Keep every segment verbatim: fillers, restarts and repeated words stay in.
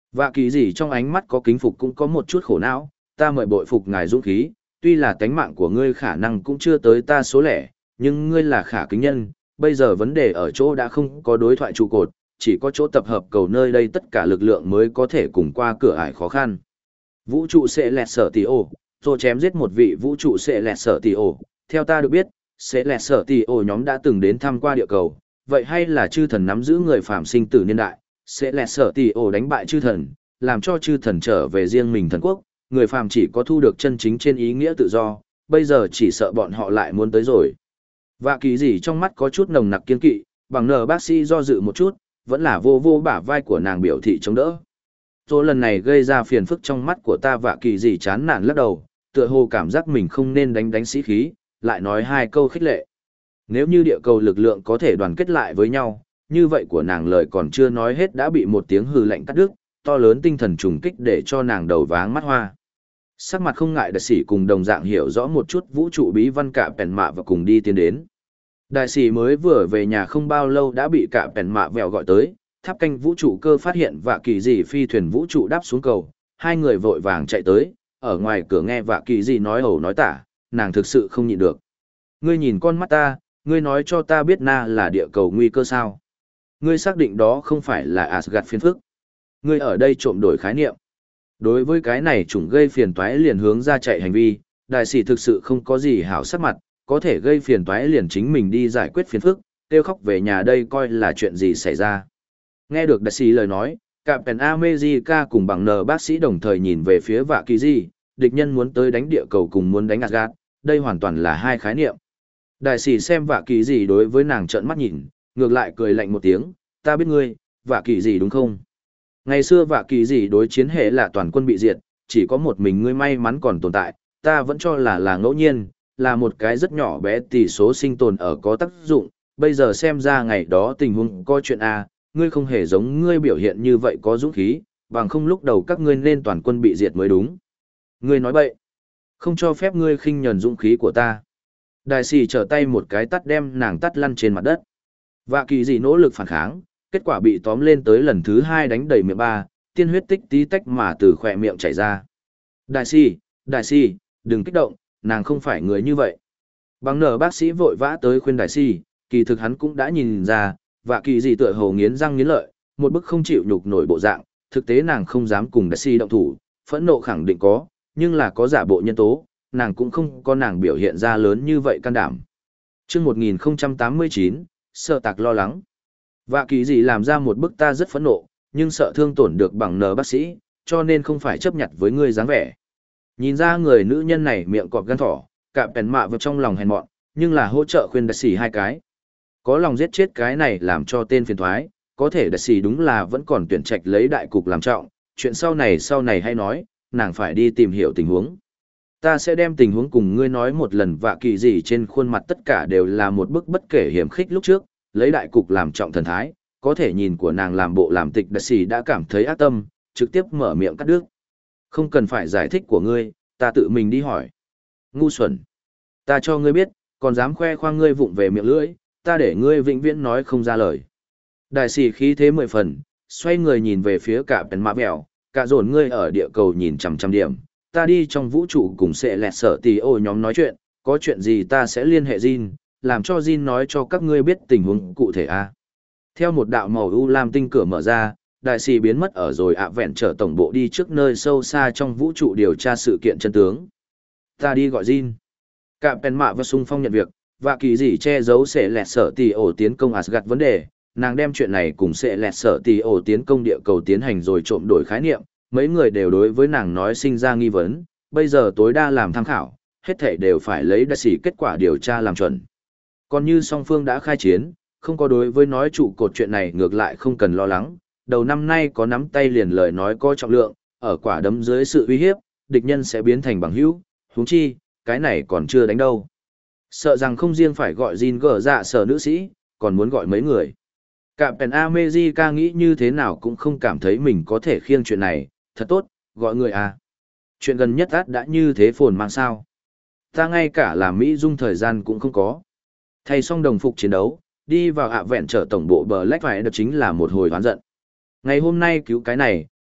Vạ kỳ gì trong ánh mắt có kính phục cũng có một chút khổ não, ta mời bội phục ngài dũng khí, tuy là tánh mạng của ngươi khả năng cũng chưa tới ta số lẻ, nhưng ngươi là khả kính nhân, bây giờ vấn đề ở chỗ đã không có đối thoại trụ cột, chỉ có chỗ tập hợp cầu nơi đây tất cả lực lượng mới có thể cùng qua cửa ải khó khăn. Vũ trụ sẽ lẹt sở tỷ ổ, rồi chém giết một vị vũ trụ sẽ lẹt sở tỷ ổ, theo ta được biết, sẽ lẹt sở tỷ ổ nhóm đã từng đến thăm qua địa cầu, vậy hay là chư thần nắm giữ người phàm sinh tử niên đại, sẽ lẹt sở tỷ ổ đánh bại chư thần, làm cho chư thần trở về riêng mình thần quốc, người phàm chỉ có thu được chân chính trên ý nghĩa tự do, bây giờ chỉ sợ bọn họ lại muốn tới rồi. Vạ kỳ gì trong mắt có chút nồng nặc kiên kỵ, bằng nờ bác sĩ do dự một chút, vẫn là vô vô bả vai của nàng biểu thị chống đỡ. Tôi lần này gây ra phiền phức trong mắt của ta. Vạ kỳ gì chán nản lắc đầu, tựa hồ cảm giác mình không nên đánh đánh sĩ khí, lại nói hai câu khích lệ. Nếu như địa cầu lực lượng có thể đoàn kết lại với nhau, như vậy của nàng lời còn chưa nói hết đã bị một tiếng hừ lạnh cắt đứt, to lớn tinh thần trùng kích để cho nàng đầu váng mắt hoa. Sắc mặt không ngại đại sĩ cùng đồng dạng hiểu rõ một chút vũ trụ bí văn cả pèn mạ và cùng đi tiến đến. Đại sĩ mới vừa về nhà không bao lâu đã bị cả pèn mạ vèo gọi tới, tháp canh vũ trụ cơ phát hiện Vạ kỳ gì phi thuyền vũ trụ đáp xuống cầu, hai người vội vàng chạy tới, ở ngoài cửa nghe Vạ kỳ gì nói ẩu nói tả, nàng thực sự không nhịn được. Ngươi nhìn con mắt ta, ngươi nói cho ta biết na là địa cầu nguy cơ sao? Ngươi xác định đó không phải là Asgard phiền phức. Ngươi ở đây trộm đổi khái niệm. Đối với cái này chủng gây phiền toái liền hướng ra chạy hành vi, đại sĩ thực sự không có gì hảo sắc mặt, có thể gây phiền toái liền chính mình đi giải quyết phiền phức, kêu khóc về nhà đây coi là chuyện gì xảy ra. Nghe được đại sĩ lời nói, Captain America cùng bằng nờ bác sĩ đồng thời nhìn về phía Vạ kỳ gì, địch nhân muốn tới đánh địa cầu cùng muốn đánh Asgard, đây hoàn toàn là hai khái niệm. Đại sĩ xem Vạ kỳ gì đối với nàng trợn mắt nhìn, ngược lại cười lạnh một tiếng, ta biết ngươi, Vạ kỳ gì đúng không? Ngày xưa Vạ kỳ gì đối chiến hệ là toàn quân bị diệt, chỉ có một mình ngươi may mắn còn tồn tại, ta vẫn cho là là ngẫu nhiên, là một cái rất nhỏ bé tỷ số sinh tồn ở có tác dụng, bây giờ xem ra ngày đó tình huống có chuyện A, ngươi không hề giống ngươi biểu hiện như vậy có dũng khí, bằng không lúc đầu các ngươi nên toàn quân bị diệt mới đúng. Ngươi nói bậy, không cho phép ngươi khinh nhẫn dũng khí của ta. Đại sĩ trở tay một cái tắt đem nàng tắt lăn trên mặt đất. Vạ kỳ gì nỗ lực phản kháng, kết quả bị tóm lên tới lần thứ hai đánh đầy miệng ba, tiên huyết tích tí tách mà từ khỏe miệng chảy ra. Đại sĩ, đại sĩ, đừng kích động, nàng không phải người như vậy. Bằng nở bác sĩ vội vã tới khuyên đại sĩ, kỳ thực hắn cũng đã nhìn ra, Vạ kỳ gì tựa hồ nghiến răng nghiến lợi, một bức không chịu nhục nổi bộ dạng, thực tế nàng không dám cùng đại sĩ động thủ, phẫn nộ khẳng định có, nhưng là có giả bộ nhân tố, nàng cũng không có nàng biểu hiện ra lớn như vậy can đảm. Trước một nghìn không trăm tám mươi chín, sợ tạc lo lắng. Vạ kỳ gì làm ra một bức ta rất phẫn nộ, nhưng sợ thương tổn được bằng nờ bác sĩ, cho nên không phải chấp nhận với ngươi dáng vẻ. Nhìn ra người nữ nhân này miệng cọp gan thỏ, cả bèn mạ vào trong lòng hèn mọn, nhưng là hỗ trợ khuyên đại sĩ hai cái. Có lòng giết chết cái này làm cho tên phiền thoái, có thể đại sĩ đúng là vẫn còn tuyển trạch lấy đại cục làm trọng, chuyện sau này sau này hay nói, nàng phải đi tìm hiểu tình huống. Ta sẽ đem tình huống cùng ngươi nói một lần. Vạ kỳ gì trên khuôn mặt tất cả đều là một bức bất kể hiểm khích lúc trước, lấy đại cục làm trọng thần thái, có thể nhìn của nàng làm bộ làm tịch đại sĩ đã cảm thấy ác tâm, trực tiếp mở miệng cắt đứt. Không cần phải giải thích của ngươi, ta tự mình đi hỏi. Ngu xuẩn. Ta cho ngươi biết, còn dám khoe khoang ngươi vụng về miệng lưỡi, ta để ngươi vĩnh viễn nói không ra lời. Đại sĩ khí thế mười phần, xoay người nhìn về phía cả bèn mạ mèo, cả dồn ngươi ở địa cầu nhìn chằm chằm điểm. Ta đi trong vũ trụ cùng sẽ lẹt sở tì ô nhóm nói chuyện, có chuyện gì ta sẽ liên hệ Jin, làm cho Jin nói cho các ngươi biết tình huống cụ thể a. Theo một đạo màu u lam tinh cửa mở ra, đại sĩ biến mất ở rồi ạ vẹn trở tổng bộ đi trước nơi sâu xa trong vũ trụ điều tra sự kiện chân tướng. Ta đi gọi Jin. Cả Pen Mạ và Sung Phong nhận việc, và kỳ gì che giấu sẽ lẹt sở tì ổ tiến công Asgard vấn đề, nàng đem chuyện này cùng sẽ lẹt sở tì ổ tiến công địa cầu tiến hành rồi trộm đổi khái niệm, mấy người đều đối với nàng nói sinh ra nghi vấn, bây giờ tối đa làm tham khảo, hết thảy đều phải lấy đại sĩ kết quả điều tra làm chuẩn. Còn như song phương đã khai chiến, không có đối với nói trụ cột chuyện này ngược lại không cần lo lắng, đầu năm nay có nắm tay liền lời nói có trọng lượng, ở quả đấm dưới sự uy hiếp, địch nhân sẽ biến thành bằng hữu, huống chi, cái này còn chưa đánh đâu. Sợ rằng không riêng phải gọi Jin gở dạ sở nữ sĩ, còn muốn gọi mấy người. Captain America nghĩ như thế nào cũng không cảm thấy mình có thể khiêng chuyện này, thật tốt, gọi người à. Chuyện gần nhất át đã như thế phồn mang sao. Ta ngay cả là Mỹ dung thời gian cũng không có. Thay xong đồng phục chiến đấu, đi vào ạ vẹn trở tổng bộ bờ lách phải được chính là một hồi hoán giận. Ngày hôm nay cứu cái này,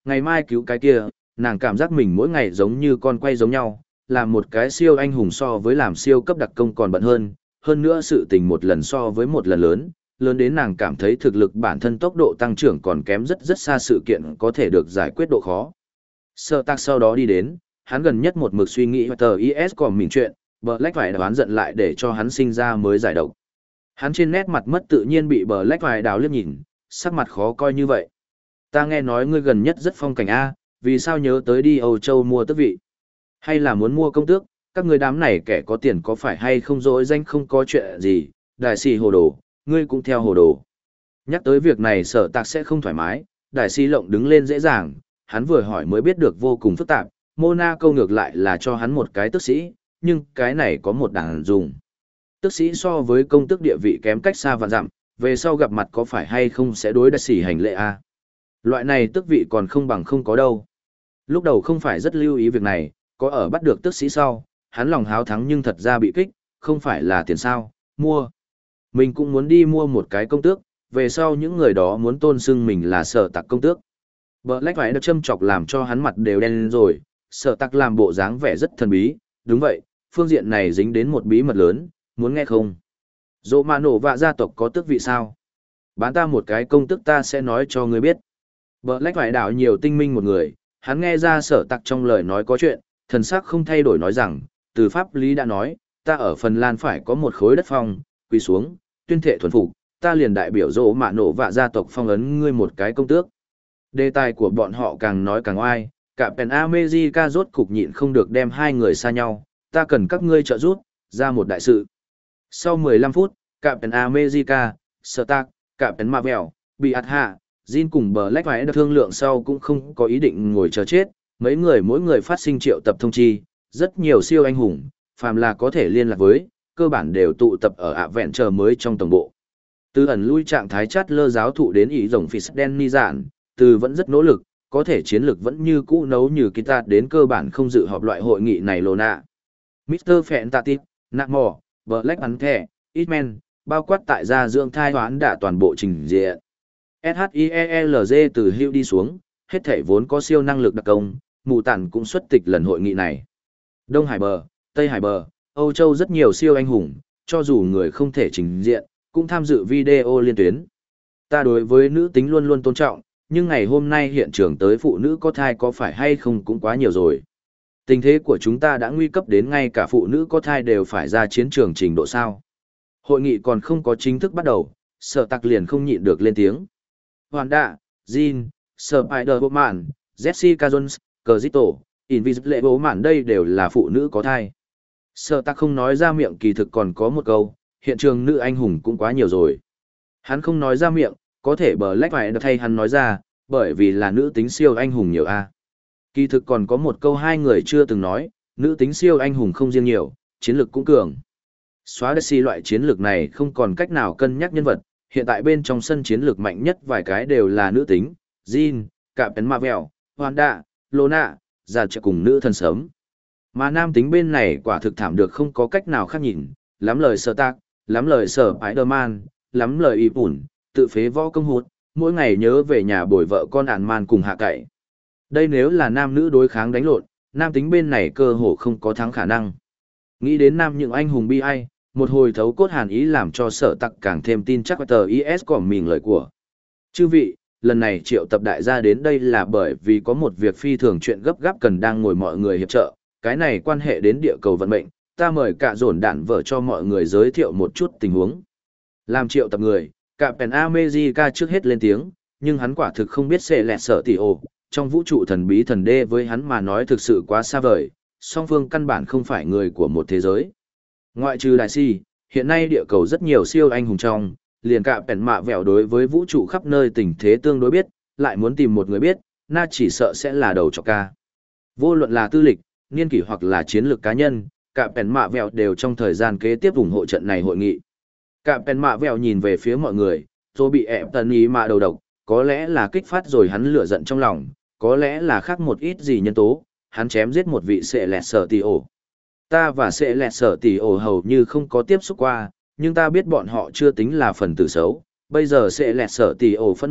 ngày mai cứu cái kia, nàng cảm giác mình mỗi ngày giống như con quay giống nhau, làm một cái siêu anh hùng so với làm siêu cấp đặc công còn bận hơn, hơn nữa sự tình một lần so với một lần lớn, lớn đến nàng cảm thấy thực lực bản thân tốc độ tăng trưởng còn kém rất rất xa sự kiện có thể được giải quyết độ khó. Sở Tạc sau đó đi đến, hắn gần nhất một mực suy nghĩ tờ i ét còn mình chuyện, Black phải đoán giận lại để cho hắn sinh ra mới giải độc. Hắn trên nét mặt mất tự nhiên bị Black phải đào liếc nhìn, sắc mặt khó coi như vậy. Ta nghe nói ngươi gần nhất rất phong cảnh A, vì sao nhớ tới đi Âu Châu mua tước vị? Hay là muốn mua công tước, các ngươi đám này kẻ có tiền có phải hay không dối danh không có chuyện gì, đại sĩ hồ đồ, ngươi cũng theo hồ đồ. Nhắc tới việc này Sở Tạc sẽ không thoải mái, đại sĩ lộng đứng lên dễ dàng, hắn vừa hỏi mới biết được vô cùng phức tạp, Monaco ngược lại là cho hắn một cái tước sĩ, nhưng cái này có một đảng dùng. Tước sĩ so với công tước địa vị kém cách xa vạn dặm, về sau gặp mặt có phải hay không sẽ đối đại sĩ hành lễ a? Loại này tước vị còn không bằng không có đâu. Lúc đầu không phải rất lưu ý việc này, có ở bắt được tước sĩ sau, hắn lòng háo thắng nhưng thật ra bị kích, không phải là tiền sao, mua. Mình cũng muốn đi mua một cái công tước, về sau những người đó muốn tôn xưng mình là Sở Tạc công tước. Black phải được châm chọc làm cho hắn mặt đều đen lên rồi, Sở Tạc làm bộ dáng vẻ rất thần bí, đúng vậy, phương diện này dính đến một bí mật lớn, muốn nghe không? Dỗ mà nổ vạ gia tộc có tước vị sao? Bán ta một cái công tước ta sẽ nói cho ngươi biết. Black phải đảo nhiều tinh minh một người, hắn nghe ra Sở Tạc trong lời nói có chuyện, thần sắc không thay đổi nói rằng, từ pháp lý đã nói, ta ở Phần Lan phải có một khối đất phong, quỳ xuống, tuyên thệ thuần phục, ta liền đại biểu dỗ mạ nổ vạ gia tộc phong ấn ngươi một cái công tước. Đề tài của bọn họ càng nói càng oai, cả Pen America rốt cục nhịn không được đem hai người xa nhau, ta cần các ngươi trợ giúp, ra một đại sự. Sau mười lăm phút, cả Pen America, Sở Tạc, cả Pen Marvel, bị ạt hạ, Jin cùng Black phải được thương lượng sau cũng không có ý định ngồi chờ chết, mấy người mỗi người phát sinh triệu tập thông chi, rất nhiều siêu anh hùng, phàm là có thể liên lạc với, cơ bản đều tụ tập ở ạ vẹn chờ mới trong tổng bộ. Từ ẩn lui trạng thái chát lơ giáo thụ đến ý rồng phì đen ni giản, từ vẫn rất nỗ lực, có thể chiến lược vẫn như cũ nấu như kita đến cơ bản không dự họp loại hội nghị này lô nạ. mít tơ Fantastic, Nạc Mò, Black Panther, Hitman, bao quát tại gia dưỡng thai hoán đã toàn bộ trình diện. ét hát i e lờ giê từ hữu đi xuống, hết thể vốn có siêu năng lực đặc công, mù tản cũng xuất tịch lần hội nghị này. Đông Hải bờ, Tây Hải bờ, Âu Châu rất nhiều siêu anh hùng, cho dù người không thể trình diện, cũng tham dự video liên tuyến. Ta đối với nữ tính luôn luôn tôn trọng, nhưng ngày hôm nay hiện trường tới phụ nữ có thai có phải hay không cũng quá nhiều rồi. Tình thế của chúng ta đã nguy cấp đến ngay cả phụ nữ có thai đều phải ra chiến trường trình độ sao. Hội nghị còn không có chính thức bắt đầu, Sở Tạc liền không nhịn được lên tiếng. Hoàn Đạ, Jin, Spider-Man, Jessica Jones, Crypto, Invisible bố mạn đây đều là phụ nữ có thai. Sở Tạc không nói ra miệng kỳ thực còn có một câu, hiện trường nữ anh hùng cũng quá nhiều rồi. Hắn không nói ra miệng, có thể Black phải được thay hắn nói ra, bởi vì là nữ tính siêu anh hùng nhiều a. Kỳ thực còn có một câu hai người chưa từng nói, nữ tính siêu anh hùng không riêng nhiều, chiến lược cũng cường. Xóa đất si loại chiến lược này không còn cách nào cân nhắc nhân vật, hiện tại bên trong sân chiến lược mạnh nhất vài cái đều là nữ tính, Jean, Captain Marvel, Wanda, Lona, già trợ cùng nữ thần sớm. Mà nam tính bên này quả thực thảm được không có cách nào khác nhìn, lắm lời Sở Tạc, lắm lời Sở Spider-Man, lắm lời y bùn, tự phế võ công hụt, mỗi ngày nhớ về nhà bồi vợ con ản man cùng hạ cậy. Đây nếu là nam nữ đối kháng đánh lộn, nam tính bên này cơ hồ không có thắng khả năng. Nghĩ đến nam những anh hùng bi ai, một hồi thấu cốt hàn ý làm cho Sở Tạc càng thêm tin chắc tờ i ét của mình lời của. Chư vị, lần này triệu tập đại gia đến đây là bởi vì có một việc phi thường chuyện gấp gáp cần đang ngồi mọi người hiệp trợ, cái này quan hệ đến địa cầu vận mệnh, ta mời cả dồn đạn vợ cho mọi người giới thiệu một chút tình huống. Làm triệu tập người, cả Pen America trước hết lên tiếng, nhưng hắn quả thực không biết sẽ lẹ sở tỷ ồ, trong vũ trụ thần bí thần đê với hắn mà nói thực sự quá xa vời, song phương căn bản không phải người của một thế giới. Ngoại trừ đại si, hiện nay địa cầu rất nhiều siêu anh hùng trong, liền cả Pen mạ vẹo đối với vũ trụ khắp nơi tình thế tương đối biết, lại muốn tìm một người biết, na chỉ sợ sẽ là đầu chọc ca. Vô luận là tư lịch, niên kỷ hoặc là chiến lược cá nhân, cả Pen mạ vẹo đều trong thời gian kế tiếp ủng hộ trận này hội nghị. Cả Pen mạ vẹo nhìn về phía mọi người, rồi bị ẹp tần ý mạ đầu độc, có lẽ là kích phát rồi hắn lửa giận trong lòng, có lẽ là khác một ít gì nhân tố, hắn chém giết một vị sệ lẹt sở tỷ ổ. Ta và sệ lẹt sở tỷ ổ hầu như không có tiếp xúc qua, nhưng ta biết bọn họ chưa tính là phần tử xấu, bây giờ sệ lẹt sở tỷ ổ phẫn nộ,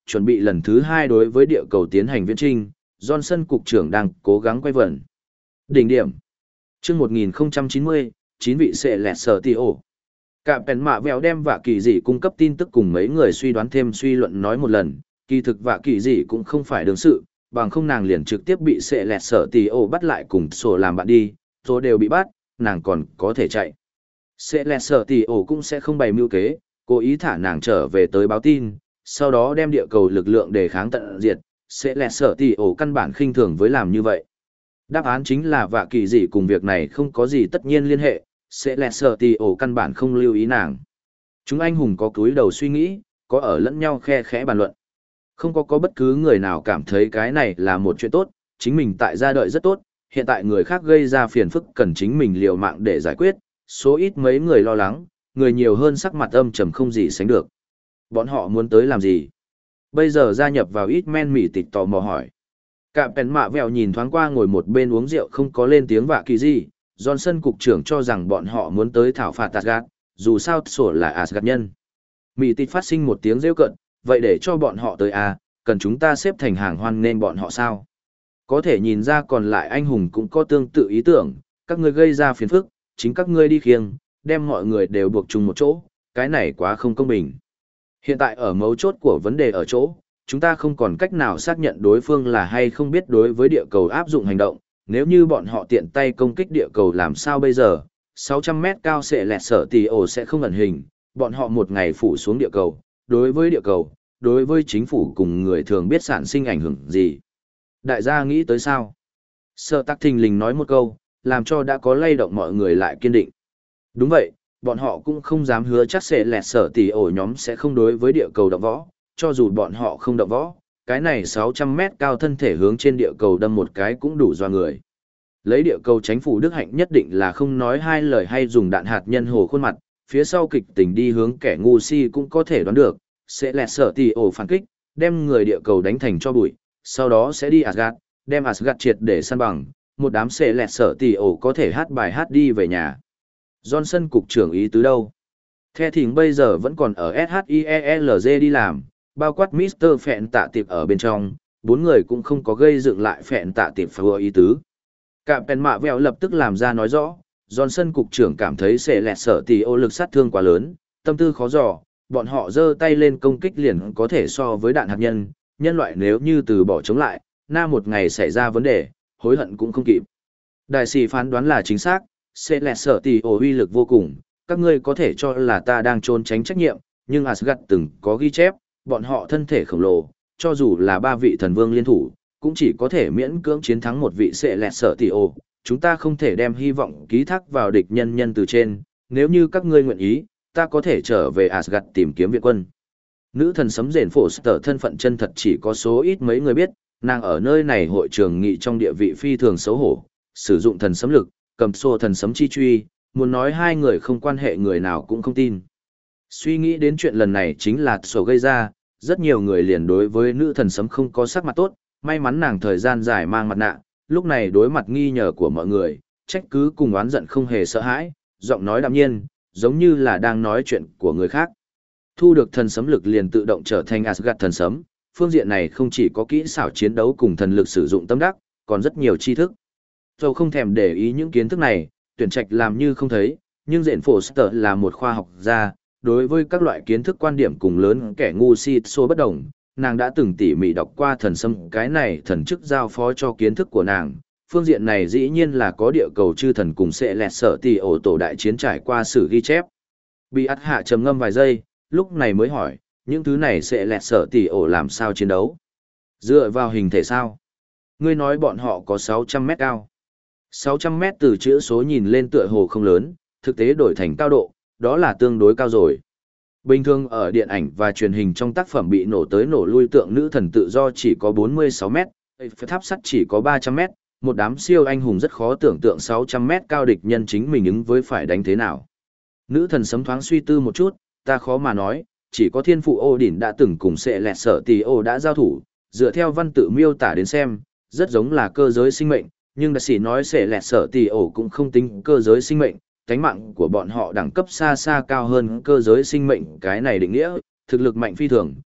chuẩn bị lần thứ hai đối với địa cầu tiến hành viễn trinh, Johnson cục trưởng đang cố gắng quay vần. Đỉnh điểm. Chương một nghìn không trăm chín mươi, chín vị sẽ lẹt sở tì ổ. Cả bèn mạ vèo đem vạ kỳ dị cung cấp tin tức cùng mấy người suy đoán thêm suy luận nói một lần, kỳ thực vạ kỳ dị cũng không phải đương sự, bằng không nàng liền trực tiếp bị sẽ lẹt sở tì ổ bắt lại cùng sổ làm bạn đi, rồi đều bị bắt, nàng còn có thể chạy. Sẽ lẹt sở tì ổ cũng sẽ không bày mưu kế, cố ý thả nàng trở về tới báo tin, sau đó đem địa cầu lực lượng đề kháng tận diệt, sẽ lẹt sở tì ổ căn bản khinh thường với làm như vậy. Đáp án chính là vạ kỳ dị cùng việc này không có gì tất nhiên liên hệ, sẽ lẹt sở tì ổ căn bản không lưu ý nàng. Chúng anh hùng có cúi đầu suy nghĩ, có ở lẫn nhau khe khẽ bàn luận. Không có có bất cứ người nào cảm thấy cái này là một chuyện tốt, chính mình tại gia đợi rất tốt, hiện tại người khác gây ra phiền phức cần chính mình liều mạng để giải quyết, số ít mấy người lo lắng, người nhiều hơn sắc mặt âm trầm không gì sánh được. Bọn họ muốn tới làm gì? Bây giờ gia nhập vào ít men mỉ tịch tò mò hỏi. Cả bèn mạ vẹo nhìn thoáng qua ngồi một bên uống rượu không có lên tiếng vạ kỳ gì, Johnson cục trưởng cho rằng bọn họ muốn tới thảo phạt Asgard, dù sao sổ là Asgard nhân. Mỉ tịch phát sinh một tiếng rêu cận, vậy để cho bọn họ tới à, cần chúng ta xếp thành hàng hoan nên bọn họ sao? Có thể nhìn ra còn lại anh hùng cũng có tương tự ý tưởng, các ngươi gây ra phiền phức, chính các ngươi đi khiêng, đem mọi người đều buộc chung một chỗ, cái này quá không công bình. Hiện tại ở mấu chốt của vấn đề ở chỗ, chúng ta không còn cách nào xác nhận đối phương là hay không biết đối với địa cầu áp dụng hành động, nếu như bọn họ tiện tay công kích địa cầu làm sao bây giờ, sáu trăm mét cao sẽ lẹt sở tì ổ sẽ không ẩn hình, bọn họ một ngày phủ xuống địa cầu, đối với địa cầu, đối với chính phủ cùng người thường biết sản sinh ảnh hưởng gì. Đại gia nghĩ tới sao? Sở tắc thình lình nói một câu, làm cho đã có lay động mọi người lại kiên định. Đúng vậy, bọn họ cũng không dám hứa chắc sẽ lẹt sở tì ổ nhóm sẽ không đối với địa cầu động võ, cho dù bọn họ không động võ, cái này sáu trăm mét cao thân thể hướng trên địa cầu đâm một cái cũng đủ doa người. Lấy địa cầu chánh phủ Đức Hạnh nhất định là không nói hai lời hay dùng đạn hạt nhân hồ khuôn mặt, phía sau kịch tình đi hướng kẻ ngu si cũng có thể đoán được, sẽ lẹt sở tì ổ phản kích, đem người địa cầu đánh thành cho bụi, sau đó sẽ đi Asgard, đem Asgard triệt để săn bằng, một đám sẽ lẹt sở tì ổ có thể hát bài hát đi về nhà. Johnson cục trưởng ý tứ đâu? The Thỉnh bây giờ vẫn còn ở ét hát i e lờ giê đi làm, bao quát mít tơ Phẹn Tạ Tiệp ở bên trong, bốn người cũng không có gây dựng lại Phẹn Tạ Tiệp phù ý tứ. Cả Pèn Mạ Vẹo lập tức làm ra nói rõ, Johnson cục trưởng cảm thấy sẽ lẹt sở tì ô lực sát thương quá lớn, tâm tư khó dò, bọn họ giơ tay lên công kích liền có thể so với đạn hạt nhân, nhân loại nếu như từ bỏ chống lại, na một ngày xảy ra vấn đề, hối hận cũng không kịp. Đại sĩ phán đoán là chính xác, sẽ lẹt sở tì ô uy lực vô cùng, các ngươi có thể cho là ta đang trốn tránh trách nhiệm, nhưng Asgard từng có ghi chép, bọn họ thân thể khổng lồ, cho dù là ba vị thần vương liên thủ, cũng chỉ có thể miễn cưỡng chiến thắng một vị sẽ lẹt sở tì ô. Chúng ta không thể đem hy vọng ký thác vào địch nhân nhân từ trên, nếu như các ngươi nguyện ý, ta có thể trở về Asgard tìm kiếm viện quân. Nữ thần sấm rền phổ sở thân phận chân thật chỉ có số ít mấy người biết, nàng ở nơi này hội trường nghị trong địa vị phi thường xấu hổ, sử dụng thần sấm lực, cầm xô thần sấm chi truy, muốn nói hai người không quan hệ người nào cũng không tin. Suy nghĩ đến chuyện lần này chính là sổ gây ra, rất nhiều người liền đối với nữ thần sấm không có sắc mặt tốt, may mắn nàng thời gian dài mang mặt nạ, lúc này đối mặt nghi ngờ của mọi người, trách cứ cùng oán giận không hề sợ hãi, giọng nói đạm nhiên, giống như là đang nói chuyện của người khác. Thu được thần sấm lực liền tự động trở thành Asgard thần sấm, phương diện này không chỉ có kỹ xảo chiến đấu cùng thần lực sử dụng tâm đắc, còn rất nhiều tri thức. Dầu không thèm để ý những kiến thức này, tuyển trạch làm như không thấy, nhưng Dện Foster là một khoa học gia, đối với các loại kiến thức quan điểm cùng lớn kẻ ngu si số bất đồng, nàng đã từng tỉ mỉ đọc qua thần sấm, cái này thần chức giao phó cho kiến thức của nàng. Phương diện này dĩ nhiên là có địa cầu chư thần cùng sẽ lẹt sở tì ổ tổ đại chiến trải qua sử ghi chép. Bị ắt hạ trầm ngâm vài giây, lúc này mới hỏi, những thứ này sẽ lẹt sở tì ổ làm sao chiến đấu? Dựa vào hình thể sao? Ngươi nói bọn họ có sáu trăm mét cao. sáu trăm mét từ chữ số nhìn lên tựa hồ không lớn, thực tế đổi thành cao độ, đó là tương đối cao rồi. Bình thường ở điện ảnh và truyền hình trong tác phẩm bị nổ tới nổ lui tượng nữ thần tự do chỉ có bốn mươi sáu mét, tháp sắt chỉ có ba trăm mét, một đám siêu anh hùng rất khó tưởng tượng sáu trăm mét cao địch nhân chính mình ứng với phải đánh thế nào. Nữ thần sấm thoáng suy tư một chút, ta khó mà nói, chỉ có thiên phụ Odin đã từng cùng sẽ lẹt sở tì ô đã giao thủ, dựa theo văn tự miêu tả đến xem, rất giống là cơ giới sinh mệnh, nhưng đại sĩ nói sẽ lẹt sở tì ô cũng không tính cơ giới sinh mệnh, tánh mạng của bọn họ đẳng cấp xa xa cao hơn cơ giới sinh mệnh, cái này định nghĩa, thực lực mạnh phi thường,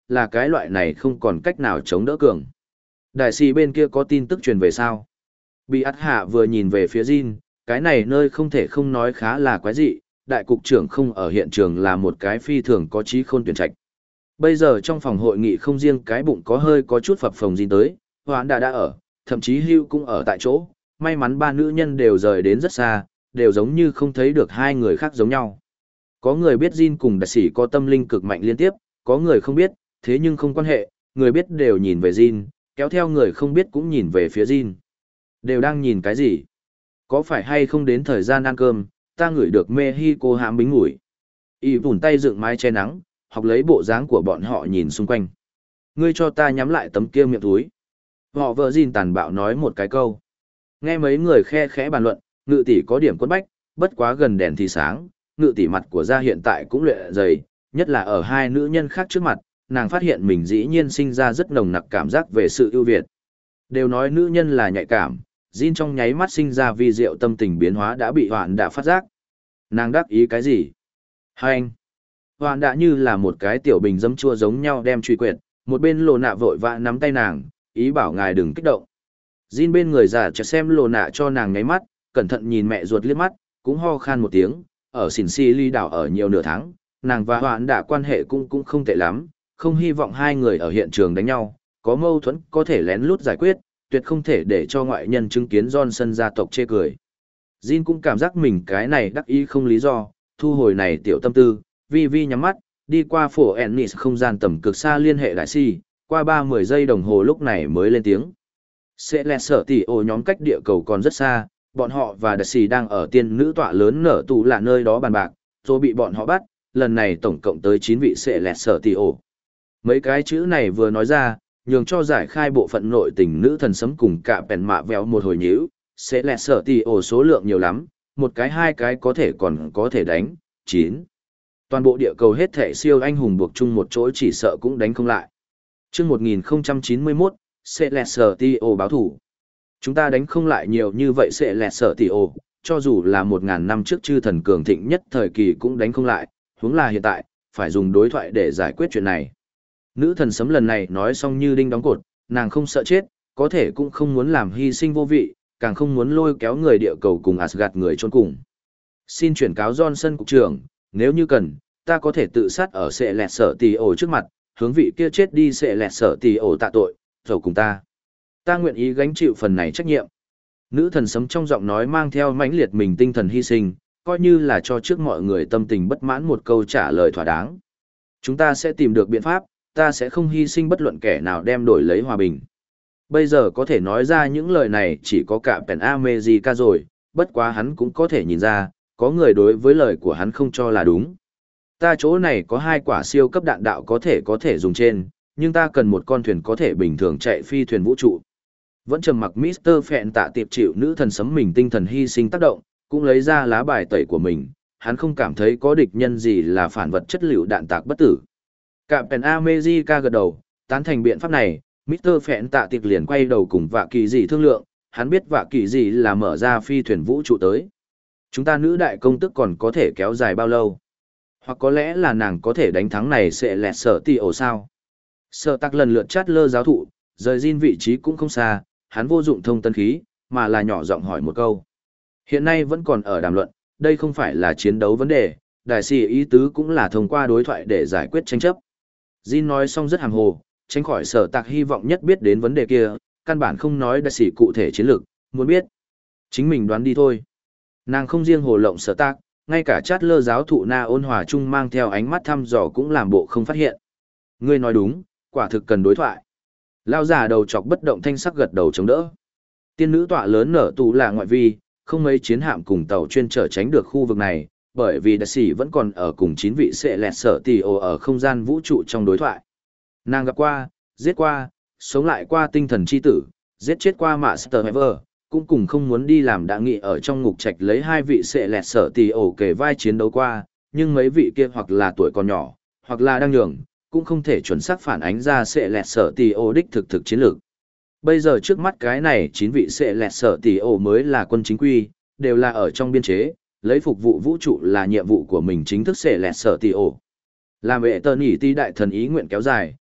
là cái loại này không còn cách nào chống đỡ cường. Đại sĩ bên kia có tin tức truyền về sao? Bị ắt hạ vừa nhìn về phía Jin, cái này nơi không thể không nói khá là quái dị, đại cục trưởng không ở hiện trường là một cái phi thường có trí khôn tuyển trạch. Bây giờ trong phòng hội nghị không riêng cái bụng có hơi có chút phập phồng Jin tới, Hoán đã đã ở, thậm chí Hugh cũng ở tại chỗ, may mắn ba nữ nhân đều rời đến rất xa, đều giống như không thấy được hai người khác giống nhau. Có người biết Jin cùng đại sĩ có tâm linh cực mạnh liên tiếp, có người không biết, thế nhưng không quan hệ, người biết đều nhìn về Jin, kéo theo người không biết cũng nhìn về phía Jin. Đều đang nhìn cái gì? Có phải hay không đến thời gian ăn cơm, ta ngửi được Mexico hãm bính mùi. Y vùn tay dựng mái che nắng, học lấy bộ dáng của bọn họ nhìn xung quanh. Ngươi cho ta nhắm lại tấm kia miệng túi. Họ vợ Jin tàn bạo nói một cái câu. Nghe mấy người khe khẽ bàn luận, ngự tỷ có điểm quất bách, bất quá gần đèn thì sáng, ngự tỷ mặt của gia hiện tại cũng lệ dày, nhất là ở hai nữ nhân khác trước mặt, nàng phát hiện mình dĩ nhiên sinh ra rất nồng nặc cảm giác về sự ưu việt. Đều nói nữ nhân là nhạy cảm, Jin trong nháy mắt sinh ra vi diệu tâm tình biến hóa đã bị Hoạn đã phát giác. Nàng đắc ý cái gì? Hai anh. Hoạn đã như là một cái tiểu bình dấm chua giống nhau đem truy quyệt, một bên lồ nạ vội vã nắm tay nàng, ý bảo ngài đừng kích động. Jin bên người già chợt xem lồ nạ cho nàng nháy mắt, cẩn thận nhìn mẹ ruột liếc mắt, cũng ho khan một tiếng, ở xỉn xì ly đảo ở nhiều nửa tháng, nàng và Hoạn đã quan hệ cũng cũng không tệ lắm, không hy vọng hai người ở hiện trường đánh nhau, có mâu thuẫn có thể lén lút giải quyết, tuyệt không thể để cho ngoại nhân chứng kiến Johnson gia tộc chê cười. Jin cũng cảm giác mình cái này đắc ý không lý do, thu hồi này tiểu tâm tư, vi vi nhắm mắt, đi qua phổ Ennis không gian tầm cực xa liên hệ đại si, qua ba mươi giây đồng hồ lúc này mới lên tiếng. Sẽ lẹ sở tỷ ổ nhóm cách địa cầu còn rất xa, bọn họ và đại si đang ở tiên nữ tọa lớn nở tù là nơi đó bàn bạc, rồi bị bọn họ bắt, lần này tổng cộng tới chín vị sẽ lẹ sở tỷ ổ. Mấy cái chữ này vừa nói ra, nhường cho giải khai bộ phận nội tình nữ thần sấm cùng cả bèn mạ véo một hồi nhíu, sẽ lẹ sở tỷ ổ số lượng nhiều lắm, một cái hai cái có thể còn có thể đánh, chín. Toàn bộ địa cầu hết thể siêu anh hùng buộc chung một chỗ chỉ sợ cũng đánh không lại. Chương một nghìn không trăm chín mươi mốt, sẽ lẹ sở tỷ ổ báo thủ. Chúng ta đánh không lại nhiều như vậy sẽ lẹ sở tỷ ổ, cho dù là một ngàn năm trước chư thần cường thịnh nhất thời kỳ cũng đánh không lại, huống là hiện tại, phải dùng đối thoại để giải quyết chuyện này. Nữ thần sấm lần này nói xong như đinh đóng cột, nàng không sợ chết, có thể cũng không muốn làm hy sinh vô vị, càng không muốn lôi kéo người địa cầu cùng Asgard người chôn cùng. Xin chuyển cáo Johnson cục trưởng, nếu như cần, ta có thể tự sát ở sệ lẹt sở tỷ ổ trước mặt, hướng vị kia chết đi sệ lẹt sở tỷ ổ tạ tội, rồi cùng ta. Ta nguyện ý gánh chịu phần này trách nhiệm. Nữ thần sấm trong giọng nói mang theo mãnh liệt mình tinh thần hy sinh, coi như là cho trước mọi người tâm tình bất mãn một câu trả lời thỏa đáng. Chúng ta sẽ tìm được biện pháp, ta sẽ không hy sinh bất luận kẻ nào đem đổi lấy hòa bình. Bây giờ có thể nói ra những lời này chỉ có cả Pen America rồi, bất quá hắn cũng có thể nhìn ra, có người đối với lời của hắn không cho là đúng. Ta chỗ này có hai quả siêu cấp đạn đạo có thể có thể dùng trên, nhưng ta cần một con thuyền có thể bình thường chạy phi thuyền vũ trụ. Vẫn trầm mặc mít tơ Phẹn tạ tiệp chịu nữ thần sấm mình tinh thần hy sinh tác động, cũng lấy ra lá bài tẩy của mình, hắn không cảm thấy có địch nhân gì là phản vật chất liệu đạn tạc bất tử. Captain America gật đầu, tán thành biện pháp này, mít tơ Phẹn tạ tiệp liền quay đầu cùng vạ kỳ dị thương lượng, hắn biết vạ kỳ dị là mở ra phi thuyền vũ trụ tới. Chúng ta nữ đại công tức còn có thể kéo dài bao lâu? Hoặc có lẽ là nàng có thể đánh thắng này sẽ lẹt sở tỷ ổ sao? Sở tắc lần lượt chát lơ giáo thụ, rời Jin vị trí cũng không xa, hắn vô dụng thông tân khí, mà là nhỏ giọng hỏi một câu. Hiện nay vẫn còn ở đàm luận, đây không phải là chiến đấu vấn đề, đại sĩ ý tứ cũng là thông qua đối thoại để giải quyết tranh chấp. Jin nói xong rất hàm hồ, tránh khỏi sở tạc hy vọng nhất biết đến vấn đề kia, căn bản không nói đại sĩ cụ thể chiến lược, muốn biết. Chính mình đoán đi thôi. Nàng không riêng hồ lộng sở tạc, ngay cả chát lơ giáo thụ Na ôn hòa chung mang theo ánh mắt thăm dò cũng làm bộ không phát hiện. Ngươi nói đúng, quả thực cần đối thoại. Lao giả đầu chọc bất động thanh sắc gật đầu chống đỡ. Tiên nữ tọa lớn nở tù là ngoại vi, không mấy chiến hạm cùng tàu chuyên trở tránh được khu vực này, bởi vì đại sĩ vẫn còn ở cùng chín vị sẽ lẹt sở tỷ ồ ở không gian vũ trụ trong đối thoại. Nàng gặp qua, giết qua, sống lại qua tinh thần chi tử, giết chết qua Master Ever, cũng cùng không muốn đi làm đã nghị ở trong ngục trạch lấy hai vị sẽ lẹt sở tỷ ồ kể vai chiến đấu qua, nhưng mấy vị kia hoặc là tuổi còn nhỏ, hoặc là đang nhường, cũng không thể chuẩn xác phản ánh ra sẽ lẹt sở tỷ ồ đích thực thực chiến lược. Bây giờ trước mắt cái này chín vị sẽ lẹt sở tỷ ồ mới là quân chính quy, đều là ở trong biên chế, lấy phục vụ vũ trụ là nhiệm vụ của mình chính thức sẽ lẹt sở tỷ ồ. Làm vệ tờ nhỉ ti đại thần ý nguyện kéo dài,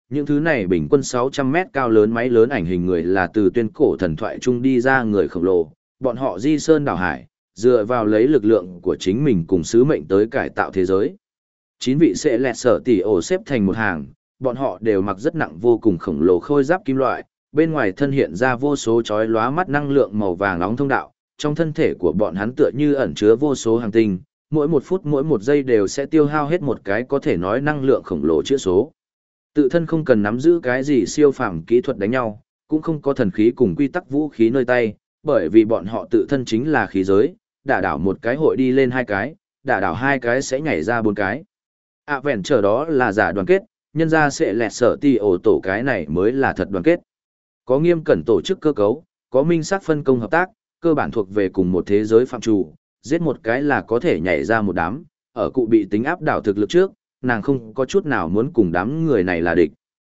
những thứ này bình quân sáu trăm mét cao lớn máy lớn ảnh hình người là từ tuyên cổ thần thoại chung đi ra người khổng lồ, bọn họ di sơn đảo hải, dựa vào lấy lực lượng của chính mình cùng sứ mệnh tới cải tạo thế giới. Chín vị sẽ lẹt sở tỷ ổ xếp thành một hàng, bọn họ đều mặc rất nặng vô cùng khổng lồ khôi giáp kim loại, bên ngoài thân hiện ra vô số chói lóa mắt năng lượng màu vàng nóng thông đạo, trong thân thể của bọn hắn tựa như ẩn chứa vô số hành tinh, mỗi một phút mỗi một giây đều sẽ tiêu hao hết một cái có thể nói năng lượng khổng lồ chữa số. Tự thân không cần nắm giữ cái gì siêu phàm kỹ thuật đánh nhau, cũng không có thần khí cùng quy tắc vũ khí nơi tay, bởi vì bọn họ tự thân chính là khí giới, đả đảo một cái hội đi lên hai cái, đả đảo hai cái sẽ nhảy ra bốn cái. À vẹn trở đó là giả đoàn kết, nhân ra sẽ lẹt sở tỷ ổ tổ cái này mới là thật đoàn kết. Có nghiêm cẩn tổ chức cơ cấu, có minh xác phân công hợp tác, cơ bản thuộc về cùng một thế giới phạm trù, giết một cái là có thể nhảy ra một đám, ở cụ bị tính áp đảo thực lực trước, nàng không có chút nào muốn cùng đám người này là địch.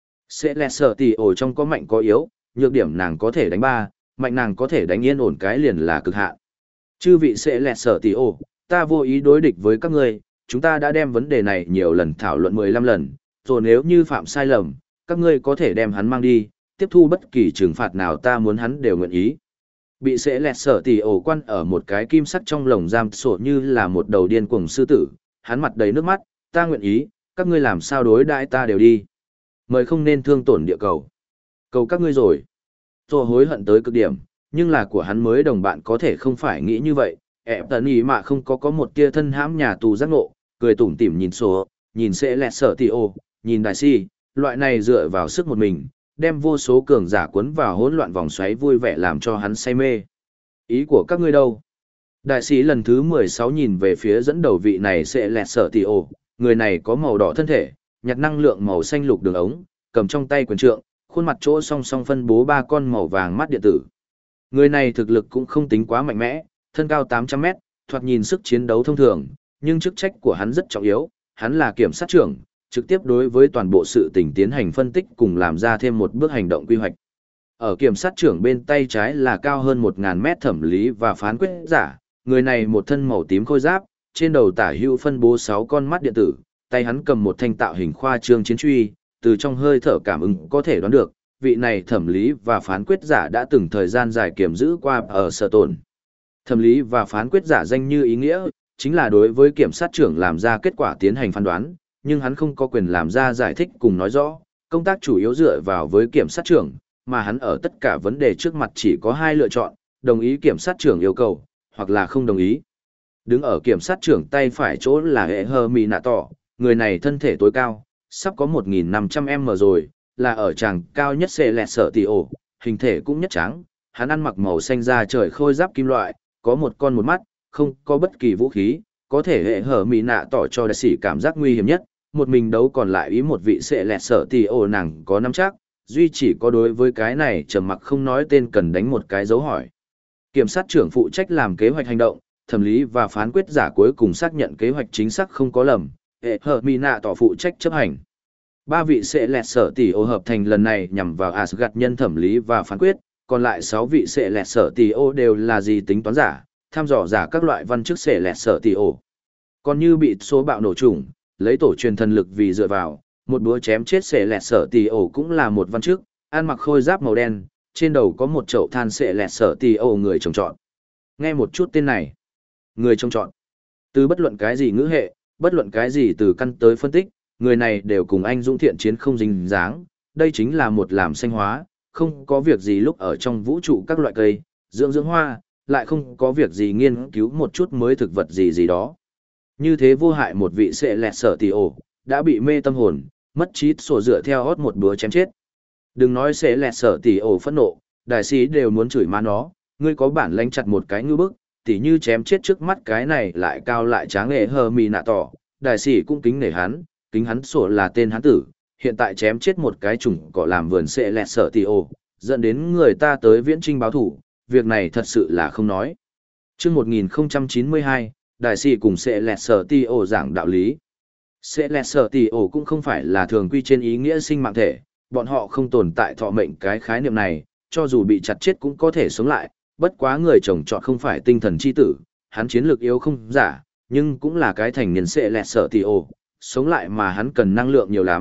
Sẽ lẹt sở tỷ ổ trong có mạnh có yếu, nhược điểm nàng có thể đánh ba, mạnh nàng có thể đánh yên ổn cái liền là cực hạn. Chư vị sẽ lẹt sở tỷ ổ, ta vô ý đối địch với các ngươi, chúng ta đã đem vấn đề này nhiều lần thảo luận mười lăm lần, rồi nếu như phạm sai lầm, các ngươi có thể đem hắn mang đi, tiếp thu bất kỳ trừng phạt nào ta muốn hắn đều nguyện ý. Bị sẽ lẹt sở tỷ ổ quan ở một cái kim sắt trong lồng giam sổ như là một đầu điên cuồng sư tử, hắn mặt đầy nước mắt, ta nguyện ý, các ngươi làm sao đối đãi ta đều đi. Mời không nên thương tổn địa cầu. Cầu các ngươi rồi. Rồi hối hận tới cực điểm, nhưng là của hắn mới đồng bạn có thể không phải nghĩ như vậy. Ép tần ý mà không có có một tia thân hãm nhà tù giác ngộ, cười tủm tỉm nhìn số, nhìn sẽ lẹt sở tỷ ổ, nhìn đại si, loại này dựa vào sức một mình, đem vô số cường giả cuốn vào hỗn loạn vòng xoáy vui vẻ làm cho hắn say mê. Ý của các ngươi đâu? Đại sĩ lần thứ mười sáu nhìn về phía dẫn đầu vị này sẽ lẹt sở tỷ ổ, người này có màu đỏ thân thể, nhặt năng lượng màu xanh lục đường ống, cầm trong tay quyền trượng, khuôn mặt chỗ song song phân bố ba con màu vàng mắt điện tử. Người này thực lực cũng không tính quá mạnh mẽ, thân cao tám trăm mét, thoạt nhìn sức chiến đấu thông thường, nhưng chức trách của hắn rất trọng yếu, hắn là kiểm sát trưởng, trực tiếp đối với toàn bộ sự tình tiến hành phân tích cùng làm ra thêm một bước hành động quy hoạch. Ở kiểm sát trưởng bên tay trái là cao hơn một nghìn mét thẩm lý và phán quyết giả, người này một thân màu tím khôi giáp, trên đầu tả hữu phân bố sáu con mắt điện tử, tay hắn cầm một thanh tạo hình khoa trương chiến truy, từ trong hơi thở cảm ứng có thể đoán được, vị này thẩm lý và phán quyết giả đã từng thời gian dài kiểm giữ qua ở sở tồn. Thẩm lý và phán quyết giả danh như ý nghĩa, chính là đối với kiểm sát trưởng làm ra kết quả tiến hành phán đoán, nhưng hắn không có quyền làm ra giải thích cùng nói rõ, công tác chủ yếu dựa vào với kiểm sát trưởng, mà hắn ở tất cả vấn đề trước mặt chỉ có hai lựa chọn, đồng ý kiểm sát trưởng yêu cầu, hoặc là không đồng ý. Đứng ở kiểm sát trưởng tay phải chỗ là hệ hơ mì nạ tỏ, người này thân thể tối cao, sắp có một nghìn năm trăm mét rồi, là ở tràng cao nhất xệ lẹt sở tỷ ổ, hình thể cũng nhất trắng, hắn ăn mặc màu xanh da trời khôi giáp kim loại, có một con một mắt, không có bất kỳ vũ khí, có thể hệ hở mì nạ tỏ cho đại sĩ cảm giác nguy hiểm nhất, một mình đấu còn lại ý một vị xệ lẹt sở tỷ ổ nàng có nắm chắc, duy chỉ có đối với cái này trầm mặc không nói tên cần đánh một cái dấu hỏi. Kiểm sát trưởng phụ trách làm kế hoạch hành động, thẩm lý và phán quyết giả cuối cùng xác nhận kế hoạch chính xác không có lầm, hệ hở mì nạ tỏ phụ trách chấp hành. Ba vị sẽ lẹt sở tỷ ô hợp thành lần này nhằm vào Asgard nhân thẩm lý và phán quyết, còn lại sáu vị sẽ lẹt sở tỷ ô đều là gì tính toán giả, tham dò giả các loại văn chức sẽ lẹt sở tỷ ô. Còn như bị số bạo nổ trùng, lấy tổ truyền thần lực vì dựa vào, một búa chém chết sẽ lẹt sở tỷ ô cũng là một văn chức, ăn mặc khôi giáp màu đen, trên đầu có một chậu than sẽ lẹt sở tỷ ô người trồng trọt. Nghe một chút tên này, người trồng trọt. Từ bất luận cái gì ngữ hệ, bất luận cái gì từ căn tới phân tích, người này đều cùng anh dũng thiện chiến không dính dáng, đây chính là một làm xanh hóa, không có việc gì lúc ở trong vũ trụ các loại cây, dưỡng dưỡng hoa, lại không có việc gì nghiên cứu một chút mới thực vật gì gì đó. Như thế vô hại một vị sẽ lẹt sở tỷ ổ, đã bị mê tâm hồn, mất trí sổ dựa theo hót một búa chém chết. Đừng nói sẽ lẹt sở tỷ ổ phẫn nộ, đại sĩ đều muốn chửi má nó, ngươi có bản lánh chặt một cái ngư bức, tỉ như chém chết trước mắt cái này lại cao lại tráng nghệ hờ mì nạ tỏ, đại sĩ cũng kính nể hắn. Kính hắn sổ là tên hắn tử, hiện tại chém chết một cái chủng cỏ làm vườn sẽ lẹt sở tỷ ổ, dẫn đến người ta tới viễn trinh báo thủ, việc này thật sự là không nói. Chương một nghìn không trăm chín mươi hai, đại sĩ cùng sẽ lẹt sở tỷ ổ giảng đạo lý. Sẽ lẹt sở tỷ ổ cũng không phải là thường quy trên ý nghĩa sinh mạng thể, bọn họ không tồn tại thọ mệnh cái khái niệm này, cho dù bị chặt chết cũng có thể sống lại, bất quá người chồng chọn không phải tinh thần chi tử, hắn chiến lược yếu không giả, nhưng cũng là cái thành niên sẽ lẹt sở tỷ ổ. Sống lại mà hắn cần năng lượng nhiều lắm,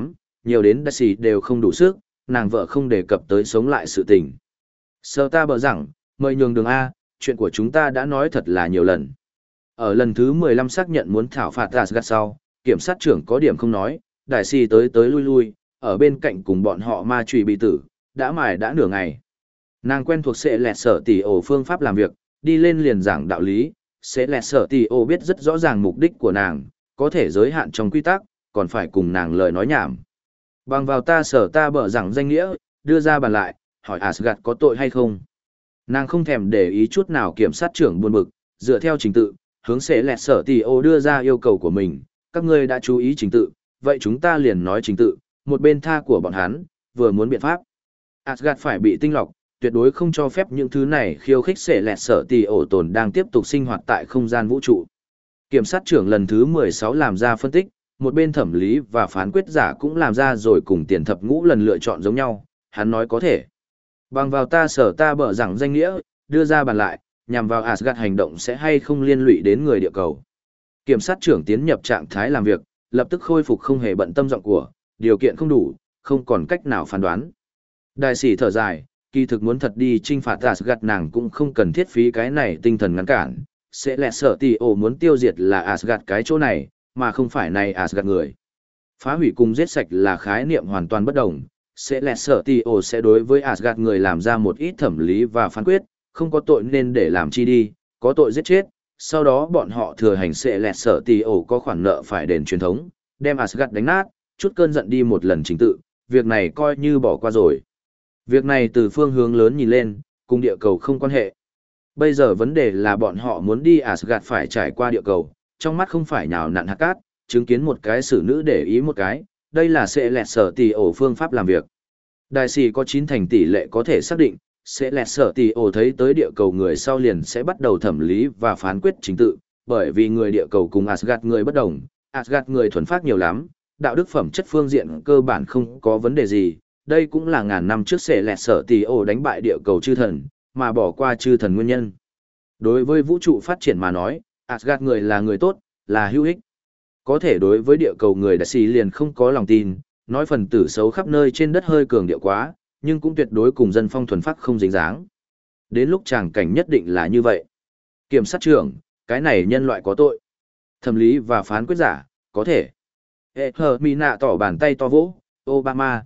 nhiều đến đại sĩ đều không đủ sức, nàng vợ không đề cập tới sống lại sự tình. Sở ta bờ rằng, mời nhường đường A, chuyện của chúng ta đã nói thật là nhiều lần. Ở lần thứ mười lăm xác nhận muốn thảo phạt Asgard sau, kiểm sát trưởng có điểm không nói, đại sĩ tới tới lui lui, ở bên cạnh cùng bọn họ ma trùy bị tử, đã mài đã nửa ngày. Nàng quen thuộc sẽ lẹt sở tỷ ổ phương pháp làm việc, đi lên liền giảng đạo lý, sẽ lẹt sở tỷ ổ biết rất rõ ràng mục đích của nàng, có thể giới hạn trong quy tắc, còn phải cùng nàng lời nói nhảm. Bằng vào ta sở ta bở rằng danh nghĩa, đưa ra bàn lại, hỏi Asgard có tội hay không. Nàng không thèm để ý chút nào kiểm sát trưởng buồn bực, dựa theo trình tự, hướng sẽ lẹt sở tỷ ổ đưa ra yêu cầu của mình, các ngươi đã chú ý trình tự, vậy chúng ta liền nói trình tự, một bên tha của bọn hắn, vừa muốn biện pháp. Asgard phải bị tinh lọc, tuyệt đối không cho phép những thứ này khiêu khích sẽ lẹt sở tỷ ổ tồn đang tiếp tục sinh hoạt tại không gian vũ trụ. Kiểm sát trưởng lần thứ mười sáu làm ra phân tích, một bên thẩm lý và phán quyết giả cũng làm ra rồi cùng tiền thập ngũ lần lựa chọn giống nhau, hắn nói có thể. Bằng vào ta sở ta bở rằng danh nghĩa, đưa ra bàn lại, nhằm vào Asgard hành động sẽ hay không liên lụy đến người địa cầu. Kiểm sát trưởng tiến nhập trạng thái làm việc, lập tức khôi phục không hề bận tâm giọng của, điều kiện không đủ, không còn cách nào phán đoán. Đại sĩ thở dài, kỳ thực muốn thật đi trinh phạt Asgard nàng cũng không cần thiết phí cái này tinh thần ngăn cản, sẽ lẹ sở tỷ ổ muốn tiêu diệt là Asgard cái chỗ này, mà không phải này Asgard người. Phá hủy cùng giết sạch là khái niệm hoàn toàn bất đồng, sẽ lẹ sở tỷ ổ sẽ đối với Asgard người làm ra một ít thẩm lý và phán quyết, không có tội nên để làm chi đi, có tội giết chết, sau đó bọn họ thừa hành sẽ lẹ sở tỷ ổ có khoản nợ phải đền truyền thống, đem Asgard đánh nát, chút cơn giận đi một lần chính tự, việc này coi như bỏ qua rồi. Việc này từ phương hướng lớn nhìn lên, cùng địa cầu không quan hệ. Bây giờ vấn đề là bọn họ muốn đi Asgard phải trải qua địa cầu, trong mắt không phải nhào nặn hạt cát, chứng kiến một cái xử nữ để ý một cái, đây là sẽ lẹt sở tỷ ổ phương pháp làm việc. Đại sĩ có chín thành tỷ lệ có thể xác định, sẽ lẹt sở tỷ ổ thấy tới địa cầu người sau liền sẽ bắt đầu thẩm lý và phán quyết chính tự, bởi vì người địa cầu cùng Asgard người bất đồng, Asgard người thuần phát nhiều lắm, đạo đức phẩm chất phương diện cơ bản không có vấn đề gì. Đây cũng là ngàn năm trước sẽ lẹt sở tỷ ổ đánh bại địa cầu chư thần, mà bỏ qua chư thần nguyên nhân. Đối với vũ trụ phát triển mà nói, Asgard người là người tốt, là hữu ích. Có thể đối với địa cầu người đại sĩ liền không có lòng tin, nói phần tử xấu khắp nơi trên đất hơi cường điệu quá, nhưng cũng tuyệt đối cùng dân phong thuần phát không dính dáng. Đến lúc tràng cảnh nhất định là như vậy. Kiểm sát trưởng, cái này nhân loại có tội. Thẩm lý và phán quyết giả, có thể. Ê hờ mi nạ tỏ bàn tay to vỗ, Obama.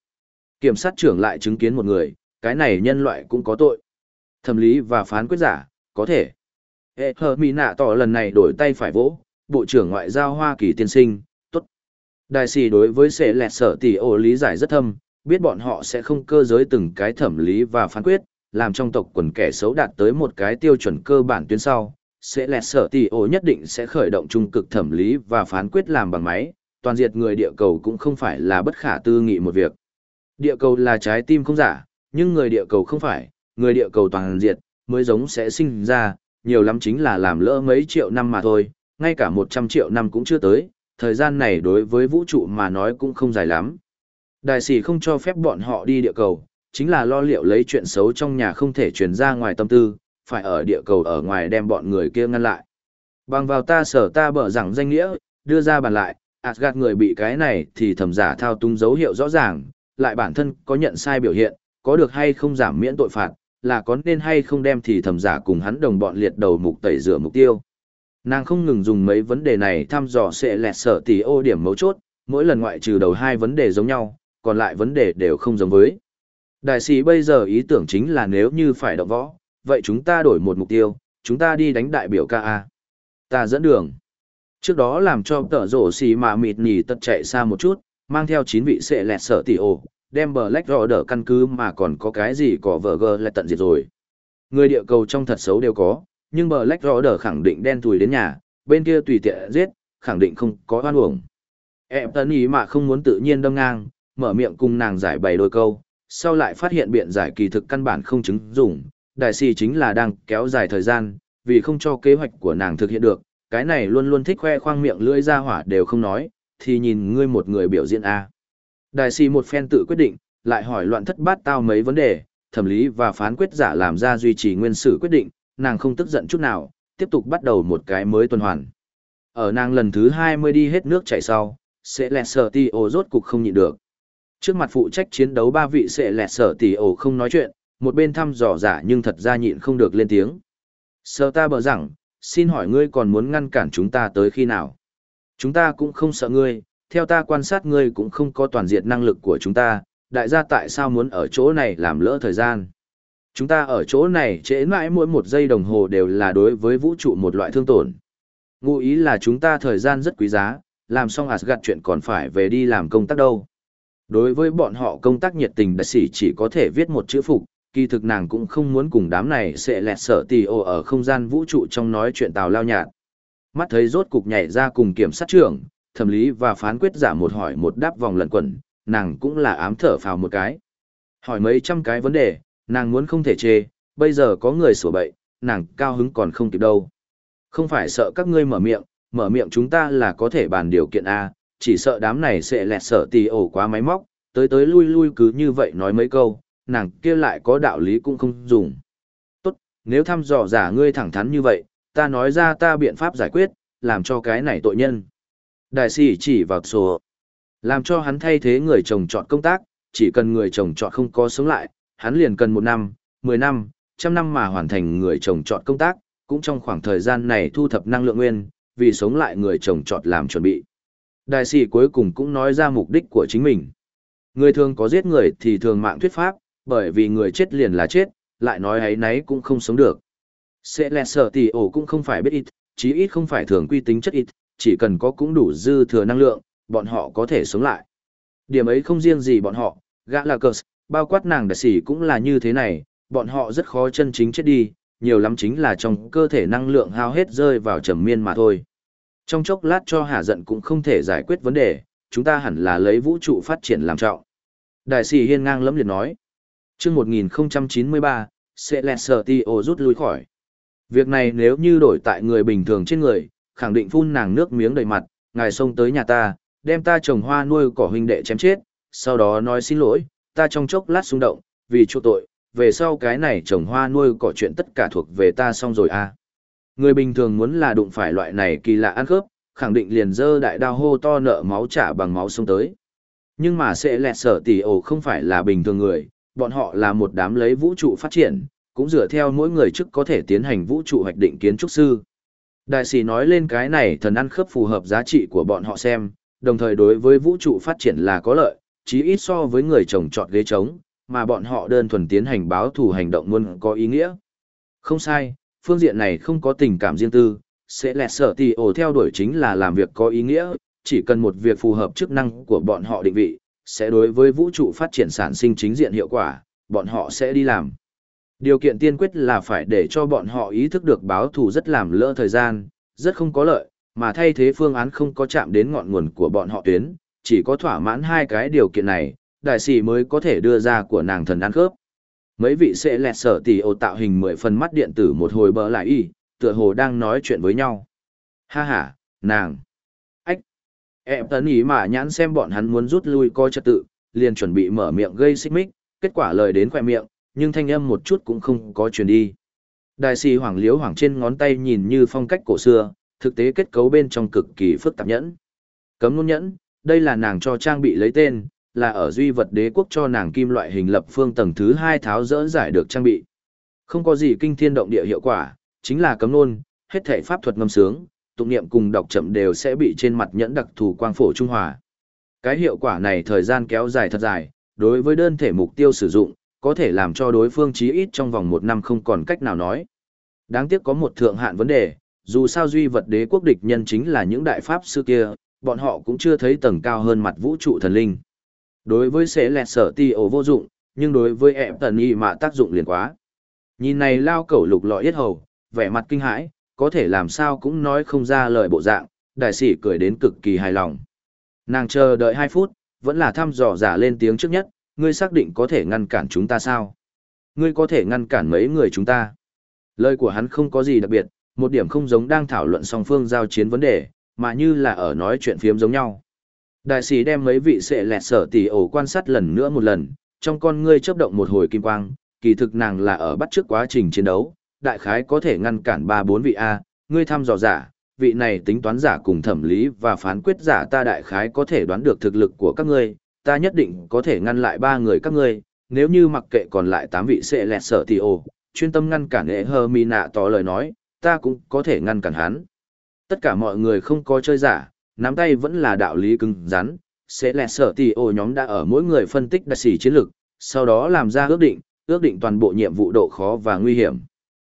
Kiểm sát trưởng lại chứng kiến một người, cái này nhân loại cũng có tội. Thẩm lý và phán quyết giả, có thể. Ê hờ mỹ nạ tỏ lần này đổi tay phải vỗ, Bộ trưởng Ngoại giao Hoa Kỳ tiên sinh, tốt. Đại sĩ đối với sẽ lẹt sở tỷ ổ lý giải rất thâm, biết bọn họ sẽ không cơ giới từng cái thẩm lý và phán quyết, làm trong tộc quần kẻ xấu đạt tới một cái tiêu chuẩn cơ bản tuyến sau. Sẽ lẹt sở tỷ ổ nhất định sẽ khởi động trung cực thẩm lý và phán quyết làm bằng máy, toàn diệt người địa cầu cũng không phải là bất khả tư nghị một việc. Địa cầu là trái tim không giả, nhưng người địa cầu không phải, người địa cầu toàn diệt, mới giống sẽ sinh ra, nhiều lắm chính là làm lỡ mấy triệu năm mà thôi, ngay cả một trăm triệu năm cũng chưa tới, thời gian này đối với vũ trụ mà nói cũng không dài lắm. Đại sĩ không cho phép bọn họ đi địa cầu, chính là lo liệu lấy chuyện xấu trong nhà không thể truyền ra ngoài tâm tư, phải ở địa cầu ở ngoài đem bọn người kia ngăn lại. Bằng vào ta sở ta bở rằng danh nghĩa, đưa ra bàn lại, Asgard người bị cái này thì thầm giả thao túng dấu hiệu rõ ràng, lại bản thân có nhận sai biểu hiện, có được hay không giảm miễn tội phạt, là có nên hay không đem thì thầm giả cùng hắn đồng bọn liệt đầu mục tẩy rửa mục tiêu. Nàng không ngừng dùng mấy vấn đề này thăm dò sẽ lẹt sở tỷ ô điểm mấu chốt, mỗi lần ngoại trừ đầu hai vấn đề giống nhau, còn lại vấn đề đều không giống với. Đại sĩ bây giờ ý tưởng chính là nếu như phải động võ, vậy chúng ta đổi một mục tiêu, chúng ta đi đánh đại biểu ca a. Ta dẫn đường. Trước đó làm cho tợ rổ xì mà mịt nhì tật chạy xa một chút, mang theo chín vị sẽ lẹt sở tỷ ô, đem Black Order căn cứ mà còn có cái gì có vờ gờ lại tận diệt rồi. Người địa cầu trong thật xấu đều có, nhưng Black Order khẳng định đen tùi đến nhà, bên kia tùy tiện giết, khẳng định không có oan uổng. Em tấn ý mà không muốn tự nhiên đâm ngang, mở miệng cùng nàng giải bày đôi câu, sau lại phát hiện biện giải kỳ thực căn bản không chứng dụng, đại sĩ chính là đang kéo dài thời gian, vì không cho kế hoạch của nàng thực hiện được, cái này luôn luôn thích khoe khoang miệng lưỡi ra hỏa đều không nói, thì nhìn ngươi một người biểu diễn a. Đại sĩ một phen tự quyết định, lại hỏi loạn thất bát tao mấy vấn đề, thẩm lý và phán quyết giả làm ra duy trì nguyên sử quyết định, nàng không tức giận chút nào, tiếp tục bắt đầu một cái mới tuần hoàn. Ở nàng lần thứ hai mươi đi hết nước chảy sau, sẽ lẹt sở ti ô rốt cục không nhịn được. Trước mặt phụ trách chiến đấu ba vị sẽ lẹt sở tỷ ổ không nói chuyện, một bên thăm dò giả nhưng thật ra nhịn không được lên tiếng. Sợ ta bờ rằng, xin hỏi ngươi còn muốn ngăn cản chúng ta tới khi nào? Chúng ta cũng không sợ ngươi, theo ta quan sát ngươi cũng không có toàn diện năng lực của chúng ta, đại gia tại sao muốn ở chỗ này làm lỡ thời gian? Chúng ta ở chỗ này trễ mãi mỗi một giây đồng hồ đều là đối với vũ trụ một loại thương tổn. Ngụ ý là chúng ta thời gian rất quý giá, làm xong Asgard chuyện còn phải về đi làm công tác đâu. Đối với bọn họ công tác nhiệt tình đại sĩ chỉ có thể viết một chữ phục, kỳ thực nàng cũng không muốn cùng đám này sẽ lẹt sợ tì ô ở không gian vũ trụ trong nói chuyện tào lao nhạt. Mắt thấy rốt cục nhảy ra cùng kiểm sát trưởng, thẩm lý và phán quyết giả một hỏi một đáp vòng lẩn quẩn, nàng cũng là ám thở phào một cái. Hỏi mấy trăm cái vấn đề, nàng muốn không thể chê, bây giờ có người sửa bậy, nàng cao hứng còn không kịp đâu. Không phải sợ các ngươi mở miệng, mở miệng chúng ta là có thể bàn điều kiện A, chỉ sợ đám này sẽ lẹt sợ tì ổ quá máy móc, tới tới lui lui cứ như vậy nói mấy câu, nàng kia lại có đạo lý cũng không dùng. Tốt, nếu thăm dò giả ngươi thẳng thắn như vậy, ta nói ra ta biện pháp giải quyết, làm cho cái này tội nhân. Đại sĩ chỉ vào sổ, làm cho hắn thay thế người chồng chọn công tác, chỉ cần người chồng chọn không có sống lại, hắn liền cần một năm, mười năm, trăm năm mà hoàn thành người chồng chọn công tác, cũng trong khoảng thời gian này thu thập năng lượng nguyên, vì sống lại người chồng chọn làm chuẩn bị. Đại sĩ cuối cùng cũng nói ra mục đích của chính mình. Người thường có giết người thì thường mạng thuyết pháp, bởi vì người chết liền là chết, lại nói ấy nấy cũng không sống được. Sẽ lẹ sở tỷ ổ cũng không phải biết ít, chí ít không phải thường quy tính chất ít, chỉ cần có cũng đủ dư thừa năng lượng, bọn họ có thể sống lại. Điểm ấy không riêng gì bọn họ, gã là cờ, bao quát nàng đại sĩ cũng là như thế này, bọn họ rất khó chân chính chết đi, nhiều lắm chính là trong cơ thể năng lượng hao hết rơi vào trầm miên mà thôi. Trong chốc lát cho hạ giận cũng không thể giải quyết vấn đề, chúng ta hẳn là lấy vũ trụ phát triển làm trọng. Đại sĩ hiên ngang lẫm liệt nói. Chương một nghìn không trăm chín mươi ba, Celestio rút lui khỏi. Việc này nếu như đổi tại người bình thường trên người, khẳng định phun nàng nước miếng đầy mặt, ngài xông tới nhà ta, đem ta trồng hoa nuôi cỏ huynh đệ chém chết, sau đó nói xin lỗi, ta trong chốc lát xung động, vì chỗ tội, về sau cái này trồng hoa nuôi cỏ chuyện tất cả thuộc về ta xong rồi à. Người bình thường muốn là đụng phải loại này kỳ lạ ăn khớp, khẳng định liền dơ đại đao hô to nợ máu trả bằng máu xông tới. Nhưng mà sẽ lẹt sở tỷ ổ không phải là bình thường người, bọn họ là một đám lấy vũ trụ phát triển, cũng dựa theo mỗi người chức có thể tiến hành vũ trụ hoạch định kiến trúc sư. Đại sĩ nói lên cái này thần ăn khớp phù hợp giá trị của bọn họ xem, đồng thời đối với vũ trụ phát triển là có lợi, chí ít so với người trồng trọt ghế trống, mà bọn họ đơn thuần tiến hành báo thù hành động luôn có ý nghĩa. Không sai, phương diện này không có tình cảm riêng tư, sẽ lẹt sở tỷ ổ theo đuổi chính là làm việc có ý nghĩa, chỉ cần một việc phù hợp chức năng của bọn họ định vị, sẽ đối với vũ trụ phát triển sản sinh chính diện hiệu quả, bọn họ sẽ đi làm. Điều kiện tiên quyết là phải để cho bọn họ ý thức được báo thù rất làm lỡ thời gian, rất không có lợi, mà thay thế phương án không có chạm đến ngọn nguồn của bọn họ tuyến, chỉ có thỏa mãn hai cái điều kiện này, đại sĩ mới có thể đưa ra của nàng thần ăn khớp. Mấy vị sẽ lẹt sở tỷ ổ tạo hình mười phần mắt điện tử một hồi bờ lại y, tựa hồ đang nói chuyện với nhau. Ha ha, nàng. Ách. Em tấn ý mà nhãn xem bọn hắn muốn rút lui coi trật tự, liền chuẩn bị mở miệng gây xích mích, kết quả lời đến khoe miệng, nhưng thanh âm một chút cũng không có truyền đi. Đại sĩ hoảng liếu hoảng trên ngón tay nhìn như phong cách cổ xưa, thực tế kết cấu bên trong cực kỳ phức tạp nhẫn. Cấm nôn nhẫn, đây là nàng cho trang bị lấy tên, là ở duy vật đế quốc cho nàng kim loại hình lập phương tầng thứ hai tháo dỡ giải được trang bị. Không có gì kinh thiên động địa hiệu quả, chính là cấm nôn, hết thể pháp thuật ngâm sướng, tụng niệm cùng đọc chậm đều sẽ bị trên mặt nhẫn đặc thù quang phổ trung hòa. Cái hiệu quả này thời gian kéo dài thật dài, đối với đơn thể mục tiêu sử dụng, có thể làm cho đối phương chí ít trong vòng một năm không còn cách nào nói. Đáng tiếc có một thượng hạn vấn đề, dù sao duy vật đế quốc địch nhân chính là những đại pháp sư kia, bọn họ cũng chưa thấy tầng cao hơn mặt vũ trụ thần linh. Đối với sẽ lẹt sở ti ổ vô dụng, nhưng đối với em tần y mà tác dụng liền quá. Nhìn này lao cẩu lục lọi yết hầu, vẻ mặt kinh hãi, có thể làm sao cũng nói không ra lời bộ dạng, đại sĩ cười đến cực kỳ hài lòng. Nàng chờ đợi hai phút, vẫn là thăm dò giả lên tiếng trước nhất, ngươi xác định có thể ngăn cản chúng ta sao? Ngươi có thể ngăn cản mấy người chúng ta? Lời của hắn không có gì đặc biệt, một điểm không giống đang thảo luận song phương giao chiến vấn đề, mà như là ở nói chuyện phiếm giống nhau. Đại sĩ đem mấy vị sệ lẹt sở tỷ ổ quan sát lần nữa một lần, trong con ngươi chớp động một hồi kim quang, kỳ thực nàng là ở bắt trước quá trình chiến đấu, đại khái có thể ngăn cản ba bốn vị A, ngươi thăm dò giả, vị này tính toán giả cùng thẩm lý và phán quyết giả ta đại khái có thể đoán được thực lực của các ngươi, ta nhất định có thể ngăn lại ba người các ngươi, nếu như mặc kệ còn lại tám vị sẽ lẹt sở tỷ ổ, chuyên tâm ngăn cản hệ hờ mì nạ tỏ lời nói, ta cũng có thể ngăn cản hắn. Tất cả mọi người không có chơi giả, nắm tay vẫn là đạo lý cứng rắn, sẽ lẹt sở tỷ ổ nhóm đã ở mỗi người phân tích đặc sĩ chiến lược, sau đó làm ra ước định, ước định toàn bộ nhiệm vụ độ khó và nguy hiểm.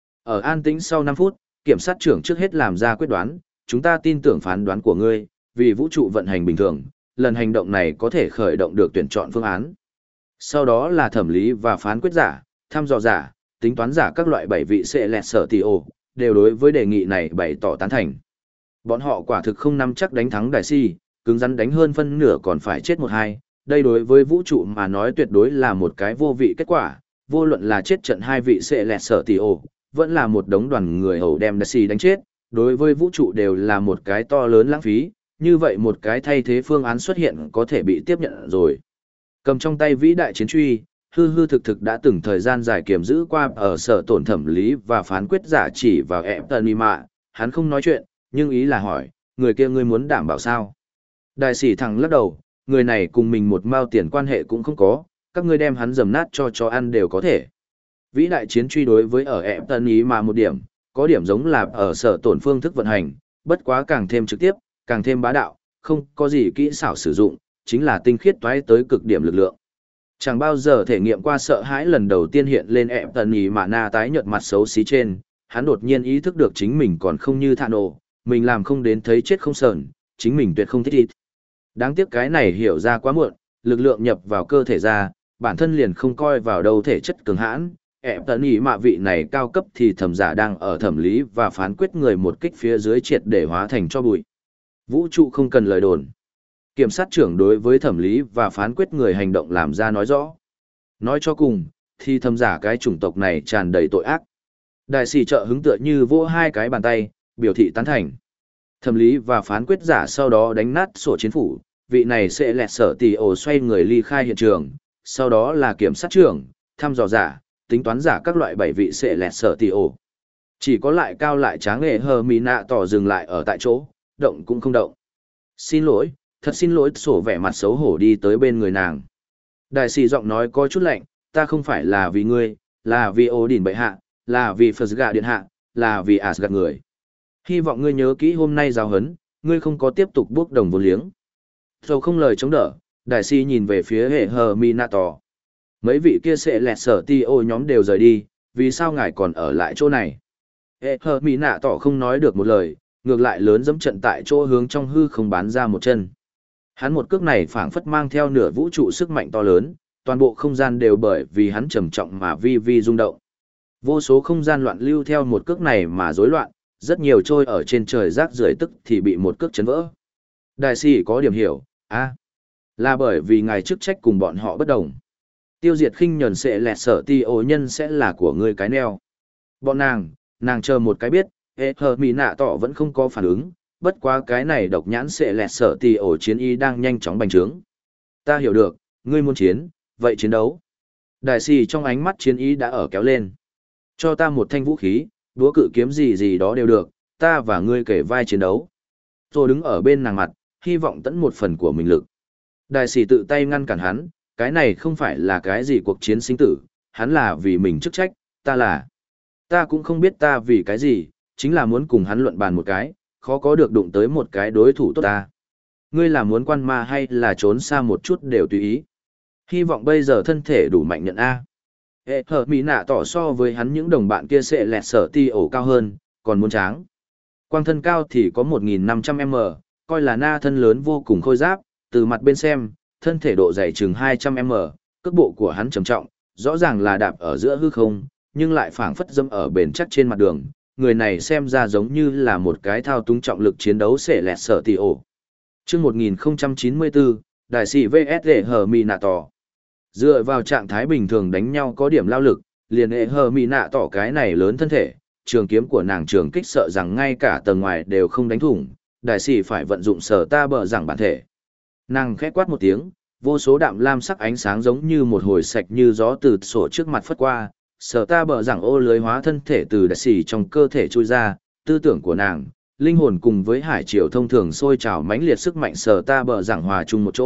Ở an tĩnh sau năm phút, kiểm sát trưởng trước hết làm ra quyết đoán, chúng ta tin tưởng phán đoán của ngươi, vì vũ trụ vận hành bình thường, lần hành động này có thể khởi động được tuyển chọn phương án. Sau đó là thẩm lý và phán quyết giả, thăm dò giả, tính toán giả các loại bảy vị sẽ lẹt sở tỷ ổ, đều đối với đề nghị này bày tỏ tán thành. Bọn họ quả thực không nắm chắc đánh thắng đại si, cứng rắn đánh hơn phân nửa còn phải chết một hai, đây đối với vũ trụ mà nói tuyệt đối là một cái vô vị kết quả, vô luận là chết trận hai vị sẽ lẹt sở tỷ ổ, vẫn là một đống đoàn người hầu đem đại si đánh chết, đối với vũ trụ đều là một cái to lớn lãng phí, như vậy một cái thay thế phương án xuất hiện có thể bị tiếp nhận rồi. Cầm trong tay vĩ đại chiến truy, hư hư thực thực đã từng thời gian dài kiểm giữ qua ở sở tổn thẩm lý và phán quyết giả chỉ vào ẹp tần y mạ, hắn không nói chuyện, nhưng ý là hỏi, người kia ngươi muốn đảm bảo sao? Đại sĩ thẳng lắc đầu, người này cùng mình một mao tiền quan hệ cũng không có, các ngươi đem hắn dầm nát cho chó ăn đều có thể. Vĩ đại chiến truy đối với ở ẹp tần y mà một điểm, có điểm giống là ở sở tổn phương thức vận hành, bất quá càng thêm trực tiếp, càng thêm bá đạo, không có gì kỹ xảo sử dụng, chính là tinh khiết toái tới cực điểm lực lượng. Chẳng bao giờ thể nghiệm qua sợ hãi lần đầu tiên hiện lên ẹp tần ý mà na tái nhợt mặt xấu xí trên, hắn đột nhiên ý thức được chính mình còn không như Thạ Nổ, mình làm không đến thấy chết không sờn, chính mình tuyệt không thích ít. Đáng tiếc cái này hiểu ra quá muộn, lực lượng nhập vào cơ thể ra, bản thân liền không coi vào đâu thể chất cường hãn, ẹp tần ý mạ vị này cao cấp thì thẩm giả đang ở thẩm lý và phán quyết người một kích phía dưới triệt để hóa thành cho bụi. Vũ trụ không cần lời đồn. Kiểm sát trưởng đối với thẩm lý và phán quyết người hành động làm ra nói rõ. Nói cho cùng, thì thẩm giả cái chủng tộc này tràn đầy tội ác. Đại sĩ trợ hứng tựa như vỗ hai cái bàn tay, biểu thị tán thành. Thẩm lý và phán quyết giả sau đó đánh nát sổ chiến phủ, vị này sẽ lẹt sở tỷ ổ xoay người ly khai hiện trường, sau đó là kiểm sát trưởng, thăm dò giả, tính toán giả các loại bảy vị sẽ lẹt sở tỷ ổ. Chỉ có lại cao lại tráng nghệ hờ mì nạ tỏ dừng lại ở tại chỗ, động cũng không động. Xin lỗi, thật xin lỗi, sổ vẻ mặt xấu hổ đi tới bên người nàng. Đại sĩ giọng nói có chút lạnh, ta không phải là vì ngươi, là vì ố đỉnh bệ hạ, là vì Phật gà điện hạ, là vì Asgard người. Hy vọng ngươi nhớ kỹ hôm nay giáo huấn, ngươi không có tiếp tục bước đồng vốn liếng. Dầu không lời chống đỡ, đại sĩ nhìn về phía hệ hờ mi nạ tỏ. Mấy vị kia sẽ lẹt sở ti ô nhóm đều rời đi, vì sao ngài còn ở lại chỗ này? Hệ hờ mi nạ tỏ không nói được một lời, ngược lại lớn dẫm trận tại chỗ hướng trong hư không bán ra một chân. Hắn một cước này phảng phất mang theo nửa vũ trụ sức mạnh to lớn, toàn bộ không gian đều bởi vì hắn trầm trọng mà vi vi rung động. Vô số không gian loạn lưu theo một cước này mà rối loạn, rất nhiều trôi ở trên trời rác rưởi tức thì bị một cước chấn vỡ. Đại sĩ có điểm hiểu, a, là bởi vì ngài chức trách cùng bọn họ bất đồng. Tiêu diệt khinh nhẫn sẽ lẹt sở ti ô nhân sẽ là của ngươi cái neo. Bọn nàng, nàng chờ một cái biết, hệ hờ mỹ nạ tỏ vẫn không có phản ứng, bất quá cái này độc nhãn sẽ lẹt sở ti ổ chiến y đang nhanh chóng bành trướng. Ta hiểu được, ngươi muốn chiến, vậy chiến đấu. Đại sĩ trong ánh mắt chiến ý đã ở kéo lên. Cho ta một thanh vũ khí, đũa cự kiếm gì gì đó đều được, ta và ngươi kể vai chiến đấu. Rồi đứng ở bên nàng mặt, hy vọng tận một phần của mình lực. Đại sĩ tự tay ngăn cản hắn, cái này không phải là cái gì cuộc chiến sinh tử, hắn là vì mình chức trách, ta là. Ta cũng không biết ta vì cái gì, chính là muốn cùng hắn luận bàn một cái, khó có được đụng tới một cái đối thủ tốt ta. Ngươi là muốn quan ma hay là trốn xa một chút đều tùy ý. Hy vọng bây giờ thân thể đủ mạnh nhận A. Hệ hờ mỹ nạ tỏ so với hắn những đồng bạn kia sẽ lẹt sở ti ổ cao hơn, còn muốn tráng. Quang thân cao thì có một nghìn năm trăm mét, coi là na thân lớn vô cùng khôi giáp, từ mặt bên xem, thân thể độ dày chừng hai trăm mét, cước bộ của hắn trầm trọng, rõ ràng là đạp ở giữa hư không, nhưng lại phảng phất dâm ở bền chắc trên mặt đường. Người này xem ra giống như là một cái thao túng trọng lực chiến đấu sẽ lẹt sở tỷ ổ. Chương một nghìn không trăm chín mươi bốn, Đại sĩ vs hệ hờ mỹ nạ tỏ. Dựa vào trạng thái bình thường đánh nhau có điểm lao lực, liền hệ hờ mỹ nạ tỏ cái này lớn thân thể, trường kiếm của nàng trường kích sợ rằng ngay cả tầng ngoài đều không đánh thủng, đại sĩ phải vận dụng sở ta bờ rằng bản thể. Nàng khẽ quát một tiếng, vô số đạm lam sắc ánh sáng giống như một hồi sạch như gió từ sổ trước mặt phất qua, sở ta bờ rằng ô lưới hóa thân thể từ đại sĩ trong cơ thể trôi ra, tư tưởng của nàng, linh hồn cùng với hải triều thông thường sôi trào mãnh liệt sức mạnh sở ta bờ rằng hòa chung một chỗ,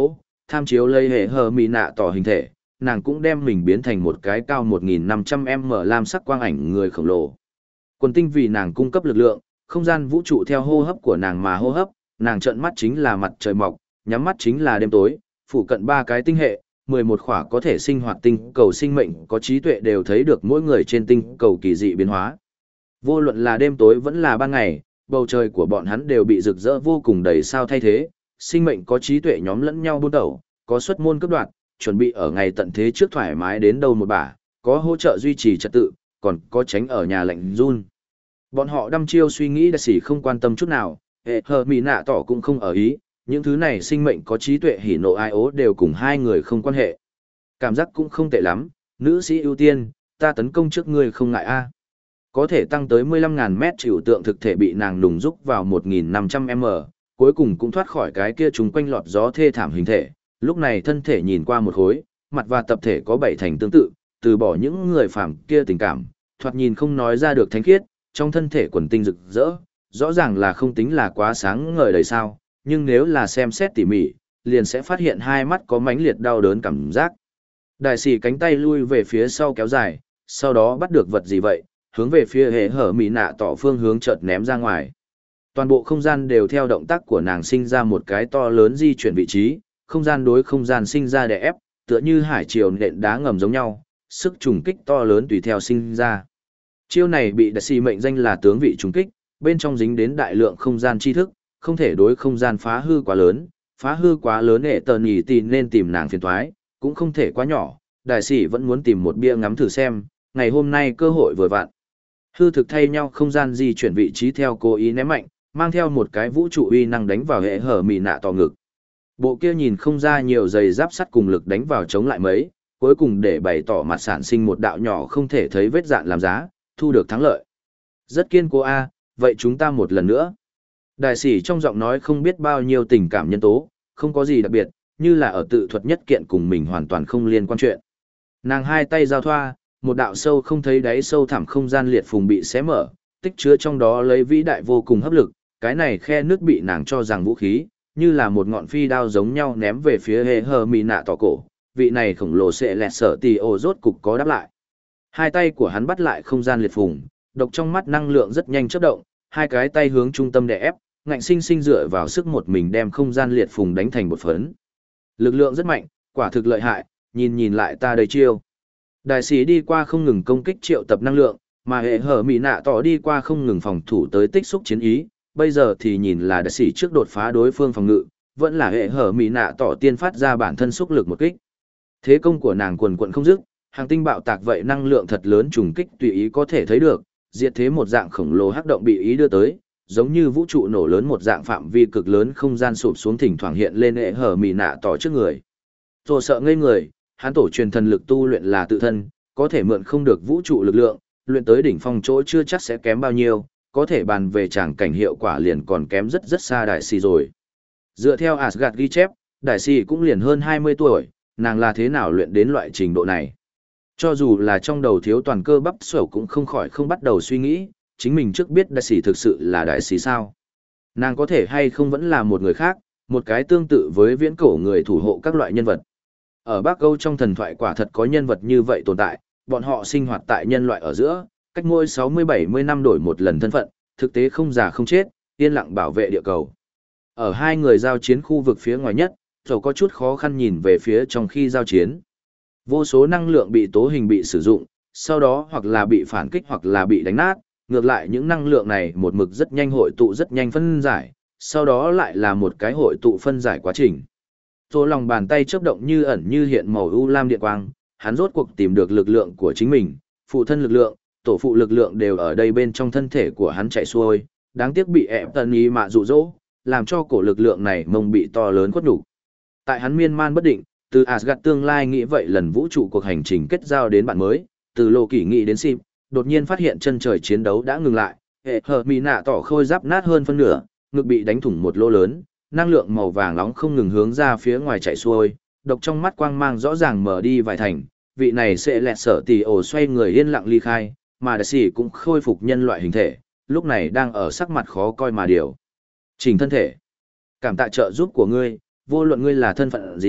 tham chiếu lấy hệ hờ mì nạ tỏ hình thể, nàng cũng đem mình biến thành một cái cao một nghìn năm trăm mét lam sắc quang ảnh người khổng lồ. Quần tinh vì nàng cung cấp lực lượng, không gian vũ trụ theo hô hấp của nàng mà hô hấp, nàng trợn mắt chính là mặt trời mọc, nhắm mắt chính là đêm tối, phụ cận ba cái tinh hệ, mười một khỏa có thể sinh hoạt tinh cầu sinh mệnh có trí tuệ đều thấy được mỗi người trên tinh cầu kỳ dị biến hóa. Vô luận là đêm tối vẫn là ban ngày, bầu trời của bọn hắn đều bị rực rỡ vô cùng đầy sao thay thế, sinh mệnh có trí tuệ nhóm lẫn nhau buôn đầu, có xuất môn cấp đoạn, chuẩn bị ở ngày tận thế trước thoải mái đến đâu một bả, có hỗ trợ duy trì trật tự, còn có tránh ở nhà lạnh run. Bọn họ đăm chiêu suy nghĩ đã xỉ không quan tâm chút nào, hệ hờ mì nạ tỏ cũng không ở ý, những thứ này sinh mệnh có trí tuệ hỉ nộ ai ố đều cùng hai người không quan hệ. Cảm giác cũng không tệ lắm, nữ sĩ ưu tiên, ta tấn công trước ngươi không ngại a. Có thể tăng tới mười lăm nghìn mét chịu tượng thực thể bị nàng đùng rúc vào một nghìn năm trăm mét, cuối cùng cũng thoát khỏi cái kia trùng quanh lọt gió thê thảm hình thể. Lúc này thân thể nhìn qua một khối, mặt và tập thể có bảy thành tương tự, từ bỏ những người phàm kia tình cảm, thoạt nhìn không nói ra được thánh khiết, trong thân thể quần tinh rực rỡ, rõ ràng là không tính là quá sáng ngời đầy sao, nhưng nếu là xem xét tỉ mỉ, liền sẽ phát hiện hai mắt có mãnh liệt đau đớn cảm giác. Đại sĩ cánh tay lui về phía sau kéo dài, sau đó bắt được vật gì vậy, hướng về phía hệ hở mì nạ tỏ phương hướng chợt ném ra ngoài. Toàn bộ không gian đều theo động tác của nàng sinh ra một cái to lớn di chuyển vị trí, không gian đối không gian sinh ra đè ép, tựa như hải triều nện đá ngầm giống nhau, sức trùng kích to lớn tùy theo sinh ra. Chiêu này bị đại sĩ mệnh danh là tướng vị trùng kích, bên trong dính đến đại lượng không gian tri thức, không thể đối không gian phá hư quá lớn, phá hư quá lớn hệ tờ nhì tì nên tìm nàng phiền thoái, cũng không thể quá nhỏ, đại sĩ vẫn muốn tìm một bia ngắm thử xem, ngày hôm nay cơ hội vừa vặn. Hư thực thay nhau không gian di chuyển vị trí theo cố ý ném mạnh, mang theo một cái vũ trụ uy năng đánh vào hệ hở mì nạ tỏ ngực. Bộ kia nhìn không ra nhiều giày giáp sắt cùng lực đánh vào chống lại mấy, cuối cùng để bày tỏ mặt sản sinh một đạo nhỏ không thể thấy vết dạn làm giá, thu được thắng lợi. Rất kiên cố a, vậy chúng ta một lần nữa. Đại sĩ trong giọng nói không biết bao nhiêu tình cảm nhân tố, không có gì đặc biệt, như là ở tự thuật nhất kiện cùng mình hoàn toàn không liên quan chuyện. Nàng hai tay giao thoa, một đạo sâu không thấy đáy sâu thẳm không gian liệt phùng bị xé mở, tích chứa trong đó lấy vĩ đại vô cùng hấp lực, cái này khe nước bị nàng cho rằng vũ khí, như là một ngọn phi đao giống nhau ném về phía hệ hờ mì nạ tỏ cổ, vị này khổng lồ sẽ lẹt sở tì ô rốt cục có đáp lại. Hai tay của hắn bắt lại không gian liệt phùng, độc trong mắt năng lượng rất nhanh chớp động, hai cái tay hướng trung tâm đè ép, ngạnh sinh sinh dựa vào sức một mình đem không gian liệt phùng đánh thành một phấn. Lực lượng rất mạnh, quả thực lợi hại, nhìn nhìn lại ta đây chiêu. Đại sĩ đi qua không ngừng công kích triệu tập năng lượng, mà hệ hở mì nạ tỏ đi qua không ngừng phòng thủ tới tích xúc chiến ý, bây giờ thì nhìn là đại sĩ trước đột phá đối phương phòng ngự, vẫn là hệ hở mì nạ tỏ tiên phát ra bản thân xúc lực một kích. Thế công của nàng quần quận không dứt, hàng tinh bạo tạc vậy năng lượng thật lớn trùng kích tùy ý có thể thấy được, diệt thế một dạng khổng lồ hắc động bị ý đưa tới, giống như vũ trụ nổ lớn một dạng phạm vi cực lớn không gian sụp xuống thỉnh thoảng hiện lên hệ hở mì nạ tỏ trước người. Rồi sợ ngây người, hắn tổ truyền thần lực tu luyện là tự thân, có thể mượn không được vũ trụ lực lượng, luyện tới đỉnh phong chỗ chưa chắc sẽ kém bao nhiêu, có thể bàn về tràng cảnh hiệu quả liền còn kém rất rất xa đại sĩ rồi. Dựa theo Asgard ghi chép, đại sĩ cũng liền hơn hai mươi tuổi, nàng là thế nào luyện đến loại trình độ này. Cho dù là trong đầu thiếu toàn cơ bắp sổ cũng không khỏi không bắt đầu suy nghĩ, chính mình trước biết đại sĩ thực sự là đại sĩ sao. Nàng có thể hay không vẫn là một người khác, một cái tương tự với viễn cổ người thủ hộ các loại nhân vật. Ở Bắc Âu trong thần thoại quả thật có nhân vật như vậy tồn tại, bọn họ sinh hoạt tại nhân loại ở giữa, cách mỗi sáu mươi bảy mươi năm đổi một lần thân phận, thực tế không già không chết, yên lặng bảo vệ địa cầu. Ở hai người giao chiến khu vực phía ngoài nhất, rồi có chút khó khăn nhìn về phía trong khi giao chiến. Vô số năng lượng bị tố hình bị sử dụng, sau đó hoặc là bị phản kích hoặc là bị đánh nát, ngược lại những năng lượng này một mực rất nhanh hội tụ rất nhanh phân giải, sau đó lại là một cái hội tụ phân giải quá trình. Rồi lòng bàn tay chớp động như ẩn như hiện màu u lam điện quang, hắn rốt cuộc tìm được lực lượng của chính mình, phụ thân lực lượng, tổ phụ lực lượng đều ở đây bên trong thân thể của hắn chạy xuôi, đáng tiếc bị ép tần ý mạ dụ dỗ, làm cho cổ lực lượng này mông bị to lớn quất đủ. Tại hắn miên man bất định, từ Asgard tương lai nghĩ vậy lần vũ trụ cuộc hành trình kết giao đến bạn mới, từ Lô Kỷ nghĩ đến Sim, đột nhiên phát hiện chân trời chiến đấu đã ngừng lại, hệ hờ mì nạ tỏ khôi giáp nát hơn phân nửa, ngực bị đánh thủng một lỗ lớn, năng lượng màu vàng nóng không ngừng hướng ra phía ngoài chạy xuôi, độc trong mắt quang mang rõ ràng mở đi vài thành, vị này sẽ lẹt sở tỷ ổ xoay người yên lặng ly khai, mà đại sĩ cũng khôi phục nhân loại hình thể, lúc này đang ở sắc mặt khó coi mà điều chỉnh thân thể. Cảm tạ trợ giúp của ngươi, vô luận ngươi là thân phận gì,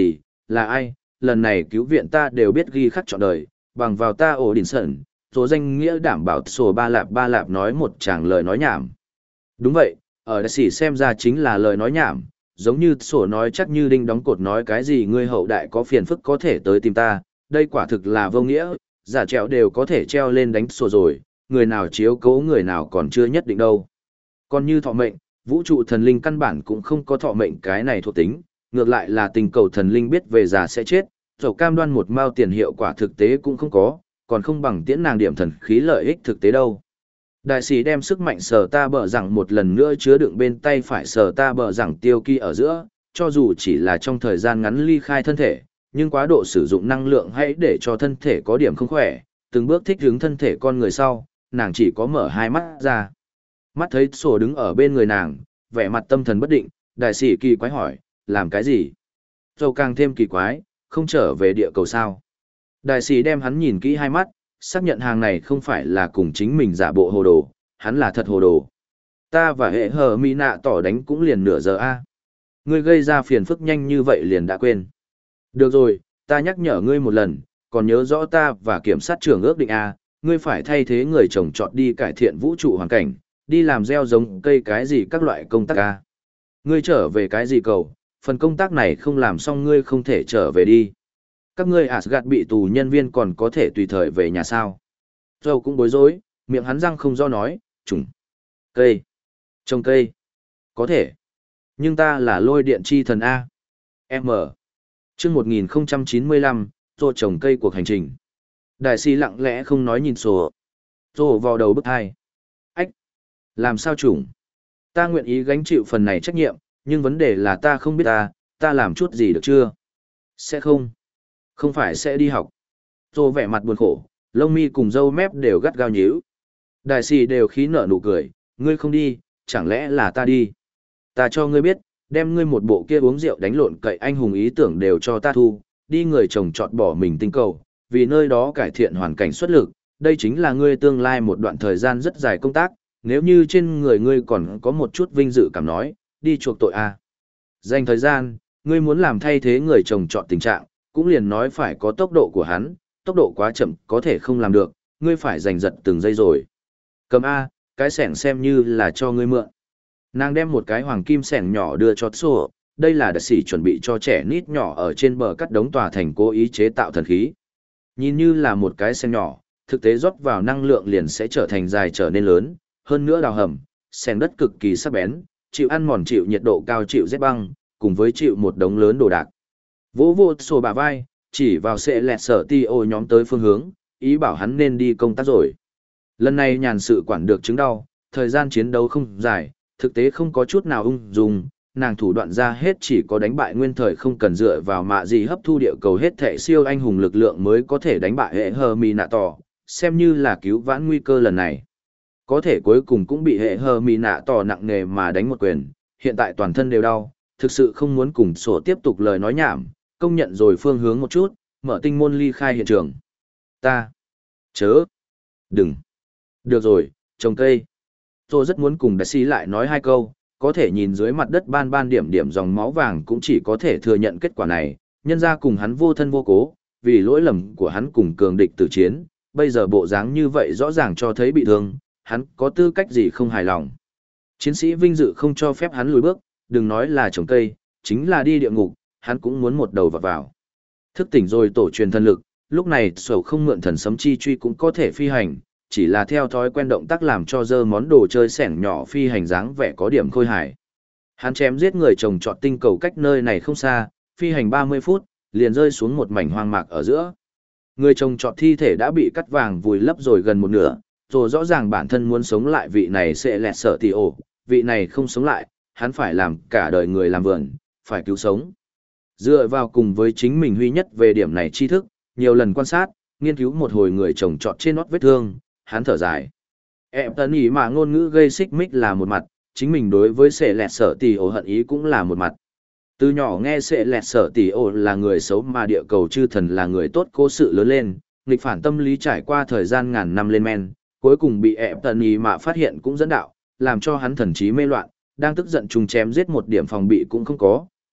là ai, lần này cứu viện ta đều biết ghi khắc trọn đời, bằng vào ta ổ đỉnh sẩn, số danh nghĩa đảm bảo sổ ba lạp ba lạp nói một tràng lời nói nhảm. Đúng vậy, ở đại sĩ xem ra chính là lời nói nhảm, giống như sổ nói chắc như đinh đóng cột nói cái gì ngươi hậu đại có phiền phức có thể tới tìm ta, đây quả thực là vô nghĩa, giả trèo đều có thể treo lên đánh sổ rồi, người nào chiếu cố người nào còn chưa nhất định đâu. Còn như thọ mệnh, vũ trụ thần linh căn bản cũng không có thọ mệnh cái này thuộc tính, ngược lại là tình cầu thần linh biết về già sẽ chết, dầu cam đoan một mao tiền hiệu quả thực tế cũng không có, còn không bằng tiễn nàng điểm thần khí lợi ích thực tế đâu. Đại sĩ đem sức mạnh sờ ta bờ rằng một lần nữa chứa đựng bên tay phải sờ ta bờ rằng tiêu kỳ ở giữa, cho dù chỉ là trong thời gian ngắn ly khai thân thể, nhưng quá độ sử dụng năng lượng hãy để cho thân thể có điểm không khỏe, từng bước thích ứng thân thể con người sau, nàng chỉ có mở hai mắt ra. Mắt thấy sổ đứng ở bên người nàng, vẻ mặt tâm thần bất định, đại sĩ kỳ quái hỏi, làm cái gì? Dầu càng thêm kỳ quái, không trở về địa cầu sao? Đại sĩ đem hắn nhìn kỹ hai mắt, xác nhận hàng này không phải là cùng chính mình giả bộ hồ đồ, hắn là thật hồ đồ. Ta và hệ hờ mỹ nạ tỏ đánh cũng liền nửa giờ a. Ngươi gây ra phiền phức nhanh như vậy liền đã quên. Được rồi, ta nhắc nhở ngươi một lần, còn nhớ rõ ta và kiểm sát trưởng ước định a, ngươi phải thay thế người trồng trọt đi cải thiện vũ trụ hoàn cảnh, đi làm gieo giống cây cái gì các loại công tác a. Ngươi trở về cái gì cầu, phần công tác này không làm xong ngươi không thể trở về đi. Các ngươi Asgard bị tù nhân viên còn có thể tùy thời về nhà sao. Dâu cũng bối rối, miệng hắn răng không do nói, trùng, cây, trồng cây, có thể. Nhưng ta là lôi điện chi thần A. M. Trước một nghìn chín mươi lăm, Dô trồng cây cuộc hành trình. Đại sĩ lặng lẽ không nói nhìn sổ. Dô vào đầu bức hai. Ách! Làm sao trùng? Ta nguyện ý gánh chịu phần này trách nhiệm, nhưng vấn đề là ta không biết ta, ta làm chút gì được chưa? Sẽ không. Không phải sẽ đi học. Dô vẻ mặt buồn khổ, lông mi cùng râu mép đều gắt gao nhíu. Đại sĩ đều khí nở nụ cười, ngươi không đi, chẳng lẽ là ta đi? Ta cho ngươi biết, đem ngươi một bộ kia uống rượu đánh lộn cậy anh hùng ý tưởng đều cho ta thu, đi người chồng chọn bỏ mình tinh cầu, vì nơi đó cải thiện hoàn cảnh xuất lực, đây chính là ngươi tương lai một đoạn thời gian rất dài công tác, nếu như trên người ngươi còn có một chút vinh dự cảm nói, đi chuộc tội a. À. Dành thời gian, ngươi muốn làm thay thế người chồng chọn tình trạng, cũng liền nói phải có tốc độ của hắn, tốc độ quá chậm có thể không làm được, ngươi phải giành giật từng giây rồi. Cầm A, cái sẻng xem như là cho ngươi mượn. Nàng đem một cái hoàng kim sẻng nhỏ đưa cho Sô, đây là đặc sĩ chuẩn bị cho trẻ nít nhỏ ở trên bờ cắt đống tòa thành cố ý chế tạo thần khí. Nhìn như là một cái sẻng nhỏ, thực tế rót vào năng lượng liền sẽ trở thành dài trở nên lớn, hơn nữa đào hầm, sẻng đất cực kỳ sắc bén, chịu ăn mòn chịu nhiệt độ cao chịu rét băng, cùng với chịu một đống lớn đồ đạc. Vỗ vô Sô bả vai, chỉ vào sẽ lẹt sở ti ô nhóm tới phương hướng, ý bảo hắn nên đi công tác rồi. Lần này nhàn sự quản được chứng đau, thời gian chiến đấu không dài, thực tế không có chút nào ung dung, nàng thủ đoạn ra hết chỉ có đánh bại nguyên thời không cần dựa vào mạ gì hấp thu địa cầu hết thể siêu anh hùng lực lượng mới có thể đánh bại hệ hờ mì nạ tỏ, xem như là cứu vãn nguy cơ lần này. Có thể cuối cùng cũng bị hệ hờ mì nạ tỏ nặng nề mà đánh một quyền, hiện tại toàn thân đều đau, thực sự không muốn cùng sổ tiếp tục lời nói nhảm, công nhận rồi phương hướng một chút, mở tinh môn ly khai hiện trường. Ta, chớ, đừng, được rồi, trồng cây. Tôi rất muốn cùng đại sĩ lại nói hai câu, có thể nhìn dưới mặt đất ban ban điểm điểm dòng máu vàng cũng chỉ có thể thừa nhận kết quả này, nhân ra cùng hắn vô thân vô cố, vì lỗi lầm của hắn cùng cường địch tử chiến, bây giờ bộ dáng như vậy rõ ràng cho thấy bị thương, hắn có tư cách gì không hài lòng. Chiến sĩ vinh dự không cho phép hắn lùi bước, đừng nói là trồng cây, chính là đi địa ngục, hắn cũng muốn một đầu vào vào. Thức tỉnh rồi tổ truyền thần lực, lúc này sầu không mượn thần sấm chi truy cũng có thể phi hành, chỉ là theo thói quen động tác làm cho dơ món đồ chơi sẻng nhỏ phi hành dáng vẻ có điểm khôi hài. Hắn chém giết người trồng trọt tinh cầu cách nơi này không xa, phi hành ba mươi phút, liền rơi xuống một mảnh hoang mạc ở giữa. Người trồng trọt thi thể đã bị cắt vàng vùi lấp rồi gần một nửa, rồi rõ ràng bản thân muốn sống lại vị này sẽ lẹt sợ tì ổ, vị này không sống lại, hắn phải làm cả đời người làm vườn, phải cứu sống. Dựa vào cùng với chính mình huy nhất về điểm này tri thức, nhiều lần quan sát, nghiên cứu một hồi người trồng trọt trên nót vết thương, hắn thở dài. Em tấn ý mà ngôn ngữ gây xích mích là một mặt, chính mình đối với sệ lẹt sở tỷ ổ hận ý cũng là một mặt. Từ nhỏ nghe sệ lẹt sở tỷ ổ là người xấu mà địa cầu chư thần là người tốt cố sự lớn lên, nghịch phản tâm lý trải qua thời gian ngàn năm lên men, cuối cùng bị em tấn ý mà phát hiện cũng dẫn đạo, làm cho hắn thần trí mê loạn, đang tức giận trùng chém giết một điểm phòng bị cũng không có,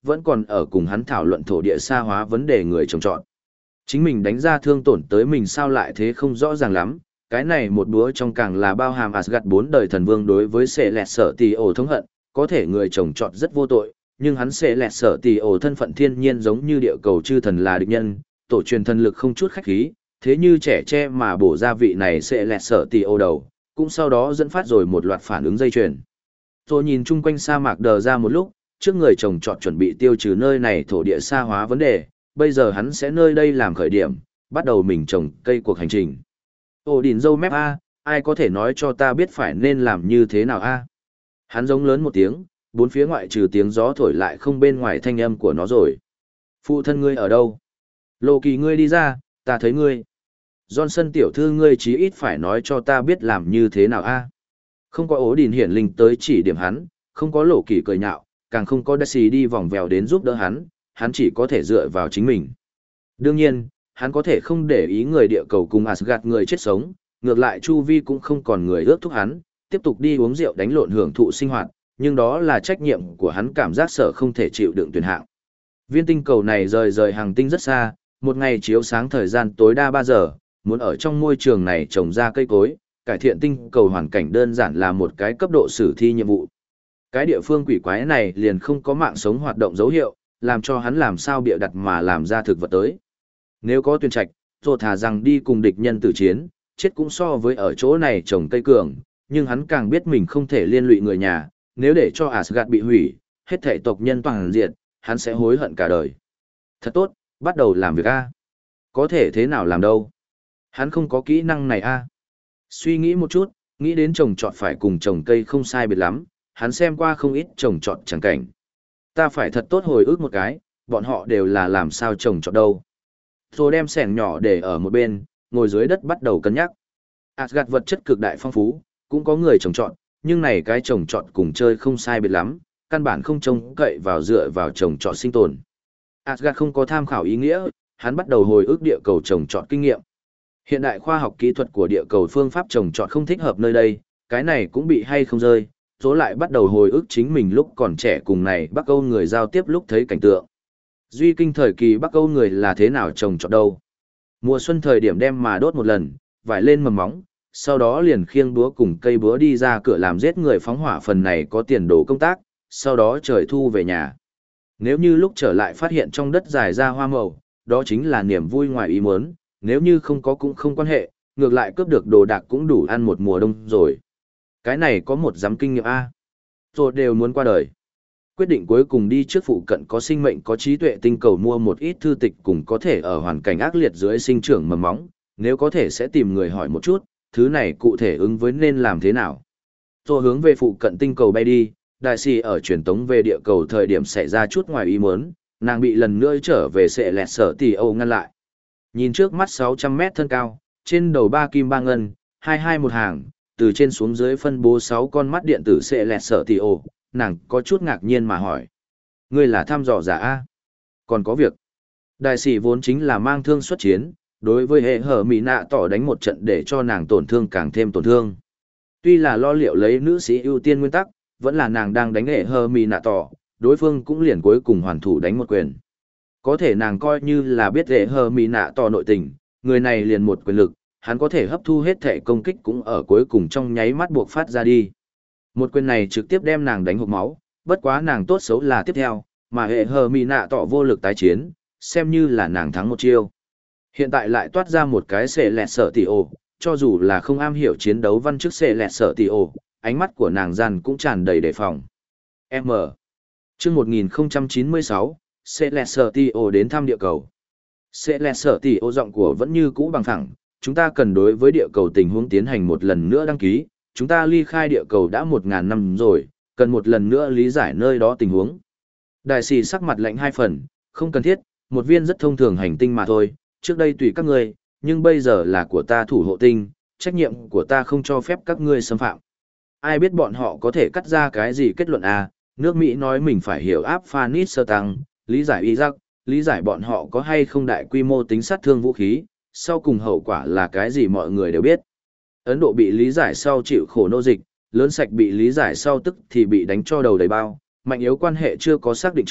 vẫn còn ở cùng hắn thảo luận thổ địa sa hóa vấn đề người trồng trọt. Chính mình đánh ra thương tổn tới mình sao lại thế không rõ ràng lắm, cái này một búa trong càng là bao hàm Asgard bốn đời thần vương đối với Sệ Lẹt Sở Tỷ Ổ thống hận, có thể người trồng trọt rất vô tội, nhưng hắn Sệ Lẹt Sở Tỷ Ổ thân phận thiên nhiên giống như địa cầu chư thần là địch nhân, tổ truyền thần lực không chút khách khí, thế như trẻ tre mà bổ ra vị này Sệ Lẹt Sở Tỷ Ổ đầu, cũng sau đó dẫn phát rồi một loạt phản ứng dây chuyền. Rồi nhìn chung quanh sa mạc đờ ra một lúc, trước người trồng trọt chuẩn bị tiêu trừ nơi này thổ địa sa hóa vấn đề, bây giờ hắn sẽ nơi đây làm khởi điểm, bắt đầu mình trồng cây cuộc hành trình. Ổ đỉnh dâu mép A, ai có thể nói cho ta biết phải nên làm như thế nào A? Hắn giống lớn một tiếng, bốn phía ngoại trừ tiếng gió thổi lại không bên ngoài thanh âm của nó rồi. Phụ thân ngươi ở đâu? Lộ kỳ ngươi đi ra, ta thấy ngươi. Johnson tiểu thư ngươi chí ít phải nói cho ta biết làm như thế nào A? Không có ổ đỉnh hiển linh tới chỉ điểm hắn, không có lộ kỳ cười nhạo, càng không có Daisy đi vòng vèo đến giúp đỡ hắn, hắn chỉ có thể dựa vào chính mình. Đương nhiên, hắn có thể không để ý người địa cầu cùng Asgard người chết sống, ngược lại Chu Vi cũng không còn người ước thúc hắn, tiếp tục đi uống rượu đánh lộn hưởng thụ sinh hoạt, nhưng đó là trách nhiệm của hắn cảm giác sợ không thể chịu đựng tuyệt hạng. Viên tinh cầu này rời rời hàng tinh rất xa, một ngày chiếu sáng thời gian tối đa ba giờ, muốn ở trong môi trường này trồng ra cây cối, cải thiện tinh cầu hoàn cảnh đơn giản là một cái cấp độ sử thi nhiệm vụ. Cái địa phương quỷ quái này liền không có mạng sống hoạt động dấu hiệu, làm cho hắn làm sao bịa đặt mà làm ra thực vật tới. Nếu có tuyển trạch, rồi thà rằng đi cùng địch nhân tử chiến, chết cũng so với ở chỗ này trồng cây cường, nhưng hắn càng biết mình không thể liên lụy người nhà, nếu để cho Asgard bị hủy, hết thảy tộc nhân toàn diện, hắn sẽ hối hận cả đời. Thật tốt, bắt đầu làm việc A. Có thể thế nào làm đâu? Hắn không có kỹ năng này A. Suy nghĩ một chút, nghĩ đến trồng trọt phải cùng trồng cây không sai biệt lắm, hắn xem qua không ít trồng trọt chẳng cảnh. Ta phải thật tốt hồi ức một cái, bọn họ đều là làm sao trồng trọt đâu. Rồi đem sẻng nhỏ để ở một bên, ngồi dưới đất bắt đầu cân nhắc. Asgard vật chất cực đại phong phú, cũng có người trồng trọt, nhưng này cái trồng trọt cùng chơi không sai biệt lắm, căn bản không trông cậy vào dựa vào trồng trọt sinh tồn. Asgard không có tham khảo ý nghĩa, hắn bắt đầu hồi ức địa cầu trồng trọt kinh nghiệm. Hiện đại khoa học kỹ thuật của địa cầu phương pháp trồng trọt không thích hợp nơi đây, cái này cũng bị hay không rơi, số lại bắt đầu hồi ức chính mình lúc còn trẻ cùng này Bắc Âu người giao tiếp lúc thấy cảnh tượng. Duy kinh thời kỳ Bắc Âu người là thế nào trồng trọt đâu. Mùa xuân thời điểm đem mà đốt một lần, vải lên mầm móng, sau đó liền khiêng búa cùng cây búa đi ra cửa làm giết người phóng hỏa phần này có tiền đồ công tác, sau đó trời thu về nhà. Nếu như lúc trở lại phát hiện trong đất dài ra hoa màu, đó chính là niềm vui ngoài ý muốn, nếu như không có cũng không quan hệ, ngược lại cướp được đồ đạc cũng đủ ăn một mùa đông rồi. Cái này có một giám kinh nghiệm A. Rồi đều muốn qua đời. Quyết định cuối cùng đi trước phụ cận có sinh mệnh có trí tuệ tinh cầu mua một ít thư tịch cùng có thể ở hoàn cảnh ác liệt dưới sinh trưởng mầm móng, nếu có thể sẽ tìm người hỏi một chút, thứ này cụ thể ứng với nên làm thế nào. Rồi hướng về phụ cận tinh cầu bay đi, đại sĩ ở truyền tống về địa cầu thời điểm xảy ra chút ngoài ý muốn, nàng bị lần nữa trở về Sệ Lẹt Sở Tỷ Ổ ngăn lại. Nhìn trước mắt sáu trăm mét thân cao, trên đầu ba kim ba ngân, hai hai một hàng, từ trên xuống dưới phân bố sáu con mắt điện tử Sệ Lẹt Sở Tỷ Ổ, nàng có chút ngạc nhiên mà hỏi. Ngươi là thăm dò giả A? Còn có việc. Đại sĩ vốn chính là mang thương xuất chiến, đối với hệ hở mỹ nạ tỏ đánh một trận để cho nàng tổn thương càng thêm tổn thương. Tuy là lo liệu lấy nữ sĩ ưu tiên nguyên tắc, vẫn là nàng đang đánh hệ hở mỹ nạ tỏ, đối phương cũng liền cuối cùng hoàn thủ đánh một quyền. Có thể nàng coi như là biết hệ hở mỹ nạ tỏ nội tình, người này liền một quyền lực, hắn có thể hấp thu hết thể công kích cũng ở cuối cùng trong nháy mắt buộc phát ra đi. Một quyền này trực tiếp đem nàng đánh hộc máu, bất quá nàng tốt xấu là tiếp theo, mà hệ hờ mì nạ tỏ vô lực tái chiến, xem như là nàng thắng một chiêu. Hiện tại lại toát ra một cái Sệ Lẹt Sở Tỷ Ổ, cho dù là không am hiểu chiến đấu văn trước Sệ Lẹt Sở Tỷ Ổ, ánh mắt của nàng gian cũng tràn đầy đề phòng. M. Chương một nghìn không trăm chín mươi sáu, Sệ Lẹt Sở Tỷ Ổ đến thăm địa cầu. Sệ Lẹt Sở Tỷ Ổ giọng của vẫn như cũ bằng phẳng, chúng ta cần đối với địa cầu tình huống tiến hành một lần nữa đăng ký, chúng ta ly khai địa cầu đã một ngàn năm rồi, cần một lần nữa lý giải nơi đó tình huống. Đại sĩ sắc mặt lạnh hai phần, không cần thiết, một viên rất thông thường hành tinh mà thôi, trước đây tùy các ngươi, nhưng bây giờ là của ta thủ hộ tinh, trách nhiệm của ta không cho phép các ngươi xâm phạm. Ai biết bọn họ có thể cắt ra cái gì kết luận à, nước Mỹ nói mình phải hiểu áp Phanis sơ tăng, lý giải Iraq, lý giải bọn họ có hay không đại quy mô tính sát thương vũ khí, sau cùng hậu quả là cái gì mọi người đều biết. Ấn Độ bị lý giải sau chịu khổ nô dịch, lớn sạch bị lý giải sau tức thì bị đánh cho đầu đầy bao, mạnh yếu quan hệ chưa có xác định trước,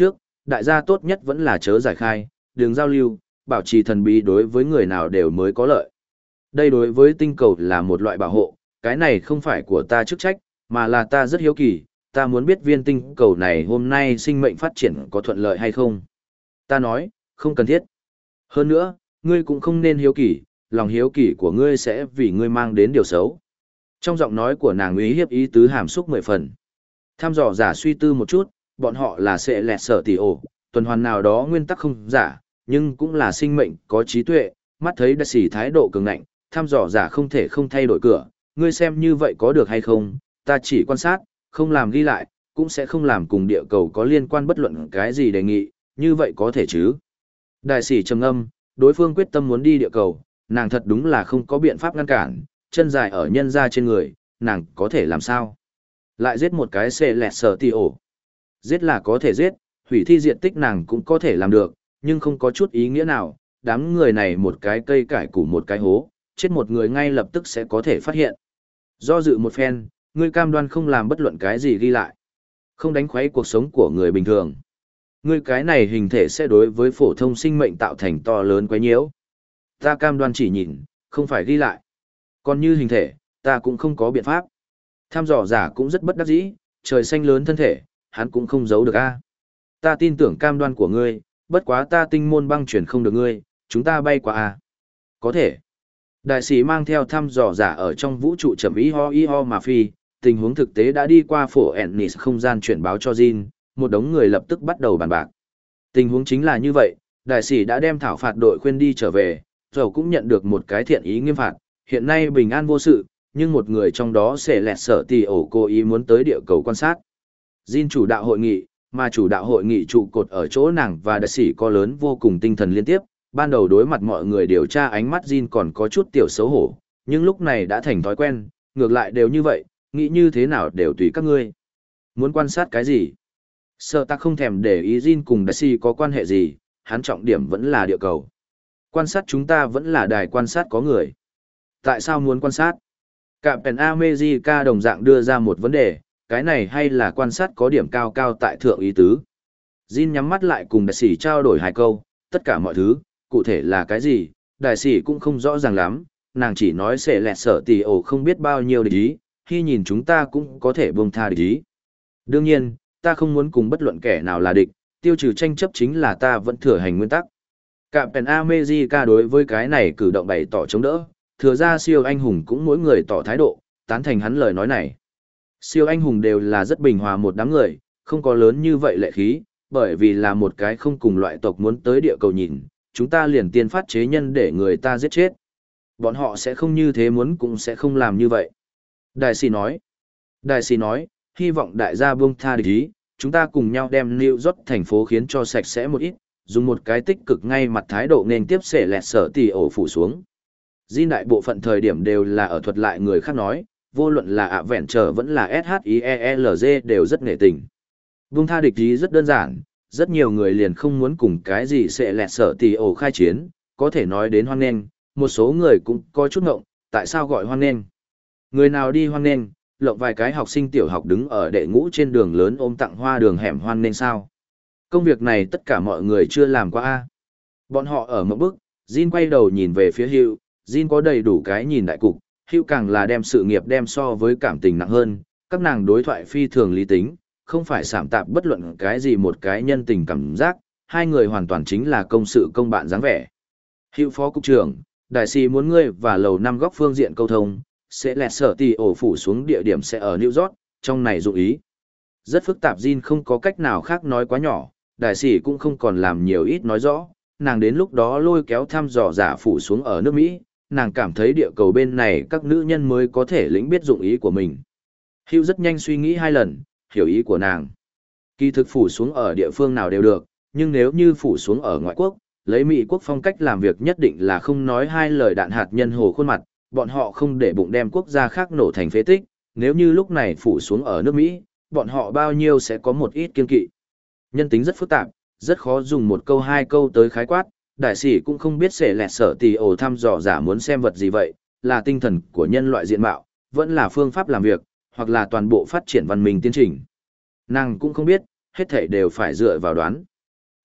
đại gia tốt nhất vẫn là chớ giải khai, đường giao lưu, bảo trì thần bí đối với người nào đều mới có lợi. Đây đối với tinh cầu là một loại bảo hộ, cái này không phải của ta chức trách, mà là ta rất hiếu kỳ, ta muốn biết viên tinh cầu này hôm nay sinh mệnh phát triển có thuận lợi hay không. Ta nói, không cần thiết. Hơn nữa, ngươi cũng không nên hiếu kỳ, lòng hiếu kỳ của ngươi sẽ vì ngươi mang đến điều xấu. Trong giọng nói của nàng uy hiếp ý tứ hàm xúc mười phần. Tham dò giả suy tư một chút, bọn họ là sẽ lẹt sở tỷ ổ, tuần hoàn nào đó nguyên tắc không giả, nhưng cũng là sinh mệnh có trí tuệ, mắt thấy đã xỉ thái độ cường ngạnh, tham dò giả không thể không thay đổi cửa, ngươi xem như vậy có được hay không, ta chỉ quan sát, không làm ghi lại, cũng sẽ không làm cùng địa cầu có liên quan bất luận cái gì đề nghị, như vậy có thể chứ. Đại sĩ trầm ngâm, đối phương quyết tâm muốn đi địa cầu, nàng thật đúng là không có biện pháp ngăn cản, chân dài ở nhân ra trên người, nàng có thể làm sao? Lại giết một cái xê lẹt sở tì ổ. Giết là có thể giết, hủy thi diện tích nàng cũng có thể làm được, nhưng không có chút ý nghĩa nào, đám người này một cái cây cải củ một cái hố, chết một người ngay lập tức sẽ có thể phát hiện. Do dự một phen, ngươi cam đoan không làm bất luận cái gì ghi lại. Không đánh khuấy cuộc sống của người bình thường. Ngươi cái này hình thể sẽ đối với phổ thông sinh mệnh tạo thành to lớn quấy nhiễu. Ta cam đoan chỉ nhìn, không phải ghi lại. Còn như hình thể, ta cũng không có biện pháp. Tham dò giả cũng rất bất đắc dĩ, trời xanh lớn thân thể, hắn cũng không giấu được a. Ta tin tưởng cam đoan của ngươi, bất quá ta tinh môn băng chuyển không được ngươi, chúng ta bay qua a. Có thể. Đại sĩ mang theo thăm dò giả ở trong vũ trụ chậm ý ho y ho mà phi, tình huống thực tế đã đi qua phổ Ennis không gian chuyển báo cho Jin, một đống người lập tức bắt đầu bàn bạc. Tình huống chính là như vậy, đại sĩ đã đem thảo phạt đội khuyên đi trở về, rồi cũng nhận được một cái thiện ý nghiêm phạt, hiện nay bình an vô sự, nhưng một người trong đó sẽ lẹt sở tỷ ổ cố ý muốn tới địa cầu quan sát. Jin chủ đạo hội nghị, mà chủ đạo hội nghị trụ cột ở chỗ nàng và đại sĩ có lớn vô cùng tinh thần liên tiếp. Ban đầu đối mặt mọi người điều tra ánh mắt Jin còn có chút tiểu xấu hổ, nhưng lúc này đã thành thói quen, ngược lại đều như vậy, nghĩ như thế nào đều tùy các ngươi. Muốn quan sát cái gì? Sợ ta không thèm để ý Jin cùng Daisy có quan hệ gì, hắn trọng điểm vẫn là địa cầu. Quan sát chúng ta vẫn là đài quan sát có người. Tại sao muốn quan sát? Cạm Pèn America đồng dạng đưa ra một vấn đề, cái này hay là quan sát có điểm cao cao tại thượng ý tứ. Jin nhắm mắt lại cùng Daisy trao đổi hai câu, tất cả mọi thứ, cụ thể là cái gì, đại sĩ cũng không rõ ràng lắm, nàng chỉ nói sẽ lẹt sở tỷ ổ không biết bao nhiêu địch ý, khi nhìn chúng ta cũng có thể buông tha địch ý. Đương nhiên, ta không muốn cùng bất luận kẻ nào là địch, tiêu trừ tranh chấp chính là ta vẫn thừa hành nguyên tắc. Cạm Pèn America đối với cái này cử động bày tỏ chống đỡ, thừa ra siêu anh hùng cũng mỗi người tỏ thái độ, tán thành hắn lời nói này. Siêu anh hùng đều là rất bình hòa một đám người, không có lớn như vậy lệ khí, bởi vì là một cái không cùng loại tộc muốn tới địa cầu nhìn, chúng ta liền tiên phát chế nhân để người ta giết chết. Bọn họ sẽ không như thế muốn cũng sẽ không làm như vậy. Đại sĩ nói. Đại sĩ nói, hy vọng đại gia buông tha địch ý, chúng ta cùng nhau đem New York thành phố khiến cho sạch sẽ một ít, dùng một cái tích cực ngay mặt thái độ nên tiếp sẽ lẹt sở tỷ ổ phủ xuống. Di đại bộ phận thời điểm đều là ở thuật lại người khác nói, vô luận là ạ vẹn trở vẫn là ét hát i e lờ giê đều rất nghệ tình. Buông tha địch ý rất đơn giản. Rất nhiều người liền không muốn cùng cái gì sẽ lẹt sở tỷ ổ khai chiến, có thể nói đến hoan nghênh, một số người cũng có chút ngộng, tại sao gọi hoan nghênh? Người nào đi hoan nghênh, lộng vài cái học sinh tiểu học đứng ở đệ ngũ trên đường lớn ôm tặng hoa đường hẻm hoan nghênh sao? Công việc này tất cả mọi người chưa làm qua a. Bọn họ ở một bước, Jin quay đầu nhìn về phía Hugh, Jin có đầy đủ cái nhìn đại cục, Hugh càng là đem sự nghiệp đem so với cảm tình nặng hơn, các nàng đối thoại phi thường lý tính. Không phải sảm tạp bất luận cái gì một cái nhân tình cảm giác, hai người hoàn toàn chính là công sự công bạn dáng vẻ. Hiệu phó cục trưởng, đại sĩ muốn ngươi và lầu năm góc phương diện câu thông, sẽ lẹt sở tỷ ổ phủ xuống địa điểm sẽ ở New York, trong này dụng ý. Rất phức tạp Jin không có cách nào khác nói quá nhỏ, đại sĩ cũng không còn làm nhiều ít nói rõ, nàng đến lúc đó lôi kéo thăm dò giả phủ xuống ở nước Mỹ, nàng cảm thấy địa cầu bên này các nữ nhân mới có thể lĩnh biết dụng ý của mình. Hiệu rất nhanh suy nghĩ hai lần, hiểu ý của nàng. Kỳ thực phủ xuống ở địa phương nào đều được, nhưng nếu như phủ xuống ở ngoại quốc, lấy Mỹ quốc phong cách làm việc nhất định là không nói hai lời đạn hạt nhân hồ khuôn mặt, bọn họ không để bụng đem quốc gia khác nổ thành phế tích, nếu như lúc này phủ xuống ở nước Mỹ, bọn họ bao nhiêu sẽ có một ít kiên kỵ. Nhân tính rất phức tạp, rất khó dùng một câu hai câu tới khái quát, đại sĩ cũng không biết sẽ lẹt sở tỷ ổ thăm dò giả muốn xem vật gì vậy, là tinh thần của nhân loại diện mạo, vẫn là phương pháp làm việc, hoặc là toàn bộ phát triển văn minh tiến trình. Nàng cũng không biết, hết thảy đều phải dựa vào đoán.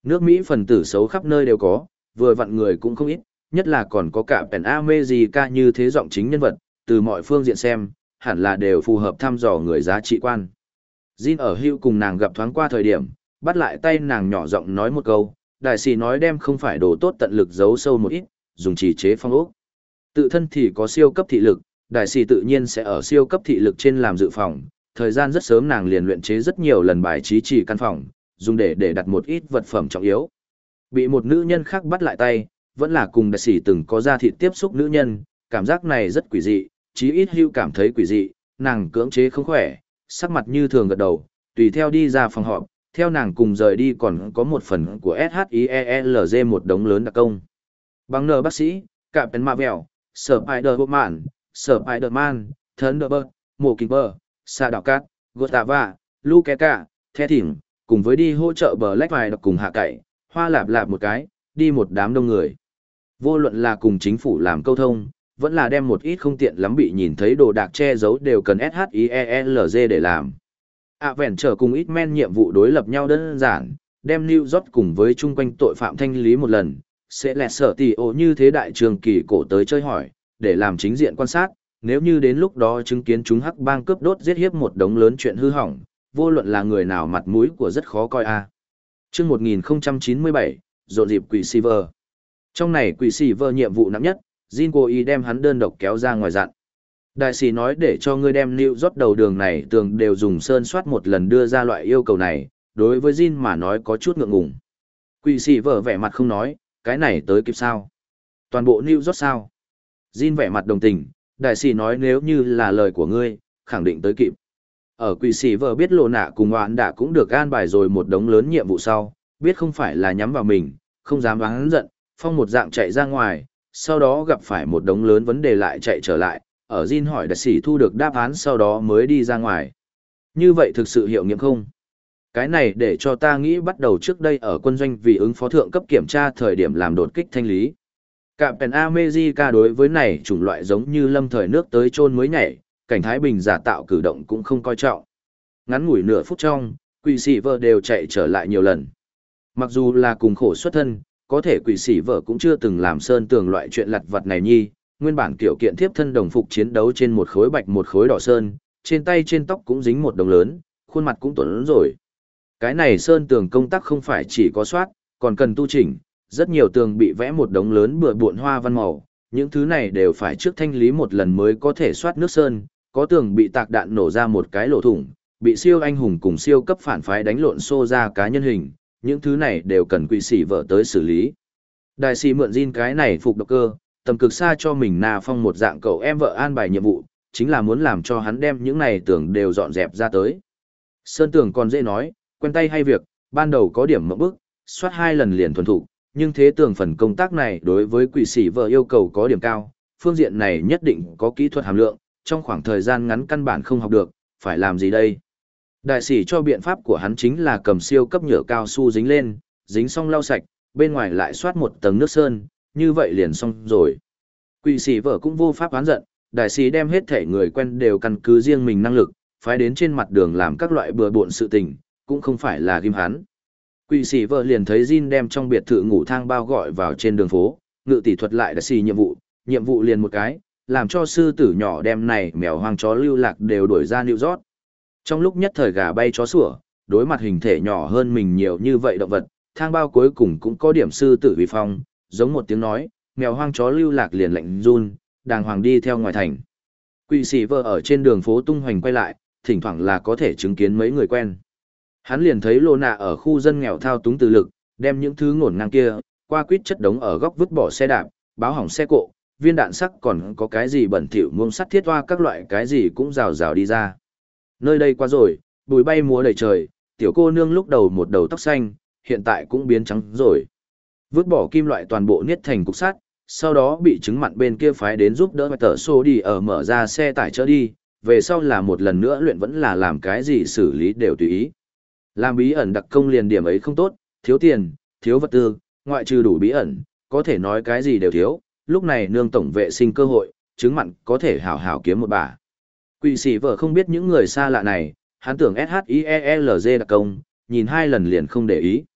Nước Mỹ phần tử xấu khắp nơi đều có, vừa vặn người cũng không ít, nhất là còn có cả Pen America như thế giọng chính nhân vật, từ mọi phương diện xem, hẳn là đều phù hợp thăm dò người giá trị quan. Jin ở hưu cùng nàng gặp thoáng qua thời điểm, bắt lại tay nàng nhỏ giọng nói một câu, đại sĩ nói đem không phải đồ tốt tận lực giấu sâu một ít, dùng chỉ chế phong ốc. Tự thân thì có siêu cấp thị lực, đại sĩ tự nhiên sẽ ở siêu cấp thị lực trên làm dự phòng, thời gian rất sớm nàng liền luyện chế rất nhiều lần bài trí chỉ căn phòng, dùng để để đặt một ít vật phẩm trọng yếu. Bị một nữ nhân khác bắt lại tay, vẫn là cùng đại sĩ từng có ra thịt tiếp xúc nữ nhân, cảm giác này rất quỷ dị, chí ít hưu cảm thấy quỷ dị, nàng cưỡng chế không khỏe, sắc mặt như thường gật đầu, tùy theo đi ra phòng họp, theo nàng cùng rời đi còn có một phần của ét hát i e l giê một đống lớn đặc công. Bằng nờ bác sĩ, cạm Pen Marvel, Spider-Man, Spider-Man, Thunderbird, Mộ Kinh Bờ, Sa Đạo Cát, Gotava, Lukeka, The Thỉnh, cùng với đi hỗ trợ bờ lách vài đặc cùng hạ cậy, hoa lạp lạp một cái, đi một đám đông người. Vô luận là cùng chính phủ làm câu thông, vẫn là đem một ít không tiện lắm bị nhìn thấy đồ đạc che giấu đều cần ét hát i e l giê để làm. À vẹn trở cùng ít men nhiệm vụ đối lập nhau đơn giản, đem New York cùng với chung quanh tội phạm thanh lý một lần, sẽ lẹt sở tỷ ổ như thế đại trường kỳ cổ tới chơi hỏi, để làm chính diện quan sát, nếu như đến lúc đó chứng kiến chúng hắc bang cướp đốt giết hiếp một đống lớn chuyện hư hỏng, vô luận là người nào mặt mũi của rất khó coi a. À. Chương một nghìn không trăm chín mươi bảy, rộn dịp quỷ Silver. Trong này quỷ Silver nhiệm vụ nặng nhất, Jin cố ý đem hắn đơn độc kéo ra ngoài dặn. Đại sĩ nói để cho ngươi đem New York đầu đường này tường đều dùng sơn soát một lần đưa ra loại yêu cầu này, đối với Jin mà nói có chút ngượng ngùng. Quỷ Silver vẻ mặt không nói, cái này tới kịp sao? Toàn bộ New York sao? Jin vẻ mặt đồng tình, đại sĩ nói nếu như là lời của ngươi, khẳng định tới kịp. Ở quỷ Silver biết lộ nạ cùng hoãn đã cũng được an bài rồi một đống lớn nhiệm vụ sau, biết không phải là nhắm vào mình, không dám oán giận, phong một dạng chạy ra ngoài, sau đó gặp phải một đống lớn vấn đề lại chạy trở lại, ở Jin hỏi đại sĩ thu được đáp án sau đó mới đi ra ngoài. Như vậy thực sự hiệu nghiệm không? Cái này để cho ta nghĩ bắt đầu trước đây ở quân doanh vì ứng phó thượng cấp kiểm tra thời điểm làm đột kích thanh lý. Cạm Pen America đối với này chủng loại giống như lâm thời nước tới chôn mới nhảy, cảnh Thái Bình giả tạo cử động cũng không coi trọng. Ngắn ngủi nửa phút trong, quỷ sĩ vợ đều chạy trở lại nhiều lần. Mặc dù là cùng khổ xuất thân, có thể quỷ sĩ vợ cũng chưa từng làm sơn tường loại chuyện lặt vặt này nhi, nguyên bản kiểu kiện thiếp thân đồng phục chiến đấu trên một khối bạch một khối đỏ sơn, trên tay trên tóc cũng dính một đồng lớn, khuôn mặt cũng tuấn rồi. Cái này sơn tường công tác không phải chỉ có soát, còn cần tu chỉnh, rất nhiều tường bị vẽ một đống lớn bừa bộn hoa văn màu, những thứ này đều phải trước thanh lý một lần mới có thể soát nước sơn, có tường bị tạc đạn nổ ra một cái lỗ thủng, bị siêu anh hùng cùng siêu cấp phản phái đánh lộn xô ra cá nhân hình, những thứ này đều cần quỷ sĩ vợ tới xử lý. Đại sĩ mượn Jin cái này phục độc cơ, tầm cực xa cho mình Na Phong một dạng cậu em vợ an bài nhiệm vụ, chính là muốn làm cho hắn đem những này tường đều dọn dẹp ra tới. Sơn tường còn dễ nói, quen tay hay việc, ban đầu có điểm mộng bức, soát hai lần liền thuần thục, nhưng thế tường phần công tác này đối với quỷ sĩ vợ yêu cầu có điểm cao, phương diện này nhất định có kỹ thuật hàm lượng, trong khoảng thời gian ngắn căn bản không học được, phải làm gì đây? Đại sĩ cho biện pháp của hắn chính là cầm siêu cấp nhựa cao su dính lên, dính xong lau sạch, bên ngoài lại soát một tầng nước sơn, như vậy liền xong rồi. Quỷ sĩ vợ cũng vô pháp oán giận, đại sĩ đem hết thể người quen đều căn cứ riêng mình năng lực, phái đến trên mặt đường làm các loại bừa bộn sự tình, cũng không phải là ghim hắn. Quỷ sĩ vợ liền thấy Jin đem trong biệt thự ngủ thang bao gọi vào trên đường phố, ngự tỷ thuật lại đại sĩ nhiệm vụ, nhiệm vụ liền một cái, làm cho sư tử nhỏ đem này mèo hoang chó lưu lạc đều đuổi ra New York. Trong lúc nhất thời gà bay chó sủa, đối mặt hình thể nhỏ hơn mình nhiều như vậy động vật, thang bao cuối cùng cũng có điểm sư tử vi phong, giống một tiếng nói, mèo hoang chó lưu lạc liền lạnh run, đàng hoàng đi theo ngoài thành. Quỷ sĩ vợ ở trên đường phố tung hoành quay lại, thỉnh thoảng là có thể chứng kiến mấy người quen. Hắn liền thấy lô nạ ở khu dân nghèo thao túng từ lực, đem những thứ ngổn ngang kia, qua quýt chất đống ở góc vứt bỏ xe đạp, báo hỏng xe cộ, viên đạn sắc còn có cái gì bẩn thỉu muông sắt thiết hoa các loại cái gì cũng rào rào đi ra. Nơi đây qua rồi, bụi bay múa đầy trời, tiểu cô nương lúc đầu một đầu tóc xanh, hiện tại cũng biến trắng rồi. Vứt bỏ kim loại toàn bộ niết thành cục sắt, sau đó bị chứng mặn bên kia phái đến giúp đỡ tờ xô đi ở mở ra xe tải chở đi, về sau là một lần nữa luyện vẫn là làm cái gì xử lý đều tùy ý. Làm bí ẩn đặc công liền điểm ấy không tốt, thiếu tiền, thiếu vật tư, ngoại trừ đủ bí ẩn, có thể nói cái gì đều thiếu, lúc này nương tổng vệ sinh cơ hội, chứng mặn có thể hảo hảo kiếm một bà. Quỷ sĩ vợ không biết những người xa lạ này, hắn tưởng ét hát i e l giê đặc công, nhìn hai lần liền không để ý.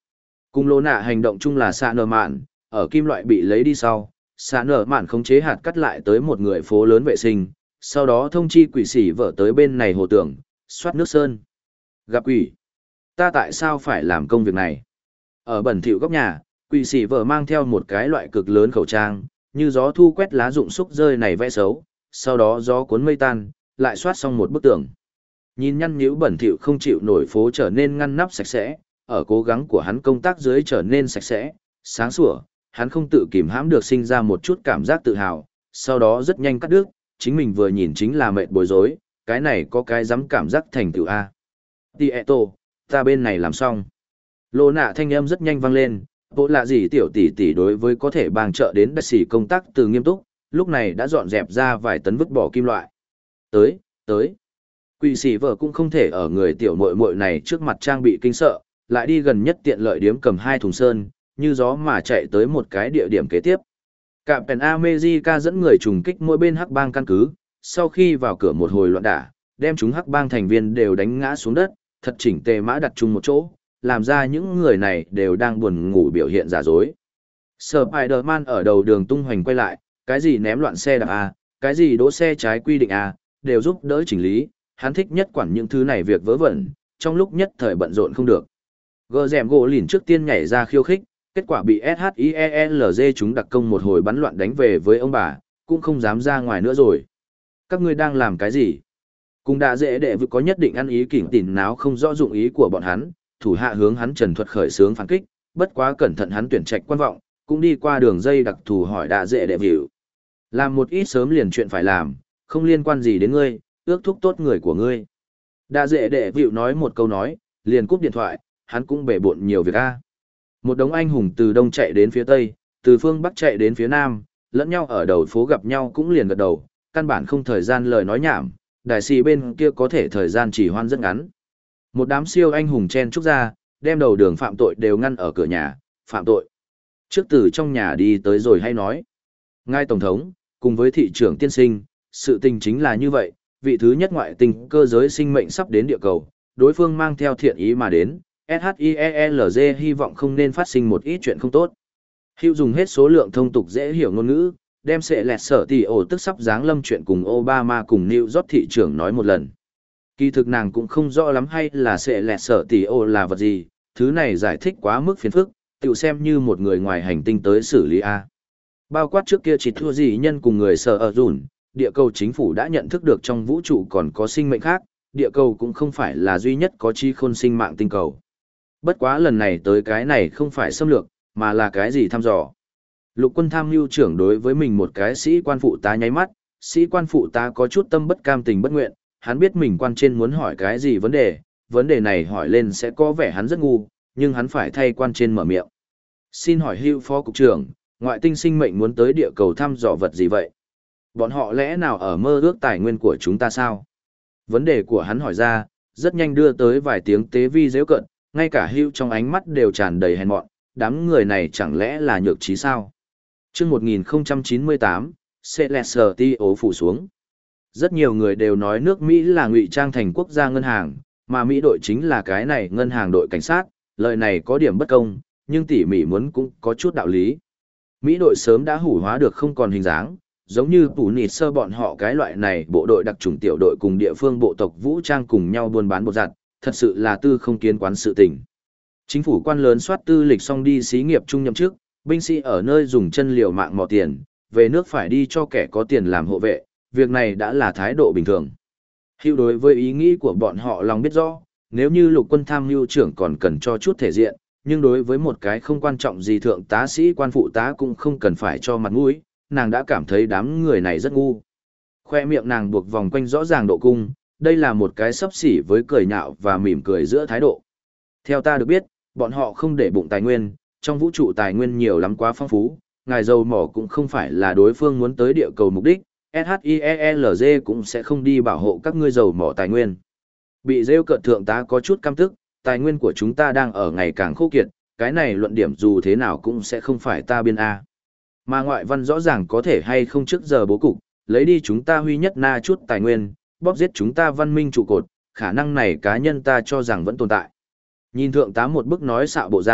Cùng lô nạ hành động chung là xạ nở mạn, ở kim loại bị lấy đi sau, xạ nở mạn khống chế hạt cắt lại tới một người phố lớn vệ sinh, sau đó thông chi quỷ sĩ vợ tới bên này hồ tưởng, soát nước sơn. Gặp quỷ. Ta tại sao phải làm công việc này? Ở bẩn thỉu góc nhà, quỷ sĩ vợ mang theo một cái loại cực lớn khẩu trang, như gió thu quét lá rụng xúc rơi này vẽ xấu, sau đó gió cuốn mây tan, lại soát xong một bức tường. Nhìn nhăn nhíu bẩn thỉu không chịu nổi phố trở nên ngăn nắp sạch sẽ, ở cố gắng của hắn công tác dưới trở nên sạch sẽ, sáng sủa, hắn không tự kìm hãm được sinh ra một chút cảm giác tự hào, sau đó rất nhanh cắt đứt, chính mình vừa nhìn chính là mệt bối rối, cái này có cái dám cảm giác thành tựu A. Tieto, ta bên này làm xong. Lô nạ thanh âm rất nhanh vang lên, bộ lạ gì tiểu tỷ tỷ đối với có thể bang trợ đến đất xỉ công tác từ nghiêm túc, lúc này đã dọn dẹp ra vài tấn vứt bỏ kim loại. Tới, tới. Quỷ sĩ vợ cũng không thể ở người tiểu muội muội này trước mặt trang bị kinh sợ, lại đi gần nhất tiện lợi điếm cầm hai thùng sơn, như gió mà chạy tới một cái địa điểm kế tiếp. Cạm Pèn America dẫn người trùng kích mỗi bên hắc bang căn cứ, sau khi vào cửa một hồi loạn đả, đem chúng hắc bang thành viên đều đánh ngã xuống đất, thật chỉnh tề mã đặt chung một chỗ, làm ra những người này đều đang buồn ngủ biểu hiện giả dối. Spider-Man ở đầu đường tung hoành quay lại, cái gì ném loạn xe đạp A, cái gì đỗ xe trái quy định A, đều giúp đỡ chỉnh lý, hắn thích nhất quản những thứ này việc vớ vẩn, trong lúc nhất thời bận rộn không được. Gờ rèm gỗ lìn trước tiên nhảy ra khiêu khích, kết quả bị ét hát i e lờ giê chúng đặc công một hồi bắn loạn đánh về với ông bà, cũng không dám ra ngoài nữa rồi. Các ngươi đang làm cái gì? Cũng đã dễ đệ vực có nhất định ăn ý kỉnh tỉn náo không rõ dụng ý của bọn hắn, thủ hạ hướng hắn trần thuật khởi sướng phản kích, bất quá cẩn thận hắn tuyển trạch quan vọng, cũng đi qua đường dây đặc thù hỏi đã dễ đệ vịu. Làm một ít sớm liền chuyện phải làm, không liên quan gì đến ngươi, ước thúc tốt người của ngươi. Đã dễ đệ vịu nói một câu nói, liền cúp điện thoại, hắn cũng bể bộn nhiều việc a. Một đống anh hùng từ đông chạy đến phía tây, từ phương bắc chạy đến phía nam, lẫn nhau ở đầu phố gặp nhau cũng liền gật đầu, căn bản không thời gian lời nói nhảm, đại sĩ bên kia có thể thời gian chỉ hoan rất ngắn. Một đám siêu anh hùng chen trúc ra, đem đầu đường phạm tội đều ngăn ở cửa nhà, phạm tội. Trước từ trong nhà đi tới rồi hay nói. Ngài Tổng thống, cùng với thị trưởng tiên sinh, sự tình chính là như vậy, vị thứ nhất ngoại tình cơ giới sinh mệnh sắp đến địa cầu, đối phương mang theo thiện ý mà đến, ét hát i e lờ giê hy vọng không nên phát sinh một ít chuyện không tốt. Hữu dùng hết số lượng thông tục dễ hiểu ngôn ngữ, đem sẽ lẹt sở tỷ ổ tức sắp giáng lâm chuyện cùng Obama cùng New York thị trưởng nói một lần. Kỳ thực nàng cũng không rõ lắm hay là sẽ lẹt sở tỷ ổ là vật gì, thứ này giải thích quá mức phiền phức, tự xem như một người ngoài hành tinh tới xử lý A. Bao quát trước kia chỉ thua gì nhân cùng người sợ ở rủn, địa cầu chính phủ đã nhận thức được trong vũ trụ còn có sinh mệnh khác, địa cầu cũng không phải là duy nhất có chi khôn sinh mạng tinh cầu. Bất quá lần này tới cái này không phải xâm lược, mà là cái gì thăm dò. Lục quân tham mưu trưởng đối với mình một cái sĩ quan phụ tá nháy mắt, sĩ quan phụ tá có chút tâm bất cam tình bất nguyện, hắn biết mình quan trên muốn hỏi cái gì vấn đề, vấn đề này hỏi lên sẽ có vẻ hắn rất ngu, nhưng hắn phải thay quan trên mở miệng. Xin hỏi Hưu phó cục trưởng, ngoại tinh sinh mệnh muốn tới địa cầu thăm dò vật gì vậy? Bọn họ lẽ nào ở mơ ước tài nguyên của chúng ta sao? Vấn đề của hắn hỏi ra, rất nhanh đưa tới vài tiếng tế vi dễ cận, ngay cả Hưu trong ánh mắt đều tràn đầy hèn mọn, đám người này chẳng lẽ là nhược trí sao? Trước một nghìn không trăm chín mươi tám, Celestio phủ xuống. Rất nhiều người đều nói nước Mỹ là ngụy trang thành quốc gia ngân hàng, mà Mỹ đội chính là cái này ngân hàng đội cảnh sát, lời này có điểm bất công, nhưng tỉ mỉ muốn cũng có chút đạo lý. Mỹ đội sớm đã hủ hóa được không còn hình dáng, giống như tủ nịt sơ bọn họ cái loại này bộ đội đặc trùng tiểu đội cùng địa phương bộ tộc vũ trang cùng nhau buôn bán bột giặt, thật sự là tư không kiến quán sự tình. Chính phủ quan lớn soát tư lịch xong đi xí nghiệp trung nhậm chức, binh sĩ ở nơi dùng chân liều mạng mò tiền, về nước phải đi cho kẻ có tiền làm hộ vệ, việc này đã là thái độ bình thường. Hữu đối với ý nghĩ của bọn họ lòng biết rõ, nếu như lục quân tham mưu trưởng còn cần cho chút thể diện, nhưng đối với một cái không quan trọng gì thượng tá sĩ quan phụ tá cũng không cần phải cho mặt mũi, nàng đã cảm thấy đám người này rất ngu. Khoe miệng nàng buộc vòng quanh rõ ràng độ cung, đây là một cái sấp xỉ với cười nhạo và mỉm cười giữa thái độ. Theo ta được biết, bọn họ không để bụng tài nguyên, trong vũ trụ tài nguyên nhiều lắm quá phong phú, ngài dầu mỏ cũng không phải là đối phương muốn tới địa cầu mục đích, ét hát i e lờ giê cũng sẽ không đi bảo hộ các ngươi dầu mỏ tài nguyên. Bị rêu cợt thượng tá có chút căm tức, tài nguyên của chúng ta đang ở ngày càng khô kiệt, cái này luận điểm dù thế nào cũng sẽ không phải ta biên A. Mà ngoại văn rõ ràng có thể hay không trước giờ bố cục, lấy đi chúng ta huy nhất na chút tài nguyên, bóp giết chúng ta văn minh trụ cột, khả năng này cá nhân ta cho rằng vẫn tồn tại. Nhìn thượng tá một bức nói xạo bộ dạng,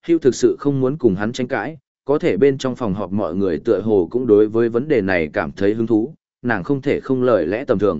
Hugh thực sự không muốn cùng hắn tranh cãi, có thể bên trong phòng họp mọi người tựa hồ cũng đối với vấn đề này cảm thấy hứng thú, nàng không thể không lời lẽ tầm thường.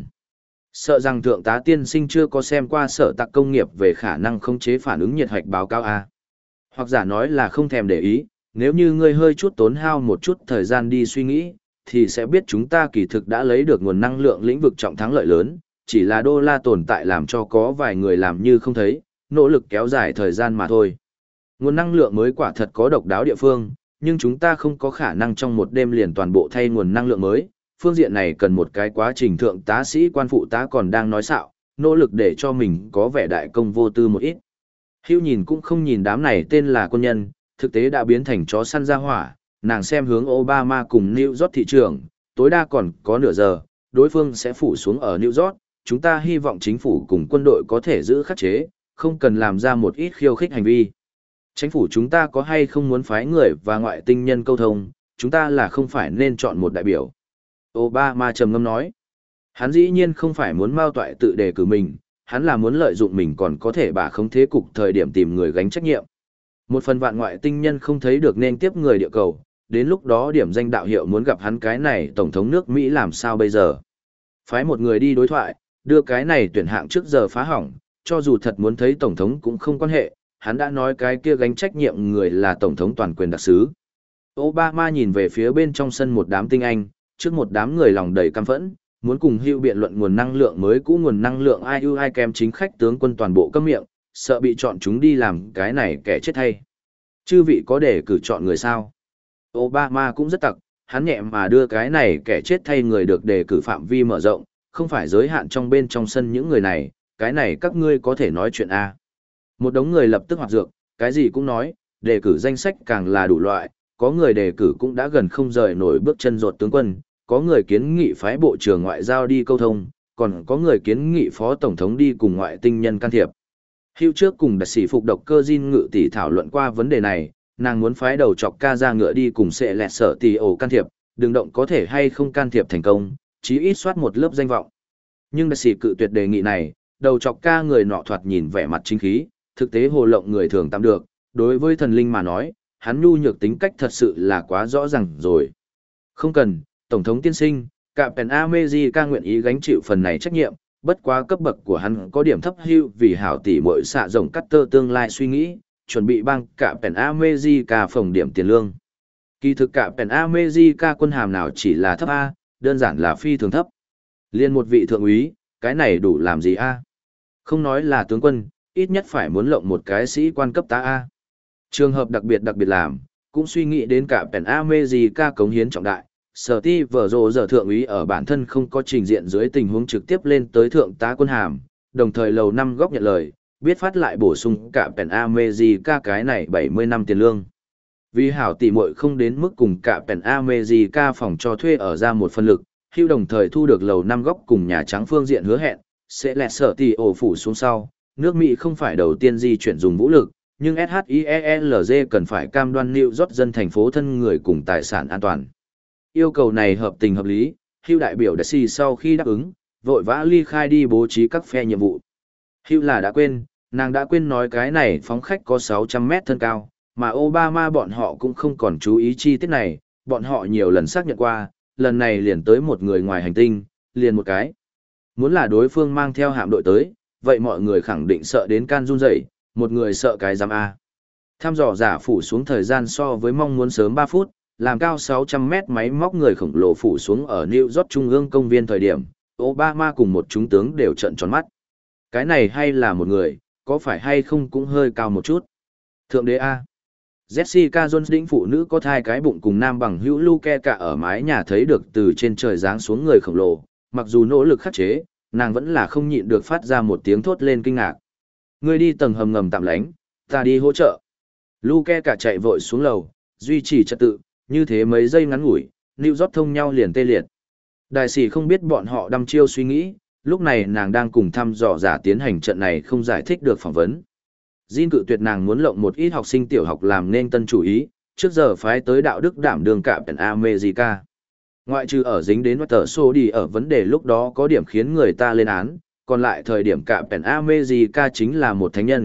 Sợ rằng thượng tá tiên sinh chưa có xem qua sở tạc công nghiệp về khả năng khống chế phản ứng nhiệt hạch báo cáo A. Hoặc giả nói là không thèm để ý, nếu như ngươi hơi chút tốn hao một chút thời gian đi suy nghĩ, thì sẽ biết chúng ta kỳ thực đã lấy được nguồn năng lượng lĩnh vực trọng thắng lợi lớn, chỉ là đô la tồn tại làm cho có vài người làm như không thấy, nỗ lực kéo dài thời gian mà thôi. Nguồn năng lượng mới quả thật có độc đáo địa phương, nhưng chúng ta không có khả năng trong một đêm liền toàn bộ thay nguồn năng lượng mới. Phương diện này cần một cái quá trình thượng tá sĩ quan phụ tá còn đang nói xạo, nỗ lực để cho mình có vẻ đại công vô tư một ít. Hưu nhìn cũng không nhìn đám này tên là quân nhân, thực tế đã biến thành chó săn ra hỏa, nàng xem hướng Obama cùng New York thị trường, tối đa còn có nửa giờ, đối phương sẽ phủ xuống ở New York, chúng ta hy vọng chính phủ cùng quân đội có thể giữ khắc chế, không cần làm ra một ít khiêu khích hành vi. Chính phủ chúng ta có hay không muốn phái người và ngoại tinh nhân câu thông, chúng ta là không phải nên chọn một đại biểu. Obama trầm ngâm nói, hắn dĩ nhiên không phải muốn mao toại tự đề cử mình, hắn là muốn lợi dụng mình còn có thể bà không thế cục thời điểm tìm người gánh trách nhiệm. Một phần vạn ngoại tinh nhân không thấy được nên tiếp người địa cầu, đến lúc đó điểm danh đạo hiệu muốn gặp hắn cái này tổng thống nước Mỹ làm sao bây giờ. Phái một người đi đối thoại, đưa cái này tuyển hạng trước giờ phá hỏng, cho dù thật muốn thấy tổng thống cũng không quan hệ, hắn đã nói cái kia gánh trách nhiệm người là tổng thống toàn quyền đặc sứ. Obama nhìn về phía bên trong sân một đám tinh anh, trước một đám người lòng đầy căm phẫn, muốn cùng Hưu biện luận nguồn năng lượng mới cũ nguồn năng lượng i u i kèm chính khách tướng quân toàn bộ cấm miệng, sợ bị chọn chúng đi làm cái này kẻ chết hay. Chư vị có để cử chọn người sao? Obama cũng rất tặc, hắn nhẹ mà đưa cái này kẻ chết thay người được đề cử phạm vi mở rộng, không phải giới hạn trong bên trong sân những người này, cái này các ngươi có thể nói chuyện A. Một đống người lập tức hoạt dược, cái gì cũng nói, đề cử danh sách càng là đủ loại, có người đề cử cũng đã gần không rời nổi bước chân ruột tướng quân, có người kiến nghị phái bộ trưởng ngoại giao đi câu thông, còn có người kiến nghị phó tổng thống đi cùng ngoại tinh nhân can thiệp. Hưu trước cùng đặc sĩ phục độc cơ Jin ngự tỷ thảo luận qua vấn đề này, nàng muốn phái đầu chọc ca ra ngựa đi cùng sẽ lẹt sở tỷ ổ can thiệp, đừng động có thể hay không can thiệp thành công, chí ít soát một lớp danh vọng. Nhưng đặc sĩ cự tuyệt đề nghị này, đầu chọc ca người nọ thoạt nhìn vẻ mặt chính khí, thực tế hồ lộng người thường tạm được, đối với thần linh mà nói, hắn nhu nhược tính cách thật sự là quá rõ ràng rồi. Không cần, Tổng thống tiên sinh, cả Pen America nguyện ý gánh chịu phần này trách nhiệm, bất quá cấp bậc của hắn có điểm thấp hưu vì hảo tỷ muội xạ rồng cắt tơ tương lai suy nghĩ, chuẩn bị băng cả Pen America phòng điểm tiền lương. Kỳ thực cả Pen America quân hàm nào chỉ là thấp A, đơn giản là phi thường thấp. Liên một vị thượng úy, cái này đủ làm gì A? Không nói là tướng quân, ít nhất phải muốn lộng một cái sĩ quan cấp tá A. Trường hợp đặc biệt đặc biệt làm, cũng suy nghĩ đến cả Pen America cống hiến trọng đại. Sở ti vở rồ giờ thượng úy ở bản thân không có trình diện dưới tình huống trực tiếp lên tới thượng tá quân hàm, đồng thời lầu năm góc nhận lời, biết phát lại bổ sung cả Pen America cái này bảy mươi năm tiền lương. Vì hảo tỷ muội không đến mức cùng cả Pen America phòng cho thuê ở ra một phần lực, Hưu đồng thời thu được lầu năm góc cùng Nhà Trắng phương diện hứa hẹn, sẽ lẹt sở tỷ ổ phủ xuống sau, nước Mỹ không phải đầu tiên di chuyển dùng vũ lực, nhưng ét hát i e lờ giê cần phải cam đoan New York dân thành phố thân người cùng tài sản an toàn. Yêu cầu này hợp tình hợp lý, Hưu đại biểu đại sĩ sau khi đáp ứng, vội vã ly khai đi bố trí các phe nhiệm vụ. Hưu là đã quên, nàng đã quên nói cái này phóng khách có sáu trăm mét thân cao, mà Obama bọn họ cũng không còn chú ý chi tiết này, bọn họ nhiều lần xác nhận qua, lần này liền tới một người ngoài hành tinh, liền một cái. Muốn là đối phương mang theo hạm đội tới, vậy mọi người khẳng định sợ đến can run rẩy, một người sợ cái giám A. Tham dò giả phủ xuống thời gian so với mong muốn sớm ba phút, làm cao sáu trăm mét máy móc người khổng lồ phủ xuống ở New York Trung ương công viên thời điểm, Obama cùng một chúng tướng đều trợn tròn mắt. Cái này hay là một người, có phải hay không cũng hơi cao một chút. Thượng đế A. Jessica Jones đĩnh phụ nữ có thai cái bụng cùng nam bằng hữu Luke cả ở mái nhà thấy được từ trên trời giáng xuống người khổng lồ, mặc dù nỗ lực khắc chế, nàng vẫn là không nhịn được phát ra một tiếng thốt lên kinh ngạc. Ngươi đi tầng hầm ngầm tạm lánh, ta đi hỗ trợ. Luke cả chạy vội xuống lầu, duy trì trật tự, như thế mấy giây ngắn ngủi, New York thông nhau liền tê liệt. Đại sĩ không biết bọn họ đăm chiêu suy nghĩ, lúc này nàng đang cùng thăm dò giả tiến hành trận này không giải thích được phỏng vấn. Jin cự tuyệt nàng muốn lộng một ít học sinh tiểu học làm nên tân chủ ý, trước giờ phái tới đạo đức đảm đường cả Pen America. Ngoại trừ ở dính đến tờ số đi ở vấn đề lúc đó có điểm khiến người ta lên án, còn lại thời điểm cả Pen America chính là một thánh nhân,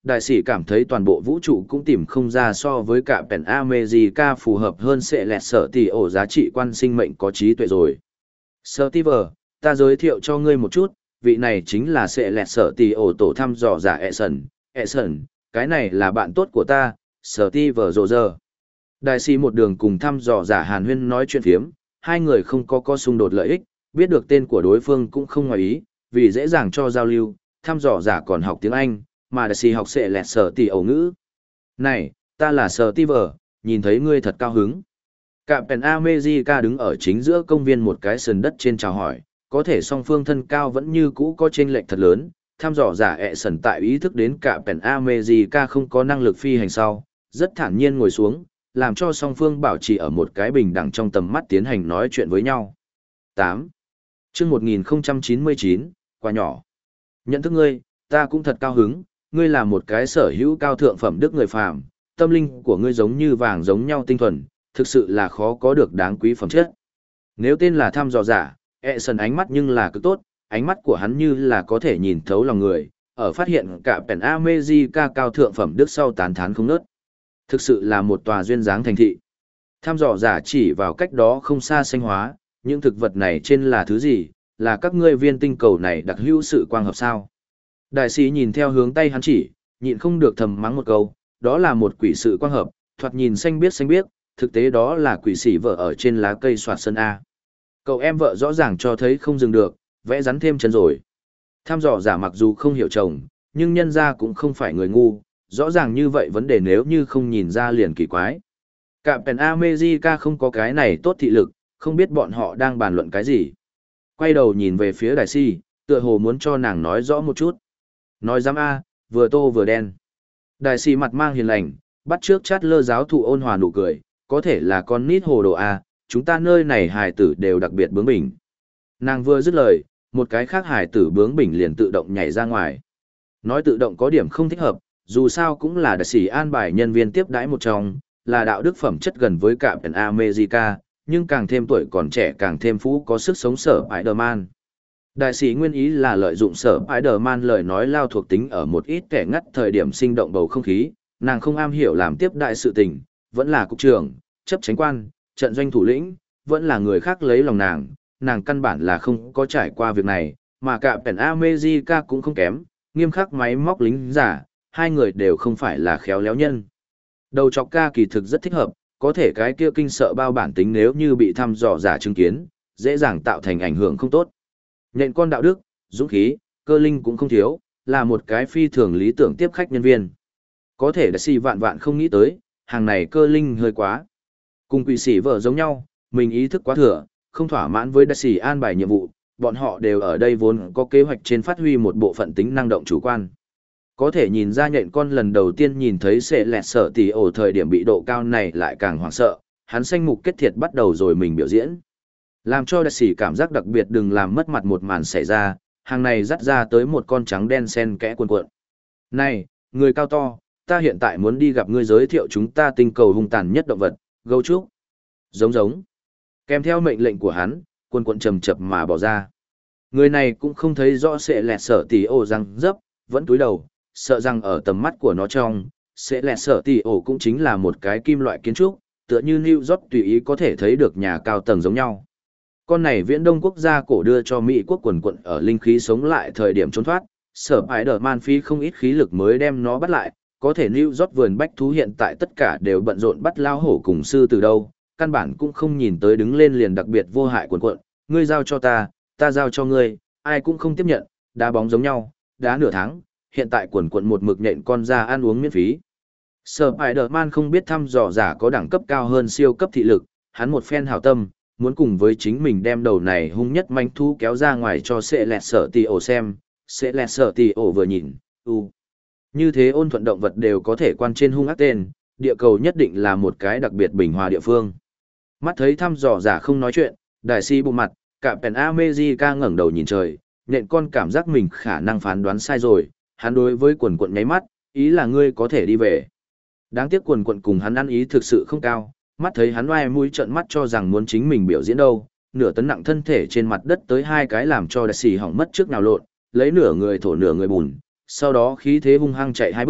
Đại sĩ cảm thấy toàn bộ vũ trụ cũng tìm không ra so với cả Pen America phù hợp hơn sẽ lẹt sở tỷ ổ giá trị quan sinh mệnh có trí tuệ rồi. Steve, ta giới thiệu cho ngươi một chút, vị này chính là sẽ lẹt sở tỷ ổ tổ thăm dò giả Eson. Eson, cái này là bạn tốt của ta, Steve Roger. Đại sĩ một đường cùng thăm dò giả Hàn Huyên nói chuyện phiếm, hai người không có có xung đột lợi ích, biết được tên của đối phương cũng không ngoài ý, vì dễ dàng cho giao lưu, thăm dò giả còn học tiếng Anh, mà đại sĩ học sẽ lẹt sở tỷ ổ ngữ. Này, ta là Steve, nhìn thấy ngươi thật cao hứng. Captain America đứng ở chính giữa công viên một cái sườn đất trên chào hỏi, có thể song phương thân cao vẫn như cũ có chênh lệch thật lớn, thăm dò giả ẹ sần tại ý thức đến Captain America không có năng lực phi hành sau, rất thản nhiên ngồi xuống, làm cho song phương bảo trì ở một cái bình đẳng trong tầm mắt tiến hành nói chuyện với nhau. tám. Chương một nghìn chín mươi chín, quà nhỏ. Nhận thức ngươi, ta cũng thật cao hứng, ngươi là một cái sở hữu cao thượng phẩm đức người phàm, tâm linh của ngươi giống như vàng giống nhau tinh thuần, thực sự là khó có được đáng quý phẩm chất. Nếu tên là thăm dò giả, ẹ sần ánh mắt nhưng là cực tốt, ánh mắt của hắn như là có thể nhìn thấu lòng người, ở phát hiện cả Pen America cao thượng phẩm đức sau tán thán không nớt. Thực sự là một tòa duyên dáng thành thị. Thăm dò giả chỉ vào cách đó không xa xanh hóa, những thực vật này trên là thứ gì, là các ngươi viên tinh cầu này đặc hữu sự quang hợp sao. Đại sĩ nhìn theo hướng tay hắn chỉ, nhịn không được thầm mắng một câu, đó là một quỷ sự quang hợp, thoạt nhìn xanh biếc xanh biếc, thực tế đó là quỷ sĩ vợ ở trên lá cây soạt sân A. Cậu em vợ rõ ràng cho thấy không dừng được, vẽ rắn thêm chân rồi. Tham dò giả mặc dù không hiểu chồng, nhưng nhân ra cũng không phải người ngu, rõ ràng như vậy vấn đề nếu như không nhìn ra liền kỳ quái. Cả Pen America không có cái này tốt thị lực, không biết bọn họ đang bàn luận cái gì. Quay đầu nhìn về phía đại si, tựa hồ muốn cho nàng nói rõ một chút. Nói dám A, vừa tô vừa đen. Đại si mặt mang hiền lành, bắt trước chát lơ giáo thụ ôn hòa nụ cười, có thể là con nít hồ đồ A, chúng ta nơi này hài tử đều đặc biệt bướng bỉnh. Nàng vừa dứt lời, một cái khác hài tử bướng bỉnh liền tự động nhảy ra ngoài. Nói tự động có điểm không thích hợp, dù sao cũng là đại sĩ an bài nhân viên tiếp đãi một trong, là đạo đức phẩm chất gần với cả Pen America, nhưng càng thêm tuổi còn trẻ càng thêm phú có sức sống sở Spider-Man. Đại sĩ nguyên ý là lợi dụng sở Spider-Man lời nói lao thuộc tính ở một ít kẻ ngắt thời điểm sinh động bầu không khí, nàng không am hiểu làm tiếp đại sự tình, vẫn là cục trưởng, chấp chánh quan, trận doanh thủ lĩnh, vẫn là người khác lấy lòng nàng, nàng căn bản là không có trải qua việc này, mà cả Pen America cũng không kém, nghiêm khắc máy móc lính giả, hai người đều không phải là khéo léo nhân. Đầu chọc ca kỳ thực rất thích hợp, có thể cái kia kinh sợ bao bản tính nếu như bị thăm dò giả chứng kiến, dễ dàng tạo thành ảnh hưởng không tốt. Nhện con đạo đức, dũng khí, cơ linh cũng không thiếu, là một cái phi thường lý tưởng tiếp khách nhân viên. Có thể đại sĩ vạn vạn không nghĩ tới, hàng này cơ linh hơi quá. Cùng quỷ sĩ vợ giống nhau, mình ý thức quá thừa, không thỏa mãn với đại sĩ an bài nhiệm vụ, bọn họ đều ở đây vốn có kế hoạch trên phát huy một bộ phận tính năng động chủ quan. Có thể nhìn ra nhện con lần đầu tiên nhìn thấy sẽ lẹt sợ tỷ ổ thời điểm bị độ cao này lại càng hoảng sợ, hắn xanh mục kết thiệt bắt đầu rồi mình biểu diễn. Làm cho đại sĩ cảm giác đặc biệt đừng làm mất mặt một màn xảy ra, hàng này dắt ra tới một con trắng đen sen kẽ cuộn cuộn. Này, người cao to, ta hiện tại muốn đi gặp ngươi giới thiệu chúng ta tinh cầu hung tàn nhất động vật, gấu trúc. Giống giống. Kèm theo mệnh lệnh của hắn, cuộn cuộn chầm chập mà bỏ ra. Người này cũng không thấy rõ sẽ lẹt sợ tỷ ổ răng dấp, vẫn túi đầu, sợ rằng ở tầm mắt của nó trong, sẽ lẹt sợ tỷ ổ cũng chính là một cái kim loại kiến trúc, tựa như New York tùy ý có thể thấy được nhà cao tầng giống nhau. Con này viễn đông quốc gia cổ đưa cho Mỹ quốc quần quận ở linh khí sống lại thời điểm trốn thoát, sở Spider-Man phí không ít khí lực mới đem nó bắt lại, có thể New York vườn bách thú hiện tại tất cả đều bận rộn bắt lao hổ cùng sư từ đâu, căn bản cũng không nhìn tới đứng lên liền đặc biệt vô hại quần quận, ngươi giao cho ta, ta giao cho ngươi, ai cũng không tiếp nhận, đá bóng giống nhau, đá nửa tháng, hiện tại quần quận một mực nhện con ra ăn uống miễn phí. Sở Spider-Man không biết thăm dò giả có đẳng cấp cao hơn siêu cấp thị lực, hắn một phen hảo tâm, muốn cùng với chính mình đem đầu này hung nhất manh thú kéo ra ngoài cho sẽ lẹt sợ tỷ ổ xem, sẽ lẹt sợ tỷ ổ vừa nhìn, u. Như thế ôn thuận động vật đều có thể quan trên hung ác tên, địa cầu nhất định là một cái đặc biệt bình hòa địa phương. Mắt thấy thăm dò giả không nói chuyện, đại si bụng mặt, cả Pen America ngẩng đầu nhìn trời, nện con cảm giác mình khả năng phán đoán sai rồi, hắn đối với quần quận nháy mắt, ý là ngươi có thể đi về. Đáng tiếc quần quận cùng hắn ăn ý thực sự không cao, mắt thấy hắn oai mũi trợn mắt cho rằng muốn chính mình biểu diễn đâu, nửa tấn nặng thân thể trên mặt đất tới hai cái làm cho đại sĩ hỏng mất trước nào lộn, lấy nửa người thổ nửa người bùn, sau đó khí thế hung hăng chạy hai bước,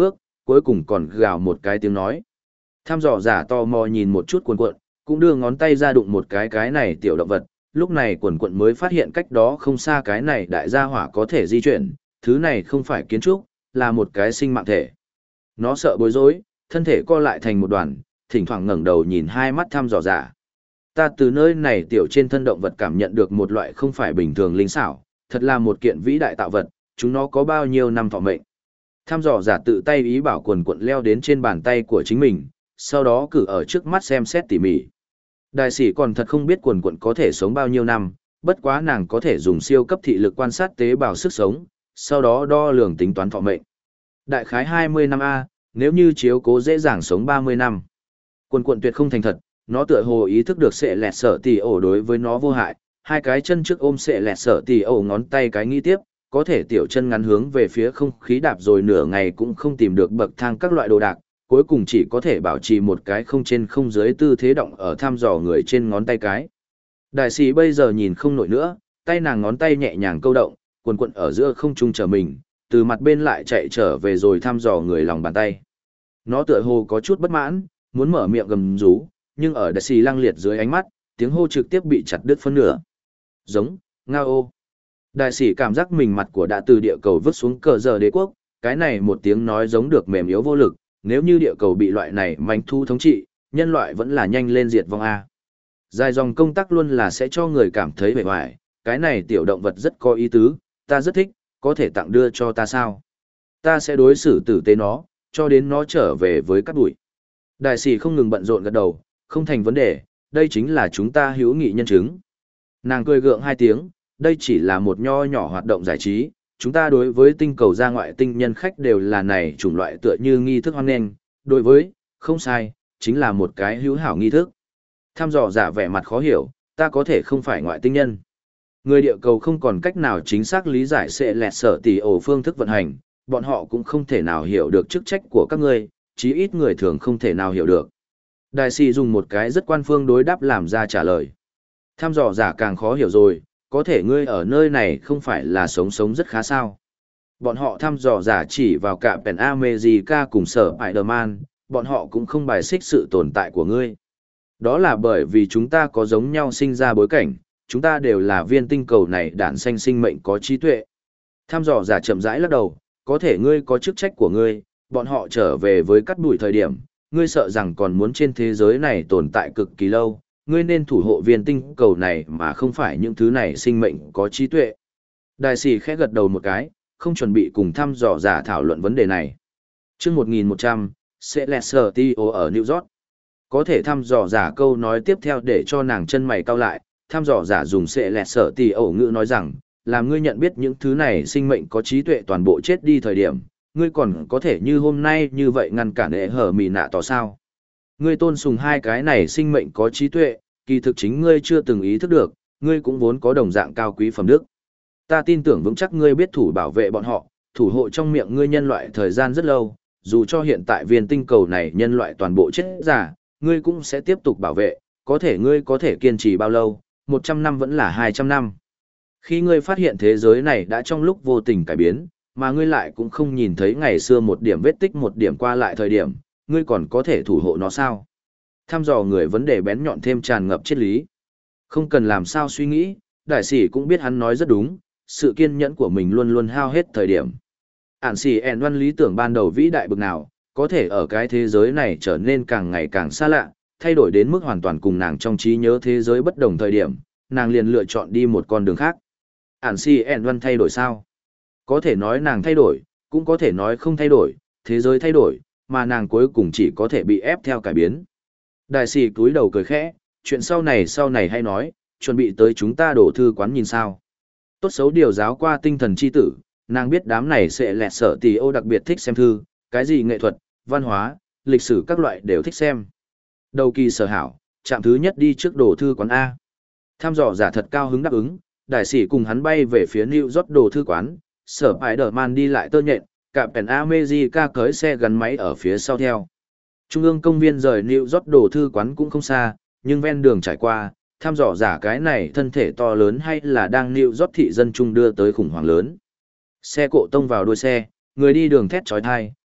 cuối cùng còn gào một cái tiếng nói. Thăm dò giả tò mò nhìn một chút cuộn cuộn, cũng đưa ngón tay ra đụng một cái cái này tiểu động vật, lúc này cuộn cuộn mới phát hiện cách đó không xa cái này đại gia hỏa có thể di chuyển, thứ này không phải kiến trúc, là một cái sinh mạng thể. Nó sợ bối rối, thân thể co lại thành một đoàn, thỉnh thoảng ngẩng đầu nhìn hai mắt thăm dò giả. Ta từ nơi này tiểu trên thân động vật cảm nhận được một loại không phải bình thường linh xảo, thật là một kiện vĩ đại tạo vật, chúng nó có bao nhiêu năm thọ mệnh. Thăm dò giả tự tay ý bảo quần quần leo đến trên bàn tay của chính mình, sau đó cử ở trước mắt xem xét tỉ mỉ. Đại sĩ còn thật không biết quần quần có thể sống bao nhiêu năm, bất quá nàng có thể dùng siêu cấp thị lực quan sát tế bào sức sống, sau đó đo lường tính toán thọ mệnh. Đại khái hai mươi năm A, nếu như chiếu cố dễ dàng sống ba mươi năm. Quần quần tuyệt không thành thật, nó tựa hồ ý thức được sẽ lẹt sở tỷ ổ đối với nó vô hại, hai cái chân trước ôm sẽ lẹt sở tỷ ổ ngón tay cái nghĩ tiếp, có thể tiểu chân ngắn hướng về phía không khí đạp rồi nửa ngày cũng không tìm được bậc thang các loại đồ đạc, cuối cùng chỉ có thể bảo trì một cái không trên không dưới tư thế động ở thăm dò người trên ngón tay cái. Đại sĩ bây giờ nhìn không nổi nữa, tay nàng ngón tay nhẹ nhàng câu động, quần quần ở giữa không trung trở mình, từ mặt bên lại chạy trở về rồi thăm dò người lòng bàn tay. Nó tựa hồ có chút bất mãn, muốn mở miệng gầm rú, nhưng ở đại sĩ lăng liệt dưới ánh mắt, tiếng hô trực tiếp bị chặt đứt phân nửa. Giống, ngao ô. Đại sĩ cảm giác mình mặt của đã từ địa cầu vứt xuống cờ giờ đế quốc, cái này một tiếng nói giống được mềm yếu vô lực, nếu như địa cầu bị loại này manh thu thống trị, nhân loại vẫn là nhanh lên diệt vong A. Dài dòng công tác luôn là sẽ cho người cảm thấy bề hoài, cái này tiểu động vật rất có ý tứ, ta rất thích, có thể tặng đưa cho ta sao? Ta sẽ đối xử tử tế nó, cho đến nó trở về với các bụi. Đại sĩ không ngừng bận rộn gật đầu, không thành vấn đề, đây chính là chúng ta hữu nghị nhân chứng. Nàng cười gượng hai tiếng, đây chỉ là một nho nhỏ hoạt động giải trí, chúng ta đối với tinh cầu ra ngoại tinh nhân khách đều là này chủng loại tựa như nghi thức hoan nghênh, đối với, không sai, chính là một cái hữu hảo nghi thức. Tham dò giả vẻ mặt khó hiểu, ta có thể không phải ngoại tinh nhân. Người địa cầu không còn cách nào chính xác lý giải sẽ lẹt sở tỷ ổ phương thức vận hành, bọn họ cũng không thể nào hiểu được chức trách của các ngươi, chí ít người thường không thể nào hiểu được. Đại sĩ dùng một cái rất quan phương đối đáp làm ra trả lời. Tham dò giả càng khó hiểu rồi, có thể ngươi ở nơi này không phải là sống sống rất khá sao. Bọn họ thăm dò giả chỉ vào cả Pen America cùng sở Spider-Man, bọn họ cũng không bài xích sự tồn tại của ngươi. Đó là bởi vì chúng ta có giống nhau sinh ra bối cảnh, chúng ta đều là viên tinh cầu này đản sanh sinh mệnh có trí tuệ. Thăm dò giả chậm rãi lắc đầu, có thể ngươi có chức trách của ngươi, bọn họ trở về với cắt đuổi thời điểm, ngươi sợ rằng còn muốn trên thế giới này tồn tại cực kỳ lâu, ngươi nên thủ hộ viên tinh cầu này mà không phải những thứ này sinh mệnh có trí tuệ. Đại sĩ khẽ gật đầu một cái, không chuẩn bị cùng thăm dò giả thảo luận vấn đề này. Trước một nghìn một trăm, Celestial ở New York. Có thể thăm dò giả câu nói tiếp theo để cho nàng chân mày cau lại, thăm dò giả dùng Celestial ngữ nói rằng, làm ngươi nhận biết những thứ này sinh mệnh có trí tuệ toàn bộ chết đi thời điểm, ngươi còn có thể như hôm nay như vậy ngăn cản ệ hở mì nạ tỏ sao. Ngươi tôn sùng hai cái này sinh mệnh có trí tuệ, kỳ thực chính ngươi chưa từng ý thức được, ngươi cũng vốn có đồng dạng cao quý phẩm đức. Ta tin tưởng vững chắc ngươi biết thủ bảo vệ bọn họ, thủ hộ trong miệng ngươi nhân loại thời gian rất lâu, dù cho hiện tại viên tinh cầu này nhân loại toàn bộ chết giả, ngươi cũng sẽ tiếp tục bảo vệ, có thể ngươi có thể kiên trì bao lâu, một trăm năm vẫn là hai trăm năm. Khi ngươi phát hiện thế giới này đã trong lúc vô tình cải biến, mà ngươi lại cũng không nhìn thấy ngày xưa một điểm vết tích một điểm qua lại thời điểm, ngươi còn có thể thủ hộ nó sao? Thăm dò người vấn đề bén nhọn thêm tràn ngập triết lý. Không cần làm sao suy nghĩ, đại sĩ cũng biết hắn nói rất đúng, sự kiên nhẫn của mình luôn luôn hao hết thời điểm. Ản sĩ ẻn văn lý tưởng ban đầu vĩ đại bực nào, có thể ở cái thế giới này trở nên càng ngày càng xa lạ, thay đổi đến mức hoàn toàn cùng nàng trong trí nhớ thế giới bất đồng thời điểm, nàng liền lựa chọn đi một con đường khác. Ản sĩ ẻn văn thay đổi sao? Có thể nói nàng thay đổi, cũng có thể nói không thay đổi, thế giới thay đổi, mà nàng cuối cùng chỉ có thể bị ép theo cải biến. Đại sĩ cúi đầu cười khẽ, chuyện sau này sau này hay nói, chuẩn bị tới chúng ta đổ thư quán nhìn sao. Tốt xấu điều giáo qua tinh thần chi tử, nàng biết đám này sẽ lẹt sợ tỷ ô đặc biệt thích xem thư, cái gì nghệ thuật, văn hóa, lịch sử các loại đều thích xem. Đầu kỳ sở hảo, chạm thứ nhất đi trước đổ thư quán A. Tham dò giả thật cao hứng đáp ứng, đại sĩ cùng hắn bay về phía New York đổ thư quán, sở Spider-Man đi lại tơ nhện, cả Pen America cưới xe gắn máy ở phía sau theo. Trung ương công viên rời New York đổ thư quán cũng không xa, nhưng ven đường trải qua, thăm dò giả cái này thân thể to lớn hay là đang New York thị dân trung đưa tới khủng hoảng lớn. Xe cộ tông vào đuôi xe, người đi đường thét chói tai,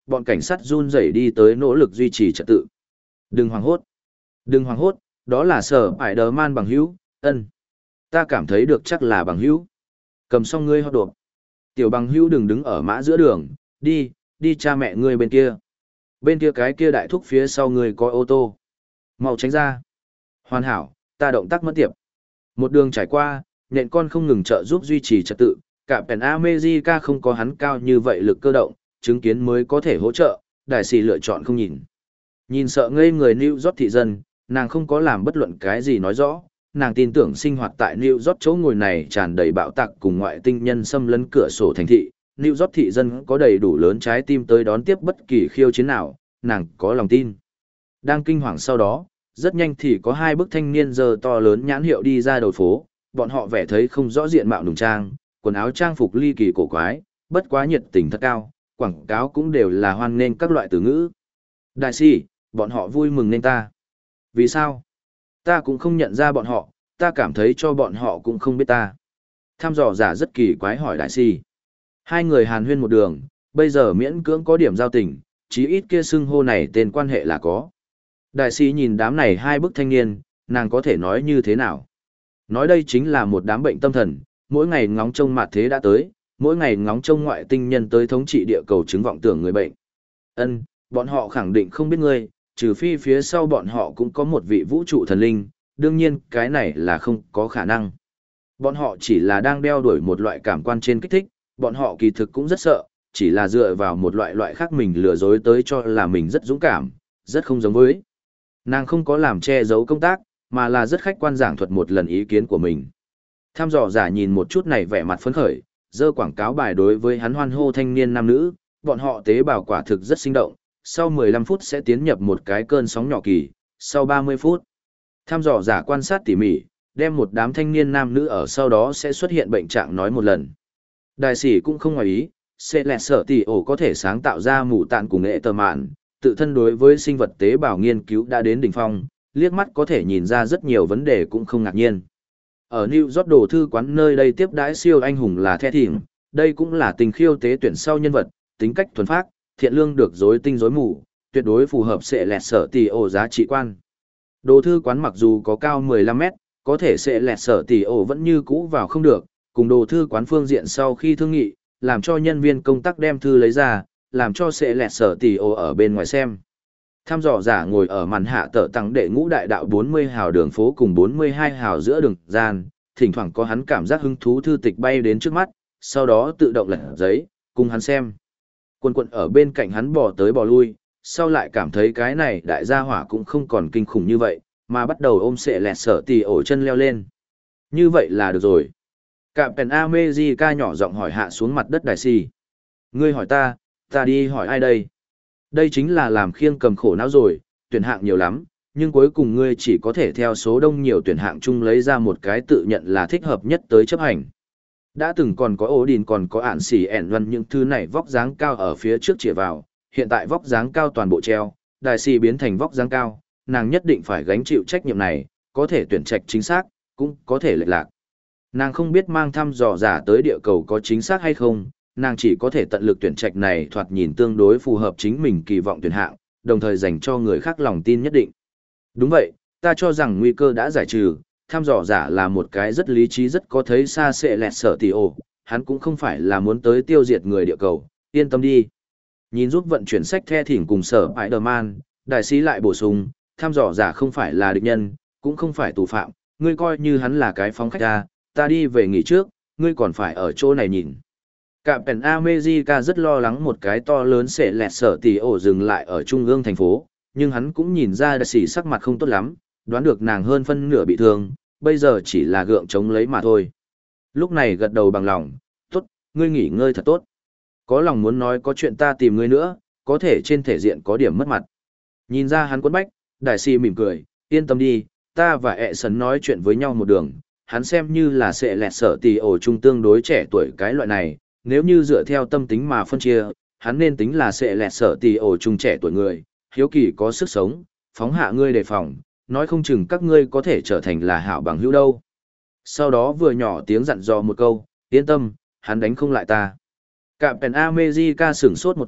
bọn cảnh sát run rẩy đi tới nỗ lực duy trì trật tự. Đừng hoảng hốt. Đừng hoảng hốt, đó là sở Spider-Man bằng hữu, ân. Ta cảm thấy được chắc là bằng hữu. Cầm xong ngươi hot đột. Tiểu bằng hữu đừng đứng ở mã giữa đường, đi, đi cha mẹ ngươi bên kia. Bên kia cái kia đại thúc phía sau ngươi có ô tô. Mau tránh ra. Hoàn hảo, ta động tác mất tiệp. Một đường trải qua, nhện con không ngừng trợ giúp duy trì trật tự, cả Pen America không có hắn cao như vậy lực cơ động, chứng kiến mới có thể hỗ trợ, đại sĩ lựa chọn không nhìn. Nhìn sợ ngây người New York thị dân, nàng không có làm bất luận cái gì nói rõ, nàng tin tưởng sinh hoạt tại New York chỗ ngồi này tràn đầy bạo tạc cùng ngoại tinh nhân xâm lấn cửa sổ thành thị, New York thị dân có đầy đủ lớn trái tim tới đón tiếp bất kỳ khiêu chiến nào, nàng có lòng tin. Đang kinh hoàng sau đó, rất nhanh thì có hai bức thanh niên giơ to lớn nhãn hiệu đi ra đầu phố, bọn họ vẻ thấy không rõ diện mạo nùng trang, quần áo trang phục ly kỳ cổ quái, bất quá nhiệt tình thật cao, quảng cáo cũng đều là hoan nghênh các loại từ ngữ. Đại sĩ, bọn họ vui mừng nên ta. Vì sao? Ta cũng không nhận ra bọn họ, ta cảm thấy cho bọn họ cũng không biết ta. Tham dò giả rất kỳ quái hỏi đại sĩ. Hai người hàn huyên một đường, bây giờ miễn cưỡng có điểm giao tình, chí ít kia xưng hô này tên quan hệ là có. Đại sĩ nhìn đám này hai bức thanh niên, nàng có thể nói như thế nào? Nói đây chính là một đám bệnh tâm thần, mỗi ngày ngóng trông mặt thế đã tới, mỗi ngày ngóng trông ngoại tinh nhân tới thống trị địa cầu chứng vọng tưởng người bệnh. Ân, bọn họ khẳng định không biết ngươi, trừ phi phía sau bọn họ cũng có một vị vũ trụ thần linh, đương nhiên cái này là không có khả năng. Bọn họ chỉ là đang đeo đuổi một loại cảm quan trên kích thích, bọn họ kỳ thực cũng rất sợ, chỉ là dựa vào một loại loại khác mình lừa dối tới cho là mình rất dũng cảm, rất không giống với. Nàng không có làm che giấu công tác, mà là rất khách quan giảng thuật một lần ý kiến của mình. Tham dò giả nhìn một chút này vẻ mặt phấn khởi, dơ quảng cáo bài đối với hắn hoan hô thanh niên nam nữ, bọn họ tế bào quả thực rất sinh động, sau mười lăm phút sẽ tiến nhập một cái cơn sóng nhỏ kỳ, sau ba mươi phút. Tham dò giả quan sát tỉ mỉ, đem một đám thanh niên nam nữ ở sau đó sẽ xuất hiện bệnh trạng nói một lần. Đại sĩ cũng không ngoài ý, sẽ lẹt sở tỷ ổ có thể sáng tạo ra mù tạn cùng nghệ tờ mạn, tự thân đối với sinh vật tế bào nghiên cứu đã đến đỉnh phong, liếc mắt có thể nhìn ra rất nhiều vấn đề cũng không ngạc nhiên. Ở New York đồ thư quán nơi đây tiếp đãi siêu anh hùng là The Thỉnh, đây cũng là tình khiêu tế tuyển sau nhân vật, tính cách thuần phác, thiện lương được dối tinh dối mù, tuyệt đối phù hợp sẽ lẹt sở tỷ ổ giá trị quan. Đồ thư quán mặc dù có cao mười lăm mét, có thể sẽ lẹt sở tỷ ổ vẫn như cũ vào không được, cùng đồ thư quán phương diện sau khi thương nghị, làm cho nhân viên công tác đem thư lấy ra, làm cho sẽ lẹt sở tỷ ổ ở bên ngoài xem. Tham dò giả ngồi ở màn hạ tờ tăng đệ ngũ đại đạo bốn mươi hào đường phố cùng bốn mươi hai hào giữa đường gian, thỉnh thoảng có hắn cảm giác hứng thú thư tịch bay đến trước mắt, sau đó tự động lật giấy, cùng hắn xem. Quân quận ở bên cạnh hắn bò tới bò lui, sau lại cảm thấy cái này đại gia hỏa cũng không còn kinh khủng như vậy, mà bắt đầu ôm sệ lẹt sở tì ổ chân leo lên. Như vậy là được rồi. Cạm Pen America nhỏ giọng hỏi hạ xuống mặt đất đại si. Ngươi hỏi ta, ta đi hỏi ai đây? Đây chính là làm khiêng cầm khổ não rồi, tuyển hạng nhiều lắm, nhưng cuối cùng ngươi chỉ có thể theo số đông nhiều tuyển hạng chung lấy ra một cái tự nhận là thích hợp nhất tới chấp hành. Đã từng còn có ổ đình còn có ản xỉ ẻn văn những thứ này vóc dáng cao ở phía trước chĩa vào, hiện tại vóc dáng cao toàn bộ treo, đại sĩ biến thành vóc dáng cao, nàng nhất định phải gánh chịu trách nhiệm này, có thể tuyển trạch chính xác, cũng có thể lệch lạc. Nàng không biết mang thăm dò giả tới địa cầu có chính xác hay không, nàng chỉ có thể tận lực tuyển trạch này thoạt nhìn tương đối phù hợp chính mình kỳ vọng tuyển hạng, đồng thời dành cho người khác lòng tin nhất định. Đúng vậy, ta cho rằng nguy cơ đã giải trừ, thăm dò giả là một cái rất lý trí rất có thấy xa sẽ lẹt sở tỷ ổ, hắn cũng không phải là muốn tới tiêu diệt người địa cầu, yên tâm đi. Nhìn giúp vận chuyển sách The Thỉnh cùng sở Spider-Man, đại sĩ lại bổ sung, thăm dò giả không phải là địch nhân, cũng không phải tù phạm, ngươi coi như hắn là cái phóng khách ta, ta đi về nghỉ trước, ngươi còn phải ở chỗ này nhìn. Cạm Pen America rất lo lắng một cái to lớn sẽ lẹt sở tỷ ổ dừng lại ở trung ương thành phố, nhưng hắn cũng nhìn ra đại sĩ sắc mặt không tốt lắm, đoán được nàng hơn phân nửa bị thương, bây giờ chỉ là gượng chống lấy mà thôi. Lúc này gật đầu bằng lòng, tốt, ngươi nghỉ ngơi thật tốt. Có lòng muốn nói có chuyện ta tìm ngươi nữa, có thể trên thể diện có điểm mất mặt. Nhìn ra hắn quấn bách, đại sĩ mỉm cười, yên tâm đi, ta và ẹ sấn nói chuyện với nhau một đường, hắn xem như là sẽ lẹt sở tỷ ổ trung tương đối trẻ tuổi cái loại này, nếu như dựa theo tâm tính mà phân chia, hắn nên tính là sẽ lẹt sở tỷ ổ trung trẻ tuổi người, hiếu kỳ có sức sống, phóng hạ ngươi đề phòng, nói không chừng các ngươi có thể trở thành là hảo bằng hữu đâu. Sau đó vừa nhỏ tiếng dặn dò một câu, yên tâm, hắn đánh không lại ta. Cạm Pen America sửng sốt một chút,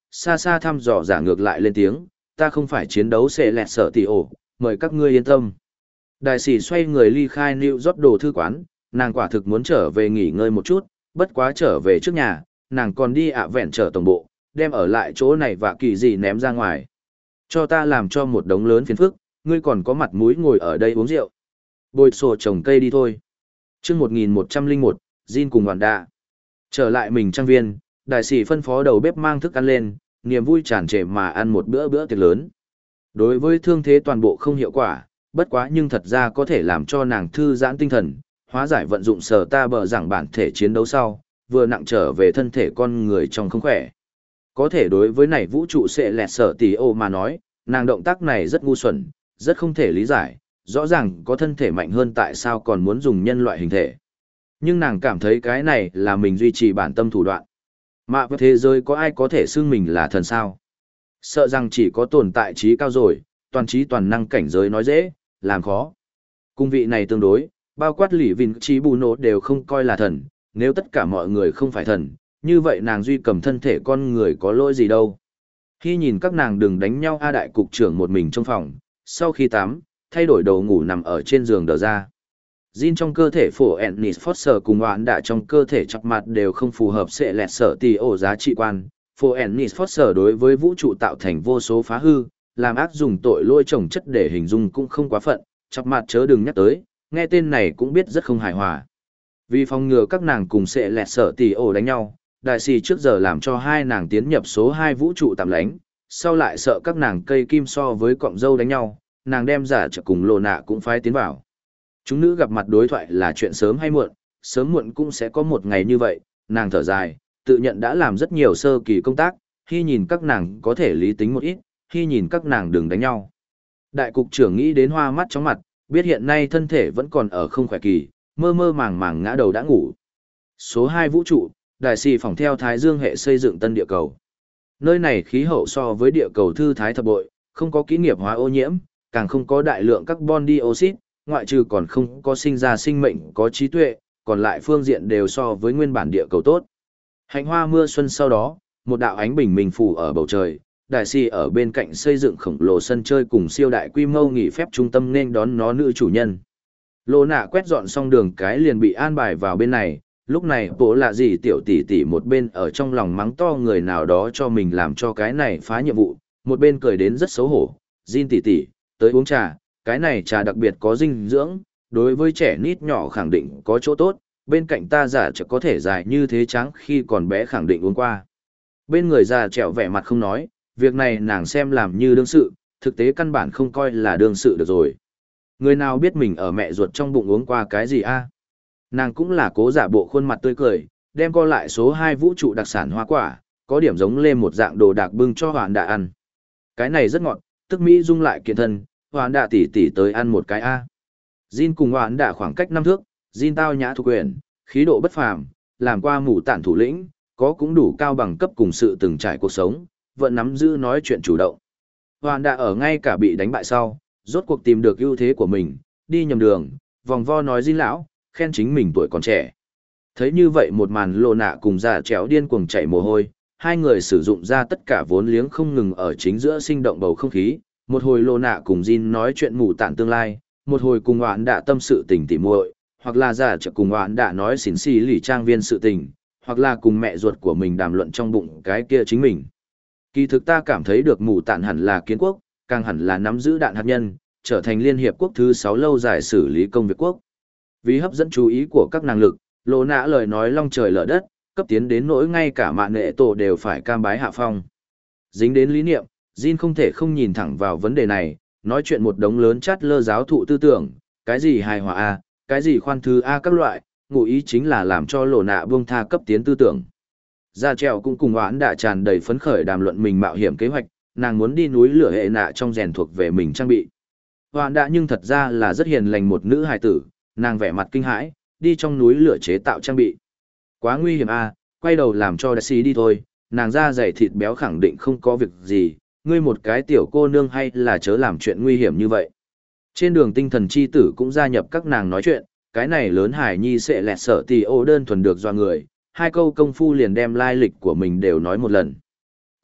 xa xa thăm dò giả ngược lại lên tiếng, ta không phải chiến đấu sẽ lẹt sở tỷ ổ, mời các ngươi yên tâm. Đại sĩ xoay người ly khai New York đồ thư quán, nàng quả thực muốn trở về nghỉ ngơi một chút, bất quá trở về trước nhà, nàng còn đi ạ vẹn trở tổng bộ, đem ở lại chỗ này và kỳ gì ném ra ngoài. Cho ta làm cho một đống lớn phiền phức, ngươi còn có mặt mũi ngồi ở đây uống rượu. Bồi sổ trồng cây đi thôi. chương một nghìn một trăm lẻ một, Jin cùng đoàn đạ. Trở lại mình trang viên, đại sĩ phân phó đầu bếp mang thức ăn lên, niềm vui tràn trề mà ăn một bữa bữa tiệc lớn. Đối với thương thế toàn bộ không hiệu quả, bất quá nhưng thật ra có thể làm cho nàng thư giãn tinh thần, hóa giải vận dụng sở ta bờ giảng bản thể chiến đấu sau, vừa nặng trở về thân thể con người trong không khỏe. Có thể đối với này vũ trụ sẽ lẹt sở tỷ ô mà nói, nàng động tác này rất ngu xuẩn, rất không thể lý giải, rõ ràng có thân thể mạnh hơn tại sao còn muốn dùng nhân loại hình thể. Nhưng nàng cảm thấy cái này là mình duy trì bản tâm thủ đoạn. Mà với thế giới có ai có thể xưng mình là thần sao? Sợ rằng chỉ có tồn tại trí cao rồi, toàn trí toàn năng cảnh giới nói dễ, làm khó. Cung vị này tương đối, bao quát lỷ vinh trí bù nổ đều không coi là thần, nếu tất cả mọi người không phải thần, như vậy nàng duy cầm thân thể con người có lỗi gì đâu. Khi nhìn các nàng đừng đánh nhau A đại cục trưởng một mình trong phòng, sau khi tắm, thay đổi đầu ngủ nằm ở trên giường đờ ra. Jin trong cơ thể phổ Ennis Foster cùng hoãn đạ trong cơ thể chọc mặt đều không phù hợp sẽ lẹt sở tỷ ổ giá trị quan. Phổ Ennis Foster đối với vũ trụ tạo thành vô số phá hư, làm ác dùng tội lôi trồng chất để hình dung cũng không quá phận, chọc mặt chớ đừng nhắc tới, nghe tên này cũng biết rất không hài hòa. Vì phòng ngừa các nàng cùng sẽ lẹt sở tỷ ổ đánh nhau, đại sĩ trước giờ làm cho hai nàng tiến nhập số hai vũ trụ tạm lánh, sau lại sợ các nàng cây kim so với cọng dâu đánh nhau, nàng đem giả trợ cùng lồ nạ cũng phái tiến vào. Chúng nữ gặp mặt đối thoại là chuyện sớm hay muộn, sớm muộn cũng sẽ có một ngày như vậy, nàng thở dài, tự nhận đã làm rất nhiều sơ kỳ công tác, khi nhìn các nàng có thể lý tính một ít, khi nhìn các nàng đừng đánh nhau. Đại cục trưởng nghĩ đến hoa mắt chóng mặt, biết hiện nay thân thể vẫn còn ở không khỏe kỳ, mơ mơ màng màng ngã đầu đã ngủ. Số hai vũ trụ, đại sĩ phỏng theo Thái Dương hệ xây dựng tân địa cầu. Nơi này khí hậu so với địa cầu thư thái thập bội, không có kỹ nghiệp hóa ô nhiễm, càng không có đại lượng carbon dioxide, ngoại trừ còn không có sinh ra sinh mệnh có trí tuệ, còn lại phương diện đều so với nguyên bản địa cầu tốt. Hạnh hoa mưa xuân sau đó, một đạo ánh bình minh phủ ở bầu trời, đại sĩ ở bên cạnh xây dựng khổng lồ sân chơi cùng siêu đại quy mô nghỉ phép trung tâm nên đón nó nữ chủ nhân. Lô nạ quét dọn xong đường cái liền bị an bài vào bên này, lúc này bố lạ gì tiểu tỷ tỷ một bên ở trong lòng mắng to người nào đó cho mình làm cho cái này phá nhiệm vụ, một bên cười đến rất xấu hổ. Jin tỷ tỷ, tới uống trà, cái này trà đặc biệt có dinh dưỡng, đối với trẻ nít nhỏ khẳng định có chỗ tốt, bên cạnh ta già trẻ có thể dài như thế trắng khi còn bé khẳng định uống qua. Bên người già trẻo vẻ mặt không nói, việc này nàng xem làm như đương sự, thực tế căn bản không coi là đương sự được rồi. Người nào biết mình ở mẹ ruột trong bụng uống qua cái gì a? Nàng cũng là cố giả bộ khuôn mặt tươi cười, đem co lại số hai vũ trụ đặc sản hoa quả, có điểm giống lên một dạng đồ đạc bưng cho Hoán Đạ ăn. Cái này rất ngọt, tức Mỹ dung lại kiện thân, Hoán Đạ tỉ tỉ tới ăn một cái a. Jin cùng Hoán Đạ khoảng cách năm thước, Jin tao nhã thuộc quyền, khí độ bất phàm, làm qua mù tản thủ lĩnh, có cũng đủ cao bằng cấp cùng sự từng trải cuộc sống, vẫn nắm giữ nói chuyện chủ động. Hoán Đạ ở ngay cả bị đánh bại sau, rốt cuộc tìm được ưu thế của mình, đi nhầm đường, vòng vo nói Jin lão, khen chính mình tuổi còn trẻ. Thấy như vậy một màn Lô nạ cùng già chéo điên cuồng chảy mồ hôi, hai người sử dụng ra tất cả vốn liếng không ngừng ở chính giữa sinh động bầu không khí, một hồi Lô nạ cùng Jin nói chuyện mù tản tương lai, một hồi cùng Hoán Đạ tâm sự tình tỉ muội, hoặc là già chéo cùng Hoán Đạ nói xỉn xì lì trang viên sự tình, hoặc là cùng mẹ ruột của mình đàm luận trong bụng cái kia chính mình. Kỳ thực ta cảm thấy được mù tản hẳn là kiến quốc, càng hẳn là nắm giữ đạn hạt nhân, trở thành liên hiệp quốc thứ sáu lâu dài xử lý công việc quốc. Vì hấp dẫn chú ý của các năng lực, Lô nạ lời nói long trời lở đất, cấp tiến đến nỗi ngay cả mạng nghệ tổ đều phải cam bái hạ phong. Dính đến lý niệm, Jin không thể không nhìn thẳng vào vấn đề này, nói chuyện một đống lớn chát lơ giáo thụ tư tưởng, cái gì hài hòa A, cái gì khoan thứ A các loại, ngụ ý chính là làm cho Lô nạ buông tha cấp tiến tư tưởng. Gia trèo cũng cùng Hoán Đạ tràn đầy phấn khởi đàm luận mình mạo hiểm kế hoạch, nàng muốn đi núi lửa hệ nạ trong rèn thuộc về mình trang bị. Hoán Đạ nhưng thật ra là rất hiền lành một nữ hài tử, nàng vẻ mặt kinh hãi, đi trong núi lửa chế tạo trang bị. Quá nguy hiểm a, quay đầu làm cho đại sĩ đi thôi, nàng da dày thịt béo khẳng định không có việc gì, ngươi một cái tiểu cô nương hay là chớ làm chuyện nguy hiểm như vậy. Trên đường tinh thần chi tử cũng gia nhập các nàng nói chuyện, cái này lớn hải nhi sẽ lẹt sợ tì ô đơn thuần được do người, hai câu công phu liền đem lai lịch của mình đều nói một lần.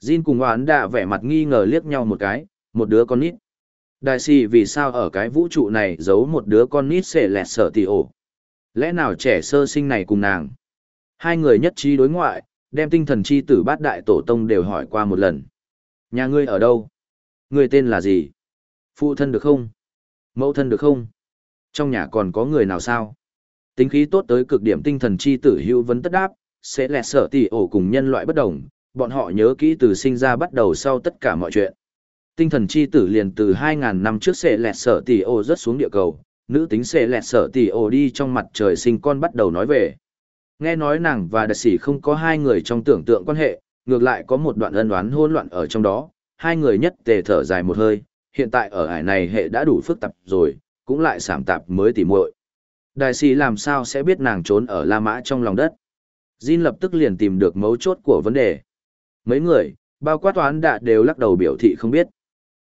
Jin cùng Hoán Đạ vẻ mặt nghi ngờ liếc nhau một cái, một đứa con nít. Đại sĩ vì sao ở cái vũ trụ này giấu một đứa con nít sẽ lẹt sợ tỷ ổ? Lẽ nào trẻ sơ sinh này cùng nàng? Hai người nhất trí đối ngoại, đem tinh thần chi tử bát đại tổ tông đều hỏi qua một lần. Nhà ngươi ở đâu? Ngươi tên là gì? Phụ thân được không? Mẫu thân được không? Trong nhà còn có người nào sao? Tính khí tốt tới cực điểm tinh thần chi tử hữu vấn tất đáp, sẽ lẹt sợ tỷ ổ cùng nhân loại bất đồng, bọn họ nhớ kỹ từ sinh ra bắt đầu sau tất cả mọi chuyện. Tinh thần chi tử liền từ hai ngàn năm trước sẽ lẹt sợ tỷ ổ rớt xuống địa cầu, nữ tính sẽ lẹt sợ tỷ ổ đi trong mặt trời sinh con bắt đầu nói về. Nghe nói nàng và đại sĩ không có hai người trong tưởng tượng quan hệ, ngược lại có một đoạn ân oán hỗn loạn ở trong đó, hai người nhất tề thở dài một hơi, hiện tại ở ải này hệ đã đủ phức tạp rồi, cũng lại sảm tạp mới tỉ muội. Đại sĩ làm sao sẽ biết nàng trốn ở La Mã trong lòng đất? Jin lập tức liền tìm được mấu chốt của vấn đề. Mấy người, bao quát toán đạ đều lắc đầu biểu thị không biết.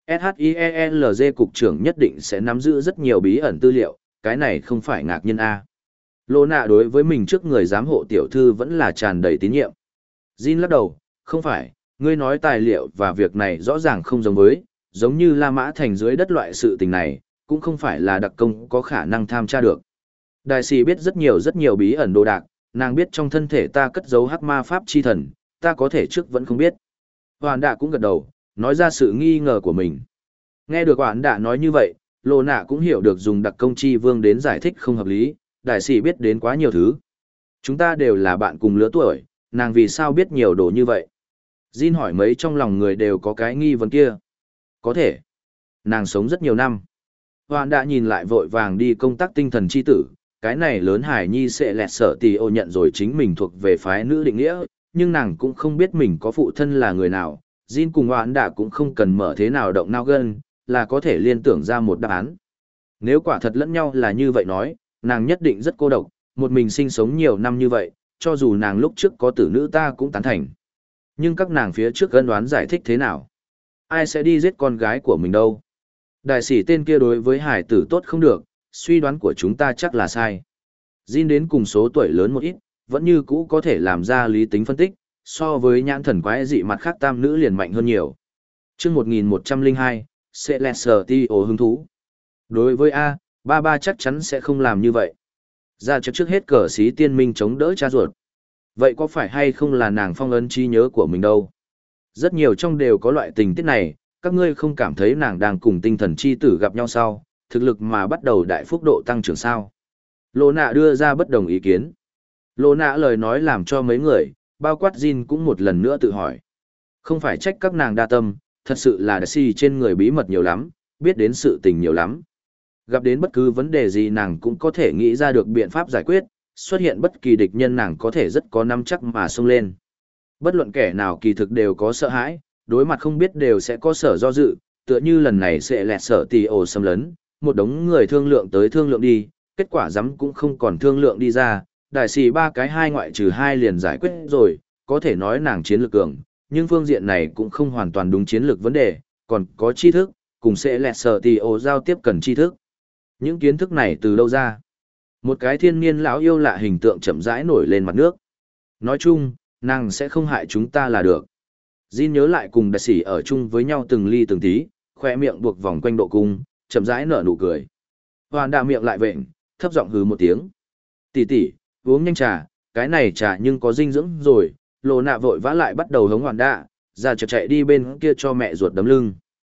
SHIELZ cục trưởng nhất định sẽ nắm giữ rất nhiều bí ẩn tư liệu, cái này không phải ngạc nhiên A. Lô nạ đối với mình trước người giám hộ tiểu thư vẫn là tràn đầy tín nhiệm. Jin lắc đầu, không phải, ngươi nói tài liệu và việc này rõ ràng không giống với, giống như La Mã thành dưới đất loại sự tình này, cũng không phải là đặc công có khả năng tham tra được. Đại sĩ biết rất nhiều rất nhiều bí ẩn đồ đạc, nàng biết trong thân thể ta cất giấu hắc ma pháp chi thần, ta có thể trước vẫn không biết. Hoàn đạ cũng gật đầu, nói ra sự nghi ngờ của mình. Nghe được Hoàn đạ nói như vậy, Lô nạ cũng hiểu được dùng đặc công chi vương đến giải thích không hợp lý, đại sĩ biết đến quá nhiều thứ. Chúng ta đều là bạn cùng lứa tuổi, nàng vì sao biết nhiều đồ như vậy? Jin hỏi mấy trong lòng người đều có cái nghi vấn kia. Có thể. Nàng sống rất nhiều năm. Hoàn đã nhìn lại vội vàng đi công tác tinh thần chi tử, cái này lớn hải nhi sẽ lẹt sợ tỷ ô nhận rồi chính mình thuộc về phái nữ định nghĩa, nhưng nàng cũng không biết mình có phụ thân là người nào. Jin cùng Hoàn đã cũng không cần mở thế nào động não gân, là có thể liên tưởng ra một đáp án. Nếu quả thật lẫn nhau là như vậy nói, nàng nhất định rất cô độc, một mình sinh sống nhiều năm như vậy, cho dù nàng lúc trước có tử nữ ta cũng tán thành. Nhưng các nàng phía trước ân đoán giải thích thế nào? Ai sẽ đi giết con gái của mình đâu? Đại sĩ tên kia đối với hải tử tốt không được, suy đoán của chúng ta chắc là sai. Jin đến cùng số tuổi lớn một ít, vẫn như cũ có thể làm ra lý tính phân tích, so với nhãn thần quái dị mặt khác tam nữ liền mạnh hơn nhiều. Trước một nghìn một trăm lẻ hai, Celestio hứng thú. Đối với A, ba ba chắc chắn sẽ không làm như vậy. Ra cho trước hết cờ sĩ tiên minh chống đỡ cha ruột. Vậy có phải hay không là nàng phong ấn trí nhớ của mình đâu? Rất nhiều trong đều có loại tình tiết này, các ngươi không cảm thấy nàng đang cùng tinh thần chi tử gặp nhau sau, thực lực mà bắt đầu đại phúc độ tăng trưởng sao? Lô nạ đưa ra bất đồng ý kiến. Lô nạ lời nói làm cho mấy người, bao quát Jin cũng một lần nữa tự hỏi. Không phải trách các nàng đa tâm, thật sự là đại si trên người bí mật nhiều lắm, biết đến sự tình nhiều lắm. Gặp đến bất cứ vấn đề gì nàng cũng có thể nghĩ ra được biện pháp giải quyết, xuất hiện bất kỳ địch nhân nàng có thể rất có nắm chắc mà xông lên. Bất luận kẻ nào kỳ thực đều có sợ hãi, đối mặt không biết đều sẽ có sở do dự, tựa như lần này sẽ lẹt sở tỷ ổ xâm lấn, một đống người thương lượng tới thương lượng đi, kết quả rắm cũng không còn thương lượng đi ra, đại sĩ ba cái hai ngoại trừ hai liền giải quyết rồi, có thể nói nàng chiến lược cường, nhưng phương diện này cũng không hoàn toàn đúng chiến lược vấn đề, còn có tri thức, cùng sẽ lẹt sở tỷ ổ giao tiếp cần tri thức. Những kiến thức này từ đâu ra? Một cái thiên niên lão yêu lạ hình tượng chậm rãi nổi lên mặt nước. Nói chung, nàng sẽ không hại chúng ta là được. Jin nhớ lại cùng đại sĩ ở chung với nhau từng ly từng tí, khoe miệng buộc vòng quanh độ cung, chậm rãi nở nụ cười. Hoàn đà miệng lại vện, thấp giọng hứ một tiếng. Tỷ tỷ, uống nhanh trà, cái này trà nhưng có dinh dưỡng rồi. Lô nạ vội vã lại bắt đầu hống hoàn đà, ra chợt chạy đi bên kia cho mẹ ruột đấm lưng.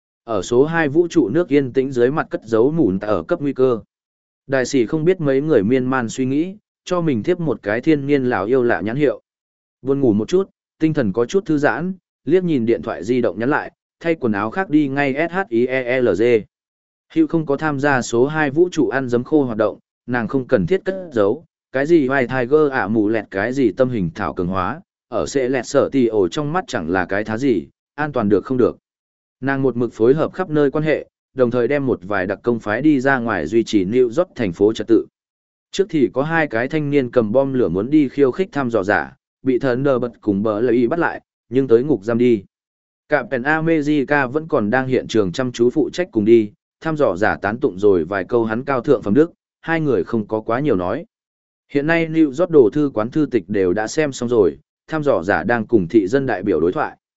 Ở số hai vũ trụ nước yên tĩnh dưới mặt cất giấu mùn ở cấp nguy cơ. Đại sĩ không biết mấy người miên man suy nghĩ, cho mình tiếp một cái thiên niên lão yêu lạ nhãn hiệu. Buồn ngủ một chút, tinh thần có chút thư giãn, liếc nhìn điện thoại di động nhắn lại, thay quần áo khác đi ngay SHIELZ. Hữu không có tham gia số hai vũ trụ ăn giấm khô hoạt động, nàng không cần thiết cất giấu, cái gì White Tiger ả mù lẹt cái gì tâm hình thảo cường hóa, ở sẽ lẹt sở tì ổ trong mắt chẳng là cái thá gì, an toàn được không được. Nàng một mực phối hợp khắp nơi quan hệ, đồng thời đem một vài đặc công phái đi ra ngoài duy trì New York thành phố trật tự. Trước thì có hai cái thanh niên cầm bom lửa muốn đi khiêu khích thăm dò giả, bị thần đờ bật cùng bờ lợi bắt lại, nhưng tới ngục giam đi. Captain America vẫn còn đang hiện trường chăm chú phụ trách cùng đi, thăm dò giả tán tụng rồi vài câu hắn cao thượng phẩm đức, hai người không có quá nhiều nói. Hiện nay New York đồ thư quán thư tịch đều đã xem xong rồi, thăm dò giả đang cùng thị dân đại biểu đối thoại.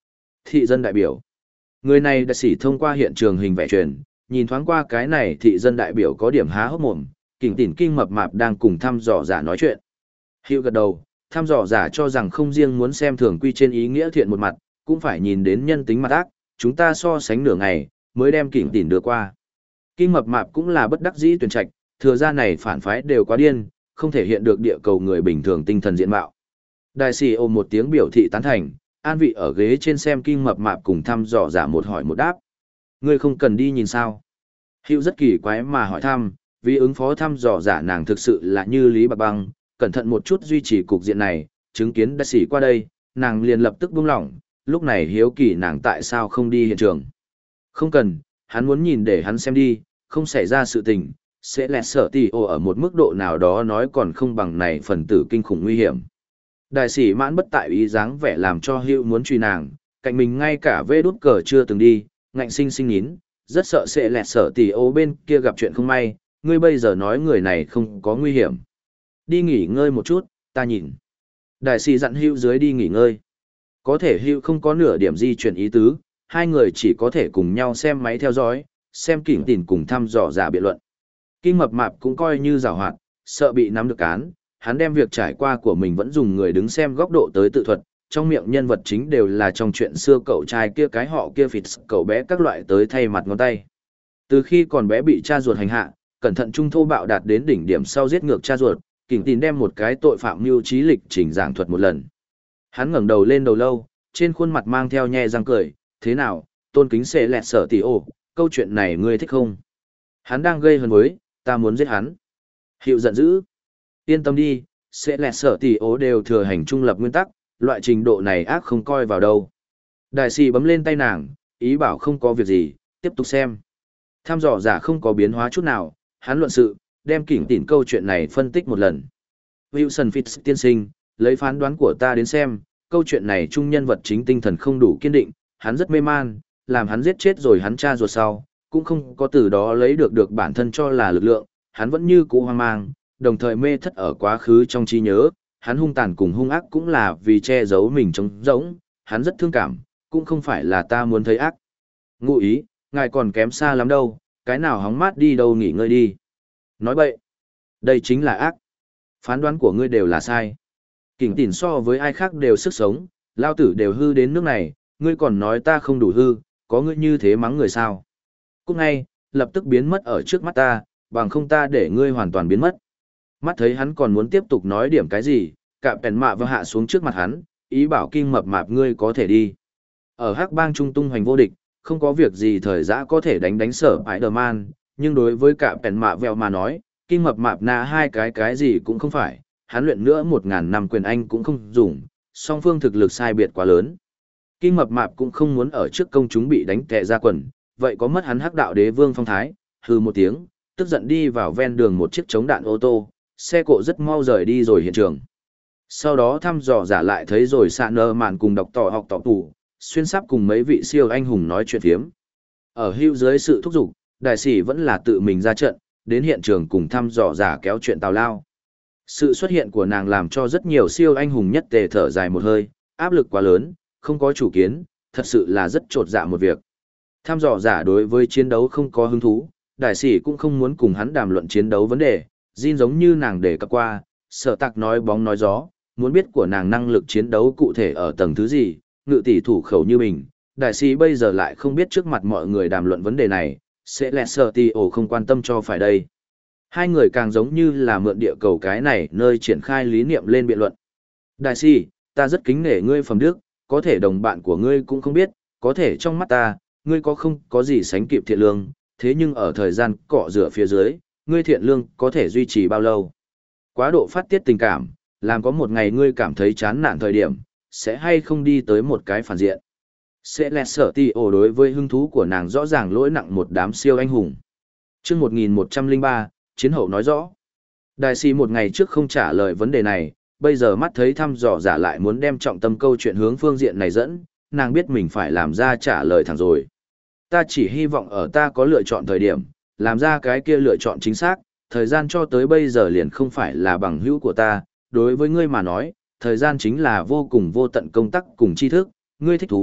Thị dân đại biểu. Người này đã xỉ thông qua hiện trường hình vẽ truyền, nhìn thoáng qua cái này thị dân đại biểu có điểm há hốc mồm, kỉnh tỉn kinh mập mạp đang cùng thăm dò giả nói chuyện. Hiệu gật đầu, thăm dò giả cho rằng không riêng muốn xem thường quy trên ý nghĩa thiện một mặt, cũng phải nhìn đến nhân tính mặt ác, chúng ta so sánh nửa ngày, mới đem kỉnh tỉn đưa qua. Kinh mập mạp cũng là bất đắc dĩ tuyển trạch, thừa ra này phản phái đều quá điên, không thể hiện được địa cầu người bình thường tinh thần diện mạo. Đại sĩ ôm một tiếng biểu thị tán thành, an vị ở ghế trên xem kinh mập mạp cùng thăm dò giả một hỏi một đáp. Ngươi không cần đi nhìn sao? Hiệu rất kỳ quái mà hỏi thăm, vì ứng phó thăm dò giả nàng thực sự là như Lý Bạc Băng, cẩn thận một chút duy trì cục diện này, chứng kiến đại sĩ qua đây, nàng liền lập tức buông lỏng, lúc này hiếu kỳ nàng tại sao không đi hiện trường. Không cần, hắn muốn nhìn để hắn xem đi, không xảy ra sự tình, sẽ lẹt sở tì ô ở một mức độ nào đó nói còn không bằng này phần tử kinh khủng nguy hiểm. Đại sĩ mãn bất tại ý dáng vẻ làm cho Hữu muốn truy nàng, cạnh mình ngay cả vê đút cờ chưa từng đi, ngạnh sinh sinh nín, rất sợ sẽ lẹt sở tì ô bên kia gặp chuyện không may, ngươi bây giờ nói người này không có nguy hiểm. Đi nghỉ ngơi một chút, ta nhìn. Đại sĩ dặn Hữu dưới đi nghỉ ngơi. Có thể Hữu không có nửa điểm di chuyển ý tứ, hai người chỉ có thể cùng nhau xem máy theo dõi, xem kỉnh tỉn cùng thăm dò giả biện luận. Kinh mập mạp cũng coi như giàu hoạt, sợ bị nắm được cán, hắn đem việc trải qua của mình vẫn dùng người đứng xem góc độ tới tự thuật, trong miệng nhân vật chính đều là trong chuyện xưa cậu trai kia cái họ kia phịt cậu bé các loại tới thay mặt ngón tay. Từ khi còn bé bị cha ruột hành hạ, cẩn thận trung thô bạo đạt đến đỉnh điểm sau giết ngược cha ruột, kỉnh tỉn đem một cái tội phạm mưu trí lịch trình giảng thuật một lần. Hắn ngẩng đầu lên đầu lâu, trên khuôn mặt mang theo nhe răng cười, thế nào, tôn kính xệ lẹt sở tỷ ổ, câu chuyện này ngươi thích không? Hắn đang gây hấn với, ta muốn giết hắn. Hiệu giận dữ. Yên tâm đi, sẽ lẹt sở tỷ ố đều thừa hành trung lập nguyên tắc, loại trình độ này ác không coi vào đâu. Đại sĩ bấm lên tay nàng, ý bảo không có việc gì, tiếp tục xem. Tham dò giả không có biến hóa chút nào, hắn luận sự, đem kỉnh tỉn câu chuyện này phân tích một lần. Wilson Fitz tiên sinh, lấy phán đoán của ta đến xem, câu chuyện này trung nhân vật chính tinh thần không đủ kiên định, hắn rất mê man, làm hắn giết chết rồi hắn cha ruột sau, cũng không có từ đó lấy được được bản thân cho là lực lượng, hắn vẫn như cũ hoang mang, đồng thời mê thất ở quá khứ trong trí nhớ, hắn hung tàn cùng hung ác cũng là vì che giấu mình trống rỗng, hắn rất thương cảm, cũng không phải là ta muốn thấy ác. Ngụ ý, ngài còn kém xa lắm đâu, cái nào hóng mát đi đâu nghỉ ngơi đi. Nói bậy, đây chính là ác. Phán đoán của ngươi đều là sai. Kỉnh tỉn so với ai khác đều sức sống, lao tử đều hư đến nước này, ngươi còn nói ta không đủ hư, có ngươi như thế mắng người sao. Cút ngay, lập tức biến mất ở trước mắt ta, bằng không ta để ngươi hoàn toàn biến mất. Mắt thấy hắn còn muốn tiếp tục nói điểm cái gì, cạm bèn mạ và hạ xuống trước mặt hắn, ý bảo kinh mập mạp ngươi có thể đi. Ở hắc bang trung tung hoành vô địch, không có việc gì thời giã có thể đánh đánh sở Spider-Man, nhưng đối với cạm bèn mạ vèo mà nói, kinh mập mạp nạ hai cái cái gì cũng không phải, hắn luyện nữa một ngàn năm quyền anh cũng không dùng, song phương thực lực sai biệt quá lớn. Kinh mập mạp cũng không muốn ở trước công chúng bị đánh tệ ra quần, vậy có mất hắn hắc đạo đế vương phong thái, hừ một tiếng, tức giận đi vào ven đường một chiếc chống đạn ô tô, xe cộ rất mau rời đi rồi hiện trường. Sau đó thăm dò giả lại thấy rồi sạ nơ màn cùng đọc tỏ học tỏ tủ, xuyên sắp cùng mấy vị siêu anh hùng nói chuyện phiếm. Ở hưu dưới sự thúc giục, đại sĩ vẫn là tự mình ra trận, đến hiện trường cùng thăm dò giả kéo chuyện tào lao. Sự xuất hiện của nàng làm cho rất nhiều siêu anh hùng nhất tề thở dài một hơi, áp lực quá lớn, không có chủ kiến, thật sự là rất trột dạ một việc. Thăm dò giả đối với chiến đấu không có hứng thú, đại sĩ cũng không muốn cùng hắn đàm luận chiến đấu vấn đề, Jin giống như nàng để cập qua, sợ tạc nói bóng nói gió, muốn biết của nàng năng lực chiến đấu cụ thể ở tầng thứ gì, ngự tỷ thủ khẩu như mình, đại sĩ bây giờ lại không biết trước mặt mọi người đàm luận vấn đề này, sẽ lẹ sợ tì ổ không quan tâm cho phải đây. Hai người càng giống như là mượn địa cầu cái này nơi triển khai lý niệm lên biện luận. Đại sĩ, ta rất kính nể ngươi phẩm đức, có thể đồng bạn của ngươi cũng không biết, có thể trong mắt ta, ngươi có không có gì sánh kịp thiện lương, thế nhưng ở thời gian cọ rửa phía dưới, ngươi thiện lương có thể duy trì bao lâu? Quá độ phát tiết tình cảm, làm có một ngày ngươi cảm thấy chán nản thời điểm, sẽ hay không đi tới một cái phản diện. Sẽ lẹt sở ti ổ đối với hứng thú của nàng rõ ràng lỗi nặng một đám siêu anh hùng. Trước một nghìn một trăm lẻ ba, chiến hậu nói rõ. Đại sĩ một ngày trước không trả lời vấn đề này, bây giờ mắt thấy thăm dò giả lại muốn đem trọng tâm câu chuyện hướng phương diện này dẫn, nàng biết mình phải làm ra trả lời thẳng rồi. Ta chỉ hy vọng ở ta có lựa chọn thời điểm, làm ra cái kia lựa chọn chính xác, thời gian cho tới bây giờ liền không phải là bằng hữu của ta, đối với ngươi mà nói, thời gian chính là vô cùng vô tận công tác cùng tri thức, ngươi thích thú,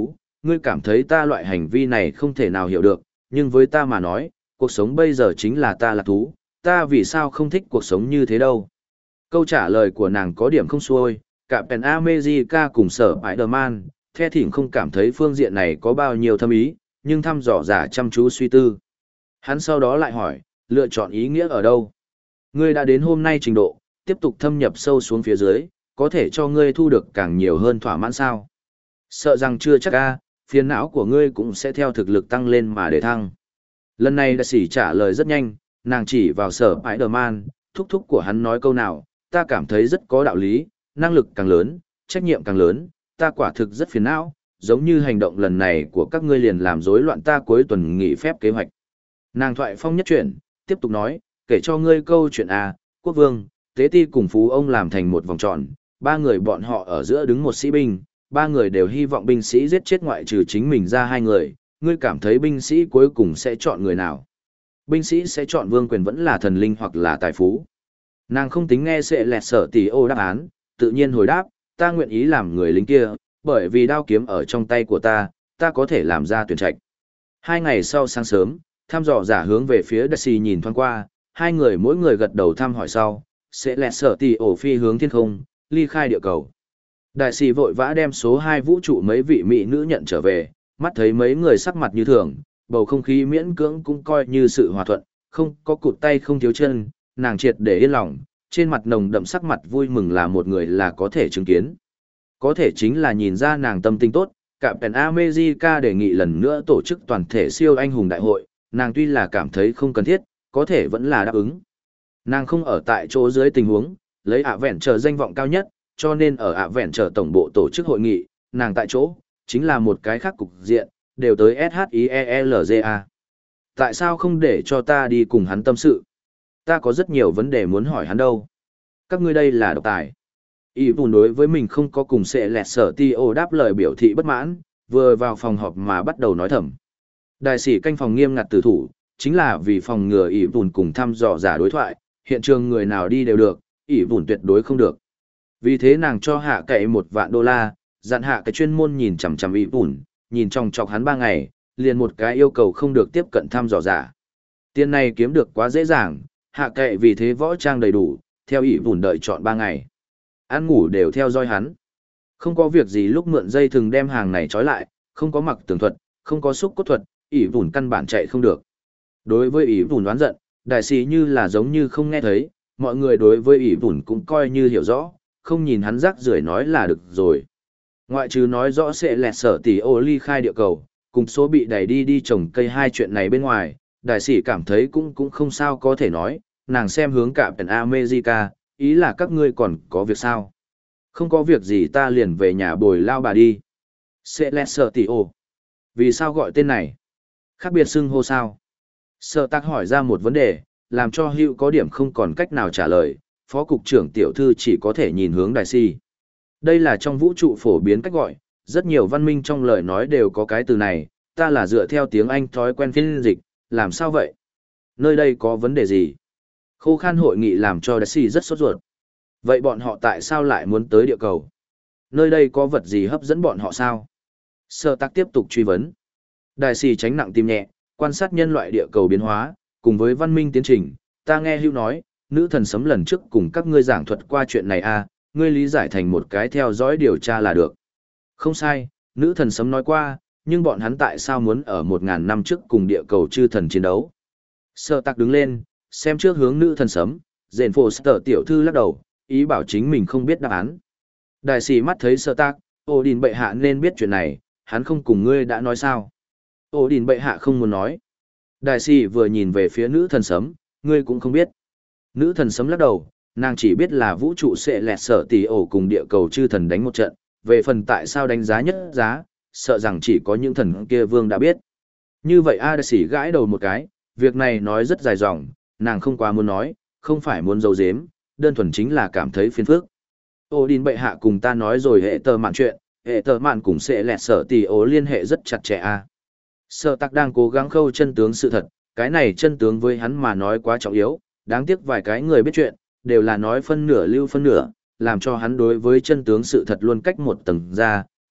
ngươi cảm thấy ta loại hành vi này không thể nào hiểu được, nhưng với ta mà nói, cuộc sống bây giờ chính là ta là thú, ta vì sao không thích cuộc sống như thế đâu. Câu trả lời của nàng có điểm không xuôi, cả Pen America cùng sở Spider-Man, The Thỉnh không cảm thấy phương diện này có bao nhiêu thâm ý, nhưng thăm dò giả chăm chú suy tư. Hắn sau đó lại hỏi, lựa chọn ý nghĩa ở đâu? Ngươi đã đến hôm nay trình độ, tiếp tục thâm nhập sâu xuống phía dưới, có thể cho ngươi thu được càng nhiều hơn thỏa mãn sao? Sợ rằng chưa chắc a, phiền não của ngươi cũng sẽ theo thực lực tăng lên mà để thăng. Lần này đại sĩ trả lời rất nhanh, nàng chỉ vào sở Spider-Man, thúc thúc của hắn nói câu nào, ta cảm thấy rất có đạo lý, năng lực càng lớn, trách nhiệm càng lớn, ta quả thực rất phiền não, giống như hành động lần này của các ngươi liền làm rối loạn ta cuối tuần nghỉ phép kế hoạch. Nàng thoại phong nhất chuyển, tiếp tục nói, kể cho ngươi câu chuyện A, quốc vương, tế ti cùng phú ông làm thành một vòng tròn, ba người bọn họ ở giữa đứng một sĩ binh, ba người đều hy vọng binh sĩ giết chết ngoại trừ chính mình ra hai người, ngươi cảm thấy binh sĩ cuối cùng sẽ chọn người nào? Binh sĩ sẽ chọn vương quyền vẫn là thần linh hoặc là tài phú? Nàng không tính nghe sẽ lẹt sở tỷ ô đáp án, tự nhiên hồi đáp, ta nguyện ý làm người lính kia, bởi vì đao kiếm ở trong tay của ta, ta có thể làm ra tuyển trạch. Hai ngày sau sáng sớm, thăm dò giả hướng về phía Daisy nhìn thoáng qua, hai người mỗi người gật đầu thăm hỏi sau, sẽ lẹt sở tỷ ổ phi hướng thiên không, ly khai địa cầu. Đại sĩ vội vã đem số hai vũ trụ mấy vị mỹ nữ nhận trở về, mắt thấy mấy người sắc mặt như thường, bầu không khí miễn cưỡng cũng coi như sự hòa thuận, không có cụt tay không thiếu chân, nàng triệt để yên lòng, trên mặt nồng đậm sắc mặt vui mừng là một người là có thể chứng kiến. Có thể chính là nhìn ra nàng tâm tình tốt, cả Pen America đề nghị lần nữa tổ chức toàn thể siêu anh hùng đại hội, nàng tuy là cảm thấy không cần thiết, có thể vẫn là đáp ứng. Nàng không ở tại chỗ dưới tình huống, lấy ạ vẹn trở danh vọng cao nhất, cho nên ở ạ vẹn trở tổng bộ tổ chức hội nghị, nàng tại chỗ, chính là một cái khác cục diện, đều tới ét hát i e lờ giê a. Tại sao không để cho ta đi cùng hắn tâm sự? Ta có rất nhiều vấn đề muốn hỏi hắn đâu. Các ngươi đây là độc tài. Ý vùn đối với mình không có cùng sẽ lẹt sở ti ô đáp lời biểu thị bất mãn, vừa vào phòng họp mà bắt đầu nói thầm. Đại sĩ canh phòng nghiêm ngặt tử thủ, chính là vì phòng ngừa ý vùn cùng thăm dò giả đối thoại, hiện trường người nào đi đều được, ý vùn tuyệt đối không được. Vì thế nàng cho hạ cậy một vạn đô la, dặn hạ cái chuyên môn nhìn chằm chằm ý vùn, nhìn trong chọc hắn ba ngày, liền một cái yêu cầu không được tiếp cận thăm dò giả. Tiền này kiếm được quá dễ dàng, hạ cậy vì thế võ trang đầy đủ, theo ý vùn đợi chọn ba ngày. Ăn ngủ đều theo dõi hắn. Không có việc gì lúc mượn dây thừng đem hàng này trói lại, không có mặc tường thuật, không có xúc cốt thuật, ỷ vùn căn bản chạy không được. Đối với ỷ vùn đoán giận, đại sĩ như là giống như không nghe thấy, mọi người đối với ỷ vùn cũng coi như hiểu rõ, không nhìn hắn rác rưởi nói là được rồi. Ngoại trừ nói rõ sẽ lẹt sở tỷ ô ly khai địa cầu, cùng số bị đẩy đi đi trồng cây hai chuyện này bên ngoài, đại sĩ cảm thấy cũng cũng không sao có thể nói, nàng xem hướng cả Pen America, ý là các ngươi còn có việc sao? Không có việc gì ta liền về nhà bồi lao bà đi. Celeste Tio. Vì sao gọi tên này? Khác biệt xưng hô sao? Sở Tạc hỏi ra một vấn đề, làm cho Hữu có điểm không còn cách nào trả lời, phó cục trưởng tiểu thư chỉ có thể nhìn hướng đại si. Đây là trong vũ trụ phổ biến cách gọi, rất nhiều văn minh trong lời nói đều có cái từ này, ta là dựa theo tiếng Anh thói quen phiên dịch, làm sao vậy? Nơi đây có vấn đề gì? Khô khan hội nghị làm cho đại si rất sốt ruột. Vậy bọn họ tại sao lại muốn tới địa cầu? Nơi đây có vật gì hấp dẫn bọn họ sao? Sở Tạc tiếp tục truy vấn. Đại sĩ tránh nặng tim nhẹ, quan sát nhân loại địa cầu biến hóa, cùng với văn minh tiến trình. Ta nghe Hữu nói, nữ thần sấm lần trước cùng các ngươi giảng thuật qua chuyện này à, ngươi lý giải thành một cái theo dõi điều tra là được. Không sai, nữ thần sấm nói qua, nhưng bọn hắn tại sao muốn ở một ngàn năm trước cùng địa cầu chư thần chiến đấu? Sở Tạc đứng lên, xem trước hướng nữ thần sấm, Dền Phổ Sở tiểu thư lắc đầu, ý bảo chính mình không biết đáp án. Đại sĩ mắt thấy Sở Tạc, Ô Đình bệ hạ nên biết chuyện này, hắn không cùng ngươi đã nói sao? Ô Đình bệ hạ không muốn nói. Đại sĩ vừa nhìn về phía nữ thần sấm, ngươi cũng không biết. Nữ thần sấm lắc đầu, nàng chỉ biết là vũ trụ sẽ lẹt sở tỷ ổ cùng địa cầu chư thần đánh một trận, về phần tại sao đánh giá nhất giá, sợ rằng chỉ có những thần kia vương đã biết. Như vậy A đại sĩ gãi đầu một cái, việc này nói rất dài dòng, nàng không quá muốn nói, không phải muốn giấu giếm, đơn thuần chính là cảm thấy phiền phức. Ô Đình bệ hạ cùng ta nói rồi hệ tờ mạn chuyện, hệ tờ mạn cùng sẽ lẹt sở tỷ ổ liên hệ rất chặt chẽ a. Sở Tạc đang cố gắng khâu chân tướng sự thật, cái này chân tướng với hắn mà nói quá trọng yếu, đáng tiếc vài cái người biết chuyện, đều là nói phân nửa lưu phân nửa, làm cho hắn đối với chân tướng sự thật luôn cách một tầng ra,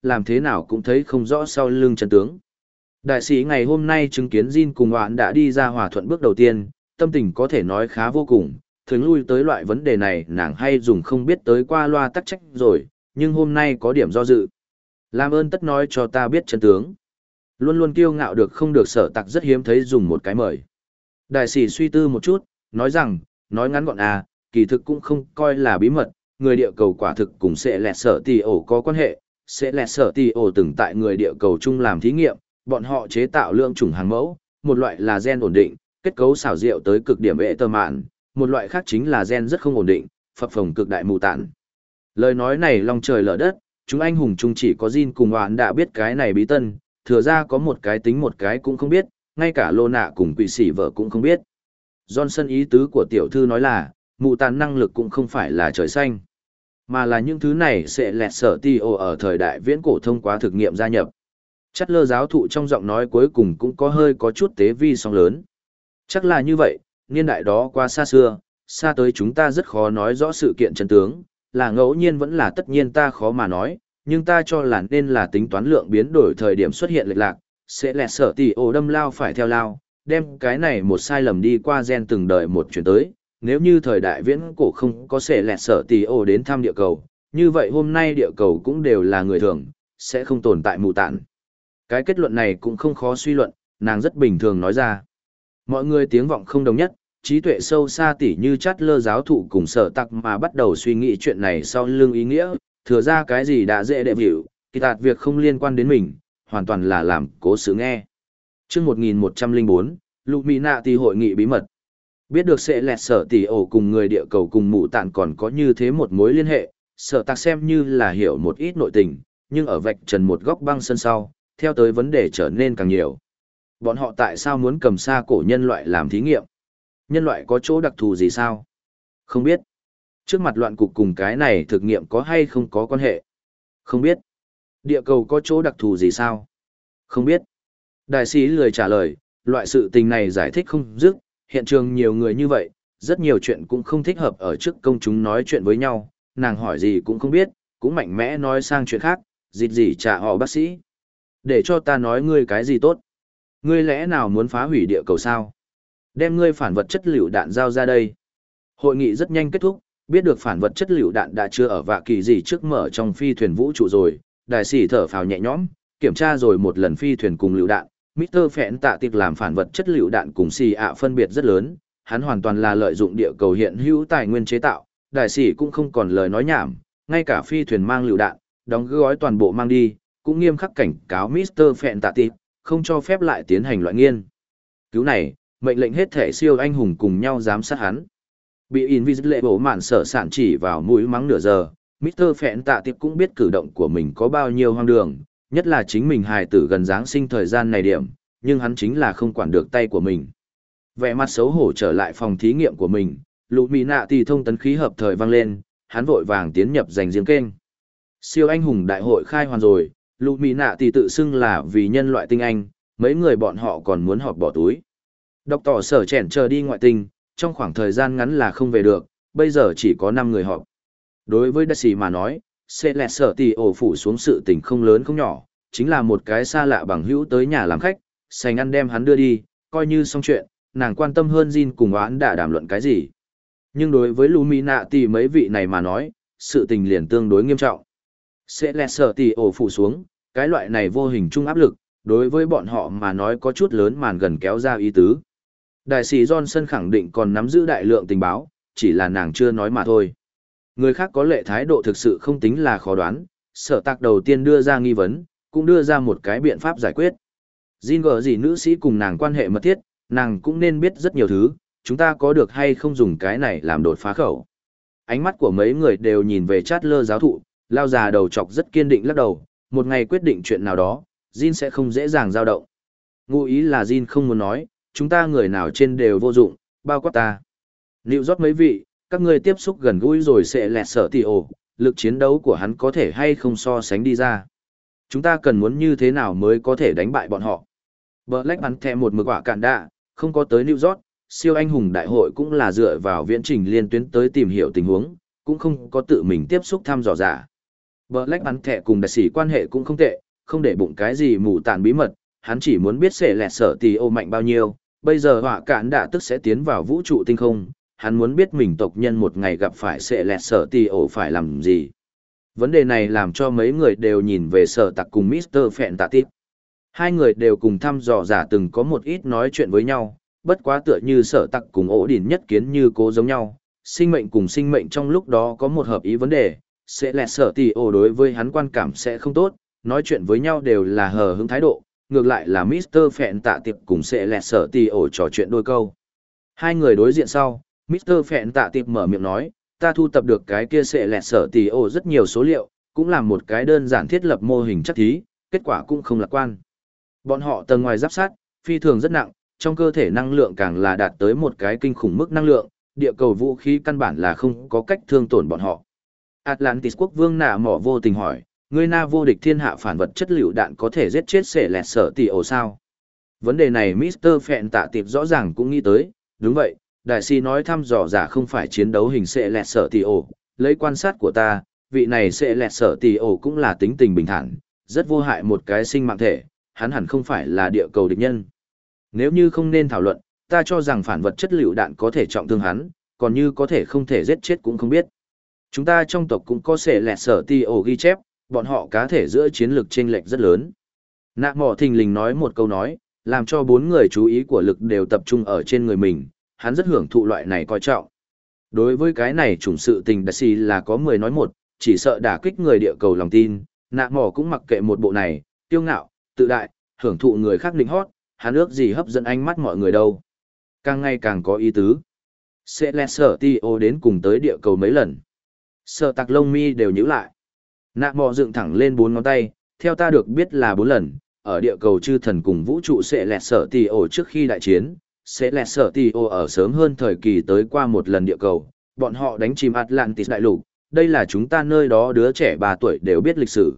làm thế nào cũng thấy không rõ sau lưng chân tướng. Đại sĩ ngày hôm nay chứng kiến Jin cùng hoạn đã đi ra hòa thuận bước đầu tiên, tâm tình có thể nói khá vô cùng, thường lui tới loại vấn đề này nàng hay dùng không biết tới qua loa tắc trách rồi, nhưng hôm nay có điểm do dự. Làm ơn tất nói cho ta biết chân tướng. Luôn luôn kiêu ngạo được không được Sở Tạc rất hiếm thấy dùng một cái mời. Đại sĩ suy tư một chút, nói rằng, nói ngắn gọn à, kỳ thực cũng không coi là bí mật, người địa cầu quả thực cùng sẽ lẹt sở tỷ ổ có quan hệ, sẽ lẹt sở tỷ ổ từng tại người địa cầu chung làm thí nghiệm, bọn họ chế tạo lượng chủng hàng mẫu, một loại là gen ổn định, kết cấu xảo diệu tới cực điểm vệ tơ mạn, một loại khác chính là gen rất không ổn định, phập phồng cực đại mù tản. Lời nói này long trời lở đất, chúng anh hùng chung chỉ có Jin cùng Hoạn đã biết cái này bí tân, thừa ra có một cái tính một cái cũng không biết, ngay cả Lô Nạ cùng quỷ sĩ vợ cũng không biết. Johnson ý tứ của tiểu thư nói là, mù tàn năng lực cũng không phải là trời xanh, mà là những thứ này sẽ lẹt sở ti ô ở thời đại viễn cổ thông qua thực nghiệm gia nhập. Chắc lơ giáo thụ trong giọng nói cuối cùng cũng có hơi có chút tế vi song lớn. Chắc là như vậy, niên đại đó qua xa xưa, xa tới chúng ta rất khó nói rõ sự kiện chân tướng, là ngẫu nhiên vẫn là tất nhiên ta khó mà nói, nhưng ta cho là nên là tính toán lượng biến đổi thời điểm xuất hiện lệch lạc, sẽ lẹt sở tỷ ổ đâm lao phải theo lao, đem cái này một sai lầm đi qua gen từng đời một chuyển tới. Nếu như thời đại viễn cổ không có sẽ lẹt sở tỷ ổ đến thăm địa cầu, như vậy hôm nay địa cầu cũng đều là người thường, sẽ không tồn tại mù tản. Cái kết luận này cũng không khó suy luận, nàng rất bình thường nói ra. Mọi người tiếng vọng không đồng nhất, trí tuệ sâu xa tỉ như chát lơ giáo thụ cùng Sở Tạc mà bắt đầu suy nghĩ chuyện này sau lưng ý nghĩa, thừa ra cái gì đã dễ đệ hiểu, kỳ tạt việc không liên quan đến mình, hoàn toàn là làm cố sự nghe. Chương một nghìn một trăm lẻ bốn, Luminati hội nghị bí mật. Biết được sẽ lẹt sở tỷ ổ cùng người địa cầu cùng mụ tạn còn có như thế một mối liên hệ, Sở Tạc xem như là hiểu một ít nội tình, nhưng ở vạch trần một góc băng sân sau, theo tới vấn đề trở nên càng nhiều. Bọn họ tại sao muốn cầm xa cổ nhân loại làm thí nghiệm? Nhân loại có chỗ đặc thù gì sao? Không biết. Trước mặt loạn cục cùng cái này thực nghiệm có hay không có quan hệ? Không biết. Địa cầu có chỗ đặc thù gì sao? Không biết. Đại sĩ lười trả lời, loại sự tình này giải thích không dứt, hiện trường nhiều người như vậy, rất nhiều chuyện cũng không thích hợp ở trước công chúng nói chuyện với nhau, nàng hỏi gì cũng không biết, cũng mạnh mẽ nói sang chuyện khác, dịt gì trả họ bác sĩ. Để cho ta nói ngươi cái gì tốt? Ngươi lẽ nào muốn phá hủy địa cầu sao? Đem ngươi phản vật chất lựu đạn giao ra đây. Hội nghị rất nhanh kết thúc, biết được phản vật chất lựu đạn đã chưa ở vạ kỳ gì trước mở trong phi thuyền vũ trụ rồi, đại sĩ thở phào nhẹ nhõm, kiểm tra rồi một lần phi thuyền cùng lựu đạn. mít tơ Phẹn tạ tiệc làm phản vật chất lựu đạn cùng xì ạ phân biệt rất lớn, hắn hoàn toàn là lợi dụng địa cầu hiện hữu tài nguyên chế tạo, đại sĩ cũng không còn lời nói nhảm, ngay cả phi thuyền mang lựu đạn, đóng gói toàn bộ mang đi, cũng nghiêm khắc cảnh cáo mít tơ Phẹn tạ tiệc, không cho phép lại tiến hành loại nghiên cứu này, mệnh lệnh hết thể siêu anh hùng cùng nhau giám sát hắn. Bị Invisible mạn sở sản chỉ vào mũi mắng nửa giờ, mít tơ Phẹn tạ tiệc cũng biết cử động của mình có bao nhiêu hoang đường, nhất là chính mình hài tử gần Giáng sinh thời gian này điểm, nhưng hắn chính là không quản được tay của mình. Vẻ mặt xấu hổ trở lại phòng thí nghiệm của mình, Luminati thông tấn khí hợp thời vang lên, hắn vội vàng tiến nhập giành riêng kênh. Siêu anh hùng đại hội khai hoàn rồi, Luminati tự xưng là vì nhân loại tinh anh, mấy người bọn họ còn muốn họp bỏ túi. Đọc tỏ sở chèn chờ đi ngoại tinh, trong khoảng thời gian ngắn là không về được, bây giờ chỉ có năm người họp. Đối với Daisy mà nói, sẽ lẹt sở tỷ ổ phủ xuống sự tình không lớn không nhỏ, chính là một cái xa lạ bằng hữu tới nhà làm khách, sành ăn đem hắn đưa đi, coi như xong chuyện, nàng quan tâm hơn Jin cùng oán đã đàm luận cái gì. Nhưng đối với Luminati mấy vị này mà nói, sự tình liền tương đối nghiêm trọng. Sẽ lẹt sở tỷ ổ phủ xuống, cái loại này vô hình chung áp lực, đối với bọn họ mà nói có chút lớn màn gần kéo ra ý tứ. Đại sĩ Johnson khẳng định còn nắm giữ đại lượng tình báo, chỉ là nàng chưa nói mà thôi. Người khác có lệ thái độ thực sự không tính là khó đoán, Sở Tạc đầu tiên đưa ra nghi vấn, cũng đưa ra một cái biện pháp giải quyết. Jin gờ gì nữ sĩ cùng nàng quan hệ mật thiết, nàng cũng nên biết rất nhiều thứ, chúng ta có được hay không dùng cái này làm đột phá khẩu. Ánh mắt của mấy người đều nhìn về chát lơ giáo thụ, lao già đầu chọc rất kiên định lắc đầu, một ngày quyết định chuyện nào đó, Jin sẽ không dễ dàng dao động. Ngụ ý là Jin không muốn nói, chúng ta người nào trên đều vô dụng, bao quát ta. Liệu rót mấy vị, các ngươi tiếp xúc gần gũi rồi sẽ lẹt sở tỷ ổ, lực chiến đấu của hắn có thể hay không so sánh đi ra. Chúng ta cần muốn như thế nào mới có thể đánh bại bọn họ. Black bắn thẹ một mực quả cạn đạ, không có tới New York, siêu anh hùng đại hội cũng là dựa vào viễn trình liên tuyến tới tìm hiểu tình huống, cũng không có tự mình tiếp xúc thăm dò giả. Black bắn thẻ cùng đại sĩ quan hệ cũng không tệ, không để bụng cái gì mù tàn bí mật, hắn chỉ muốn biết sẽ lẹt sở tỷ ô mạnh bao nhiêu, bây giờ họa cạn đã tức sẽ tiến vào vũ trụ tinh không, hắn muốn biết mình tộc nhân một ngày gặp phải sẽ lẹt sở tỷ ô phải làm gì. Vấn đề này làm cho mấy người đều nhìn về sở tặc cùng mít tơ Phẹn Tạ Tít. Hai người đều cùng thăm dò giả từng có một ít nói chuyện với nhau, bất quá tựa như sở tặc cùng ổ đỉnh nhất kiến như cố giống nhau, sinh mệnh cùng sinh mệnh trong lúc đó có một hợp ý vấn đề, sẽ lẹt sở tỷ ô đối với hắn quan cảm sẽ không tốt, nói chuyện với nhau đều là hờ hững thái độ, ngược lại là mít tơ Phẹn Tạ Tiệp cùng sẽ lẹt sở tỷ ô trò chuyện đôi câu. Hai người đối diện sau, mít tơ Phẹn Tạ Tiệp mở miệng nói, ta thu tập được cái kia sẽ lẹt sở tỷ ô rất nhiều số liệu, cũng làm một cái đơn giản thiết lập mô hình chắc thí, kết quả cũng không lạc quan. Bọn họ tầng ngoài giáp sát, phi thường rất nặng, trong cơ thể năng lượng càng là đạt tới một cái kinh khủng mức năng lượng, địa cầu vũ khí căn bản là không có cách thương tổn bọn họ. Atlantis quốc vương nạ mỏ vô tình hỏi, người na vô địch thiên hạ phản vật chất liệu đạn có thể giết chết sẽ lẹt sở tỷ ổ sao? Vấn đề này mít tơ Phẹn Tạ Tiệp rõ ràng cũng nghĩ tới, đúng vậy, đại sĩ nói thăm dò giả không phải chiến đấu hình sẽ lẹt sở tỷ ổ, lấy quan sát của ta, vị này sẽ lẹt sở tỷ ổ cũng là tính tình bình thản, rất vô hại một cái sinh mạng thể, hắn hẳn không phải là địa cầu địch nhân. Nếu như không nên thảo luận, ta cho rằng phản vật chất liệu đạn có thể trọng thương hắn, còn như có thể không thể giết chết cũng không biết. Chúng ta trong tộc cũng có sẽ lẹt sở tỷ ổ ghi chép, bọn họ cá thể giữa chiến lược chênh lệch rất lớn. Nạ mỏ thình lình nói một câu nói, làm cho bốn người chú ý của lực đều tập trung ở trên người mình, hắn rất hưởng thụ loại này coi trọng. Đối với cái này chủng sự tình đặc xì là có mười nói một, chỉ sợ đả kích người địa cầu lòng tin, nạ mỏ cũng mặc kệ một bộ này, tiêu ngạo, tự đại, hưởng thụ người khác định hót, hắn ước gì hấp dẫn ánh mắt mọi người đâu. Càng ngày càng có ý tứ. Sẽ lẹt sở ti ô đến cùng tới địa cầu mấy lần. Sở tặc lông mi đều nhíu lại. Nạ mỏ dựng thẳng lên bốn ngón tay, theo ta được biết là bốn lần, ở địa cầu chư thần cùng vũ trụ sẽ lẹt sở ti ô trước khi đại chiến. Sẽ lẹt sở ti ô ở sớm hơn thời kỳ tới qua một lần địa cầu, bọn họ đánh chìm Atlantis đại lục, đây là chúng ta nơi đó đứa trẻ ba tuổi đều biết lịch sử.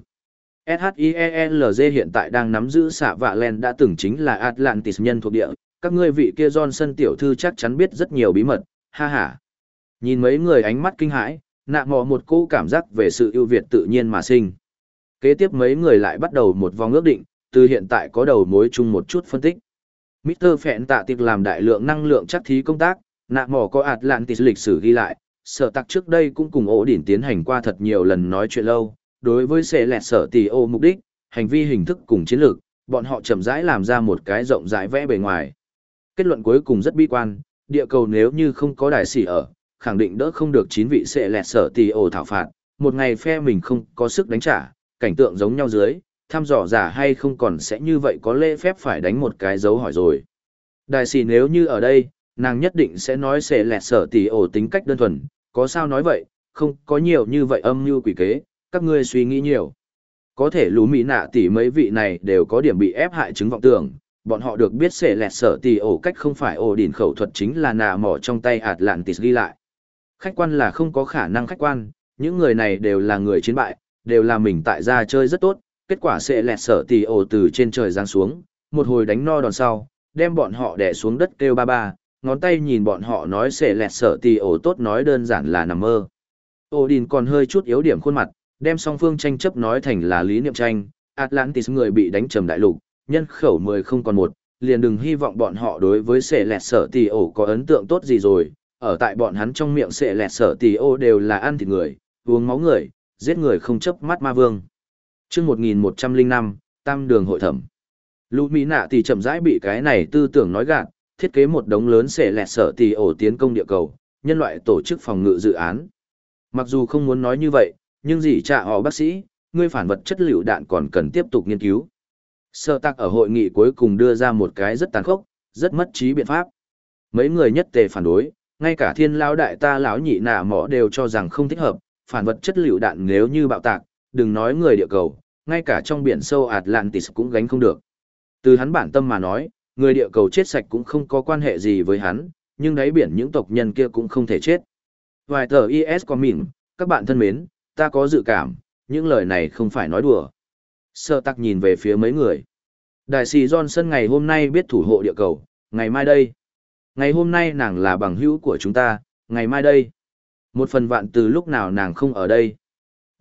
SHIELZ hiện tại đang nắm giữ xạ vạ len đã từng chính là Atlantis nhân thuộc địa, các ngươi vị kia Johnson tiểu thư chắc chắn biết rất nhiều bí mật, ha ha. Nhìn mấy người ánh mắt kinh hãi, nạ mò một cô cảm giác về sự ưu việt tự nhiên mà sinh. Kế tiếp mấy người lại bắt đầu một vòng ước định, từ hiện tại có đầu mối chung một chút phân tích. mít tơ Phẹn Tạ Tiệp làm đại lượng năng lượng chắc thí công tác, nạ mò có Atlantis lịch sử ghi lại, sở tặc trước đây cũng cùng ổ đỉnh tiến hành qua thật nhiều lần nói chuyện lâu, đối với sẽ lẹt sở tỷ ô mục đích, hành vi hình thức cùng chiến lược, bọn họ chậm rãi làm ra một cái rộng rãi vẽ bề ngoài. Kết luận cuối cùng rất bi quan, địa cầu nếu như không có đại sĩ ở, khẳng định đỡ không được chín vị sẽ lẹt sở tỷ ô thảo phạt, một ngày phe mình không có sức đánh trả, cảnh tượng giống nhau dưới, thăm dò giả hay không còn sẽ như vậy có lễ phép phải đánh một cái dấu hỏi rồi. Đại sĩ nếu như ở đây, nàng nhất định sẽ nói sẽ lẹt sở tỷ ô tính cách đơn thuần, có sao nói vậy, không có nhiều như vậy âm mưu quỷ kế, các ngươi suy nghĩ nhiều. Có thể lú mỹ nạ tỷ mấy vị này đều có điểm bị ép hại chứng vọng tưởng, bọn họ được biết sẽ lẹt sở tỷ ổ cách không phải ổ đỉnh khẩu thuật chính là nạ mỏ trong tay Atlantis ghi lại. Khách quan là không có khả năng khách quan, những người này đều là người chiến bại, đều là mình tại gia chơi rất tốt, kết quả sẽ lẹt sở tỷ ổ từ trên trời giáng xuống, một hồi đánh no đòn sau, đem bọn họ đè xuống đất kêu ba ba, ngón tay nhìn bọn họ nói sẽ lẹt sở tỷ ổ tốt nói đơn giản là nằm mơ. Ổ đỉnh còn hơi chút yếu điểm khuôn mặt, đem song phương tranh chấp nói thành là lý niệm tranh, Atlantis người bị đánh trầm đại lục, nhân khẩu mười không còn một, liền đừng hy vọng bọn họ đối với sẽ lẹt sở tỷ ổ có ấn tượng tốt gì rồi, ở tại bọn hắn trong miệng sẽ lẹt sở tỷ ổ đều là ăn thịt người, uống máu người, giết người không chấp mắt ma vương. Chương một nghìn một trăm lẻ năm, Tam đường hội thẩm. Lũ Mỹ nạ thì chậm rãi bị cái này tư tưởng nói gạt, thiết kế một đống lớn sẽ lẹt sở tỷ ổ tiến công địa cầu, nhân loại tổ chức phòng ngự dự án. Mặc dù không muốn nói như vậy, nhưng gì trả họ bác sĩ, ngươi phản vật chất liệu đạn còn cần tiếp tục nghiên cứu. Sở tạc ở hội nghị cuối cùng đưa ra một cái rất tàn khốc, rất mất trí biện pháp. Mấy người nhất tề phản đối, ngay cả thiên lão đại ta lão nhị nạ mỏ đều cho rằng không thích hợp, phản vật chất liệu đạn nếu như bạo tạc, đừng nói người địa cầu, ngay cả trong biển sâu Atlantis cũng gánh không được. Từ hắn bản tâm mà nói, người địa cầu chết sạch cũng không có quan hệ gì với hắn, nhưng đáy biển những tộc nhân kia cũng không thể chết. Vài tờ i ét có mỉm, các bạn thân mến, ta có dự cảm, những lời này không phải nói đùa. Sở tạc nhìn về phía mấy người. Đại sĩ Johnson ngày hôm nay biết thủ hộ địa cầu, ngày mai đây. Ngày hôm nay nàng là bằng hữu của chúng ta, ngày mai đây. Một phần vạn từ lúc nào nàng không ở đây.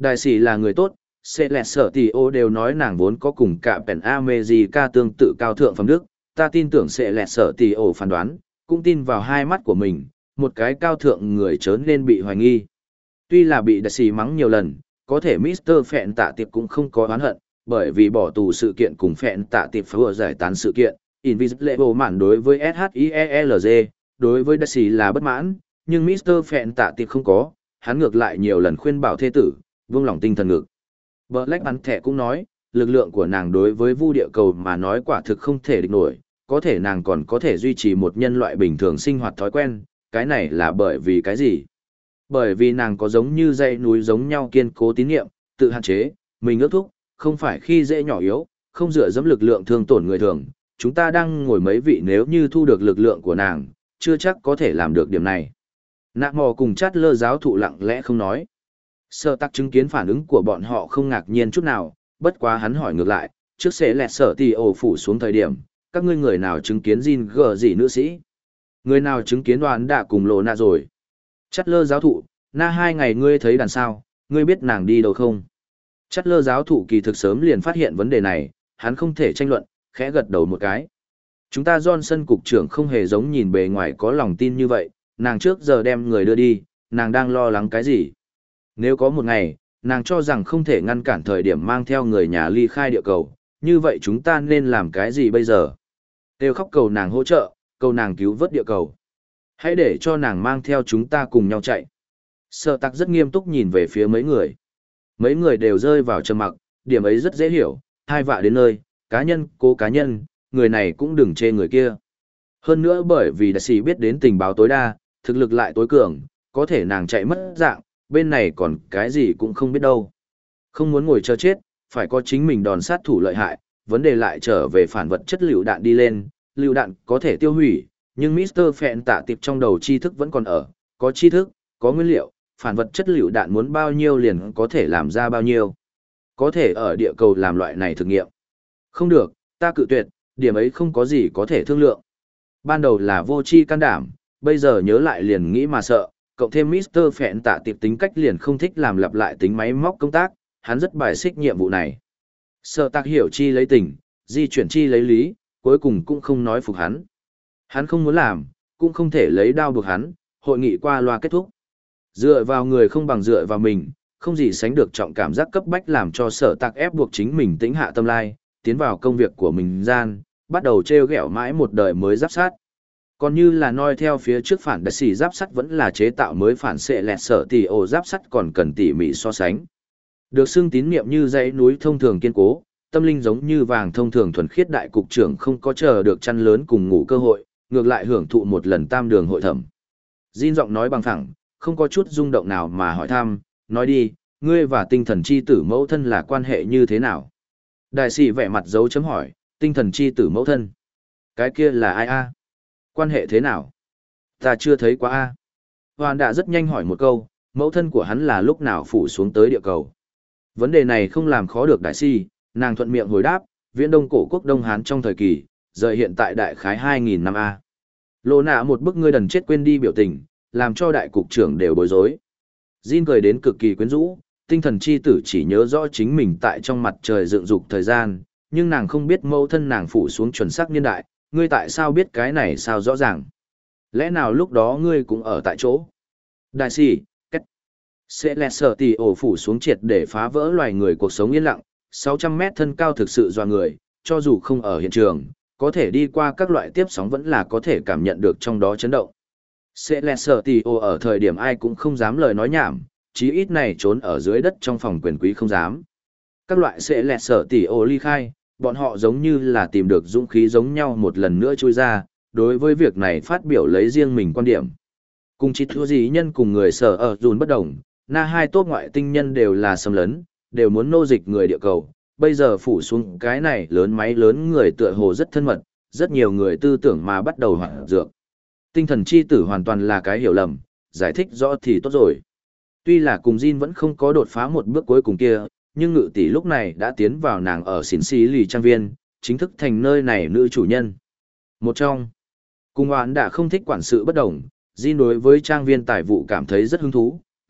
Đại sĩ là người tốt, Celestio đều nói nàng vốn có cùng cả Pen America tương tự cao thượng phẩm đức, ta tin tưởng Celestio phán đoán, cũng tin vào hai mắt của mình, một cái cao thượng người chớ nên bị hoài nghi. Tuy là bị đại sĩ mắng nhiều lần, có thể mít tơ Phẹn Tạ Tiệp cũng không có oán hận, bởi vì bỏ tù sự kiện cùng Phẹn Tạ Tiệp vừa giải tán sự kiện, Invisible Man đối với ét hát i e lờ giê, đối với đại sĩ là bất mãn, nhưng mít tơ Phẹn Tạ Tiệp không có, hắn ngược lại nhiều lần khuyên bảo thê tử, vương lòng tinh thần ngực. Black bắn thẻ cũng nói, lực lượng của nàng đối với vu địa cầu mà nói quả thực không thể địch nổi, có thể nàng còn có thể duy trì một nhân loại bình thường sinh hoạt thói quen, cái này là bởi vì cái gì? Bởi vì nàng có giống như dãy núi giống nhau kiên cố tín nhiệm, tự hạn chế, mình ước thúc, không phải khi dễ nhỏ yếu, không dựa dẫm lực lượng thương tổn người thường. Chúng ta đang ngồi mấy vị nếu như thu được lực lượng của nàng, chưa chắc có thể làm được điểm này. Nạ mò cùng chát lơ giáo thụ lặng lẽ không nói. Sở tắc chứng kiến phản ứng của bọn họ không ngạc nhiên chút nào, bất quá hắn hỏi ngược lại, trước sẽ lẹt sở tì ổ phủ xuống thời điểm, các ngươi người nào chứng kiến Jin gờ gì nữ sĩ? Người nào chứng kiến đoàn đã cùng lộ nạ rồi? Chát lơ giáo thụ, na hai ngày ngươi thấy đàn sao, ngươi biết nàng đi đâu không? Chát lơ giáo thụ kỳ thực sớm liền phát hiện vấn đề này, hắn không thể tranh luận, khẽ gật đầu một cái. Chúng ta Johnson cục trưởng không hề giống nhìn bề ngoài có lòng tin như vậy, nàng trước giờ đem người đưa đi, nàng đang lo lắng cái gì? Nếu có một ngày, nàng cho rằng không thể ngăn cản thời điểm mang theo người nhà ly khai địa cầu, như vậy chúng ta nên làm cái gì bây giờ? Kêu khóc cầu nàng hỗ trợ, cầu nàng cứu vớt địa cầu. Hãy để cho nàng mang theo chúng ta cùng nhau chạy. Sở tạc rất nghiêm túc nhìn về phía mấy người. Mấy người đều rơi vào trầm mặc, điểm ấy rất dễ hiểu, hai vạ đến nơi, cá nhân, cố cá nhân, người này cũng đừng chê người kia. Hơn nữa bởi vì đại sĩ biết đến tình báo tối đa, thực lực lại tối cường, có thể nàng chạy mất dạng, bên này còn cái gì cũng không biết đâu. Không muốn ngồi chờ chết, phải có chính mình đòn sát thủ lợi hại, vấn đề lại trở về phản vật chất lựu đạn đi lên, lựu đạn có thể tiêu hủy, nhưng mít tơ Phẹn Tạ Tiệp trong đầu tri thức vẫn còn ở, có tri thức, có nguyên liệu, phản vật chất lựu đạn muốn bao nhiêu liền có thể làm ra bao nhiêu. Có thể ở địa cầu làm loại này thực nghiệm. Không được, ta cự tuyệt, điểm ấy không có gì có thể thương lượng. Ban đầu là vô tri can đảm, bây giờ nhớ lại liền nghĩ mà sợ, cộng thêm mít tơ Phẹn Tạ Tiệp tính cách liền không thích làm lặp lại tính máy móc công tác, hắn rất bài xích nhiệm vụ này. Sở Tạc hiểu chi lấy tình, di chuyển chi lấy lý, cuối cùng cũng không nói phục hắn. Hắn không muốn làm, cũng không thể lấy đao buộc hắn, hội nghị qua loa kết thúc. Dựa vào người không bằng dựa vào mình, không gì sánh được trọng cảm giác cấp bách làm cho Sở Tạc ép buộc chính mình tĩnh hạ tâm lai, tiến vào công việc của mình gian, bắt đầu treo gẹo mãi một đời mới giáp sát. Còn như là noi theo phía trước phản đại sĩ giáp sắt vẫn là chế tạo mới phản xệ lẹt sở tỷ ổ giáp sắt còn cần tỉ mỉ so sánh. Được xưng tín niệm như dãy núi thông thường kiên cố, tâm linh giống như vàng thông thường thuần khiết đại cục trưởng không có chờ được chăn lớn cùng ngủ cơ hội, ngược lại hưởng thụ một lần tam đường hội thẩm. Jin giọng nói bằng thẳng, không có chút rung động nào mà hỏi thăm, nói đi, ngươi và tinh thần chi tử mẫu thân là quan hệ như thế nào? Đại sĩ vẻ mặt dấu chấm hỏi, tinh thần chi tử mẫu thân. Cái kia là ai a? Quan hệ thế nào? Ta chưa thấy quá a. Hoàn đã rất nhanh hỏi một câu, mẫu thân của hắn là lúc nào phủ xuống tới địa cầu. Vấn đề này không làm khó được đại si, nàng thuận miệng hồi đáp, viễn đông cổ quốc Đông Hán trong thời kỳ, rời hiện tại đại khái hai nghìn năm a. Lộ nạ một bức ngươi đần chết quên đi biểu tình, làm cho đại cục trưởng đều bối rối. Jin cười đến cực kỳ quyến rũ, tinh thần chi tử chỉ nhớ rõ chính mình tại trong mặt trời dựng dục thời gian, nhưng nàng không biết mẫu thân nàng phủ xuống chuẩn xác niên đại, ngươi tại sao biết cái này sao rõ ràng? Lẽ nào lúc đó ngươi cũng ở tại chỗ? Đại sĩ, cách. Sẽ lẹ sở tỷ ổ phủ xuống triệt để phá vỡ loài người cuộc sống yên lặng, sáu trăm mét thân cao thực sự doa người, cho dù không ở hiện trường, có thể đi qua các loại tiếp sóng vẫn là có thể cảm nhận được trong đó chấn động. Sẽ lẹ sở tỷ ổ ở thời điểm ai cũng không dám lời nói nhảm, chí ít này trốn ở dưới đất trong phòng quyền quý không dám. Các loại sẽ lẹ sở tỷ ổ ly khai, bọn họ giống như là tìm được dũng khí giống nhau một lần nữa trôi ra, đối với việc này phát biểu lấy riêng mình quan điểm. Cùng chỉ thua gì nhân cùng người sở ở dùn bất đồng, na hai tốt ngoại tinh nhân đều là xâm lấn, đều muốn nô dịch người địa cầu, bây giờ phủ xuống cái này lớn máy lớn người tựa hồ rất thân mật, rất nhiều người tư tưởng mà bắt đầu hoảng dược. Tinh thần chi tử hoàn toàn là cái hiểu lầm, giải thích rõ thì tốt rồi. Tuy là cùng Jin vẫn không có đột phá một bước cuối cùng kia, nhưng ngự tỷ lúc này đã tiến vào nàng ở xỉn xí lì trang viên, chính thức thành nơi này nữ chủ nhân. Một trong, cùng hoán đã không thích quản sự bất đồng, Jin đối với trang viên tài vụ cảm thấy rất hứng thú,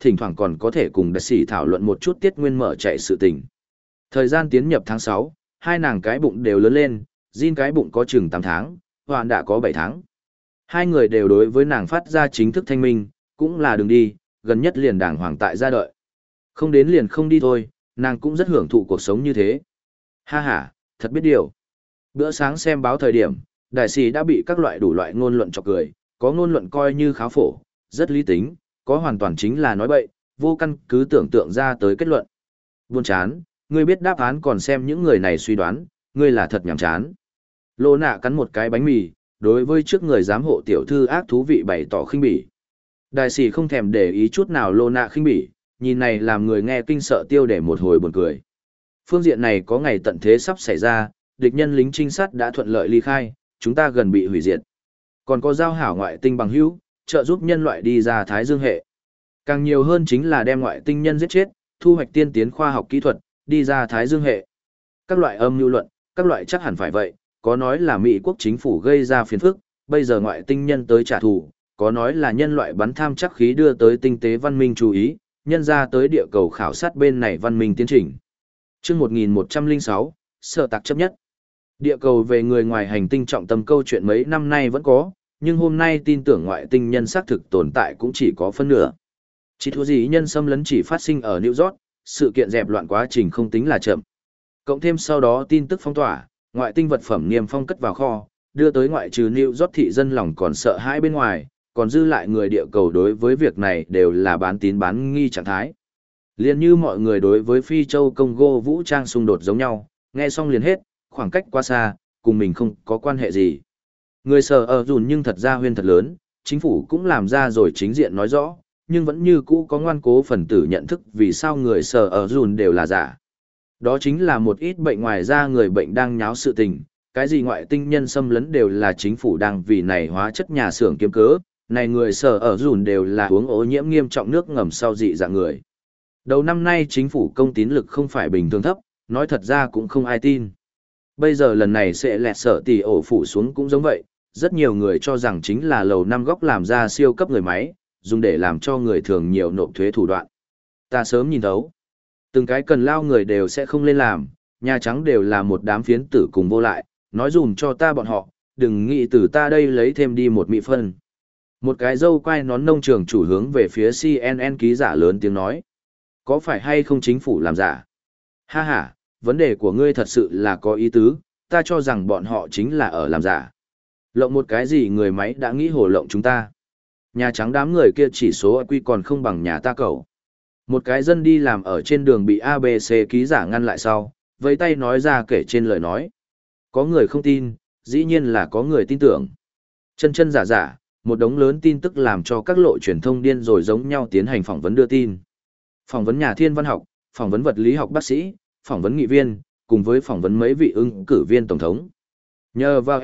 thỉnh thoảng còn có thể cùng đại sĩ thảo luận một chút tiết nguyên mở chạy sự tình. Thời gian tiến nhập tháng sáu, hai nàng cái bụng đều lớn lên, Jin cái bụng có chừng tám tháng, Hoàn đã có bảy tháng. Hai người đều đối với nàng phát ra chính thức thanh minh, cũng là đường đi, gần nhất liền đàng hoàng tại gia đợi. Không đến liền không đi thôi, nàng cũng rất hưởng thụ cuộc sống như thế. Ha ha, thật biết điều. Bữa sáng xem báo thời điểm, đại sĩ đã bị các loại đủ loại ngôn luận chọc cười, có ngôn luận coi như khá phổ, rất lý tính, có hoàn toàn chính là nói bậy, vô căn cứ tưởng tượng ra tới kết luận. Buồn chán, ngươi biết đáp án còn xem những người này suy đoán, ngươi là thật nhàm chán. Lô nạ cắn một cái bánh mì, đối với trước người giám hộ tiểu thư ác thú vị bày tỏ khinh bỉ. Đại sĩ không thèm để ý chút nào lô nạ khinh bỉ, nhìn này làm người nghe kinh sợ tiêu để một hồi buồn cười. Phương diện này có ngày tận thế sắp xảy ra, địch nhân lính trinh sát đã thuận lợi ly khai, chúng ta gần bị hủy diệt. Còn có giao hảo ngoại tinh bằng hữu, trợ giúp nhân loại đi ra Thái Dương hệ. Càng nhiều hơn chính là đem ngoại tinh nhân giết chết, thu hoạch tiên tiến khoa học kỹ thuật, đi ra Thái Dương hệ. Các loại âm mưu luận, các loại chắc hẳn phải vậy, có nói là Mỹ quốc chính phủ gây ra phiền phức, bây giờ ngoại tinh nhân tới trả thù, có nói là nhân loại bắn tham chắc khí đưa tới tinh tế văn minh chú ý, nhân ra tới địa cầu khảo sát bên này văn minh tiến trình. Chương một nghìn một trăm lẻ sáu, sở tạc chấp nhất. Địa cầu về người ngoài hành tinh trọng tâm câu chuyện mấy năm nay vẫn có, nhưng hôm nay tin tưởng ngoại tinh nhân xác thực tồn tại cũng chỉ có phân nửa. Chỉ thua gì nhân xâm lấn chỉ phát sinh ở New York, sự kiện dẹp loạn quá trình không tính là chậm. Cộng thêm sau đó tin tức phong tỏa, ngoại tinh vật phẩm niêm phong cất vào kho, đưa tới ngoại trừ New York thị dân lòng còn sợ hãi bên ngoài, còn dư lại người địa cầu đối với việc này đều là bán tín bán nghi trạng thái. Liên như mọi người đối với Phi Châu Congo vũ trang xung đột giống nhau, nghe xong liền hết, khoảng cách quá xa, cùng mình không có quan hệ gì. Người sở ở dùn nhưng thật ra huyên thật lớn, chính phủ cũng làm ra rồi chính diện nói rõ, nhưng vẫn như cũ có ngoan cố phần tử nhận thức vì sao người sở ở dùn đều là giả. Đó chính là một ít bệnh ngoài da người bệnh đang nháo sự tình, cái gì ngoại tinh nhân xâm lấn đều là chính phủ đang vì này hóa chất nhà xưởng kiếm cớ, này người sở ở dùn đều là uống ô nhiễm nghiêm trọng nước ngầm sau dị dạng người. Đầu năm nay chính phủ công tín lực không phải bình thường thấp, nói thật ra cũng không ai tin. Bây giờ lần này sẽ lẹt sở tỷ ổ phủ xuống cũng giống vậy, rất nhiều người cho rằng chính là lầu năm góc làm ra siêu cấp người máy, dùng để làm cho người thường nhiều nộp thuế thủ đoạn. Ta sớm nhìn thấu. Từng cái cần lao người đều sẽ không lên làm, Nhà Trắng đều là một đám phiến tử cùng vô lại, nói dùm cho ta bọn họ, đừng nghĩ từ ta đây lấy thêm đi một mỹ phân. Một cái dâu quai nón nông trường chủ hướng về phía xê en en ký giả lớn tiếng nói. Có phải hay không chính phủ làm giả? Ha ha, vấn đề của ngươi thật sự là có ý tứ, ta cho rằng bọn họ chính là ở làm giả. Lộng một cái gì người máy đã nghĩ hồ lộng chúng ta. Nhà Trắng đám người kia chỉ số i kiu còn không bằng nhà ta cậu. Một cái dân đi làm ở trên đường bị a bê xê ký giả ngăn lại sau, với tay nói ra kể trên lời nói. Có người không tin, dĩ nhiên là có người tin tưởng. Chân chân giả giả, một đống lớn tin tức làm cho các lộ truyền thông điên rồi giống nhau tiến hành phỏng vấn đưa tin. Phỏng vấn nhà thiên văn học, phỏng vấn vật lý học bác sĩ, phỏng vấn nghị viên, cùng với phỏng vấn mấy vị ứng cử viên tổng thống. Nhờ vào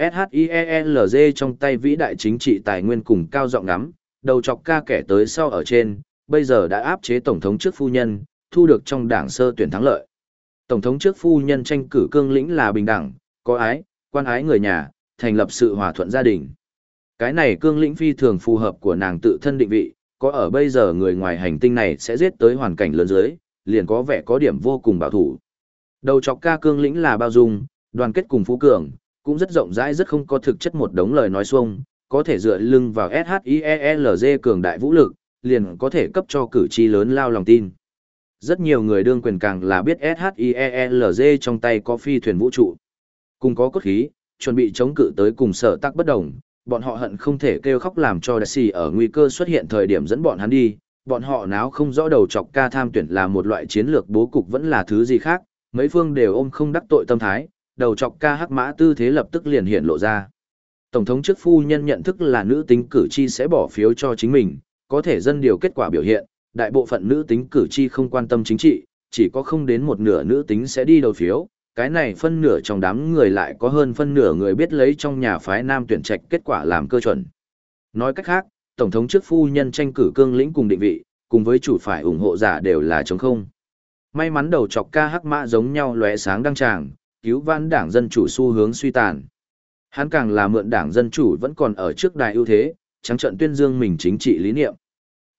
SHIELZ trong tay vĩ đại chính trị tài nguyên cùng cao giọng ngắm, đầu chọc ca kẻ tới sau ở trên, bây giờ đã áp chế tổng thống trước phu nhân, thu được trong đảng sơ tuyển thắng lợi. Tổng thống trước phu nhân tranh cử cương lĩnh là bình đẳng, có ái, quan ái người nhà, thành lập sự hòa thuận gia đình. Cái này cương lĩnh phi thường phù hợp của nàng tự thân định vị, có ở bây giờ người ngoài hành tinh này sẽ giết tới hoàn cảnh lớn dưới, liền có vẻ có điểm vô cùng bảo thủ. Đầu chọc ca cương lĩnh là bao dung, đoàn kết cùng phú cường, cũng rất rộng rãi rất không có thực chất một đống lời nói xuông, có thể dựa lưng vào SHIELZ cường đại vũ lực, liền có thể cấp cho cử tri lớn lao lòng tin. Rất nhiều người đương quyền càng là biết SHIELZ trong tay có phi thuyền vũ trụ. Cùng có cốt khí, chuẩn bị chống cự tới cùng sở tác bất đồng, bọn họ hận không thể kêu khóc làm cho đại sĩ ở nguy cơ xuất hiện thời điểm dẫn bọn hắn đi, bọn họ náo không rõ đầu chọc ca tham tuyển là một loại chiến lược bố cục vẫn là thứ gì khác, mấy phương đều ôm không đắc tội tâm thái, đầu chọc ca hắc mã tư thế lập tức liền hiện lộ ra. Tổng thống trước phu nhân nhận thức là nữ tính cử tri sẽ bỏ phiếu cho chính mình, có thể dân điều kết quả biểu hiện, đại bộ phận nữ tính cử tri không quan tâm chính trị, chỉ có không đến một nửa nữ tính sẽ đi đầu phiếu, cái này phân nửa trong đám người lại có hơn phân nửa người biết lấy trong nhà phái nam tuyển trạch kết quả làm cơ chuẩn. Nói cách khác, tổng thống trước phu nhân tranh cử cương lĩnh cùng định vị, cùng với chủ phải ủng hộ giả đều là trống không. May mắn đầu chọc ca hắc mã giống nhau lóe sáng đăng tràng, cứu vãn đảng dân chủ xu hướng suy tàn. Hắn càng là mượn đảng dân chủ vẫn còn ở trước đài ưu thế, trắng trận tuyên dương mình chính trị lý niệm.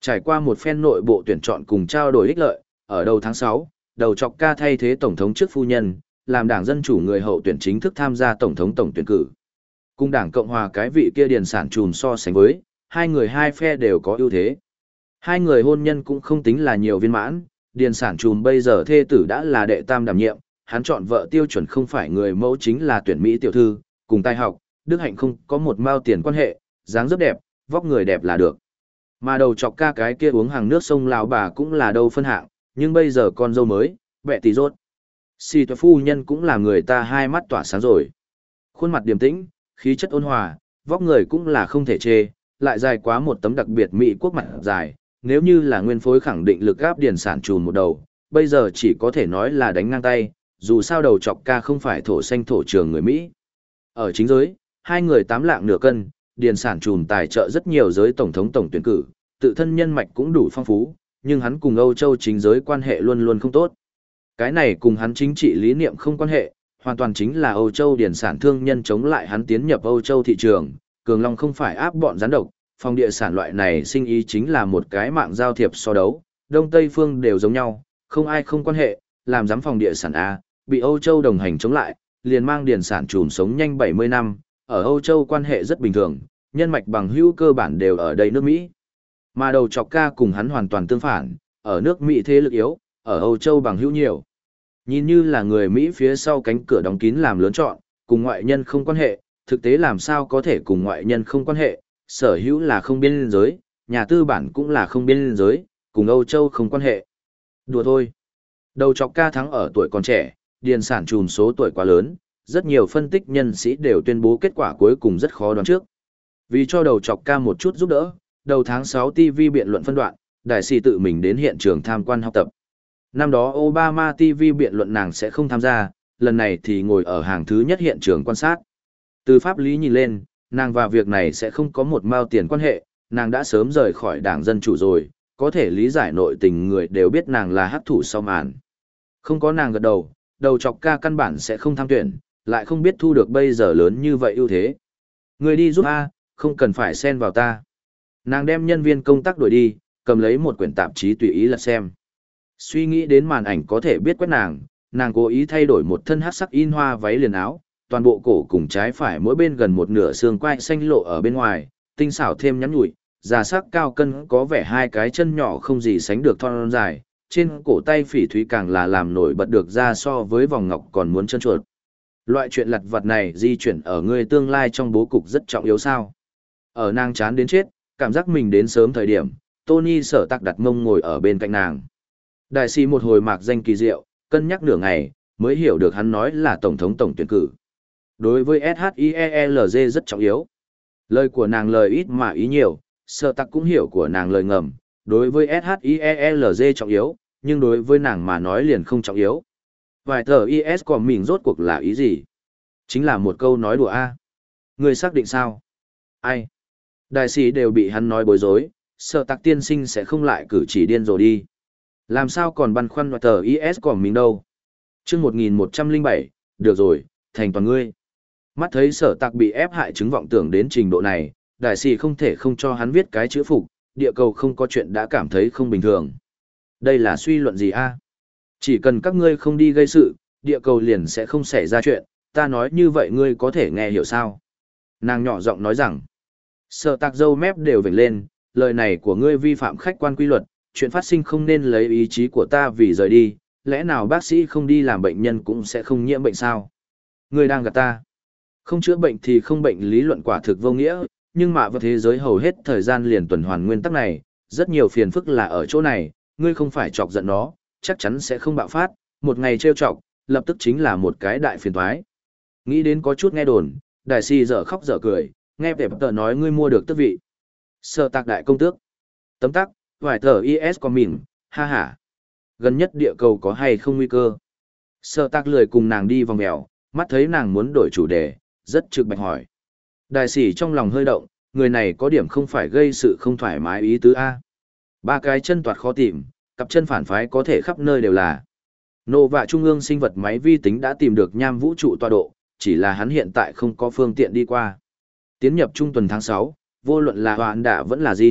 Trải qua một phen nội bộ tuyển chọn cùng trao đổi ích lợi, ở đầu tháng sáu, đầu chọc ca thay thế tổng thống trước phu nhân, làm đảng Dân Chủ người hậu tuyển chính thức tham gia tổng thống tổng tuyển cử. Cùng đảng Cộng hòa cái vị kia điền sản trùm so sánh với, hai người hai phe đều có ưu thế. Hai người hôn nhân cũng không tính là nhiều viên mãn, điền sản trùm bây giờ thê tử đã là đệ tam đảm nhiệm, hắn chọn vợ tiêu chuẩn không phải người mẫu chính là tuyển Mỹ tiểu thư, cùng tài học, đức hạnh không có một mao tiền quan hệ, dáng rất đẹp, vóc người đẹp là được. Mà đầu chọc ca cái kia uống hàng nước sông lão bà cũng là đâu phân hạng, nhưng bây giờ con dâu mới, bẹ tí rốt. Xì tuệ phu nhân cũng là người ta hai mắt tỏa sáng rồi. Khuôn mặt điềm tĩnh, khí chất ôn hòa, vóc người cũng là không thể chê, lại dài quá một tấm đặc biệt Mỹ quốc mặt dài, nếu như là nguyên phối khẳng định lực gáp điền sản trùn một đầu, bây giờ chỉ có thể nói là đánh ngang tay, dù sao đầu chọc ca không phải thổ xanh thổ trường người Mỹ. Ở chính giới, hai người tám lạng nửa cân, điền sản trùn tài trợ rất nhiều giới tổng thống tổng tuyển cử, tự thân nhân mạch cũng đủ phong phú, nhưng hắn cùng Âu Châu chính giới quan hệ luôn luôn không tốt. Cái này cùng hắn chính trị lý niệm không quan hệ, hoàn toàn chính là Âu Châu điền sản thương nhân chống lại hắn tiến nhập Âu Châu thị trường, Cường Long không phải áp bọn gián độc, phòng địa sản loại này sinh ý chính là một cái mạng giao thiệp so đấu, Đông Tây phương đều giống nhau, không ai không quan hệ, làm giám phòng địa sản A, bị Âu Châu đồng hành chống lại, liền mang điền sản trùm sống nhanh bảy mươi năm, ở Âu Châu quan hệ rất bình thường, nhân mạch bằng hữu cơ bản đều ở đây nước Mỹ. Mà đầu chọc ca cùng hắn hoàn toàn tương phản, ở nước Mỹ thế lực yếu, ở Âu Châu bằng hữu nhiều. Nhìn như là người Mỹ phía sau cánh cửa đóng kín làm lớn chọn, cùng ngoại nhân không quan hệ, thực tế làm sao có thể cùng ngoại nhân không quan hệ, sở hữu là không biên giới, nhà tư bản cũng là không biên giới, cùng Âu Châu không quan hệ. Đùa thôi. Đầu chọc ca thắng ở tuổi còn trẻ, điền sản trùm số tuổi quá lớn, rất nhiều phân tích nhân sĩ đều tuyên bố kết quả cuối cùng rất khó đoán trước. Vì cho đầu chọc ca một chút giúp đỡ, đầu tháng sáu ti vi biện luận phân đoạn, đại sĩ tự mình đến hiện trường tham quan học tập. Năm đó Obama ti vi biện luận nàng sẽ không tham gia, lần này thì ngồi ở hàng thứ nhất hiện trường quan sát. Từ pháp lý nhìn lên, nàng và việc này sẽ không có một mao tiền quan hệ, nàng đã sớm rời khỏi đảng Dân Chủ rồi, có thể lý giải nội tình người đều biết nàng là hắc thủ sau màn. Không có nàng gật đầu, đầu chọc ca căn bản sẽ không tham tuyển, lại không biết thu được bây giờ lớn như vậy ưu thế. Người đi giúp A, không cần phải xen vào ta. Nàng đem nhân viên công tác đuổi đi, cầm lấy một quyển tạp chí tùy ý lật xem. Suy nghĩ đến màn ảnh có thể biết quét nàng, nàng cố ý thay đổi một thân hắc sắc in hoa váy liền áo, toàn bộ cổ cùng trái phải mỗi bên gần một nửa xương quai xanh lộ ở bên ngoài, tinh xảo thêm nhắn nhủi, già sắc cao cân có vẻ hai cái chân nhỏ không gì sánh được thon dài, trên cổ tay phỉ thúy càng là làm nổi bật được ra so với vòng ngọc còn muốn chân chuột. Loại chuyện lặt vặt này di chuyển ở người tương lai trong bố cục rất trọng yếu sao. Ở nàng chán đến chết, cảm giác mình đến sớm thời điểm, Tony sở tạc đặt mông ngồi ở bên cạnh nàng. Đại sĩ một hồi mạc danh kỳ diệu, cân nhắc nửa ngày, mới hiểu được hắn nói là tổng thống tổng tuyển cử. Đối với ét hát i e lờ giê rất trọng yếu. Lời của nàng lời ít mà ý nhiều, sở tạc cũng hiểu của nàng lời ngầm. Đối với ét hát i e lờ giê trọng yếu, nhưng đối với nàng mà nói liền không trọng yếu. Vài tờ i ét của mình rốt cuộc là ý gì? Chính là một câu nói đùa A. Người xác định sao? Ai? Đại sĩ đều bị hắn nói bối rối, sợ tạc tiên sinh sẽ không lại cử chỉ điên rồ đi. Làm sao còn băn khoăn tờ i ét của mình đâu? chương một nghìn một trăm lẻ bảy, được rồi, thành toàn ngươi. Mắt thấy sở tạc bị ép hại chứng vọng tưởng đến trình độ này, đại sĩ không thể không cho hắn viết cái chữ phục, địa cầu không có chuyện đã cảm thấy không bình thường. Đây là suy luận gì a? Chỉ cần các ngươi không đi gây sự, địa cầu liền sẽ không xảy ra chuyện, ta nói như vậy ngươi có thể nghe hiểu sao? Nàng nhỏ giọng nói rằng, sở tạc dâu mép đều vểnh lên, lời này của ngươi vi phạm khách quan quy luật, chuyện phát sinh không nên lấy ý chí của ta vì rời đi, lẽ nào bác sĩ không đi làm bệnh nhân cũng sẽ không nhiễm bệnh sao? Ngươi đang gạt ta. Không chữa bệnh thì không bệnh lý luận quả thực vô nghĩa, nhưng mà vào thế giới hầu hết thời gian liền tuần hoàn nguyên tắc này, rất nhiều phiền phức là ở chỗ này, ngươi không phải chọc giận nó, chắc chắn sẽ không bạo phát, một ngày trêu chọc, lập tức chính là một cái đại phiền toái. Nghĩ đến có chút nghe đồn, đại si dở khóc dở cười, nghe vẻ tờ nói ngươi mua được tước vị. Sở tạc đại công tước. Tấm tắc, vài tờ i ét của mình, ha ha. Gần nhất địa cầu có hay không nguy cơ? Sở tạc lười cùng nàng đi vòng mèo, mắt thấy nàng muốn đổi chủ đề, rất trực bạch hỏi. Đại sĩ trong lòng hơi động, người này có điểm không phải gây sự không thoải mái ý tứ A. Ba cái chân toạt khó tìm, cặp chân phản phái có thể khắp nơi đều là. Nô vạ trung ương sinh vật máy vi tính đã tìm được nham vũ trụ tọa độ, chỉ là hắn hiện tại không có phương tiện đi qua. Tiến nhập trung tuần tháng sáu, vô luận là hoạn đạ vẫn là Jin,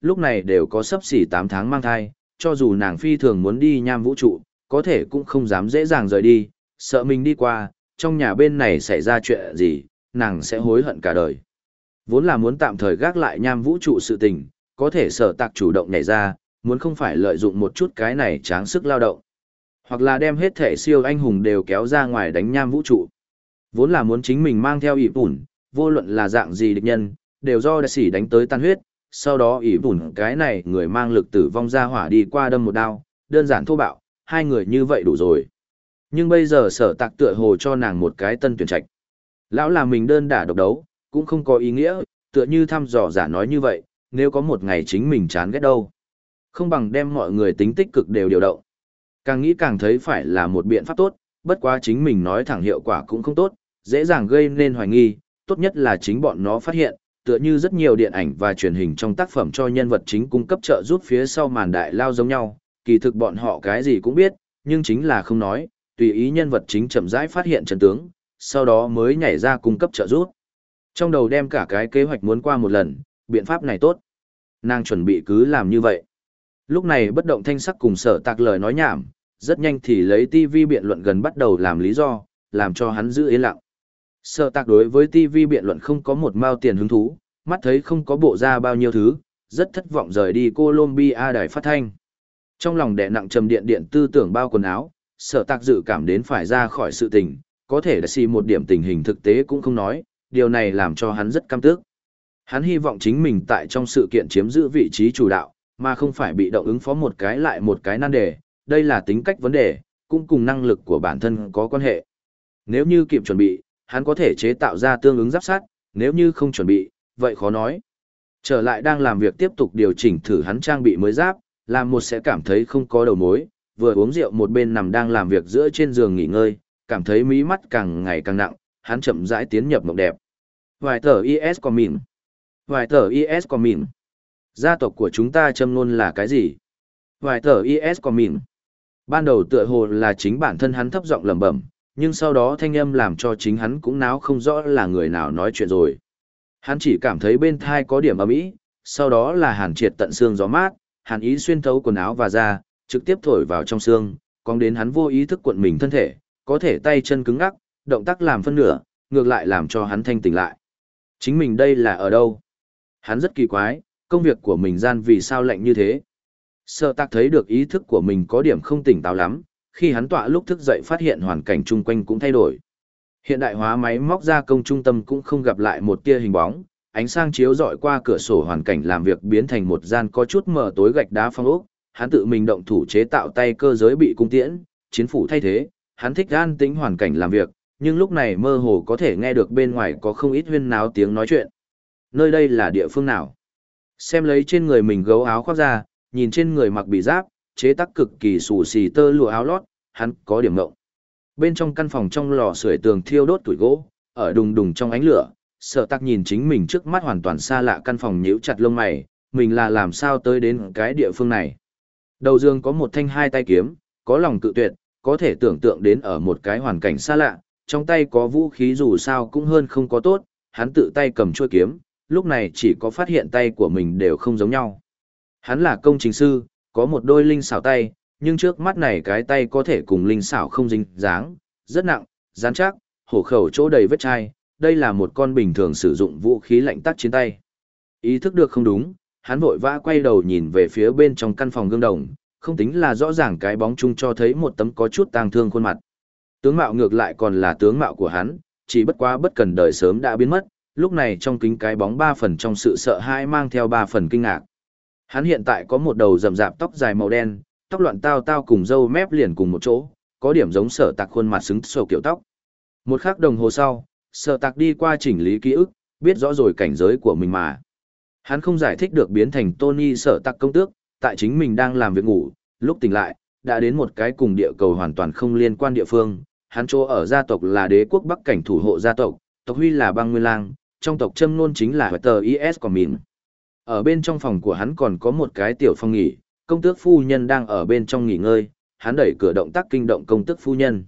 lúc này đều có sấp xỉ tám tháng mang thai, cho dù nàng phi thường muốn đi nham vũ trụ, có thể cũng không dám dễ dàng rời đi, sợ mình đi qua, trong nhà bên này xảy ra chuyện gì, nàng sẽ hối hận cả đời. Vốn là muốn tạm thời gác lại nham vũ trụ sự tình, có thể sở tạc chủ động nhảy ra, muốn không phải lợi dụng một chút cái này tráng sức lao động. Hoặc là đem hết thể siêu anh hùng đều kéo ra ngoài đánh nham vũ trụ. Vốn là muốn chính mình mang theo ỷ bùn, vô luận là dạng gì địch nhân, đều do đại sĩ đánh tới tan huyết, sau đó ỷ bùn cái này người mang lực tử vong ra hỏa đi qua đâm một đao, đơn giản thô bạo, hai người như vậy đủ rồi. Nhưng bây giờ sở tạc tựa hồ cho nàng một cái tân tuyển trạch. Lão là mình đơn đả độc đấu, cũng không có ý nghĩa, tựa như thăm dò giả nói như vậy, nếu có một ngày chính mình chán ghét đâu. Không bằng đem mọi người tính tích cực đều điều động. Càng nghĩ càng thấy phải là một biện pháp tốt, bất quá chính mình nói thẳng hiệu quả cũng không tốt, dễ dàng gây nên hoài nghi, tốt nhất là chính bọn nó phát hiện, tựa như rất nhiều điện ảnh và truyền hình trong tác phẩm cho nhân vật chính cung cấp trợ giúp phía sau màn đại lao giống nhau, kỳ thực bọn họ cái gì cũng biết, nhưng chính là không nói, tùy ý nhân vật chính chậm rãi phát hiện chân tướng, sau đó mới nhảy ra cung cấp trợ giúp. Trong đầu đem cả cái kế hoạch muốn qua một lần, biện pháp này tốt. Nàng chuẩn bị cứ làm như vậy. Lúc này bất động thanh sắc cùng sở tạc lời nói nhảm, rất nhanh thì lấy ti vi biện luận gần bắt đầu làm lý do, làm cho hắn giữ yên lặng. Sở tạc đối với ti vi biện luận không có một mao tiền hứng thú, mắt thấy không có bộ ra bao nhiêu thứ, rất thất vọng rời đi Colombia đài phát thanh. Trong lòng đè nặng trầm điện điện tư tưởng bao quần áo, sở tạc dự cảm đến phải ra khỏi sự tình, có thể đã xì một điểm tình hình thực tế cũng không nói, điều này làm cho hắn rất căm tức. Hắn hy vọng chính mình tại trong sự kiện chiếm giữ vị trí chủ đạo, mà không phải bị động ứng phó một cái lại một cái nan đề, đây là tính cách vấn đề, cũng cùng năng lực của bản thân có quan hệ. Nếu như kịp chuẩn bị, hắn có thể chế tạo ra tương ứng giáp sát, nếu như không chuẩn bị, vậy khó nói. Trở lại đang làm việc tiếp tục điều chỉnh thử hắn trang bị mới giáp, làm một sẽ cảm thấy không có đầu mối, vừa uống rượu một bên nằm đang làm việc giữa trên giường nghỉ ngơi, cảm thấy mí mắt càng ngày càng nặng, hắn chậm rãi tiến nhập mộng đẹp. Vài tờ i ét còn mỉm. Vài tờ i ét còn mỉm. Gia tộc của chúng ta châm ngôn là cái gì? Vài tờ i ét còn mỉm. Ban đầu tựa hồ là chính bản thân hắn thấp giọng lẩm bẩm, nhưng sau đó thanh âm làm cho chính hắn cũng náo không rõ là người nào nói chuyện rồi. Hắn chỉ cảm thấy bên thai có điểm ấm ý, sau đó là hàn triệt tận xương gió mát, hàn ý xuyên thấu quần áo và da, trực tiếp thổi vào trong xương, cong đến hắn vô ý thức cuộn mình thân thể, có thể tay chân cứng ngắc, động tác làm phân nửa, ngược lại làm cho hắn thanh tỉnh lại. Chính mình đây là ở đâu? Hắn rất kỳ quái, công việc của mình gian vì sao lạnh như thế? Sở tạc thấy được ý thức của mình có điểm không tỉnh táo lắm, khi hắn tọa lúc thức dậy phát hiện hoàn cảnh chung quanh cũng thay đổi. Hiện đại hóa máy móc gia công trung tâm cũng không gặp lại một tia hình bóng, ánh sáng chiếu rọi qua cửa sổ hoàn cảnh làm việc biến thành một gian có chút mờ tối gạch đá phong ốc, hắn tự mình động thủ chế tạo tay cơ giới bị cung tiễn, chiến phủ thay thế, hắn thích an tĩnh hoàn cảnh làm việc, nhưng lúc này mơ hồ có thể nghe được bên ngoài có không ít huyên náo tiếng nói chuyện. Nơi đây là địa phương nào? Xem lấy trên người mình gấu áo khoác ra, nhìn trên người mặc bị giáp, chế tác cực kỳ xù xì tơ lụa áo lót, hắn có điểm ngộng. Bên trong căn phòng trong lò sưởi tường thiêu đốt tuổi gỗ, ở đùng đùng trong ánh lửa, Sở Tạc nhìn chính mình trước mắt hoàn toàn xa lạ căn phòng nhíu chặt lông mày, mình là làm sao tới đến cái địa phương này. Đầu giường có một thanh hai tay kiếm, có lòng cự tuyệt, có thể tưởng tượng đến ở một cái hoàn cảnh xa lạ, trong tay có vũ khí dù sao cũng hơn không có tốt, hắn tự tay cầm chuôi kiếm, lúc này chỉ có phát hiện tay của mình đều không giống nhau. Hắn là công trình sư, có một đôi linh xảo tay, nhưng trước mắt này cái tay có thể cùng linh xảo không dính dáng, rất nặng, rắn chắc, hổ khẩu chỗ đầy vết chai, đây là một con bình thường sử dụng vũ khí lạnh tác chiến tay. Ý thức được không đúng, hắn vội vã quay đầu nhìn về phía bên trong căn phòng gương đồng, không tính là rõ ràng cái bóng chung cho thấy một tấm có chút tang thương khuôn mặt. Tướng mạo ngược lại còn là tướng mạo của hắn, chỉ bất quá bất cần đời sớm đã biến mất, lúc này trong kính cái bóng ba phần trong sự sợ hãi mang theo ba phần kinh ngạc. Hắn hiện tại có một đầu rậm rạp tóc dài màu đen, tóc loạn tao tao cùng râu mép liền cùng một chỗ, có điểm giống Sở Tạc khuôn mặt xứng sổ kiểu tóc. Một khắc đồng hồ sau, Sở Tạc đi qua chỉnh lý ký ức, biết rõ rồi cảnh giới của mình mà. Hắn không giải thích được biến thành Tony Sở Tạc công tước, tại chính mình đang làm việc ngủ, lúc tỉnh lại, đã đến một cái cùng địa cầu hoàn toàn không liên quan địa phương. Hắn chỗ ở gia tộc là đế quốc Bắc cảnh thủ hộ gia tộc, tộc huy là băng nguyên lang, trong tộc châm nôn chính là tờ i ét của mình. Ở bên trong phòng của hắn còn có một cái tiểu phòng nghỉ, công tước phu nhân đang ở bên trong nghỉ ngơi, hắn đẩy cửa động tác kinh động công tước phu nhân.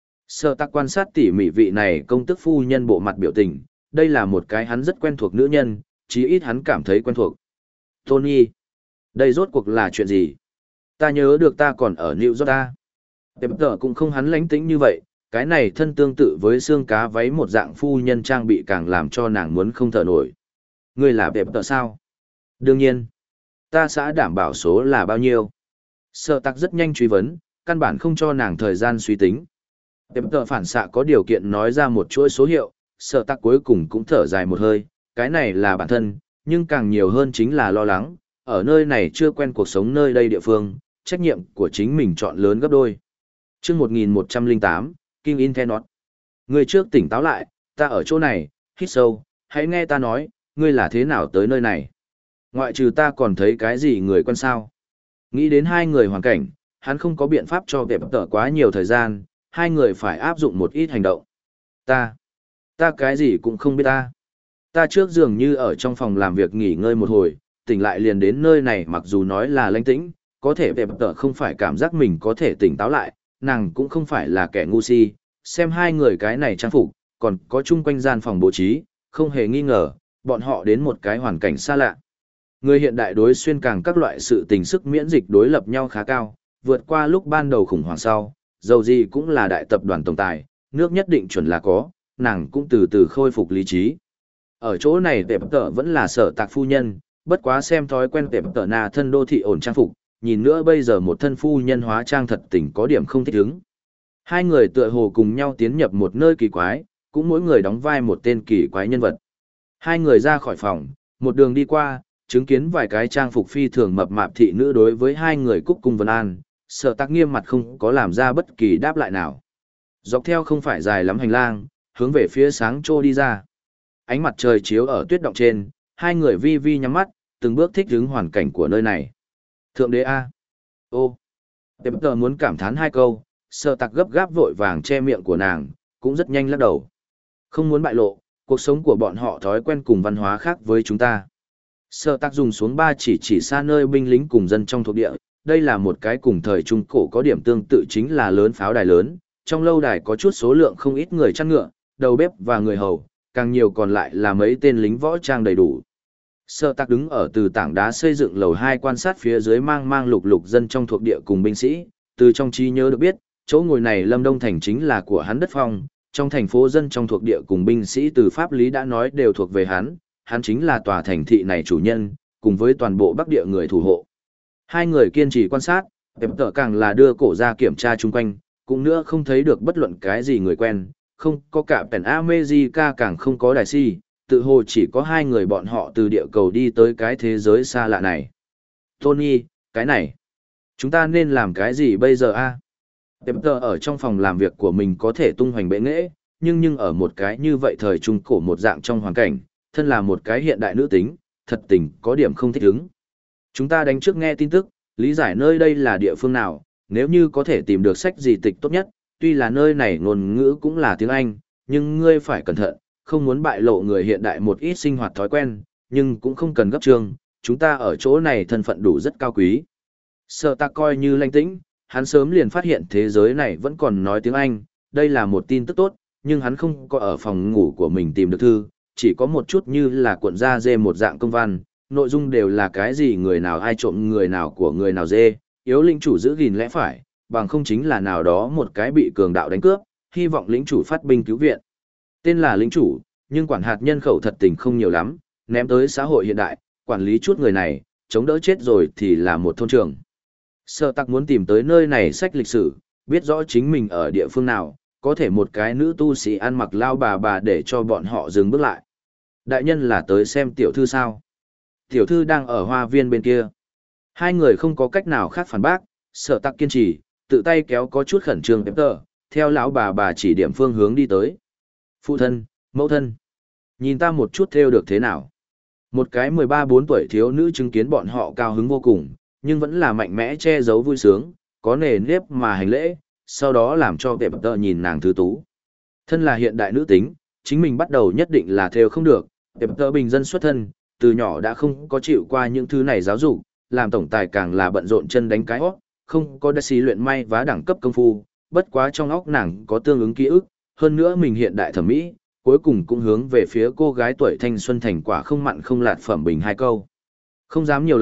Sở Tạc quan sát tỉ mỉ vị này công tước phu nhân bộ mặt biểu tình, đây là một cái hắn rất quen thuộc nữ nhân, chí ít hắn cảm thấy quen thuộc. Tony. Đây rốt cuộc là chuyện gì? Ta nhớ được ta còn ở New York ta. Tệp tờ cũng không hắn lánh tĩnh như vậy, cái này thân tương tự với xương cá váy một dạng phu nhân trang bị càng làm cho nàng muốn không thở nổi. Ngươi là tệp tờ sao? Đương nhiên. Ta sẽ đảm bảo số là bao nhiêu? Sở tạc rất nhanh truy vấn, căn bản không cho nàng thời gian suy tính. Tệp tờ phản xạ có điều kiện nói ra một chuỗi số hiệu, sở tạc cuối cùng cũng thở dài một hơi, cái này là bản thân, nhưng càng nhiều hơn chính là lo lắng, ở nơi này chưa quen cuộc sống nơi đây địa phương, trách nhiệm của chính mình chọn lớn gấp đôi. Trước một nghìn một trăm lẻ tám, King Internet. Ngươi trước tỉnh táo lại, ta ở chỗ này, hít sâu, hãy nghe ta nói, ngươi là thế nào tới nơi này. Ngoại trừ ta còn thấy cái gì người quen sao. Nghĩ đến hai người hoàn cảnh, hắn không có biện pháp cho đẹp tờ quá nhiều thời gian, hai người phải áp dụng một ít hành động. Ta, ta cái gì cũng không biết ta. Ta trước dường như ở trong phòng làm việc nghỉ ngơi một hồi, tỉnh lại liền đến nơi này mặc dù nói là lãnh tĩnh, có thể đẹp tờ không phải cảm giác mình có thể tỉnh táo lại, nàng cũng không phải là kẻ ngu si, xem hai người cái này trang phục, còn có chung quanh gian phòng bố trí, không hề nghi ngờ, bọn họ đến một cái hoàn cảnh xa lạ. Người hiện đại đối xuyên càng các loại sự tình sức miễn dịch đối lập nhau khá cao, vượt qua lúc ban đầu khủng hoảng sau, dầu gì cũng là đại tập đoàn tổng tài, nước nhất định chuẩn là có, nàng cũng từ từ khôi phục lý trí. Ở chỗ này tệp tờ vẫn là sở tạc phu nhân, bất quá xem thói quen tệp tờ nà thân đô thị ổn trang phục, nhìn nữa bây giờ một thân phu nhân hóa trang thật tình có điểm không thích ứng. Hai người tựa hồ cùng nhau tiến nhập một nơi kỳ quái, cũng mỗi người đóng vai một tên kỳ quái nhân vật. Hai người ra khỏi phòng, một đường đi qua, chứng kiến vài cái trang phục phi thường mập mạp thị nữ đối với hai người cúc cung vân an, sở tạc nghiêm mặt không có làm ra bất kỳ đáp lại nào. Dọc theo không phải dài lắm hành lang, hướng về phía sáng trô đi ra. Ánh mặt trời chiếu ở tuyết động trên, hai người vi vi nhắm mắt, từng bước thích ứng hoàn cảnh của nơi này. Thượng đế A. Ô. Tệp tờ muốn cảm thán hai câu, sở tạc gấp gáp vội vàng che miệng của nàng, cũng rất nhanh lắc đầu. Không muốn bại lộ, cuộc sống của bọn họ thói quen cùng văn hóa khác với chúng ta. Sở tạc dùng xuống ba chỉ chỉ xa nơi binh lính cùng dân trong thuộc địa, đây là một cái cùng thời trung cổ có điểm tương tự chính là lớn pháo đài lớn, trong lâu đài có chút số lượng không ít người chăn ngựa, đầu bếp và người hầu, càng nhiều còn lại là mấy tên lính võ trang đầy đủ. Sở tạc đứng ở từ tảng đá xây dựng lầu hai quan sát phía dưới mang mang lục lục dân trong thuộc địa cùng binh sĩ, từ trong trí nhớ được biết, chỗ ngồi này Lâm Đông Thành chính là của hắn đất phong, trong thành phố dân trong thuộc địa cùng binh sĩ từ pháp lý đã nói đều thuộc về hắn, hắn chính là tòa thành thị này chủ nhân, cùng với toàn bộ bắc địa người thủ hộ. Hai người kiên trì quan sát, đẹp tờ càng là đưa cổ ra kiểm tra chung quanh, cũng nữa không thấy được bất luận cái gì người quen, không có cả Pen America càng không có Đại Si, tự hồ chỉ có hai người bọn họ từ địa cầu đi tới cái thế giới xa lạ này. Tony, cái này, chúng ta nên làm cái gì bây giờ a? Đẹp tờ ở trong phòng làm việc của mình có thể tung hoành bệ nghệ, nhưng nhưng ở một cái như vậy thời trung cổ một dạng trong hoàn cảnh, thân là một cái hiện đại nữ tính, thật tình có điểm không thích ứng. Chúng ta đánh trước nghe tin tức, lý giải nơi đây là địa phương nào, nếu như có thể tìm được sách gì tịch tốt nhất, tuy là nơi này ngôn ngữ cũng là tiếng Anh, nhưng ngươi phải cẩn thận, không muốn bại lộ người hiện đại một ít sinh hoạt thói quen, nhưng cũng không cần gấp trương, chúng ta ở chỗ này thân phận đủ rất cao quý. Sở ta coi như lanh tĩnh, hắn sớm liền phát hiện thế giới này vẫn còn nói tiếng Anh, đây là một tin tức tốt, nhưng hắn không có ở phòng ngủ của mình tìm được thư, chỉ có một chút như là cuộn da dê một dạng công văn, nội dung đều là cái gì người nào ai trộm người nào của người nào dê, yếu lĩnh chủ giữ gìn lẽ phải, bằng không chính là nào đó một cái bị cường đạo đánh cướp, hy vọng lĩnh chủ phát binh cứu viện. Tên là lĩnh chủ, nhưng quản hạt nhân khẩu thật tình không nhiều lắm, ném tới xã hội hiện đại, quản lý chút người này, chống đỡ chết rồi thì là một thôn trưởng. Sở tặc muốn tìm tới nơi này sách lịch sử, biết rõ chính mình ở địa phương nào, có thể một cái nữ tu sĩ ăn mặc lao bà bà để cho bọn họ dừng bước lại. Đại nhân là tới xem tiểu thư sao? Tiểu thư đang ở hoa viên bên kia. Hai người không có cách nào khác phản bác, sở tặc kiên trì, tự tay kéo có chút khẩn trương Pepper, theo lão bà bà chỉ điểm phương hướng đi tới. Phụ thân, mẫu thân, nhìn ta một chút theo được thế nào? Một cái mười ba bốn tuổi thiếu nữ chứng kiến bọn họ cao hứng vô cùng, nhưng vẫn là mạnh mẽ che giấu vui sướng, có nề nếp mà hành lễ, sau đó làm cho Pepper nhìn nàng thứ tú. Thân là hiện đại nữ tính, chính mình bắt đầu nhất định là theo không được, Pepper bình dân xuất thân, từ nhỏ đã không có chịu qua những thứ này giáo dục, làm tổng tài càng là bận rộn chân đánh cái óc, không có đa xí luyện may vá đẳng cấp công phu, bất quá trong óc nàng có tương ứng ký ức, hơn nữa mình hiện đại thẩm mỹ, cuối cùng cũng hướng về phía cô gái tuổi thanh xuân thành quả không mặn không lạt phẩm bình hai câu. Không dám nhiều lời,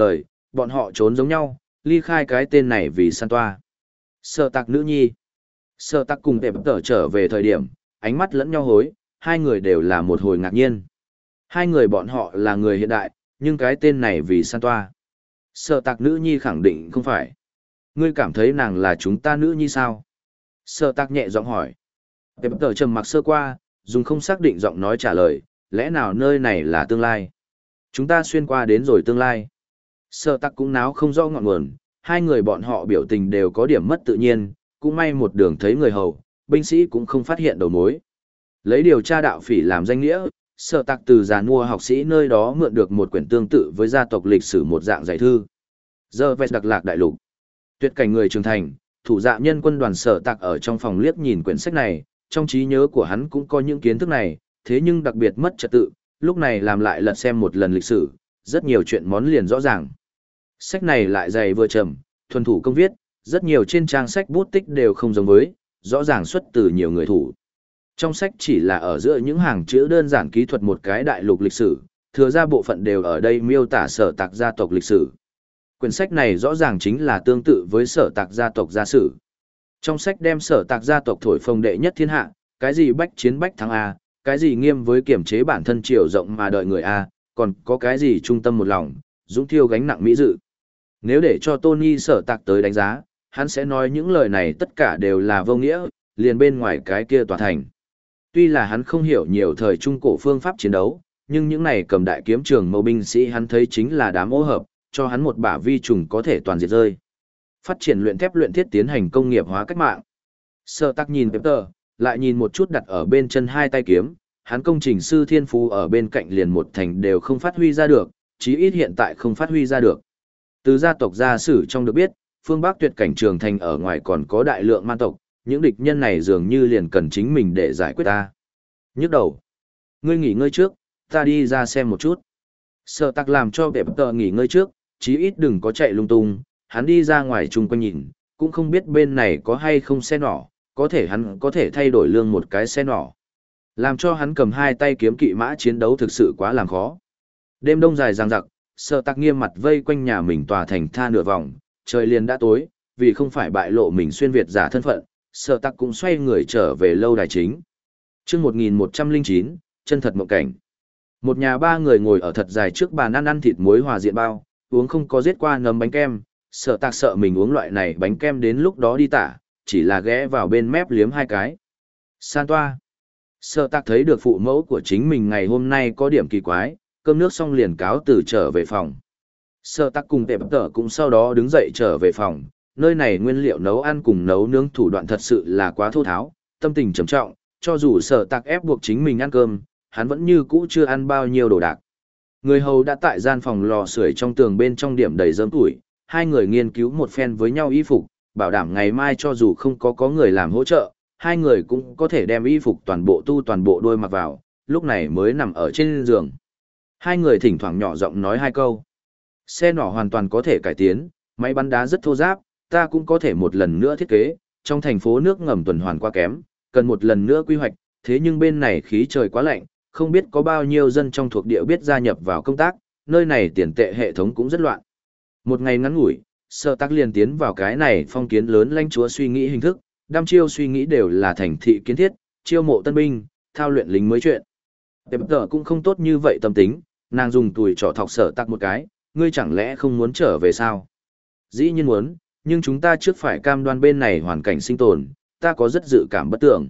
bọn họ trốn giống nhau, ly khai cái tên này vì san toa. Sở tạc nữ nhi. Sở tạc cùng tệp tở trở về thời điểm, ánh mắt lẫn nhau hối, hai người đều là một hồi ngạc nhiên. Hai người bọn họ là người hiện đại, nhưng cái tên này vì san toa. Sở tạc nữ nhi khẳng định không phải. Ngươi cảm thấy nàng là chúng ta nữ nhi sao? Sở tạc nhẹ giọng hỏi. Tệp tở trầm mặc sơ qua, dùng không xác định giọng nói trả lời, lẽ nào nơi này là tương lai? Chúng ta xuyên qua đến rồi tương lai. Sở tạc cũng náo không rõ ngọn nguồn, hai người bọn họ biểu tình đều có điểm mất tự nhiên, cũng may một đường thấy người hầu, binh sĩ cũng không phát hiện đầu mối. Lấy điều tra đạo phỉ làm danh nghĩa, Sở tạc từ già nua học sĩ nơi đó mượn được một quyển tương tự với gia tộc lịch sử một dạng giải thư. Giờ vẹt đặc lạc đại lục. Tuyệt cảnh người trưởng thành, thủ dạ nhân quân đoàn Sở tạc ở trong phòng liếc nhìn quyển sách này, trong trí nhớ của hắn cũng có những kiến thức này, thế nhưng đặc biệt mất trật tự, lúc này làm lại lật xem một lần lịch sử, rất nhiều chuyện món liền rõ ràng. Sách này lại dày vừa trầm, thuần thủ công viết, rất nhiều trên trang sách bút tích đều không giống với, rõ ràng xuất từ nhiều người thủ. Trong sách chỉ là ở giữa những hàng chữ đơn giản kỹ thuật một cái đại lục lịch sử, thừa ra bộ phận đều ở đây miêu tả Sở tạc gia tộc lịch sử. Quyển sách này rõ ràng chính là tương tự với Sở tạc gia tộc gia sử. Trong sách đem Sở tạc gia tộc thổi phồng đệ nhất thiên hạ, cái gì bách chiến bách thắng A, cái gì nghiêm với kiểm chế bản thân chiều rộng mà đợi người A, còn có cái gì trung tâm một lòng, dũng thiêu gánh nặng mỹ dự. Nếu để cho Tony Sở tạc tới đánh giá, hắn sẽ nói những lời này tất cả đều là vô nghĩa, liền bên ngoài cái kia tòa thành. Tuy là hắn không hiểu nhiều thời trung cổ phương pháp chiến đấu, nhưng những này cầm đại kiếm trường mâu binh sĩ hắn thấy chính là đám ô hợp, cho hắn một bả vi trùng có thể toàn diệt rơi. Phát triển luyện thép luyện thiết tiến hành công nghiệp hóa cách mạng. Sở tạc nhìn Pepper, lại nhìn một chút đặt ở bên chân hai tay kiếm, hắn công trình sư thiên phú ở bên cạnh liền một thành đều không phát huy ra được, chí ít hiện tại không phát huy ra được. Từ gia tộc gia sử trong được biết, phương Bắc tuyệt cảnh trường thành ở ngoài còn có đại lượng man tộc, những địch nhân này dường như liền cần chính mình để giải quyết ta. Nhức đầu. Ngươi nghỉ ngơi trước, ta đi ra xem một chút. Sở tạc làm cho bẹp tờ nghỉ ngơi trước, chí ít đừng có chạy lung tung, hắn đi ra ngoài chung quanh nhìn, cũng không biết bên này có hay không xe nỏ, có thể hắn có thể thay đổi lương một cái xe nỏ. Làm cho hắn cầm hai tay kiếm kỵ mã chiến đấu thực sự quá làm khó. Đêm đông dài dằng dặc, Sở tạc nghiêm mặt vây quanh nhà mình tòa thành tha nửa vòng, trời liền đã tối, vì không phải bại lộ mình xuyên Việt giả thân phận, Sở tạc cũng xoay người trở về lâu đài chính. Chương một nghìn một trăm lẻ chín, chân thật mộng cảnh. Một nhà ba người ngồi ở thật dài trước bàn ăn ăn thịt muối hòa diện bao, uống không có giết qua nấm bánh kem, Sở tạc sợ mình uống loại này bánh kem đến lúc đó đi tả, chỉ là ghé vào bên mép liếm hai cái. San toa. Sở tạc thấy được phụ mẫu của chính mình ngày hôm nay có điểm kỳ quái, cơm nước xong liền cáo từ trở về phòng. Sở tạc cùng tệp tở cũng sau đó đứng dậy trở về phòng, nơi này nguyên liệu nấu ăn cùng nấu nướng thủ đoạn thật sự là quá thô tháo, tâm tình trầm trọng, cho dù Sở tạc ép buộc chính mình ăn cơm, hắn vẫn như cũ chưa ăn bao nhiêu đồ đạc. Người hầu đã tại gian phòng lò sưởi trong tường bên trong điểm đầy dơm tuổi, hai người nghiên cứu một phen với nhau y phục, bảo đảm ngày mai cho dù không có có người làm hỗ trợ, hai người cũng có thể đem y phục toàn bộ tu toàn bộ đôi mặc vào, lúc này mới nằm ở trên giường. Hai người thỉnh thoảng nhỏ giọng nói hai câu. Xe nỏ hoàn toàn có thể cải tiến, máy bắn đá rất thô ráp, ta cũng có thể một lần nữa thiết kế, trong thành phố nước ngầm tuần hoàn quá kém, cần một lần nữa quy hoạch, thế nhưng bên này khí trời quá lạnh, không biết có bao nhiêu dân trong thuộc địa biết gia nhập vào công tác, nơi này tiền tệ hệ thống cũng rất loạn. Một ngày ngắn ngủi, Sở tạc liền tiến vào cái này phong kiến lớn lãnh chúa suy nghĩ hình thức, đăm chiêu suy nghĩ đều là thành thị kiến thiết, chiêu mộ tân binh, thao luyện lính mới chuyện. Tệp tờ cũng không tốt như vậy tâm tính, nàng dùng tuổi trỏ thọc Sở tạc một cái, ngươi chẳng lẽ không muốn trở về sao? Dĩ nhiên muốn, nhưng chúng ta trước phải cam đoan bên này hoàn cảnh sinh tồn, ta có rất dự cảm bất tưởng.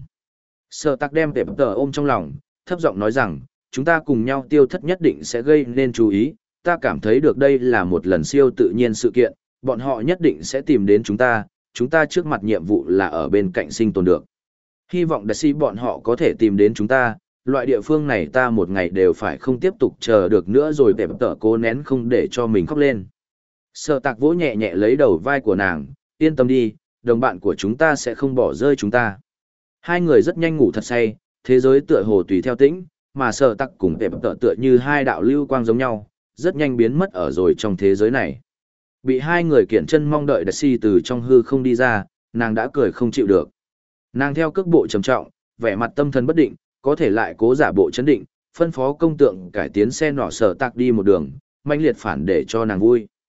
Sở tạc đem tệp tờ ôm trong lòng, thấp giọng nói rằng, chúng ta cùng nhau tiêu thất nhất định sẽ gây nên chú ý, ta cảm thấy được đây là một lần siêu tự nhiên sự kiện, bọn họ nhất định sẽ tìm đến chúng ta, chúng ta trước mặt nhiệm vụ là ở bên cạnh sinh tồn được. Hy vọng đại sĩ bọn họ có thể tìm đến chúng ta, loại địa phương này ta một ngày đều phải không tiếp tục chờ được nữa rồi tệp tờ cố nén không để cho mình khóc lên. Sở tạc vỗ nhẹ nhẹ lấy đầu vai của nàng, yên tâm đi, đồng bạn của chúng ta sẽ không bỏ rơi chúng ta. Hai người rất nhanh ngủ thật say, thế giới tựa hồ tùy theo tĩnh, mà Sở tạc cùng tệp tờ tựa như hai đạo lưu quang giống nhau, rất nhanh biến mất ở rồi trong thế giới này. Bị hai người kiện chân mong đợi đặc si từ trong hư không đi ra, nàng đã cười không chịu được. Nàng theo cước bộ trầm trọng, vẻ mặt tâm thần bất định, có thể lại cố giả bộ chấn định, phân phó công tượng cải tiến xe nỏ Sở tạc đi một đường, manh liệt phản để cho nàng vui.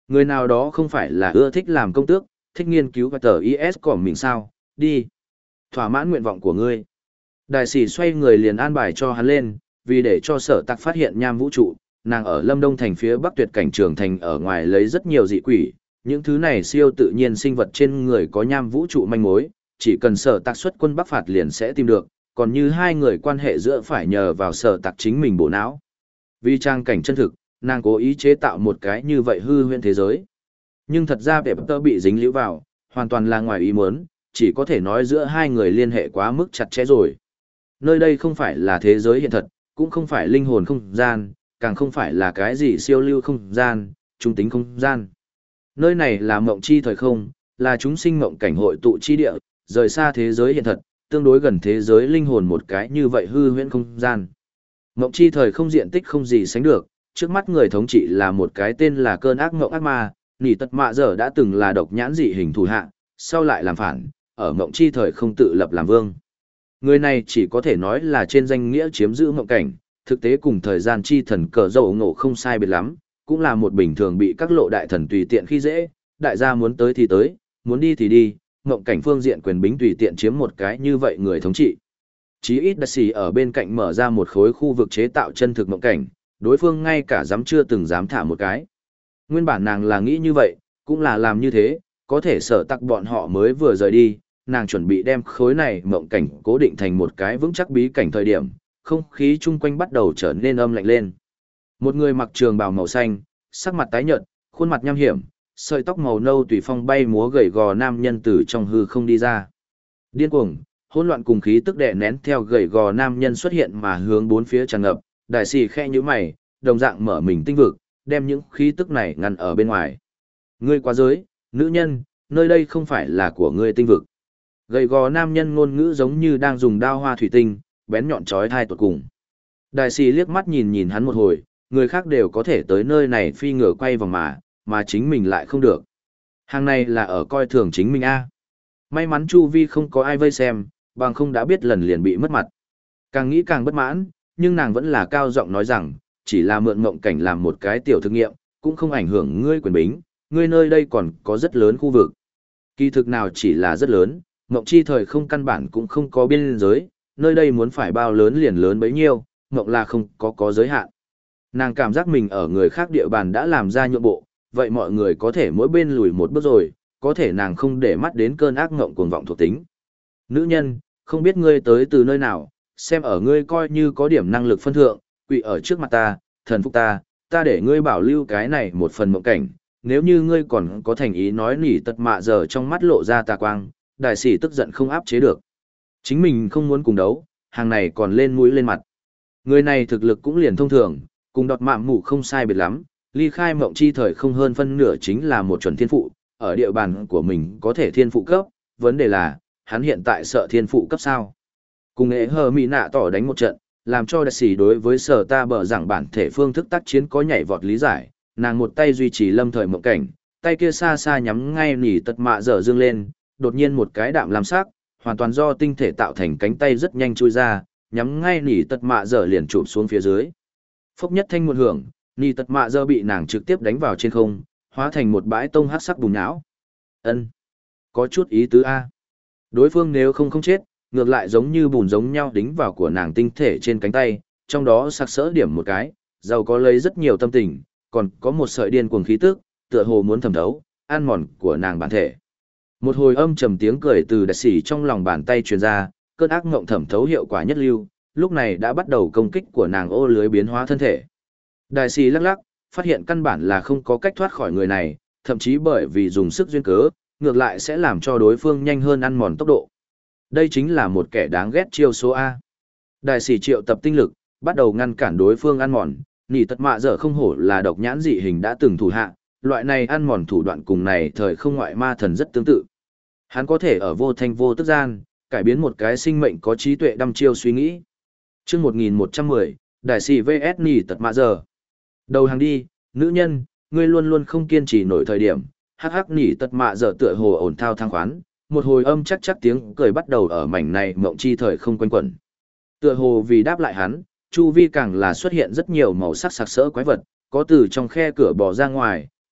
Người nào đó không phải là ưa thích làm công tước, thích nghiên cứu và tờ i ét của mình sao, đi. Thỏa mãn nguyện vọng của ngươi. Đại sĩ xoay người liền an bài cho hắn lên, vì để cho sở tạc phát hiện nham vũ trụ, nàng ở Lâm Đông thành phía bắc tuyệt cảnh trường thành ở ngoài lấy rất nhiều dị quỷ, những thứ này siêu tự nhiên sinh vật trên người có nham vũ trụ manh mối, chỉ cần sở tạc xuất quân bắc phạt liền sẽ tìm được, còn như hai người quan hệ giữa phải nhờ vào sở tạc chính mình bộ não. Vì trang cảnh chân thực, nàng cố ý chế tạo một cái như vậy hư huyễn thế giới. Nhưng thật ra vẻ tơ bị dính líu vào, hoàn toàn là ngoài ý muốn, chỉ có thể nói giữa hai người liên hệ quá mức chặt chẽ rồi. Nơi đây không phải là thế giới hiện thật, cũng không phải linh hồn không gian, càng không phải là cái gì siêu lưu không gian, trung tính không gian. Nơi này là mộng chi thời không, là chúng sinh mộng cảnh hội tụ chi địa, rời xa thế giới hiện thật, tương đối gần thế giới linh hồn một cái như vậy hư huyễn không gian. Mộng chi thời không diện tích không gì sánh được, trước mắt người thống trị là một cái tên là cơn ác mộng ác ma, nỉ tật mạ giờ đã từng là độc nhãn dị hình thủ hạ, sau lại làm phản, ở mộng chi thời không tự lập làm vương. Người này chỉ có thể nói là trên danh nghĩa chiếm giữ mộng cảnh, thực tế cùng thời gian chi thần cờ dầu ngộ không sai biệt lắm, cũng là một bình thường bị các lộ đại thần tùy tiện khi dễ, đại gia muốn tới thì tới, muốn đi thì đi, mộng cảnh phương diện quyền bính tùy tiện chiếm một cái như vậy người thống trị. Chí ít đặc sĩ ở bên cạnh mở ra một khối khu vực chế tạo chân thực mộng cảnh, đối phương ngay cả dám chưa từng dám thả một cái. Nguyên bản nàng là nghĩ như vậy, cũng là làm như thế, có thể sở tắc bọn họ mới vừa rời đi, nàng chuẩn bị đem khối này mộng cảnh cố định thành một cái vững chắc bí cảnh thời điểm, không khí chung quanh bắt đầu trở nên âm lạnh lên. Một người mặc trường bào màu xanh, sắc mặt tái nhợt, khuôn mặt nham hiểm, sợi tóc màu nâu tùy phong bay múa gầy gò nam nhân từ trong hư không đi ra. Điên cuồng, hỗn loạn cùng khí tức đè nén theo gầy gò nam nhân xuất hiện mà hướng bốn phía tràn ngập, đại sĩ khẽ nhíu mày, đồng dạng mở mình tinh vực, đem những khí tức này ngăn ở bên ngoài. Ngươi quá giới, nữ nhân, nơi đây không phải là của ngươi tinh vực. Gầy gò nam nhân ngôn ngữ giống như đang dùng đao hoa thủy tinh, bén nhọn chói tai tuột cùng. Đại sĩ liếc mắt nhìn nhìn hắn một hồi, người khác đều có thể tới nơi này phi ngựa quay vòng mà, mà chính mình lại không được. Hàng này là ở coi thường chính mình a. May mắn chu vi không có ai vây xem, bằng không đã biết lần liền bị mất mặt. Càng nghĩ càng bất mãn, nhưng nàng vẫn là cao giọng nói rằng, chỉ là mượn mộng cảnh làm một cái tiểu thực nghiệm, cũng không ảnh hưởng ngươi quyền bính, ngươi nơi đây còn có rất lớn khu vực. Kỳ thực nào chỉ là rất lớn, mộng chi thời không căn bản cũng không có biên giới, nơi đây muốn phải bao lớn liền lớn bấy nhiêu, mộng là không có có giới hạn. Nàng cảm giác mình ở người khác địa bàn đã làm ra nhượng bộ, vậy mọi người có thể mỗi bên lùi một bước rồi, có thể nàng không để mắt đến cơn ác ngộng cuồng vọng thuộc tính. Nữ nhân, không biết ngươi tới từ nơi nào, xem ở ngươi coi như có điểm năng lực phân thượng, quỳ ở trước mặt ta, thần phục ta, ta để ngươi bảo lưu cái này một phần mộng cảnh, nếu như ngươi còn có thành ý nói nỉ tật mạ giờ trong mắt lộ ra tà quang, đại sĩ tức giận không áp chế được. Chính mình không muốn cùng đấu, hàng này còn lên mũi lên mặt. Người này thực lực cũng liền thông thường, cùng đọt mạm mù không sai biệt lắm, ly khai mộng chi thời không hơn phân nửa chính là một chuẩn thiên phụ, ở địa bàn của mình có thể thiên phụ cấp, vấn đề là, hắn hiện tại sợ thiên phụ cấp sao. Cùng ế hờ mỹ nạ tỏ đánh một trận, làm cho đại sĩ đối với sở ta bở rằng bản thể phương thức tác chiến có nhảy vọt lý giải, nàng một tay duy trì lâm thời mộng cảnh, tay kia xa xa nhắm ngay nỉ tật mạ dở dương lên, đột nhiên một cái đạm làm sắc, hoàn toàn do tinh thể tạo thành cánh tay rất nhanh chui ra, nhắm ngay nỉ tật mạ dở liền chụp xuống phía dưới. Phốc nhất thanh một hưởng, nỉ tật mạ dở bị nàng trực tiếp đánh vào trên không, hóa thành một bãi tông hắc sắc bùn não. Ân, có chút ý tứ a. Đối phương nếu không không chết, ngược lại giống như bùn giống nhau đính vào của nàng tinh thể trên cánh tay, trong đó sặc sỡ điểm một cái, giàu có lấy rất nhiều tâm tình, còn có một sợi điên cuồng khí tức, tựa hồ muốn thẩm thấu, ăn mòn của nàng bản thể. Một hồi âm trầm tiếng cười từ đại sĩ trong lòng bàn tay truyền ra, cơn ác ngộng thẩm thấu hiệu quả nhất lưu, lúc này đã bắt đầu công kích của nàng ô lưới biến hóa thân thể. Đại sĩ lắc lắc, phát hiện căn bản là không có cách thoát khỏi người này, thậm chí bởi vì dùng sức duyên cớ, ngược lại sẽ làm cho đối phương nhanh hơn ăn mòn tốc độ. Đây chính là một kẻ đáng ghét chiêu số A. Đại sĩ triệu tập tinh lực, bắt đầu ngăn cản đối phương ăn mòn, nỉ tật mạ dở không hổ là độc nhãn dị hình đã từng thủ hạ, loại này ăn mòn thủ đoạn cùng này thời không ngoại ma thần rất tương tự. Hắn có thể ở vô thanh vô tức gian, cải biến một cái sinh mệnh có trí tuệ đăm chiêu suy nghĩ. Chương một nghìn một trăm mười, Đại sĩ vs nỉ tật mạ dở. Đầu hàng đi, nữ nhân, ngươi luôn luôn không kiên trì nổi thời điểm, hắc hắc nỉ tật mạ dở tựa hồ ổn thao thang khoán, một hồi âm chắc chắc tiếng cười bắt đầu ở mảnh này mộng chi thời không quanh quẩn. Tựa hồ vì đáp lại hắn, chu vi càng là xuất hiện rất nhiều màu sắc sặc sỡ quái vật, có từ trong khe cửa bò ra ngoài,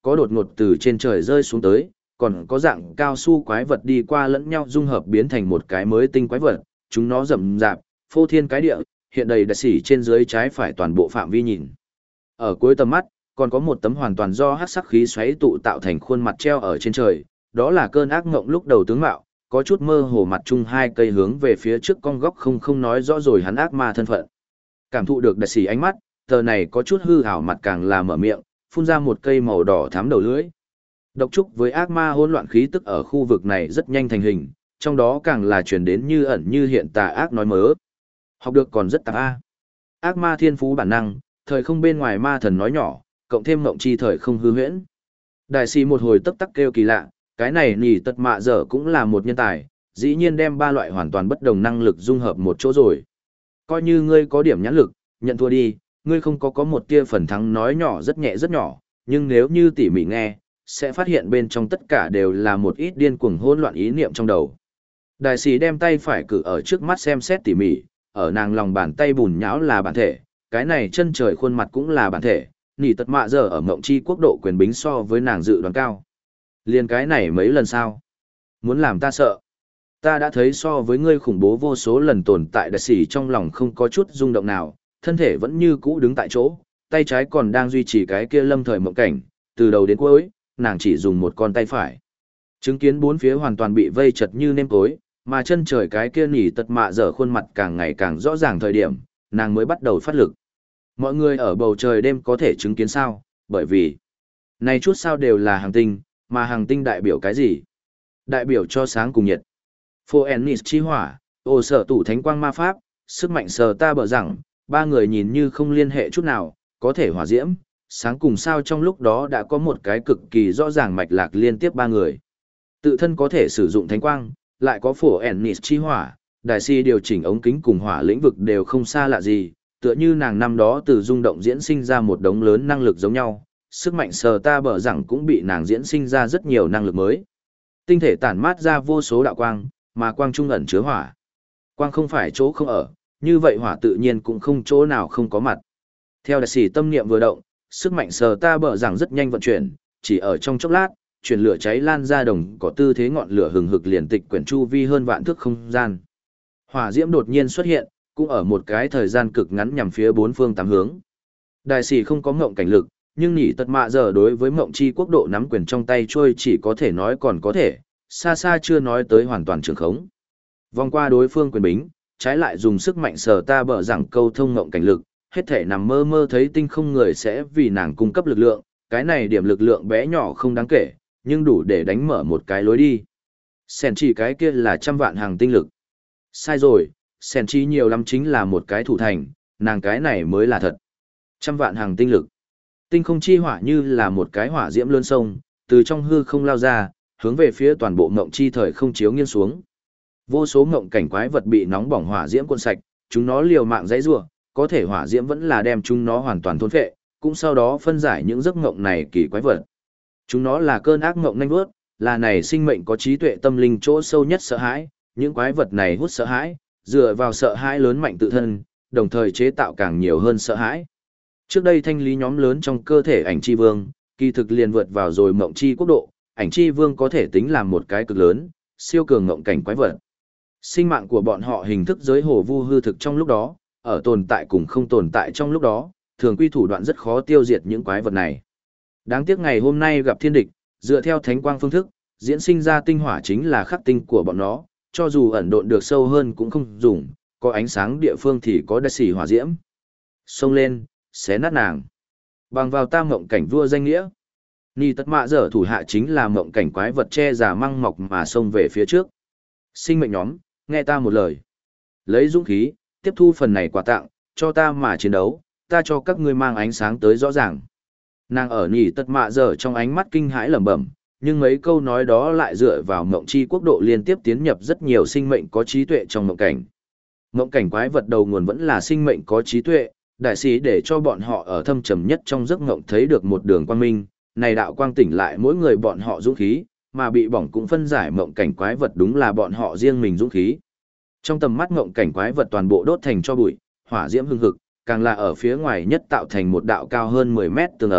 có đột ngột từ trên trời rơi xuống tới, còn có dạng cao su quái vật đi qua lẫn nhau dung hợp biến thành một cái mới tinh quái vật, chúng nó rậm rạp, phô thiên cái địa, hiện đầy đại sỉ trên dưới trái phải toàn bộ phạm vi nhìn. Ở cuối tầm mắt, còn có một tấm hoàn toàn do hắc sắc khí xoáy tụ tạo thành khuôn mặt treo ở trên trời, đó là cơn ác ngộng lúc đầu tướng mạo, có chút mơ hồ mặt chung hai cây hướng về phía trước con góc không không nói rõ rồi hắn ác ma thân phận. Cảm thụ được đại sỉ ánh mắt, tờ này có chút hư ảo mặt càng là mở miệng, phun ra một cây màu đỏ thắm đầu lưỡi. Độc trúc với ác ma hỗn loạn khí tức ở khu vực này rất nhanh thành hình, trong đó càng là truyền đến như ẩn như hiện tà ác nói mớ. Học được còn rất tạp a. Ác ma thiên phú bản năng, thời không bên ngoài ma thần nói nhỏ, cộng thêm mộng chi thời không hư huyễn. Đại sĩ một hồi tấp tắc kêu kỳ lạ, cái này nỉ tật mạ dở cũng là một nhân tài, dĩ nhiên đem ba loại hoàn toàn bất đồng năng lực dung hợp một chỗ rồi. Coi như ngươi có điểm nhãn lực, nhận thua đi, ngươi không có có một tia phần thắng nói nhỏ rất nhẹ rất nhỏ, nhưng nếu như tỉ mỉ nghe, sẽ phát hiện bên trong tất cả đều là một ít điên cuồng hỗn loạn ý niệm trong đầu. Đại sĩ đem tay phải cử ở trước mắt xem xét tỉ mỉ, ở nàng lòng bàn tay bùn nhão là bản thể, cái này chân trời khuôn mặt cũng là bản thể, nỉ tật mạ giờ ở mộng chi quốc độ quyền bính so với nàng dự đoán cao. Liên cái này mấy lần sao? Muốn làm ta sợ? Ta đã thấy so với ngươi khủng bố vô số lần tồn tại đại sĩ trong lòng không có chút rung động nào, thân thể vẫn như cũ đứng tại chỗ, tay trái còn đang duy trì cái kia lâm thời mộng cảnh, từ đầu đến cuối, nàng chỉ dùng một con tay phải. Chứng kiến bốn phía hoàn toàn bị vây chật như nêm tối, mà chân trời cái kia nỉ tật mạ dở khuôn mặt càng ngày càng rõ ràng thời điểm, nàng mới bắt đầu phát lực. Mọi người ở bầu trời đêm có thể chứng kiến sao, bởi vì này chút sao đều là hành tinh, mà hành tinh đại biểu cái gì? Đại biểu cho sáng cùng nhiệt. Phoenix chi hỏa, ồ sở tủ thánh quang ma pháp, sức mạnh sờ ta bở rằng, ba người nhìn như không liên hệ chút nào, có thể hỏa diễm, sáng cùng sao trong lúc đó đã có một cái cực kỳ rõ ràng mạch lạc liên tiếp ba người. Tự thân có thể sử dụng thánh quang, lại có phổ Ennis chi hỏa, đại si điều chỉnh ống kính cùng hỏa lĩnh vực đều không xa lạ gì, tựa như nàng năm đó từ rung động diễn sinh ra một đống lớn năng lực giống nhau, sức mạnh sờ ta bở rằng cũng bị nàng diễn sinh ra rất nhiều năng lực mới. Tinh thể tản mát ra vô số đạo quang, mà quang trung ẩn chứa hỏa. Quang không phải chỗ không ở, như vậy hỏa tự nhiên cũng không chỗ nào không có mặt. Theo đại sĩ tâm niệm vừa động, sức mạnh sờ ta bở rằng rất nhanh vận chuyển, chỉ ở trong chốc lát, chuyển lửa cháy lan ra đồng có tư thế ngọn lửa hừng hực liền tịch quyển chu vi hơn vạn thước không gian. Hỏa diễm đột nhiên xuất hiện, cũng ở một cái thời gian cực ngắn nhằm phía bốn phương tám hướng. Đại sĩ không có ngộng cảnh lực, nhưng nhỉ tật mạ giờ đối với mộng chi quốc độ nắm quyền trong tay trôi chỉ có thể nói còn có thể, xa xa chưa nói tới hoàn toàn trường khống. Vòng qua đối phương quyền bính, trái lại dùng sức mạnh sờ ta bở rằng câu thông ngộng cảnh lực, hết thể nằm mơ mơ thấy tinh không người sẽ vì nàng cung cấp lực lượng, cái này điểm lực lượng bé nhỏ không đáng kể, nhưng đủ để đánh mở một cái lối đi. Sèn chỉ cái kia là trăm vạn hàng tinh lực. Sai rồi, sèn chỉ nhiều lắm chính là một cái thủ thành, nàng cái này mới là thật. Trăm vạn hàng tinh lực. Tinh không chi hỏa như là một cái hỏa diễm lớn sông, từ trong hư không lao ra, hướng về phía toàn bộ ngộng chi thời không chiếu nghiêng xuống. Vô số ngộng cảnh quái vật bị nóng bỏng hỏa diễm cuốn sạch, chúng nó liều mạng dãy rủa, có thể hỏa diễm vẫn là đem chúng nó hoàn toàn thôn phệ, cũng sau đó phân giải những giấc ngộng này kỳ quái vật. Chúng nó là cơn ác ngộng nhanh vớt, là này sinh mệnh có trí tuệ tâm linh chỗ sâu nhất sợ hãi, những quái vật này hút sợ hãi, dựa vào sợ hãi lớn mạnh tự thân, đồng thời chế tạo càng nhiều hơn sợ hãi. Trước đây thanh lý nhóm lớn trong cơ thể ảnh chi vương, kỳ thực liền vượt vào rồi mộng chi quốc độ, ảnh chi vương có thể tính làm một cái cực lớn, siêu cường ngộng cảnh quái vật. Sinh mạng của bọn họ hình thức giới hồ vu hư thực trong lúc đó, ở tồn tại cùng không tồn tại trong lúc đó, thường quy thủ đoạn rất khó tiêu diệt những quái vật này. Đáng tiếc ngày hôm nay gặp thiên địch, dựa theo thánh quang phương thức, diễn sinh ra tinh hỏa chính là khắc tinh của bọn nó, cho dù ẩn độn được sâu hơn cũng không dùng, có ánh sáng địa phương thì có đại sĩ hỏa diễm. Xông lên, xé nát nàng. Bằng vào ta mộng cảnh vua danh nghĩa. Ni tất mạ dở thủ hạ chính là mộng cảnh quái vật che giả măng mọc mà xông về phía trước. Sinh mệnh nhóm, nghe ta một lời. Lấy dũng khí, tiếp thu phần này quà tặng, cho ta mà chiến đấu, ta cho các ngươi mang ánh sáng tới rõ ràng. Nàng ở nhỉ tất mạ dở trong ánh mắt kinh hãi lẩm bẩm, nhưng mấy câu nói đó lại dựa vào mộng chi quốc độ liên tiếp tiến nhập rất nhiều sinh mệnh có trí tuệ trong mộng cảnh. Mộng cảnh quái vật đầu nguồn vẫn là sinh mệnh có trí tuệ, đại sĩ để cho bọn họ ở thâm trầm nhất trong giấc mộng thấy được một đường quang minh, này đạo quang tỉnh lại mỗi người bọn họ dũng khí, mà bị bỏng cũng phân giải mộng cảnh quái vật đúng là bọn họ riêng mình dũng khí. Trong tầm mắt mộng cảnh quái vật toàn bộ đốt thành cho bụi, hỏa diễm hưng hực, càng là ở phía ngoài nhất tạo thành một đạo cao hơn mười mét tường ấm,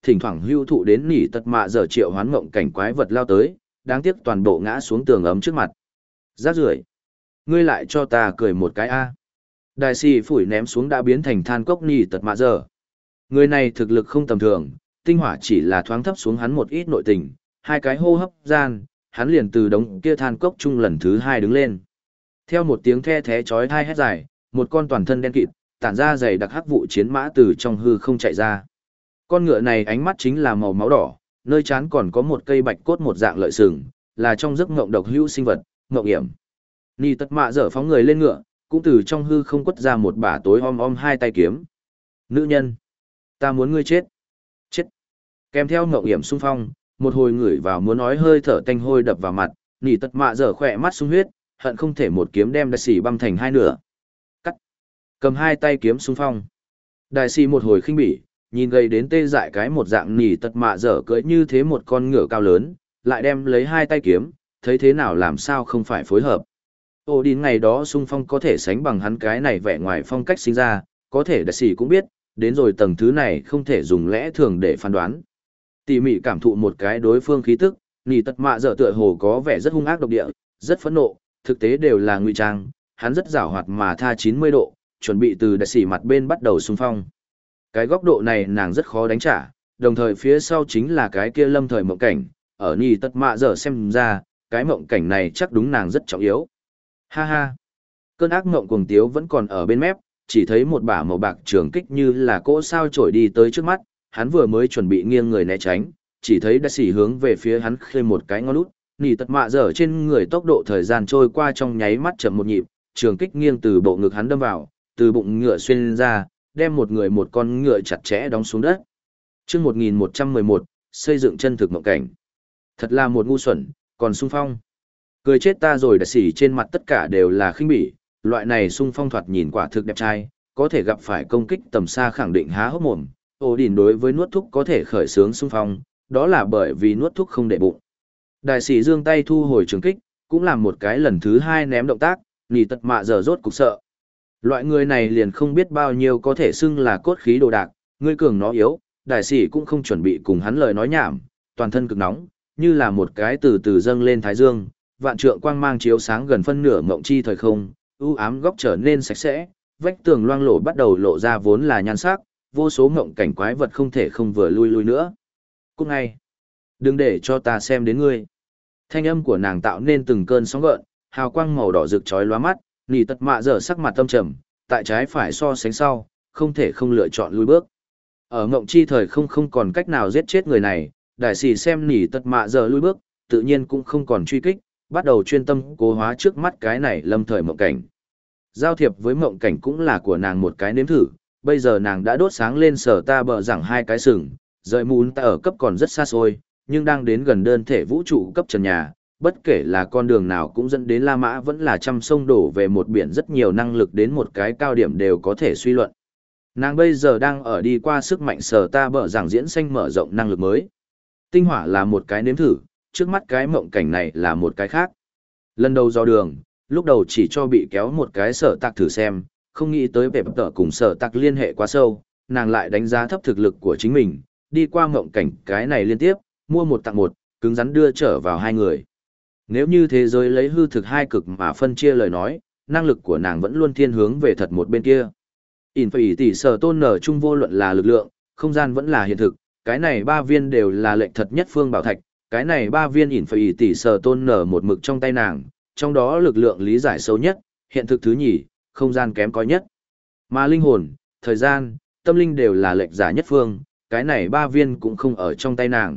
thỉnh thoảng hưu thụ đến nỉ tật mạ giờ triệu hoán mộng cảnh quái vật lao tới, đáng tiếc toàn bộ ngã xuống tường ấm trước mặt. Rác rưởi, ngươi lại cho ta cười một cái a. Đại sĩ phủi ném xuống đã biến thành than cốc nỉ tật mạ giờ. Người này thực lực không tầm thường, tinh hỏa chỉ là thoáng thấp xuống hắn một ít nội tình, hai cái hô hấp gian, hắn liền từ đống kia than cốc chung lần thứ hai đứng lên. Theo một tiếng the thé chói tai hét dài, một con toàn thân đen kịt, tản ra dày đặc hắc vụ chiến mã từ trong hư không chạy ra. Con ngựa này ánh mắt chính là màu máu đỏ, nơi trán còn có một cây bạch cốt một dạng lợi sừng, là trong giấc ngộng độc hữu sinh vật, ngộng hiểm. Nỉ tật mạ dở phóng người lên ngựa, cũng từ trong hư không quất ra một bả tối om om hai tay kiếm. Nữ nhân, ta muốn ngươi chết. Chết. Kèm theo ngộng hiểm xung phong, một hồi ngửi vào muốn nói hơi thở tanh hôi đập vào mặt, nỉ tật mạ dở khỏe mắt sung huyết, hận không thể một kiếm đem đại sĩ băm thành hai nửa. Cắt. Cầm hai tay kiếm xung phong. Đại sĩ một hồi khinh bỉ, nhìn gầy đến tê dại cái một dạng nỉ tật mạ dở cưỡi như thế một con ngựa cao lớn, lại đem lấy hai tay kiếm, thấy thế nào làm sao không phải phối hợp. Ô đến ngày đó xung phong có thể sánh bằng hắn cái này vẻ ngoài phong cách sinh ra, có thể đại sĩ cũng biết, đến rồi tầng thứ này không thể dùng lẽ thường để phán đoán. Tỉ mỉ cảm thụ một cái đối phương khí tức, nỉ tật mạ dở tựa hồ có vẻ rất hung ác độc địa, rất phẫn nộ, thực tế đều là ngụy trang, hắn rất giảo hoạt mà tha chín mươi độ, chuẩn bị từ đại sĩ mặt bên bắt đầu xung phong. Cái góc độ này nàng rất khó đánh trả, đồng thời phía sau chính là cái kia lâm thời mộng cảnh, ở nỉ tật mạ dở xem ra, cái mộng cảnh này chắc đúng nàng rất trọng yếu. Ha ha! Cơn ác mộng cuồng tiếu vẫn còn ở bên mép, chỉ thấy một bả màu bạc trường kích như là cỗ sao trổi đi tới trước mắt, hắn vừa mới chuẩn bị nghiêng người né tránh, chỉ thấy đại sĩ hướng về phía hắn khơi một cái ngón út, nỉ tật mạ dở trên người tốc độ thời gian trôi qua trong nháy mắt chậm một nhịp, trường kích nghiêng từ bộ ngực hắn đâm vào, từ bụng ngựa xuyên ra, đem một người một con ngựa chặt chẽ đóng xuống đất. Chương một nghìn một trăm mười một, xây dựng chân thực mộng cảnh. Thật là một ngu xuẩn, còn xung phong. Cười chết ta rồi, đại sĩ trên mặt tất cả đều là khinh bỉ, loại này xung phong thoạt nhìn quả thực đẹp trai, có thể gặp phải công kích tầm xa khẳng định há hốc mồm. Ổ đỉnh đối với nuốt thúc có thể khởi sướng xung phong, đó là bởi vì nuốt thúc không để bụng. Đại sĩ giương tay thu hồi trường kích, cũng làm một cái lần thứ hai ném động tác, nỉ tật mạ giờ rốt cục sợ. Loại người này liền không biết bao nhiêu có thể xưng là cốt khí đồ đạc, ngươi cường nó yếu, đại sĩ cũng không chuẩn bị cùng hắn lời nói nhảm, toàn thân cực nóng, như là một cái từ từ dâng lên thái dương, vạn trượng quang mang chiếu sáng gần phân nửa mộng chi thời không, u ám góc trở nên sạch sẽ, vách tường loang lổ bắt đầu lộ ra vốn là nhan sắc, vô số mộng cảnh quái vật không thể không vừa lui lui nữa. Cút ngay, đừng để cho ta xem đến ngươi. Thanh âm của nàng tạo nên từng cơn sóng gợn, hào quang màu đỏ rực chói lóa mắt, nỉ tật mạ dở sắc mặt tâm trầm, tại trái phải so sánh sau, không thể không lựa chọn lui bước. Ở mộng chi thời không không còn cách nào giết chết người này, đại sĩ xem nỉ tật mạ dở lui bước, tự nhiên cũng không còn truy kích, bắt đầu chuyên tâm cố hóa trước mắt cái này lâm thời mộng cảnh. Giao thiệp với mộng cảnh cũng là của nàng một cái nếm thử, bây giờ nàng đã đốt sáng lên sở ta bờ rằng hai cái sừng, rời mún ta ở cấp còn rất xa xôi, nhưng đang đến gần đơn thể vũ trụ cấp trần nhà, bất kể là con đường nào cũng dẫn đến La Mã vẫn là trăm sông đổ về một biển, rất nhiều năng lực đến một cái cao điểm đều có thể suy luận. Nàng bây giờ đang ở đi qua sức mạnh sở ta bờ rằng diễn sinh mở rộng năng lực mới. Tinh hỏa là một cái nếm thử, trước mắt cái mộng cảnh này là một cái khác. Lần đầu do đường, lúc đầu chỉ cho bị kéo một cái sở tạc thử xem, không nghĩ tới vẻ tở cùng sở tạc liên hệ quá sâu, nàng lại đánh giá thấp thực lực của chính mình, đi qua mộng cảnh cái này liên tiếp, mua một tặng một, cứng rắn đưa trở vào hai người. Nếu như thế giới lấy hư thực hai cực mà phân chia lời nói, năng lực của nàng vẫn luôn thiên hướng về thật một bên kia. In phải tỷ sở tôn nở chung vô luận là lực lượng, không gian vẫn là hiện thực, cái này ba viên đều là lệnh thật nhất phương bảo thạch, cái này ba viên in phải tỷ sở tôn nở một mực trong tay nàng, trong đó lực lượng lý giải sâu nhất, hiện thực thứ nhì, không gian kém coi nhất. Mà linh hồn, thời gian, tâm linh đều là lệnh giả nhất phương, cái này ba viên cũng không ở trong tay nàng.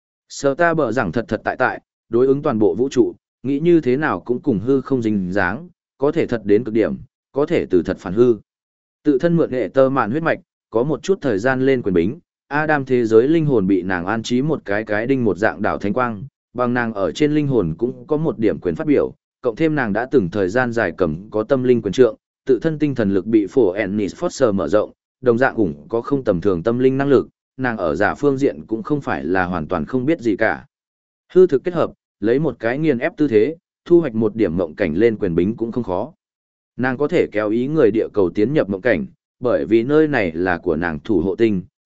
Sở ta bở rằng thật thật tại tại, đối ứng toàn bộ vũ trụ, nghĩ như thế nào cũng cùng hư không dính dáng, có thể thật đến cực điểm, có thể từ thật phản hư. Tự thân mượn hệ tơ mạn huyết mạch, có một chút thời gian lên quyền bính, Adam thế giới linh hồn bị nàng an trí một cái cái đinh một dạng đảo thánh quang, bằng nàng ở trên linh hồn cũng có một điểm quyền phát biểu, cộng thêm nàng đã từng thời gian dài cầm có tâm linh quyền trượng, tự thân tinh thần lực bị phổ Ennis Foster mở rộng, đồng dạng cũng có không tầm thường tâm linh năng lực, nàng ở giả phương diện cũng không phải là hoàn toàn không biết gì cả. Hư thực kết hợp, lấy một cái nghiền ép tư thế, thu hoạch một điểm mộng cảnh lên quyền bính cũng không khó. Nàng có thể kéo ý người địa cầu tiến nhập mộng cảnh, bởi vì nơi này là của nàng thủ hộ tinh,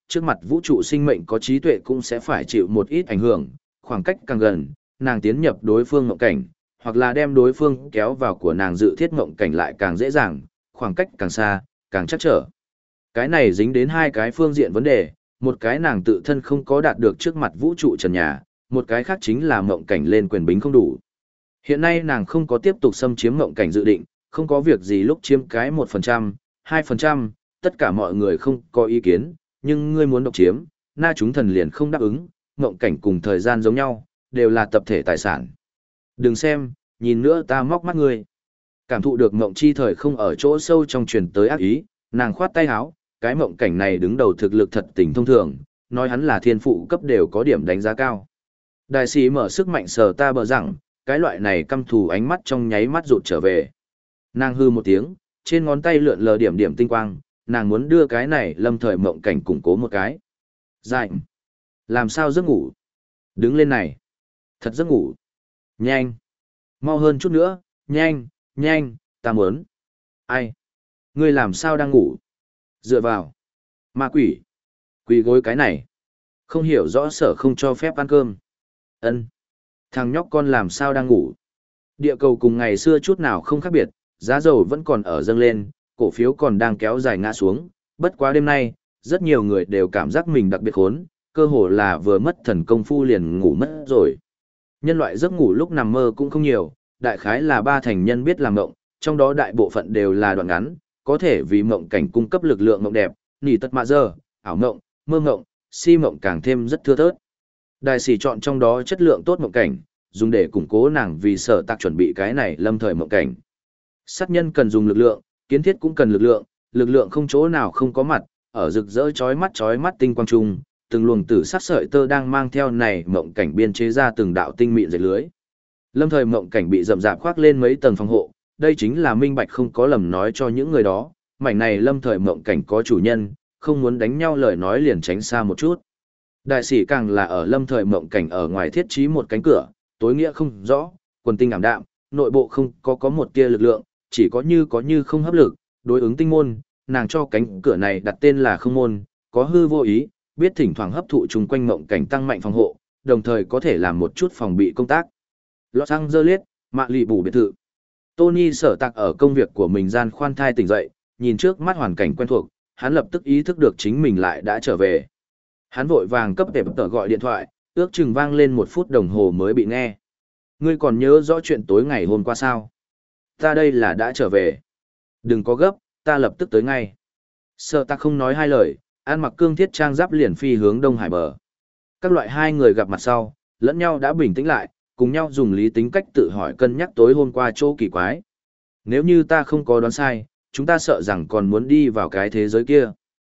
trước mặt vũ trụ sinh mệnh có trí tuệ cũng sẽ phải chịu một ít ảnh hưởng, khoảng cách càng gần, nàng tiến nhập đối phương mộng cảnh, hoặc là đem đối phương kéo vào của nàng dự thiết mộng cảnh lại càng dễ dàng, khoảng cách càng xa, càng chắc trở. Cái này dính đến hai cái phương diện vấn đề, một cái nàng tự thân không có đạt được trước mặt vũ trụ trần nhà, một cái khác chính là mộng cảnh lên quyền bính không đủ. Hiện nay nàng không có tiếp tục xâm chiếm mộng cảnh dự định, không có việc gì lúc chiếm cái một phần trăm, hai phần trăm, tất cả mọi người không có ý kiến, nhưng ngươi muốn độc chiếm, na chúng thần liền không đáp ứng, mộng cảnh cùng thời gian giống nhau, đều là tập thể tài sản. Đừng xem, nhìn nữa ta móc mắt ngươi. Cảm thụ được mộng chi thời không ở chỗ sâu trong truyền tới ác ý, nàng khoát tay háo, cái mộng cảnh này đứng đầu thực lực thật tình thông thường, nói hắn là thiên phụ cấp đều có điểm đánh giá cao. Đại sĩ mở sức mạnh sờ ta bờ rằng, cái loại này căm thù ánh mắt trong nháy mắt rụt trở về. Nàng hư một tiếng, trên ngón tay lượn lờ điểm điểm tinh quang, nàng muốn đưa cái này lâm thời mộng cảnh củng cố một cái. Dạnh. Làm sao giấc ngủ? Đứng lên này. Thật giấc ngủ. Nhanh. Mau hơn chút nữa, nhanh, nhanh, ta muốn. Ai? Ngươi làm sao đang ngủ? Dựa vào. Ma quỷ. Quỳ gối cái này. Không hiểu rõ sở không cho phép ăn cơm. Ân. Thằng nhóc con làm sao đang ngủ? Địa cầu cùng ngày xưa chút nào không khác biệt, giá dầu vẫn còn ở dâng lên, cổ phiếu còn đang kéo dài ngã xuống. Bất quá đêm nay, rất nhiều người đều cảm giác mình đặc biệt khốn, cơ hồ là vừa mất thần công phu liền ngủ mất rồi. Nhân loại giấc ngủ lúc nằm mơ cũng không nhiều, đại khái là ba thành nhân biết làm mộng, trong đó đại bộ phận đều là đoạn ngắn, có thể vì mộng cảnh cung cấp lực lượng mộng đẹp, nỉ tật mạ giờ, ảo mộng, mơ mộng, si mộng càng thêm rất thưa thớt. Đại sĩ chọn trong đó chất lượng tốt mộng cảnh, dùng để củng cố nàng vì sở tạc chuẩn bị cái này lâm thời mộng cảnh. Sát nhân cần dùng lực lượng, kiến thiết cũng cần lực lượng, lực lượng không chỗ nào không có mặt, ở rực rỡ chói mắt chói mắt tinh quang trung, từng luồng tử sắc sợi tơ đang mang theo này mộng cảnh biên chế ra từng đạo tinh mịn dệt lưới. Lâm thời mộng cảnh bị rậm rạp khoác lên mấy tầng phòng hộ, đây chính là minh bạch không có lầm nói cho những người đó, mảnh này lâm thời mộng cảnh có chủ nhân, không muốn đánh nhau lời nói liền tránh xa một chút. Đại sĩ càng là ở lâm thời mộng cảnh ở ngoài thiết trí một cánh cửa, tối nghĩa không rõ, quần tinh ảm đạm, nội bộ không có có một tia lực lượng, chỉ có như có như không hấp lực, đối ứng tinh môn, nàng cho cánh cửa này đặt tên là không môn, có hư vô ý, biết thỉnh thoảng hấp thụ chung quanh mộng cảnh tăng mạnh phòng hộ, đồng thời có thể làm một chút phòng bị công tác. Los Angeles, mạ lì bù biệt thự. Tony sở tạc ở công việc của mình gian khoan thai tỉnh dậy, nhìn trước mắt hoàn cảnh quen thuộc, hắn lập tức ý thức được chính mình lại đã trở về. Hắn vội vàng cấp tệp tờ gọi điện thoại, ước chừng vang lên một phút đồng hồ mới bị nghe. Ngươi còn nhớ rõ chuyện tối ngày hôm qua sao? Ta đây là đã trở về. Đừng có gấp, ta lập tức tới ngay. Sở tạc không nói hai lời, ăn mặc cương thiết trang giáp liền phi hướng Đông Hải bờ. Các loại hai người gặp mặt sau, lẫn nhau đã bình tĩnh lại, cùng nhau dùng lý tính cách tự hỏi cân nhắc tối hôm qua chỗ kỳ quái. Nếu như ta không có đoán sai, chúng ta sợ rằng còn muốn đi vào cái thế giới kia.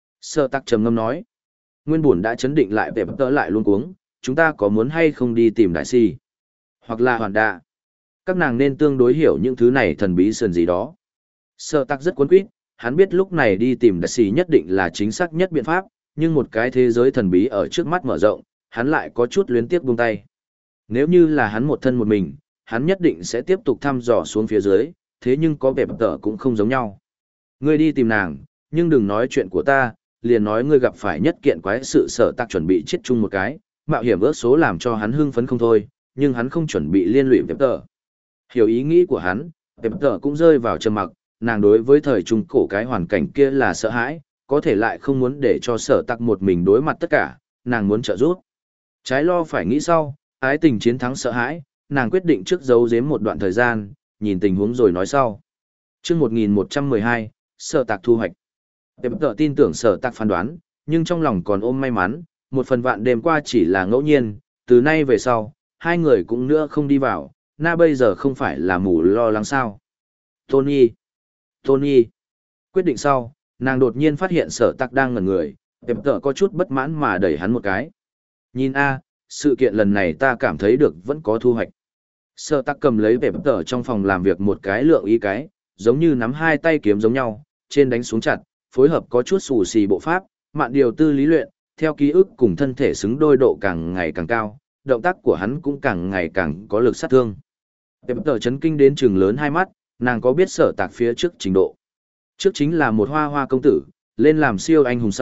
Sở tạc trầm ngâm nói. Nguyên bổn đã chấn định lại vẻ tớ lại luôn cuống, chúng ta có muốn hay không đi tìm đại si? Hoặc là hoàn đạ. Các nàng nên tương đối hiểu những thứ này thần bí sườn gì đó. Sở tạc rất cuốn quýt, hắn biết lúc này đi tìm đại si nhất định là chính xác nhất biện pháp, nhưng một cái thế giới thần bí ở trước mắt mở rộng, hắn lại có chút luyến tiếc buông tay. Nếu như là hắn một thân một mình, hắn nhất định sẽ tiếp tục thăm dò xuống phía dưới, thế nhưng có vẻ tờ cũng không giống nhau. Ngươi đi tìm nàng, nhưng đừng nói chuyện của ta, liền nói ngươi gặp phải nhất kiện quái sự sở tạc chuẩn bị chết chung một cái, mạo hiểm ước số làm cho hắn hưng phấn không thôi, nhưng hắn không chuẩn bị liên lụy với tờ. Hiểu ý nghĩ của hắn, với tờ cũng rơi vào trầm mặc, nàng đối với thời trung cổ cái hoàn cảnh kia là sợ hãi, có thể lại không muốn để cho sở tạc một mình đối mặt tất cả, nàng muốn trợ giúp. Trái lo phải nghĩ sau, ái tình chiến thắng sợ hãi, nàng quyết định trước giấu giếm một đoạn thời gian, nhìn tình huống rồi nói sau. Chương một nghìn một trăm mười hai, sở tạc thu hoạch. Tệp tợ tin tưởng sở tạc phán đoán, nhưng trong lòng còn ôm may mắn, một phần vạn đêm qua chỉ là ngẫu nhiên, từ nay về sau, hai người cũng nữa không đi vào, na bây giờ không phải là mù lo lắng sao. Tony! Tony! Quyết định sau, nàng đột nhiên phát hiện sở tạc đang ngẩn người, tệp tợ có chút bất mãn mà đẩy hắn một cái. Nhìn a, sự kiện lần này ta cảm thấy được vẫn có thu hoạch. Sở tạc cầm lấy tệp tợ trong phòng làm việc một cái lượng ý cái, giống như nắm hai tay kiếm giống nhau, trên đánh xuống chặt, phối hợp có chút xù xì bộ pháp, mạn điều tư lý luyện, theo ký ức cùng thân thể xứng đôi độ càng ngày càng cao, động tác của hắn cũng càng ngày càng có lực sát thương. Tệp tợ chấn kinh đến trừng lớn hai mắt, nàng có biết sở tạc phía trước trình độ. Trước chính là một hoa hoa công tử, lên làm siêu anh hùng sau,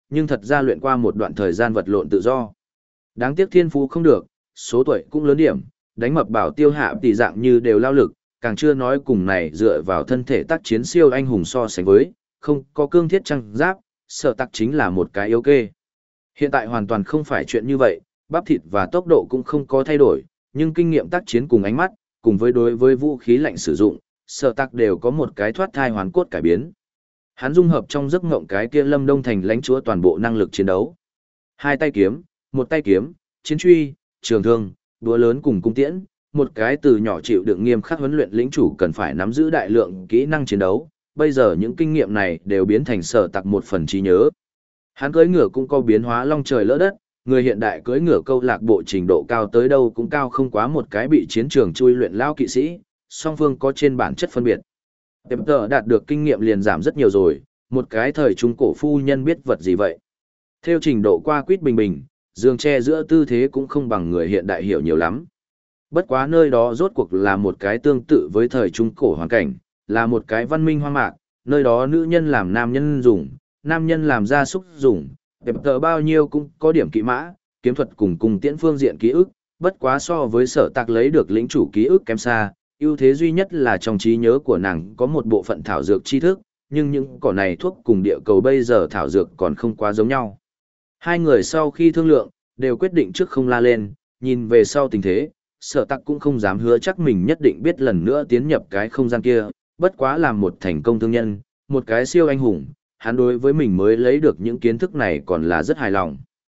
nhưng thật ra luyện qua một đoạn thời gian vật lộn tự do. Đáng tiếc thiên phú không được, số tuổi cũng lớn điểm, đánh mập bảo tiêu hạ tỷ dạng như đều lao lực, càng chưa nói cùng này dựa vào thân thể tác chiến siêu anh hùng so sánh với, không có cương thiết trang giáp, Sở Tạc chính là một cái yếu kê. Hiện tại hoàn toàn không phải chuyện như vậy, bắp thịt và tốc độ cũng không có thay đổi, nhưng kinh nghiệm tác chiến cùng ánh mắt, cùng với đối với vũ khí lạnh sử dụng, Sở Tạc đều có một cái thoát thai hoàn cốt cải biến. Hắn dung hợp trong giấc ngộng cái kia Lâm Đông Thành lãnh chúa toàn bộ năng lực chiến đấu. Hai tay kiếm, một tay kiếm, chiến truy, trường thương, đũa lớn cùng cung tiễn, một cái từ nhỏ chịu đựng nghiêm khắc huấn luyện lĩnh chủ cần phải nắm giữ đại lượng kỹ năng chiến đấu, bây giờ những kinh nghiệm này đều biến thành Sở Tạc một phần trí nhớ. Hắn cưỡi ngựa cũng có biến hóa long trời lỡ đất, người hiện đại cưỡi ngựa câu lạc bộ trình độ cao tới đâu cũng cao không quá một cái bị chiến trường chui luyện lao kỵ sĩ, song phương có trên bản chất phân biệt. Tệp tờ đạt được kinh nghiệm liền giảm rất nhiều rồi, một cái thời trung cổ phu nhân biết vật gì vậy. Theo trình độ qua quýt bình bình, giường tre giữa tư thế cũng không bằng người hiện đại hiểu nhiều lắm. Bất quá nơi đó rốt cuộc là một cái tương tự với thời trung cổ hoàn cảnh, là một cái văn minh hoang mạc, nơi đó nữ nhân làm nam nhân dùng, nam nhân làm gia súc dùng, đẹp tờ bao nhiêu cũng có điểm kỹ mã, kiếm thuật cùng cùng tiễn phương diện ký ức, bất quá so với Sở Tạc lấy được lĩnh chủ ký ức kém xa, ưu thế duy nhất là trong trí nhớ của nàng có một bộ phận thảo dược tri thức, nhưng những cỏ này thuốc cùng địa cầu bây giờ thảo dược còn không quá giống nhau. Hai người sau khi thương lượng, đều quyết định trước không la lên, nhìn về sau tình thế, Sở Tạc cũng không dám hứa chắc mình nhất định biết lần nữa tiến nhập cái không gian kia, bất quá làm một thành công thương nhân, một cái siêu anh hùng, hắn đối với mình mới lấy được những kiến thức này còn là rất hài lòng.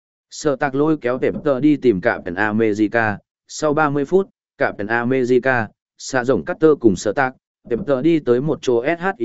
Sở Tạc lôi kéo Tệp tờ đi tìm Captain America, sau ba mươi phút, Captain America, xạ rồng Cutter cùng Sở Tạc, Tệp tờ đi tới một chỗ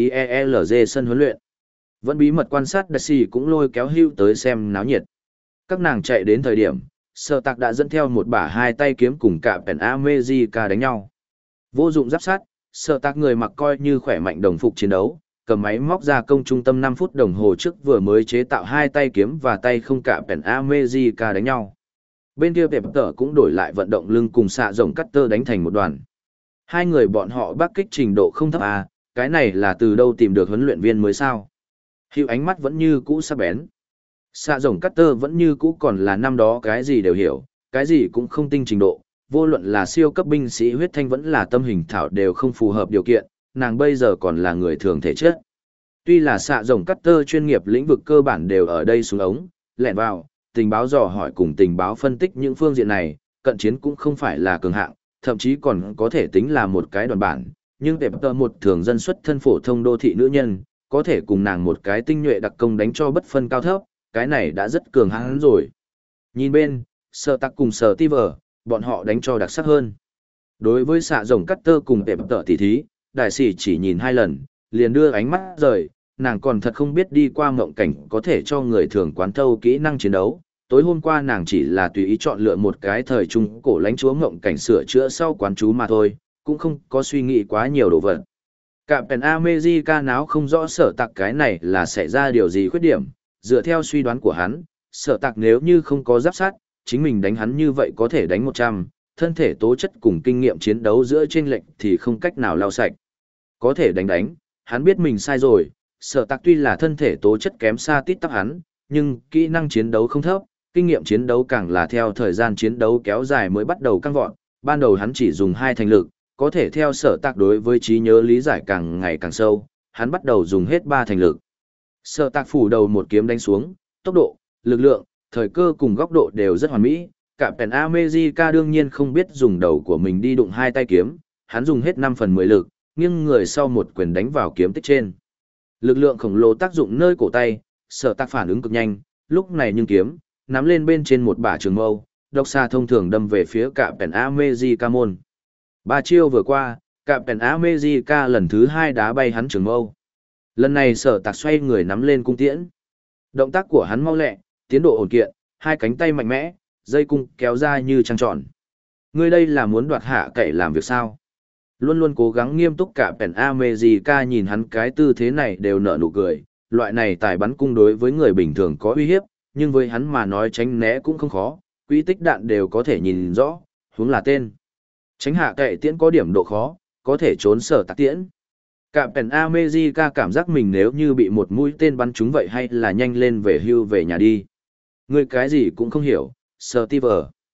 SHIELG sân huấn luyện. Vẫn bí mật quan sát Daisy cũng lôi kéo Hugh tới xem náo nhiệt. Các nàng chạy đến thời điểm, Sở Tạc đã dẫn theo một bả hai tay kiếm cùng Captain America đánh nhau. Vô dụng giáp sát, Sở Tạc người mặc coi như khỏe mạnh đồng phục chiến đấu, cầm máy móc ra công trung tâm năm phút đồng hồ trước vừa mới chế tạo hai tay kiếm và tay không Captain America đánh nhau. Bên kia Tệp tờ cũng đổi lại vận động lưng cùng xạ rồng Cutter đánh thành một đoàn. Hai người bọn họ bác kích trình độ không thấp à, cái này là từ đâu tìm được huấn luyện viên mới sao? Hữu ánh mắt vẫn như cũ sắc bén. Xạ rồng Cutter vẫn như cũ còn là năm đó cái gì đều hiểu, cái gì cũng không tinh trình độ, vô luận là siêu cấp binh sĩ huyết thanh vẫn là tâm hình thảo đều không phù hợp điều kiện, nàng bây giờ còn là người thường thể chất. Tuy là xạ rồng Cutter chuyên nghiệp lĩnh vực cơ bản đều ở đây xuống ống, lẹn vào, tình báo dò hỏi cùng tình báo phân tích những phương diện này, cận chiến cũng không phải là cường hạng, thậm chí còn có thể tính là một cái đoàn bản, nhưng Tệp tờ một thường dân xuất thân phổ thông đô thị nữ nhân, có thể cùng nàng một cái tinh nhuệ đặc công đánh cho bất phân cao thấp, cái này đã rất cường hãn rồi. Nhìn bên, Sở Tạc cùng Sở Ti vờ, bọn họ đánh cho đặc sắc hơn. Đối với xạ rồng Cutter cùng Tệp tờ tỉ thí, đại sĩ chỉ nhìn hai lần, liền đưa ánh mắt rời, nàng còn thật không biết đi qua mộng cảnh có thể cho người thường quán thâu kỹ năng chiến đấu. Tối hôm qua nàng chỉ là tùy ý chọn lựa một cái thời trung cổ lãnh chúa mộng cảnh sửa chữa sau quán chú mà thôi, cũng không có suy nghĩ quá nhiều đồ vật. Captain America náo không rõ Sở Tạc cái này là xảy ra điều gì khuyết điểm, dựa theo suy đoán của hắn, Sở Tạc nếu như không có giáp sát, chính mình đánh hắn như vậy có thể đánh một trăm, thân thể tố chất cùng kinh nghiệm chiến đấu giữa chênh lệch thì không cách nào lau sạch. Có thể đánh đánh, hắn biết mình sai rồi, Sở Tạc tuy là thân thể tố chất kém xa tít tắp hắn, nhưng kỹ năng chiến đấu không thấp, kinh nghiệm chiến đấu càng là theo thời gian chiến đấu kéo dài mới bắt đầu căng vọt, ban đầu hắn chỉ dùng hai thành lực, có thể theo Sở Tạc đối với trí nhớ lý giải càng ngày càng sâu, hắn bắt đầu dùng hết ba thành lực. Sở Tạc phủ đầu một kiếm đánh xuống, tốc độ, lực lượng, thời cơ cùng góc độ đều rất hoàn mỹ, Captain America đương nhiên không biết dùng đầu của mình đi đụng hai tay kiếm, hắn dùng hết năm phần mười lực, nghiêng người sau một quyền đánh vào kiếm tích trên. Lực lượng khổng lồ tác dụng nơi cổ tay, Sở Tạc phản ứng cực nhanh, lúc này nhưng kiếm, nắm lên bên trên một bả trường mâu, độc xa thông thường đâm về phía Captain America môn. Ba chiêu vừa qua, Captain America lần thứ hai đá bay hắn trường mâu. Lần này Sở Tạc xoay người nắm lên cung tiễn. Động tác của hắn mau lẹ, tiến độ ổn kiện, hai cánh tay mạnh mẽ, dây cung kéo ra như trăng tròn. Ngươi đây là muốn đoạt hạ cậy làm việc sao? Luôn luôn cố gắng nghiêm túc Captain America nhìn hắn cái tư thế này đều nở nụ cười, loại này tài bắn cung đối với người bình thường có uy hiếp, nhưng với hắn mà nói tránh né cũng không khó, quỹ tích đạn đều có thể nhìn rõ, huống là tên. Tránh hạ cậy tiễn có điểm độ khó, có thể trốn Sở Tạc tiễn. Captain America cảm giác mình nếu như bị một mũi tên bắn trúng vậy hay là nhanh lên về hưu về nhà đi. Ngươi cái gì cũng không hiểu, Steve.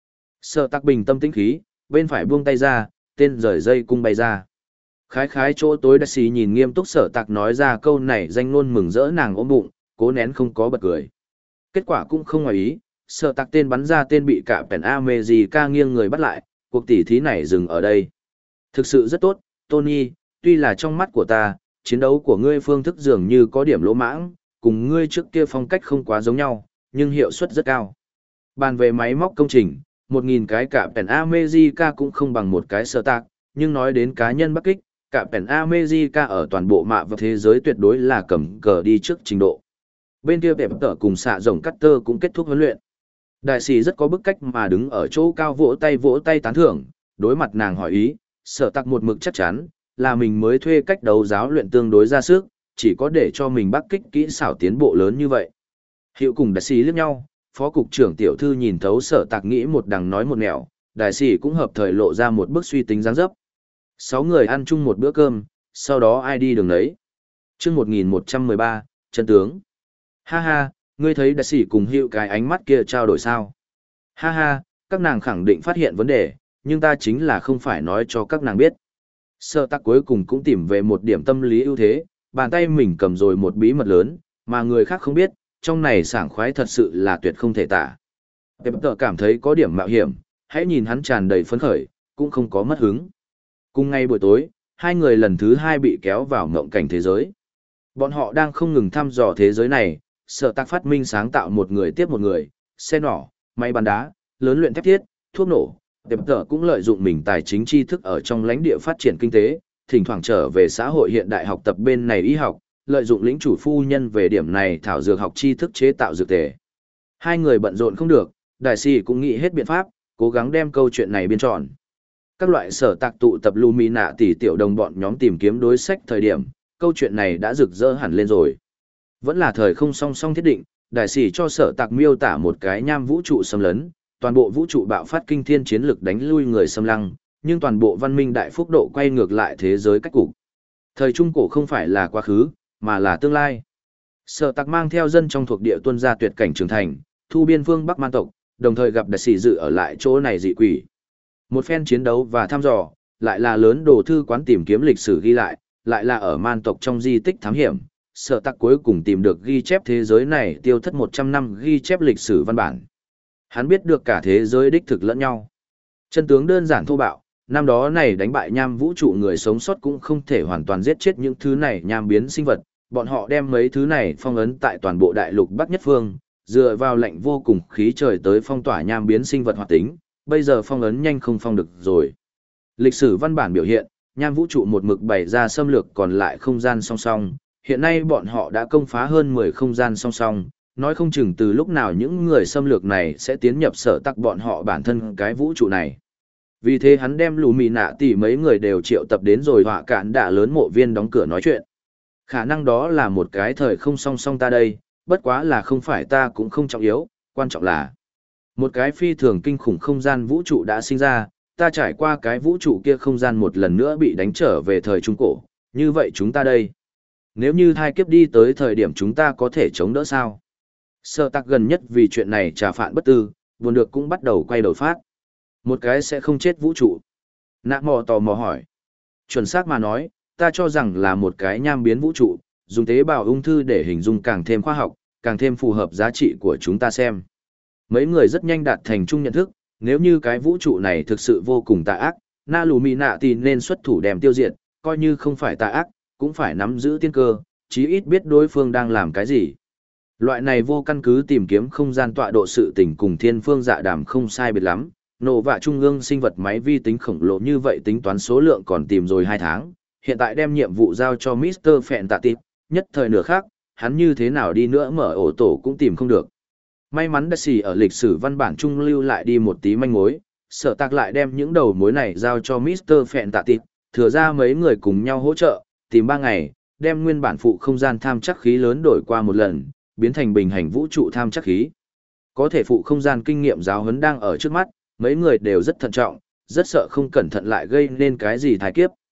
Sở Tạc bình tâm tĩnh khí, bên phải buông tay ra, tên rời dây cung bay ra. Khái khái chỗ tối Đại Sĩ nhìn nghiêm túc Sở Tạc nói ra câu này danh luôn mừng rỡ nàng ôm bụng, cố nén không có bật cười. Kết quả cũng không ngoài ý, Sở Tạc tên bắn ra tên bị Captain America nghiêng người bắt lại, cuộc tỉ thí này dừng ở đây. Thực sự rất tốt, Tony, tuy là trong mắt của ta, chiến đấu của ngươi phương thức dường như có điểm lỗ mãng, cùng ngươi trước kia phong cách không quá giống nhau, nhưng hiệu suất rất cao. Bàn về máy móc công trình, một nghìn cái Captain America cũng không bằng một cái Sở Tạc, nhưng nói đến cá nhân Bắc Kích, Captain America ở toàn bộ mạ và thế giới tuyệt đối là cầm cờ đi trước trình độ. Bên kia Pep Tở cùng xạ rồng Cutter cũng kết thúc huấn luyện. Đại sĩ rất có bức cách mà đứng ở chỗ cao vỗ tay vỗ tay tán thưởng, đối mặt nàng hỏi ý, Sở Tạc một mực chắc chắn, là mình mới thuê cách đấu giáo luyện tương đối ra sức, chỉ có để cho mình Bắc Kích kỹ xảo tiến bộ lớn như vậy. Hiệu cùng đại sĩ liếc nhau, phó cục trưởng tiểu thư nhìn thấu Sở Tạc nghĩ một đằng nói một nẻo, đại sĩ cũng hợp thời lộ ra một bức suy tính dáng dấp. Sáu người ăn chung một bữa cơm, sau đó ai đi đường nấy. Chương một nghìn một trăm mười ba, chân tướng. Ha ha, ngươi thấy đại sĩ cùng Hiệu cái ánh mắt kia trao đổi sao? Ha ha, các nàng khẳng định phát hiện vấn đề, nhưng ta chính là không phải nói cho các nàng biết. Sở Tạc cuối cùng cũng tìm về một điểm tâm lý ưu thế, bàn tay mình cầm rồi một bí mật lớn, mà người khác không biết, trong này sảng khoái thật sự là tuyệt không thể tả. Pep Tở cảm thấy có điểm mạo hiểm, hãy nhìn hắn tràn đầy phấn khởi, cũng không có mất hứng. Cùng ngay buổi tối, hai người lần thứ hai bị kéo vào ngộng cảnh thế giới. Bọn họ đang không ngừng thăm dò thế giới này, Sở Tạc phát minh sáng tạo một người tiếp một người, xe nỏ, máy bắn đá, lớn luyện thép thiết, thuốc nổ. Pep Tở cũng lợi dụng mình tài chính tri thức ở trong lãnh địa phát triển kinh tế, thỉnh thoảng trở về xã hội hiện đại học tập bên này y học, lợi dụng lĩnh chủ phu nhân về điểm này thảo dược học tri thức chế tạo dược tề. Hai người bận rộn không được, đại sĩ cũng nghĩ hết biện pháp, cố gắng đem câu chuyện này biên tròn. Các loại Sở Tạc tụ tập Lumina tỷ tiểu đồng bọn nhóm tìm kiếm đối sách thời điểm, câu chuyện này đã rực rỡ hẳn lên rồi. Vẫn là thời không song song thiết định, đại sĩ cho Sở Tạc miêu tả một cái nham vũ trụ xâm lấn, toàn bộ vũ trụ bạo phát kinh thiên chiến lực đánh lui người xâm lăng, nhưng toàn bộ văn minh đại phúc độ quay ngược lại thế giới cách cục. Thời trung cổ không phải là quá khứ, mà là tương lai. Sở Tạc mang theo dân trong thuộc địa tuân ra tuyệt cảnh trưởng thành, thu biên phương Bắc Man tộc, đồng thời gặp đại sĩ dự ở lại chỗ này dị quỷ. Một phen chiến đấu và thăm dò, lại là lớn đồ thư quán tìm kiếm lịch sử ghi lại, lại là ở Man tộc trong di tích thám hiểm. Sở Tạc cuối cùng tìm được ghi chép thế giới này tiêu thất một trăm năm ghi chép lịch sử văn bản. Hắn biết được cả thế giới đích thực lẫn nhau. Chân tướng đơn giản thô bạo, năm đó này đánh bại nham vũ trụ người sống sót cũng không thể hoàn toàn giết chết những thứ này nham biến sinh vật, bọn họ đem mấy thứ này phong ấn tại toàn bộ đại lục Bắc Nhất Phương, dựa vào lệnh vô cùng khí trời tới phong tỏa nham biến sinh vật hoạt tính, bây giờ phong ấn nhanh không phong được rồi. Lịch sử văn bản biểu hiện, nham vũ trụ một mực bày ra xâm lược còn lại không gian song song, hiện nay bọn họ đã công phá hơn mười không gian song song, nói không chừng từ lúc nào những người xâm lược này sẽ tiến nhập Sở Tạc bọn họ bản thân cái vũ trụ này. Vì thế hắn đem lù mì nạ tỷ mấy người đều triệu tập đến rồi họa cạn đạ lớn mộ viên đóng cửa nói chuyện. Khả năng đó là một cái thời không song song ta đây, bất quá là không phải ta cũng không trọng yếu, quan trọng là một cái phi thường kinh khủng không gian vũ trụ đã sinh ra, ta trải qua cái vũ trụ kia không gian một lần nữa bị đánh trở về thời Trung Cổ, như vậy chúng ta đây. Nếu như thai kiếp đi tới thời điểm chúng ta có thể chống đỡ sao? Sở Tạc gần nhất vì chuyện này trà phạn bất tư, buồn được cũng bắt đầu quay đầu phát. Một cái sẽ không chết vũ trụ. Nạ mò tò mò hỏi. Chuẩn xác mà nói, ta cho rằng là một cái nham biến vũ trụ, dùng tế bào ung thư để hình dung càng thêm khoa học, càng thêm phù hợp giá trị của chúng ta xem. Mấy người rất nhanh đạt thành chung nhận thức, nếu như cái vũ trụ này thực sự vô cùng tà ác, Na Lù Mì Nạ thì nên xuất thủ đem tiêu diệt, coi như không phải tà ác, cũng phải nắm giữ tiên cơ, chí ít biết đối phương đang làm cái gì. Loại này vô căn cứ tìm kiếm không gian tọa độ sự tình cùng thiên phương dạ đàm không sai biệt lắm, nổ vạ trung ương sinh vật máy vi tính khổng lồ như vậy tính toán số lượng còn tìm rồi hai tháng, hiện tại đem nhiệm vụ giao cho mít tơ Phẹn Tạ Tịp, nhất thời nửa khác, hắn như thế nào đi nữa mở ổ tổ cũng tìm không được. May mắn Đại Sĩ ở lịch sử văn bản trung lưu lại đi một tí manh mối, Sở Tạc lại đem những đầu mối này giao cho mít tơ Phẹn Tạ Tịp, thừa ra mấy người cùng nhau hỗ trợ, tìm ba ngày, đem nguyên bản phụ không gian tham chắc khí lớn đổi qua một lần, biến thành bình hành vũ trụ tham chắc khí. Có thể phụ không gian kinh nghiệm giáo huấn đang ở trước mắt, mấy người đều rất thận trọng, rất sợ không cẩn thận lại gây nên cái gì thái kiếp.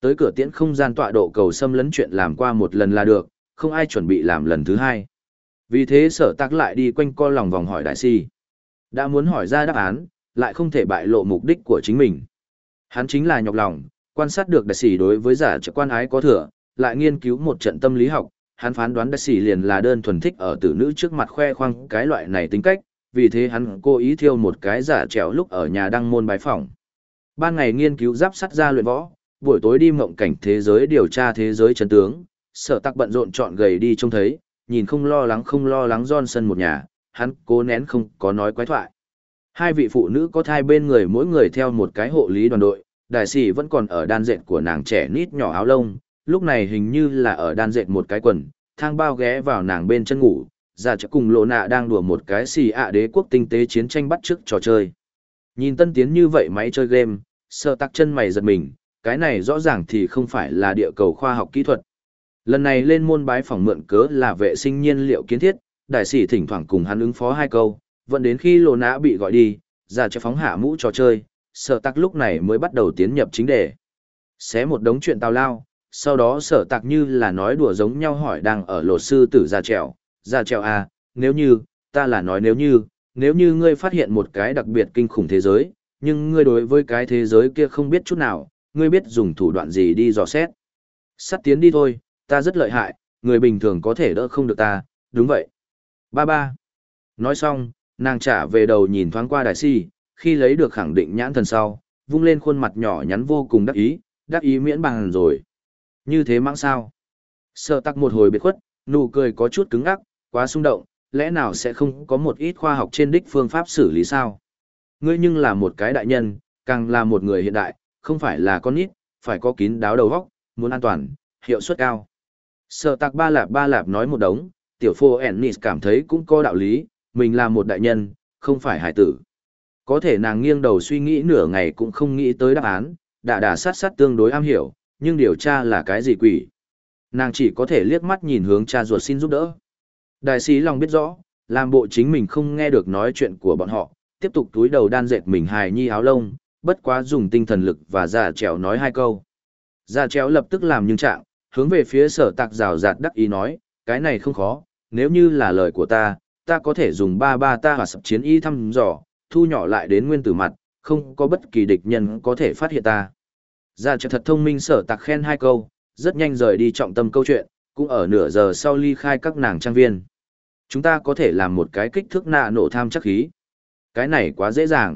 Tới cửa tiễn không gian tọa độ cầu xâm lấn chuyện làm qua một lần là được, không ai chuẩn bị làm lần thứ hai. Vì thế sở tạc lại đi quanh co lòng vòng hỏi đại si. Đã muốn hỏi ra đáp án, lại không thể bại lộ mục đích của chính mình. Hắn chính là nhọc lòng, quan sát được đại sĩ đối với giả trợ quan ái có thừa, lại nghiên cứu một trận tâm lý học, hắn phán đoán đại sĩ liền là đơn thuần thích ở tử nữ trước mặt khoe khoang cái loại này tính cách, vì thế hắn cố ý thiêu một cái giả trèo lúc ở nhà đăng môn bái phỏng. Ban ngày nghiên cứu giáp sắt ra luyện võ, buổi tối đi mộng cảnh thế giới điều tra thế giới chân tướng, sở tắc bận rộn chọn gầy đi trông thấy, nhìn không lo lắng không lo lắng Johnson một nhà, hắn cố nén không có nói quái thoại. Hai vị phụ nữ có thai bên người mỗi người theo một cái hộ lý đoàn đội, đại sĩ vẫn còn ở đan dệt của nàng trẻ nít nhỏ áo lông, lúc này hình như là ở đan dệt một cái quần, thang bao ghé vào nàng bên chân ngủ, giả trợ cùng lộ nạ đang đùa một cái xì ạ đế quốc tinh tế chiến tranh bắt chước trò chơi. Nhìn tân tiến như vậy máy chơi game, sợ tắc chân mày giật mình, cái này rõ ràng thì không phải là địa cầu khoa học kỹ thuật. Lần này lên môn bái phỏng mượn cớ là vệ sinh nhiên liệu kiến thiết, đại sĩ thỉnh thoảng cùng hắn ứng phó hai câu, vẫn đến khi lộ nạ bị gọi đi, giả trợ phóng hạ mũ trò chơi, sở tạc lúc này mới bắt đầu tiến nhập chính đề. Xé một đống chuyện tào lao, sau đó sở tạc như là nói đùa giống nhau hỏi đang ở lột sư tử ra trèo, ra trèo à, nếu như, ta là nói nếu như, nếu như ngươi phát hiện một cái đặc biệt kinh khủng thế giới, nhưng ngươi đối với cái thế giới kia không biết chút nào, ngươi biết dùng thủ đoạn gì đi dò xét. Sắt tiến đi thôi, ta rất lợi hại, người bình thường có thể đỡ không được ta, đúng vậy. Ba ba. Nói xong, nàng trả về đầu nhìn thoáng qua đại si, khi lấy được khẳng định nhãn thần sau, vung lên khuôn mặt nhỏ nhắn vô cùng đắc ý, đắc ý miễn bàn rồi. Như thế mãng sao? Sợ tắc một hồi biệt khuất, nụ cười có chút cứng ngắc, quá xung động, lẽ nào sẽ không có một ít khoa học trên đích phương pháp xử lý sao? Ngươi nhưng là một cái đại nhân, càng là một người hiện đại, không phải là con nít, phải có kín đáo đầu óc, muốn an toàn, hiệu suất cao. Sợ tắc ba lạp ba lạp nói một đống, tiểu phô Ennis cảm thấy cũng có đạo lý, mình là một đại nhân, không phải hải tử. Có thể nàng nghiêng đầu suy nghĩ nửa ngày cũng không nghĩ tới đáp án, đả đả sát sát tương đối am hiểu, nhưng điều tra là cái gì quỷ. Nàng chỉ có thể liếc mắt nhìn hướng cha ruột xin giúp đỡ. Đại sĩ lòng biết rõ, làm bộ chính mình không nghe được nói chuyện của bọn họ, tiếp tục túi đầu đan dệt mình hài nhi áo lông, bất quá dùng tinh thần lực và giả trèo nói hai câu. Giả trèo lập tức làm nhưng trạng, hướng về phía sở tạc rào rạt đắc ý nói, cái này không khó, nếu như là lời của ta, ta có thể dùng ba ba ta hoặc sập chiến y thăm dò, thu nhỏ lại đến nguyên tử mặt, không có bất kỳ địch nhân có thể phát hiện ta. Giả trèo thật thông minh, sở tạc khen hai câu, rất nhanh rời đi trọng tâm câu chuyện, cũng ở nửa giờ sau ly khai các nàng trang viên. Chúng ta có thể làm một cái kích thước nạ nổ tham chắc khí. Cái này quá dễ dàng.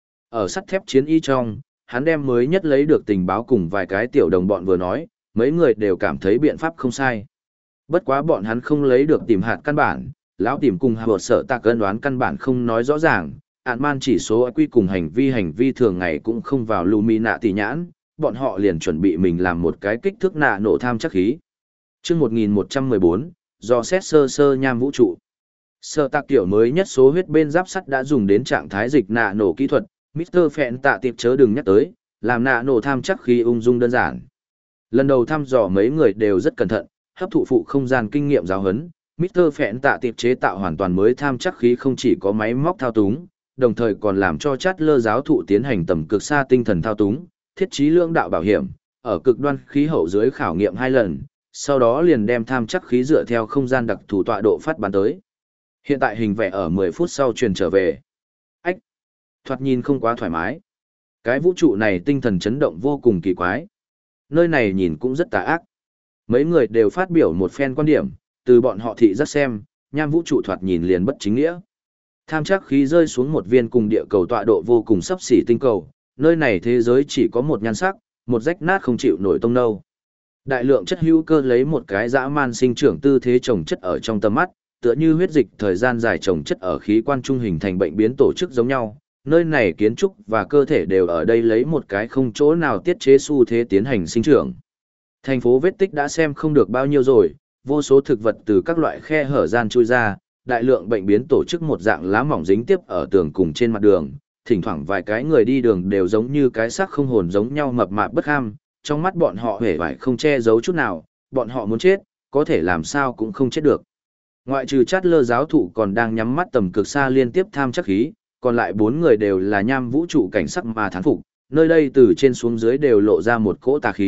Ở sắt thép chiến y trong, hắn đem mới nhất lấy được tình báo cùng vài cái tiểu đồng bọn vừa nói, mấy người đều cảm thấy biện pháp không sai. Bất quá bọn hắn không lấy được tìm hạt căn bản, lão tìm cùng hạ bột sở tạc cân đoán căn bản không nói rõ ràng, ạn man chỉ số quy cùng hành vi hành vi thường ngày cũng không vào lumi nạ tỷ nhãn, bọn họ liền chuẩn bị mình làm một cái kích thước nạ nổ tham chắc khí. Trước một nghìn một trăm mười bốn, do xét sơ sơ nham vũ trụ. Sở tạc tiểu mới nhất số huyết bên giáp sắt đã dùng đến trạng thái dịch nạ nổ kỹ thuật, mít tơ Phẹn tạ tiệp chớ đừng nhắc tới, làm nạ nổ tham chắc khí ung dung đơn giản. Lần đầu thăm dò mấy người đều rất cẩn thận, hấp thụ phụ không gian kinh nghiệm giáo huấn, mít tơ Phẹn tạ tiệp chế tạo hoàn toàn mới tham chắc khí không chỉ có máy móc thao túng, đồng thời còn làm cho chát lơ giáo thụ tiến hành tầm cực xa tinh thần thao túng, thiết trí lưỡng đạo bảo hiểm, ở cực đoan khí hậu dưới khảo nghiệm hai lần, sau đó liền đem tham chắc khí dựa theo không gian đặc thù tọa độ phát bán tới. Hiện tại hình vẽ ở mười phút sau truyền trở về. Ách! Thoạt nhìn không quá thoải mái. Cái vũ trụ này tinh thần chấn động vô cùng kỳ quái. Nơi này nhìn cũng rất tà ác. Mấy người đều phát biểu một phen quan điểm, từ bọn họ thị giác xem, nham vũ trụ thoạt nhìn liền bất chính nghĩa. Tham chắc khí rơi xuống một viên cùng địa cầu tọa độ vô cùng sấp xỉ tinh cầu, nơi này thế giới chỉ có một nhan sắc, một rách nát không chịu nổi tông nâu. Đại lượng chất hữu cơ lấy một cái dã man sinh trưởng tư thế trồng chất ở trong tầm mắt, tựa như huyết dịch thời gian dài trồng chất ở khí quan trung hình thành bệnh biến tổ chức giống nhau. Nơi này kiến trúc và cơ thể đều ở đây lấy một cái không chỗ nào tiết chế xu thế tiến hành sinh trưởng. Thành phố vết tích đã xem không được bao nhiêu rồi, vô số thực vật từ các loại khe hở gian chui ra, đại lượng bệnh biến tổ chức một dạng lá mỏng dính tiếp ở tường cùng trên mặt đường, thỉnh thoảng vài cái người đi đường đều giống như cái xác không hồn giống nhau mập mạp bất ham, trong mắt bọn họ hề vải không che giấu chút nào, bọn họ muốn chết, có thể làm sao cũng không chết được. Ngoại trừ chát lơ giáo thụ còn đang nhắm mắt tầm cực xa liên tiếp tham chắc khí, còn lại bốn người đều là nham vũ trụ cảnh sắc mà thán phục, nơi đây từ trên xuống dưới đều lộ ra một cỗ tà khí,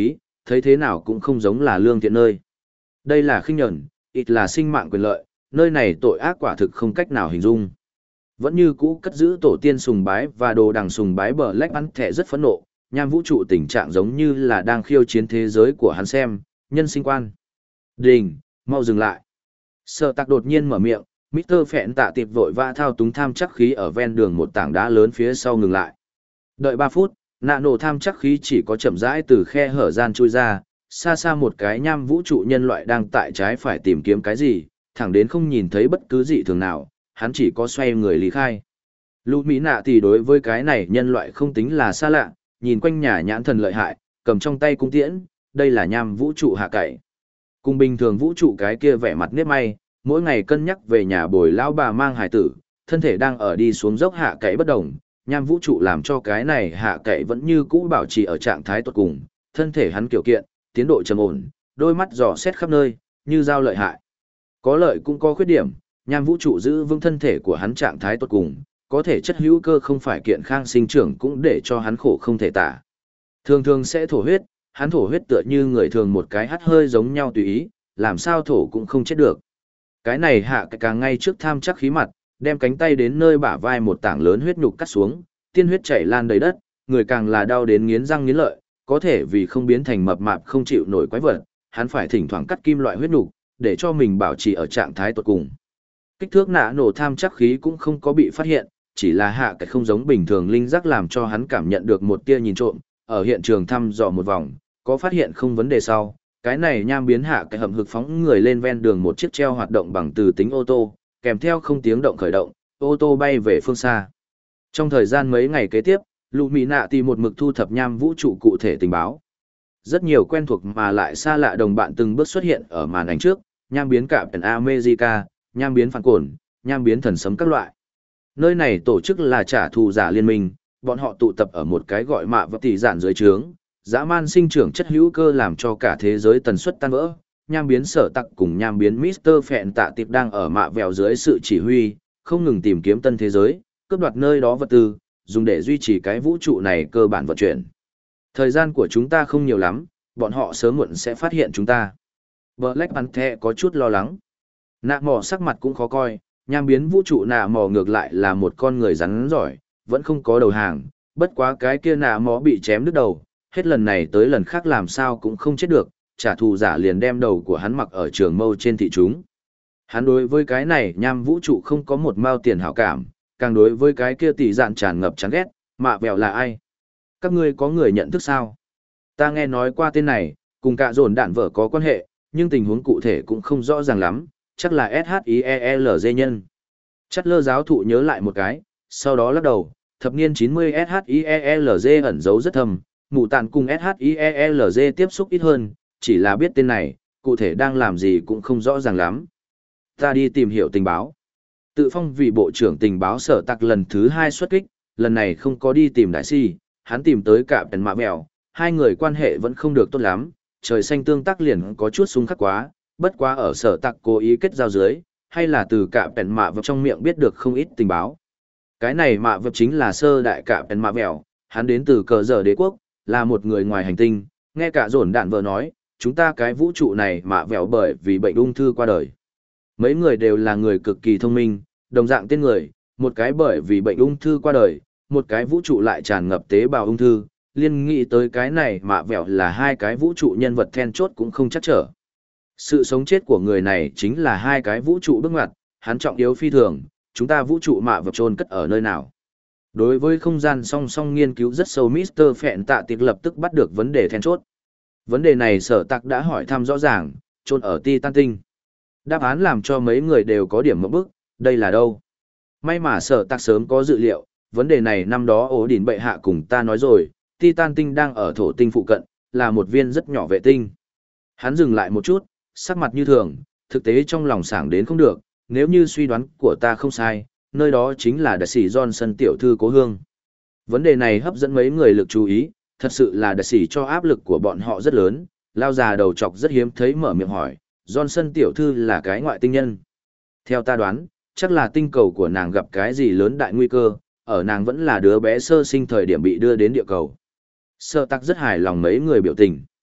thấy thế nào cũng không giống là lương thiện nơi. Đây là khinh nhẫn, ít là sinh mạng quyền lợi, nơi này tội ác quả thực không cách nào hình dung. Vẫn như cũ cất giữ tổ tiên sùng bái và đồ đằng sùng bái bờ lách bắn thẻ rất phẫn nộ, nham vũ trụ tình trạng giống như là đang khiêu chiến thế giới của hắn xem, nhân sinh quan. Đình, mau dừng lại. Sở tạc đột nhiên mở miệng, mít tơ Phẹn tạ tiệp vội vã thao túng tham chắc khí ở ven đường một tảng đá lớn phía sau ngừng lại. Đợi ba phút, nạ nổ tham chắc khí chỉ có chậm rãi từ khe hở gian chui ra, xa xa một cái nham vũ trụ nhân loại đang tại trái phải tìm kiếm cái gì, thẳng đến không nhìn thấy bất cứ gì thường nào, hắn chỉ có xoay người lý khai. Lũ Mỹ nạ thì đối với cái này nhân loại không tính là xa lạ, nhìn quanh nhà nhãn thần lợi hại, cầm trong tay cung tiễn, đây là nham vũ trụ hạ cậy. Cùng bình thường vũ trụ cái kia vẻ mặt nếp may, mỗi ngày cân nhắc về nhà bồi lão bà mang hài tử, thân thể đang ở đi xuống dốc hạ cậy bất đồng, nham vũ trụ làm cho cái này hạ cậy vẫn như cũ bảo trì ở trạng thái tốt cùng, thân thể hắn kiểu kiện, tiến độ trầm ổn, đôi mắt dò xét khắp nơi, như dao lợi hại. Có lợi cũng có khuyết điểm, nham vũ trụ giữ vững thân thể của hắn trạng thái tốt cùng, có thể chất hữu cơ không phải kiện khang sinh trưởng cũng để cho hắn khổ không thể tả. Thường thường sẽ thổ huyết, hắn thổ huyết tựa như người thường một cái hắt hơi giống nhau tùy ý, làm sao thổ cũng không chết được. Cái này hạ cái càng ngay trước tham chắc khí mặt, đem cánh tay đến nơi bả vai một tảng lớn huyết nhục cắt xuống, tiên huyết chảy lan đầy đất, người càng là đau đến nghiến răng nghiến lợi, có thể vì không biến thành mập mạp không chịu nổi quái vật, hắn phải thỉnh thoảng cắt kim loại huyết nhục, để cho mình bảo trì ở trạng thái tốt cùng. Kích thước nã nổ tham chắc khí cũng không có bị phát hiện, chỉ là hạ cái không giống bình thường linh giác làm cho hắn cảm nhận được một tia nhìn trộm, ở hiện trường thăm dò một vòng, có phát hiện không vấn đề sau, cái này nham biến hạ cái hầm hực phóng người lên ven đường một chiếc treo hoạt động bằng từ tính ô tô, kèm theo không tiếng động khởi động, ô tô bay về phương xa. Trong thời gian mấy ngày kế tiếp, Lũ Mỹ nạ tìm một mực thu thập nham vũ trụ cụ thể tình báo. Rất nhiều quen thuộc mà lại xa lạ đồng bạn từng bước xuất hiện ở màn ảnh trước, nham biến cạm tần America, nham biến phản cồn, nham biến thần sấm các loại. Nơi này tổ chức là trả thù giả liên minh, bọn họ tụ tập ở một cái gọi mạ vật tỷ giản dưới trướng, dã man sinh trưởng chất hữu cơ làm cho cả thế giới tần suất tan vỡ. Nham biến sở tặc cùng nham biến Mister Phẹn tạ tiệp đang ở mạ vèo dưới sự chỉ huy, không ngừng tìm kiếm tân thế giới, cướp đoạt nơi đó vật tư, dùng để duy trì cái vũ trụ này cơ bản vận chuyển. Thời gian của chúng ta không nhiều lắm, bọn họ sớm muộn sẽ phát hiện chúng ta. Black Panther có chút lo lắng. Nạ mò sắc mặt cũng khó coi, nham biến vũ trụ nạ mò ngược lại là một con người rắn giỏi, vẫn không có đầu hàng, bất quá cái kia nạ mò bị chém đứt đầu, hết lần này tới lần khác làm sao cũng không chết được, trả thù giả liền đem đầu của hắn mặc ở trường mâu trên thị chúng. Hắn đối với cái này nham vũ trụ không có một mao tiền hảo cảm, càng đối với cái kia tỷ dạn tràn ngập chán ghét, mạ vẹo là ai? Các ngươi có người nhận thức sao? Ta nghe nói qua tên này, cùng cả dồn đạn vợ có quan hệ, nhưng tình huống cụ thể cũng không rõ ràng lắm, chắc là ét hát i e lờ giê nhân. Chắc lơ giáo thụ nhớ lại một cái, sau đó lắc đầu, thập niên chín mươi ét hát i e lờ giê ẩn giấu rất thầm, mụ tàn cùng ét hát i e lờ giê tiếp xúc ít hơn, chỉ là biết tên này, cụ thể đang làm gì cũng không rõ ràng lắm. Ta đi tìm hiểu tình báo. Tự phong vì bộ trưởng tình báo sở tặc lần thứ hai xuất kích, lần này không có đi tìm đại si, hắn tìm tới cả Pèn Mạ Mèo, hai người quan hệ vẫn không được tốt lắm, trời xanh tương tác liền có chút xung khắc quá, bất quá ở sở tặc cố ý kết giao dưới, hay là từ cả Pèn Mạ Mèo trong miệng biết được không ít tình báo. Cái này Mạ Mèo chính là sơ đại cả Pèn Mạ Mèo, hắn đến từ cờ giờ đế quốc, là một người ngoài hành tinh, nghe cả dồn đạn vợ nói, chúng ta cái vũ trụ này Mạ Mèo bởi vì bệnh ung thư qua đời. Mấy người đều là người cực kỳ thông minh, đồng dạng tên người, một cái bởi vì bệnh ung thư qua đời, một cái vũ trụ lại tràn ngập tế bào ung thư, liên nghĩ tới cái này Mạ Vẹo là hai cái vũ trụ nhân vật then chốt cũng không chắc trở. Sự sống chết của người này chính là hai cái vũ trụ bước ngoặt, hắn trọng yếu phi thường, chúng ta vũ trụ Mạ Vẹo chôn cất ở nơi nào. Đối với không gian song song nghiên cứu rất sâu Mister Phẹn tạ tiệc lập tức bắt được vấn đề then chốt. Vấn đề này sở tặc đã hỏi thăm rõ ràng, chôn ở Titan tinh. Đáp án làm cho mấy người đều có điểm mộng bức, đây là đâu? May mà sở tặc sớm có dự liệu, vấn đề này năm đó ố đỉnh bệ hạ cùng ta nói rồi, Titan tinh đang ở thổ tinh phụ cận, là một viên rất nhỏ vệ tinh. Hắn dừng lại một chút, sắc mặt như thường, thực tế trong lòng sảng đến không được, nếu như suy đoán của ta không sai, nơi đó chính là đại sĩ Johnson tiểu thư cố hương. Vấn đề này hấp dẫn mấy người lực chú ý, thật sự là đại sĩ cho áp lực của bọn họ rất lớn, lao già đầu chọc rất hiếm thấy mở miệng hỏi, Johnson tiểu thư là cái ngoại tinh nhân. Theo ta đoán, chắc là tinh cầu của nàng gặp cái gì lớn đại nguy cơ, ở nàng vẫn là đứa bé sơ sinh thời điểm bị đưa đến địa cầu. Sở tặc rất hài lòng mấy người biểu tình.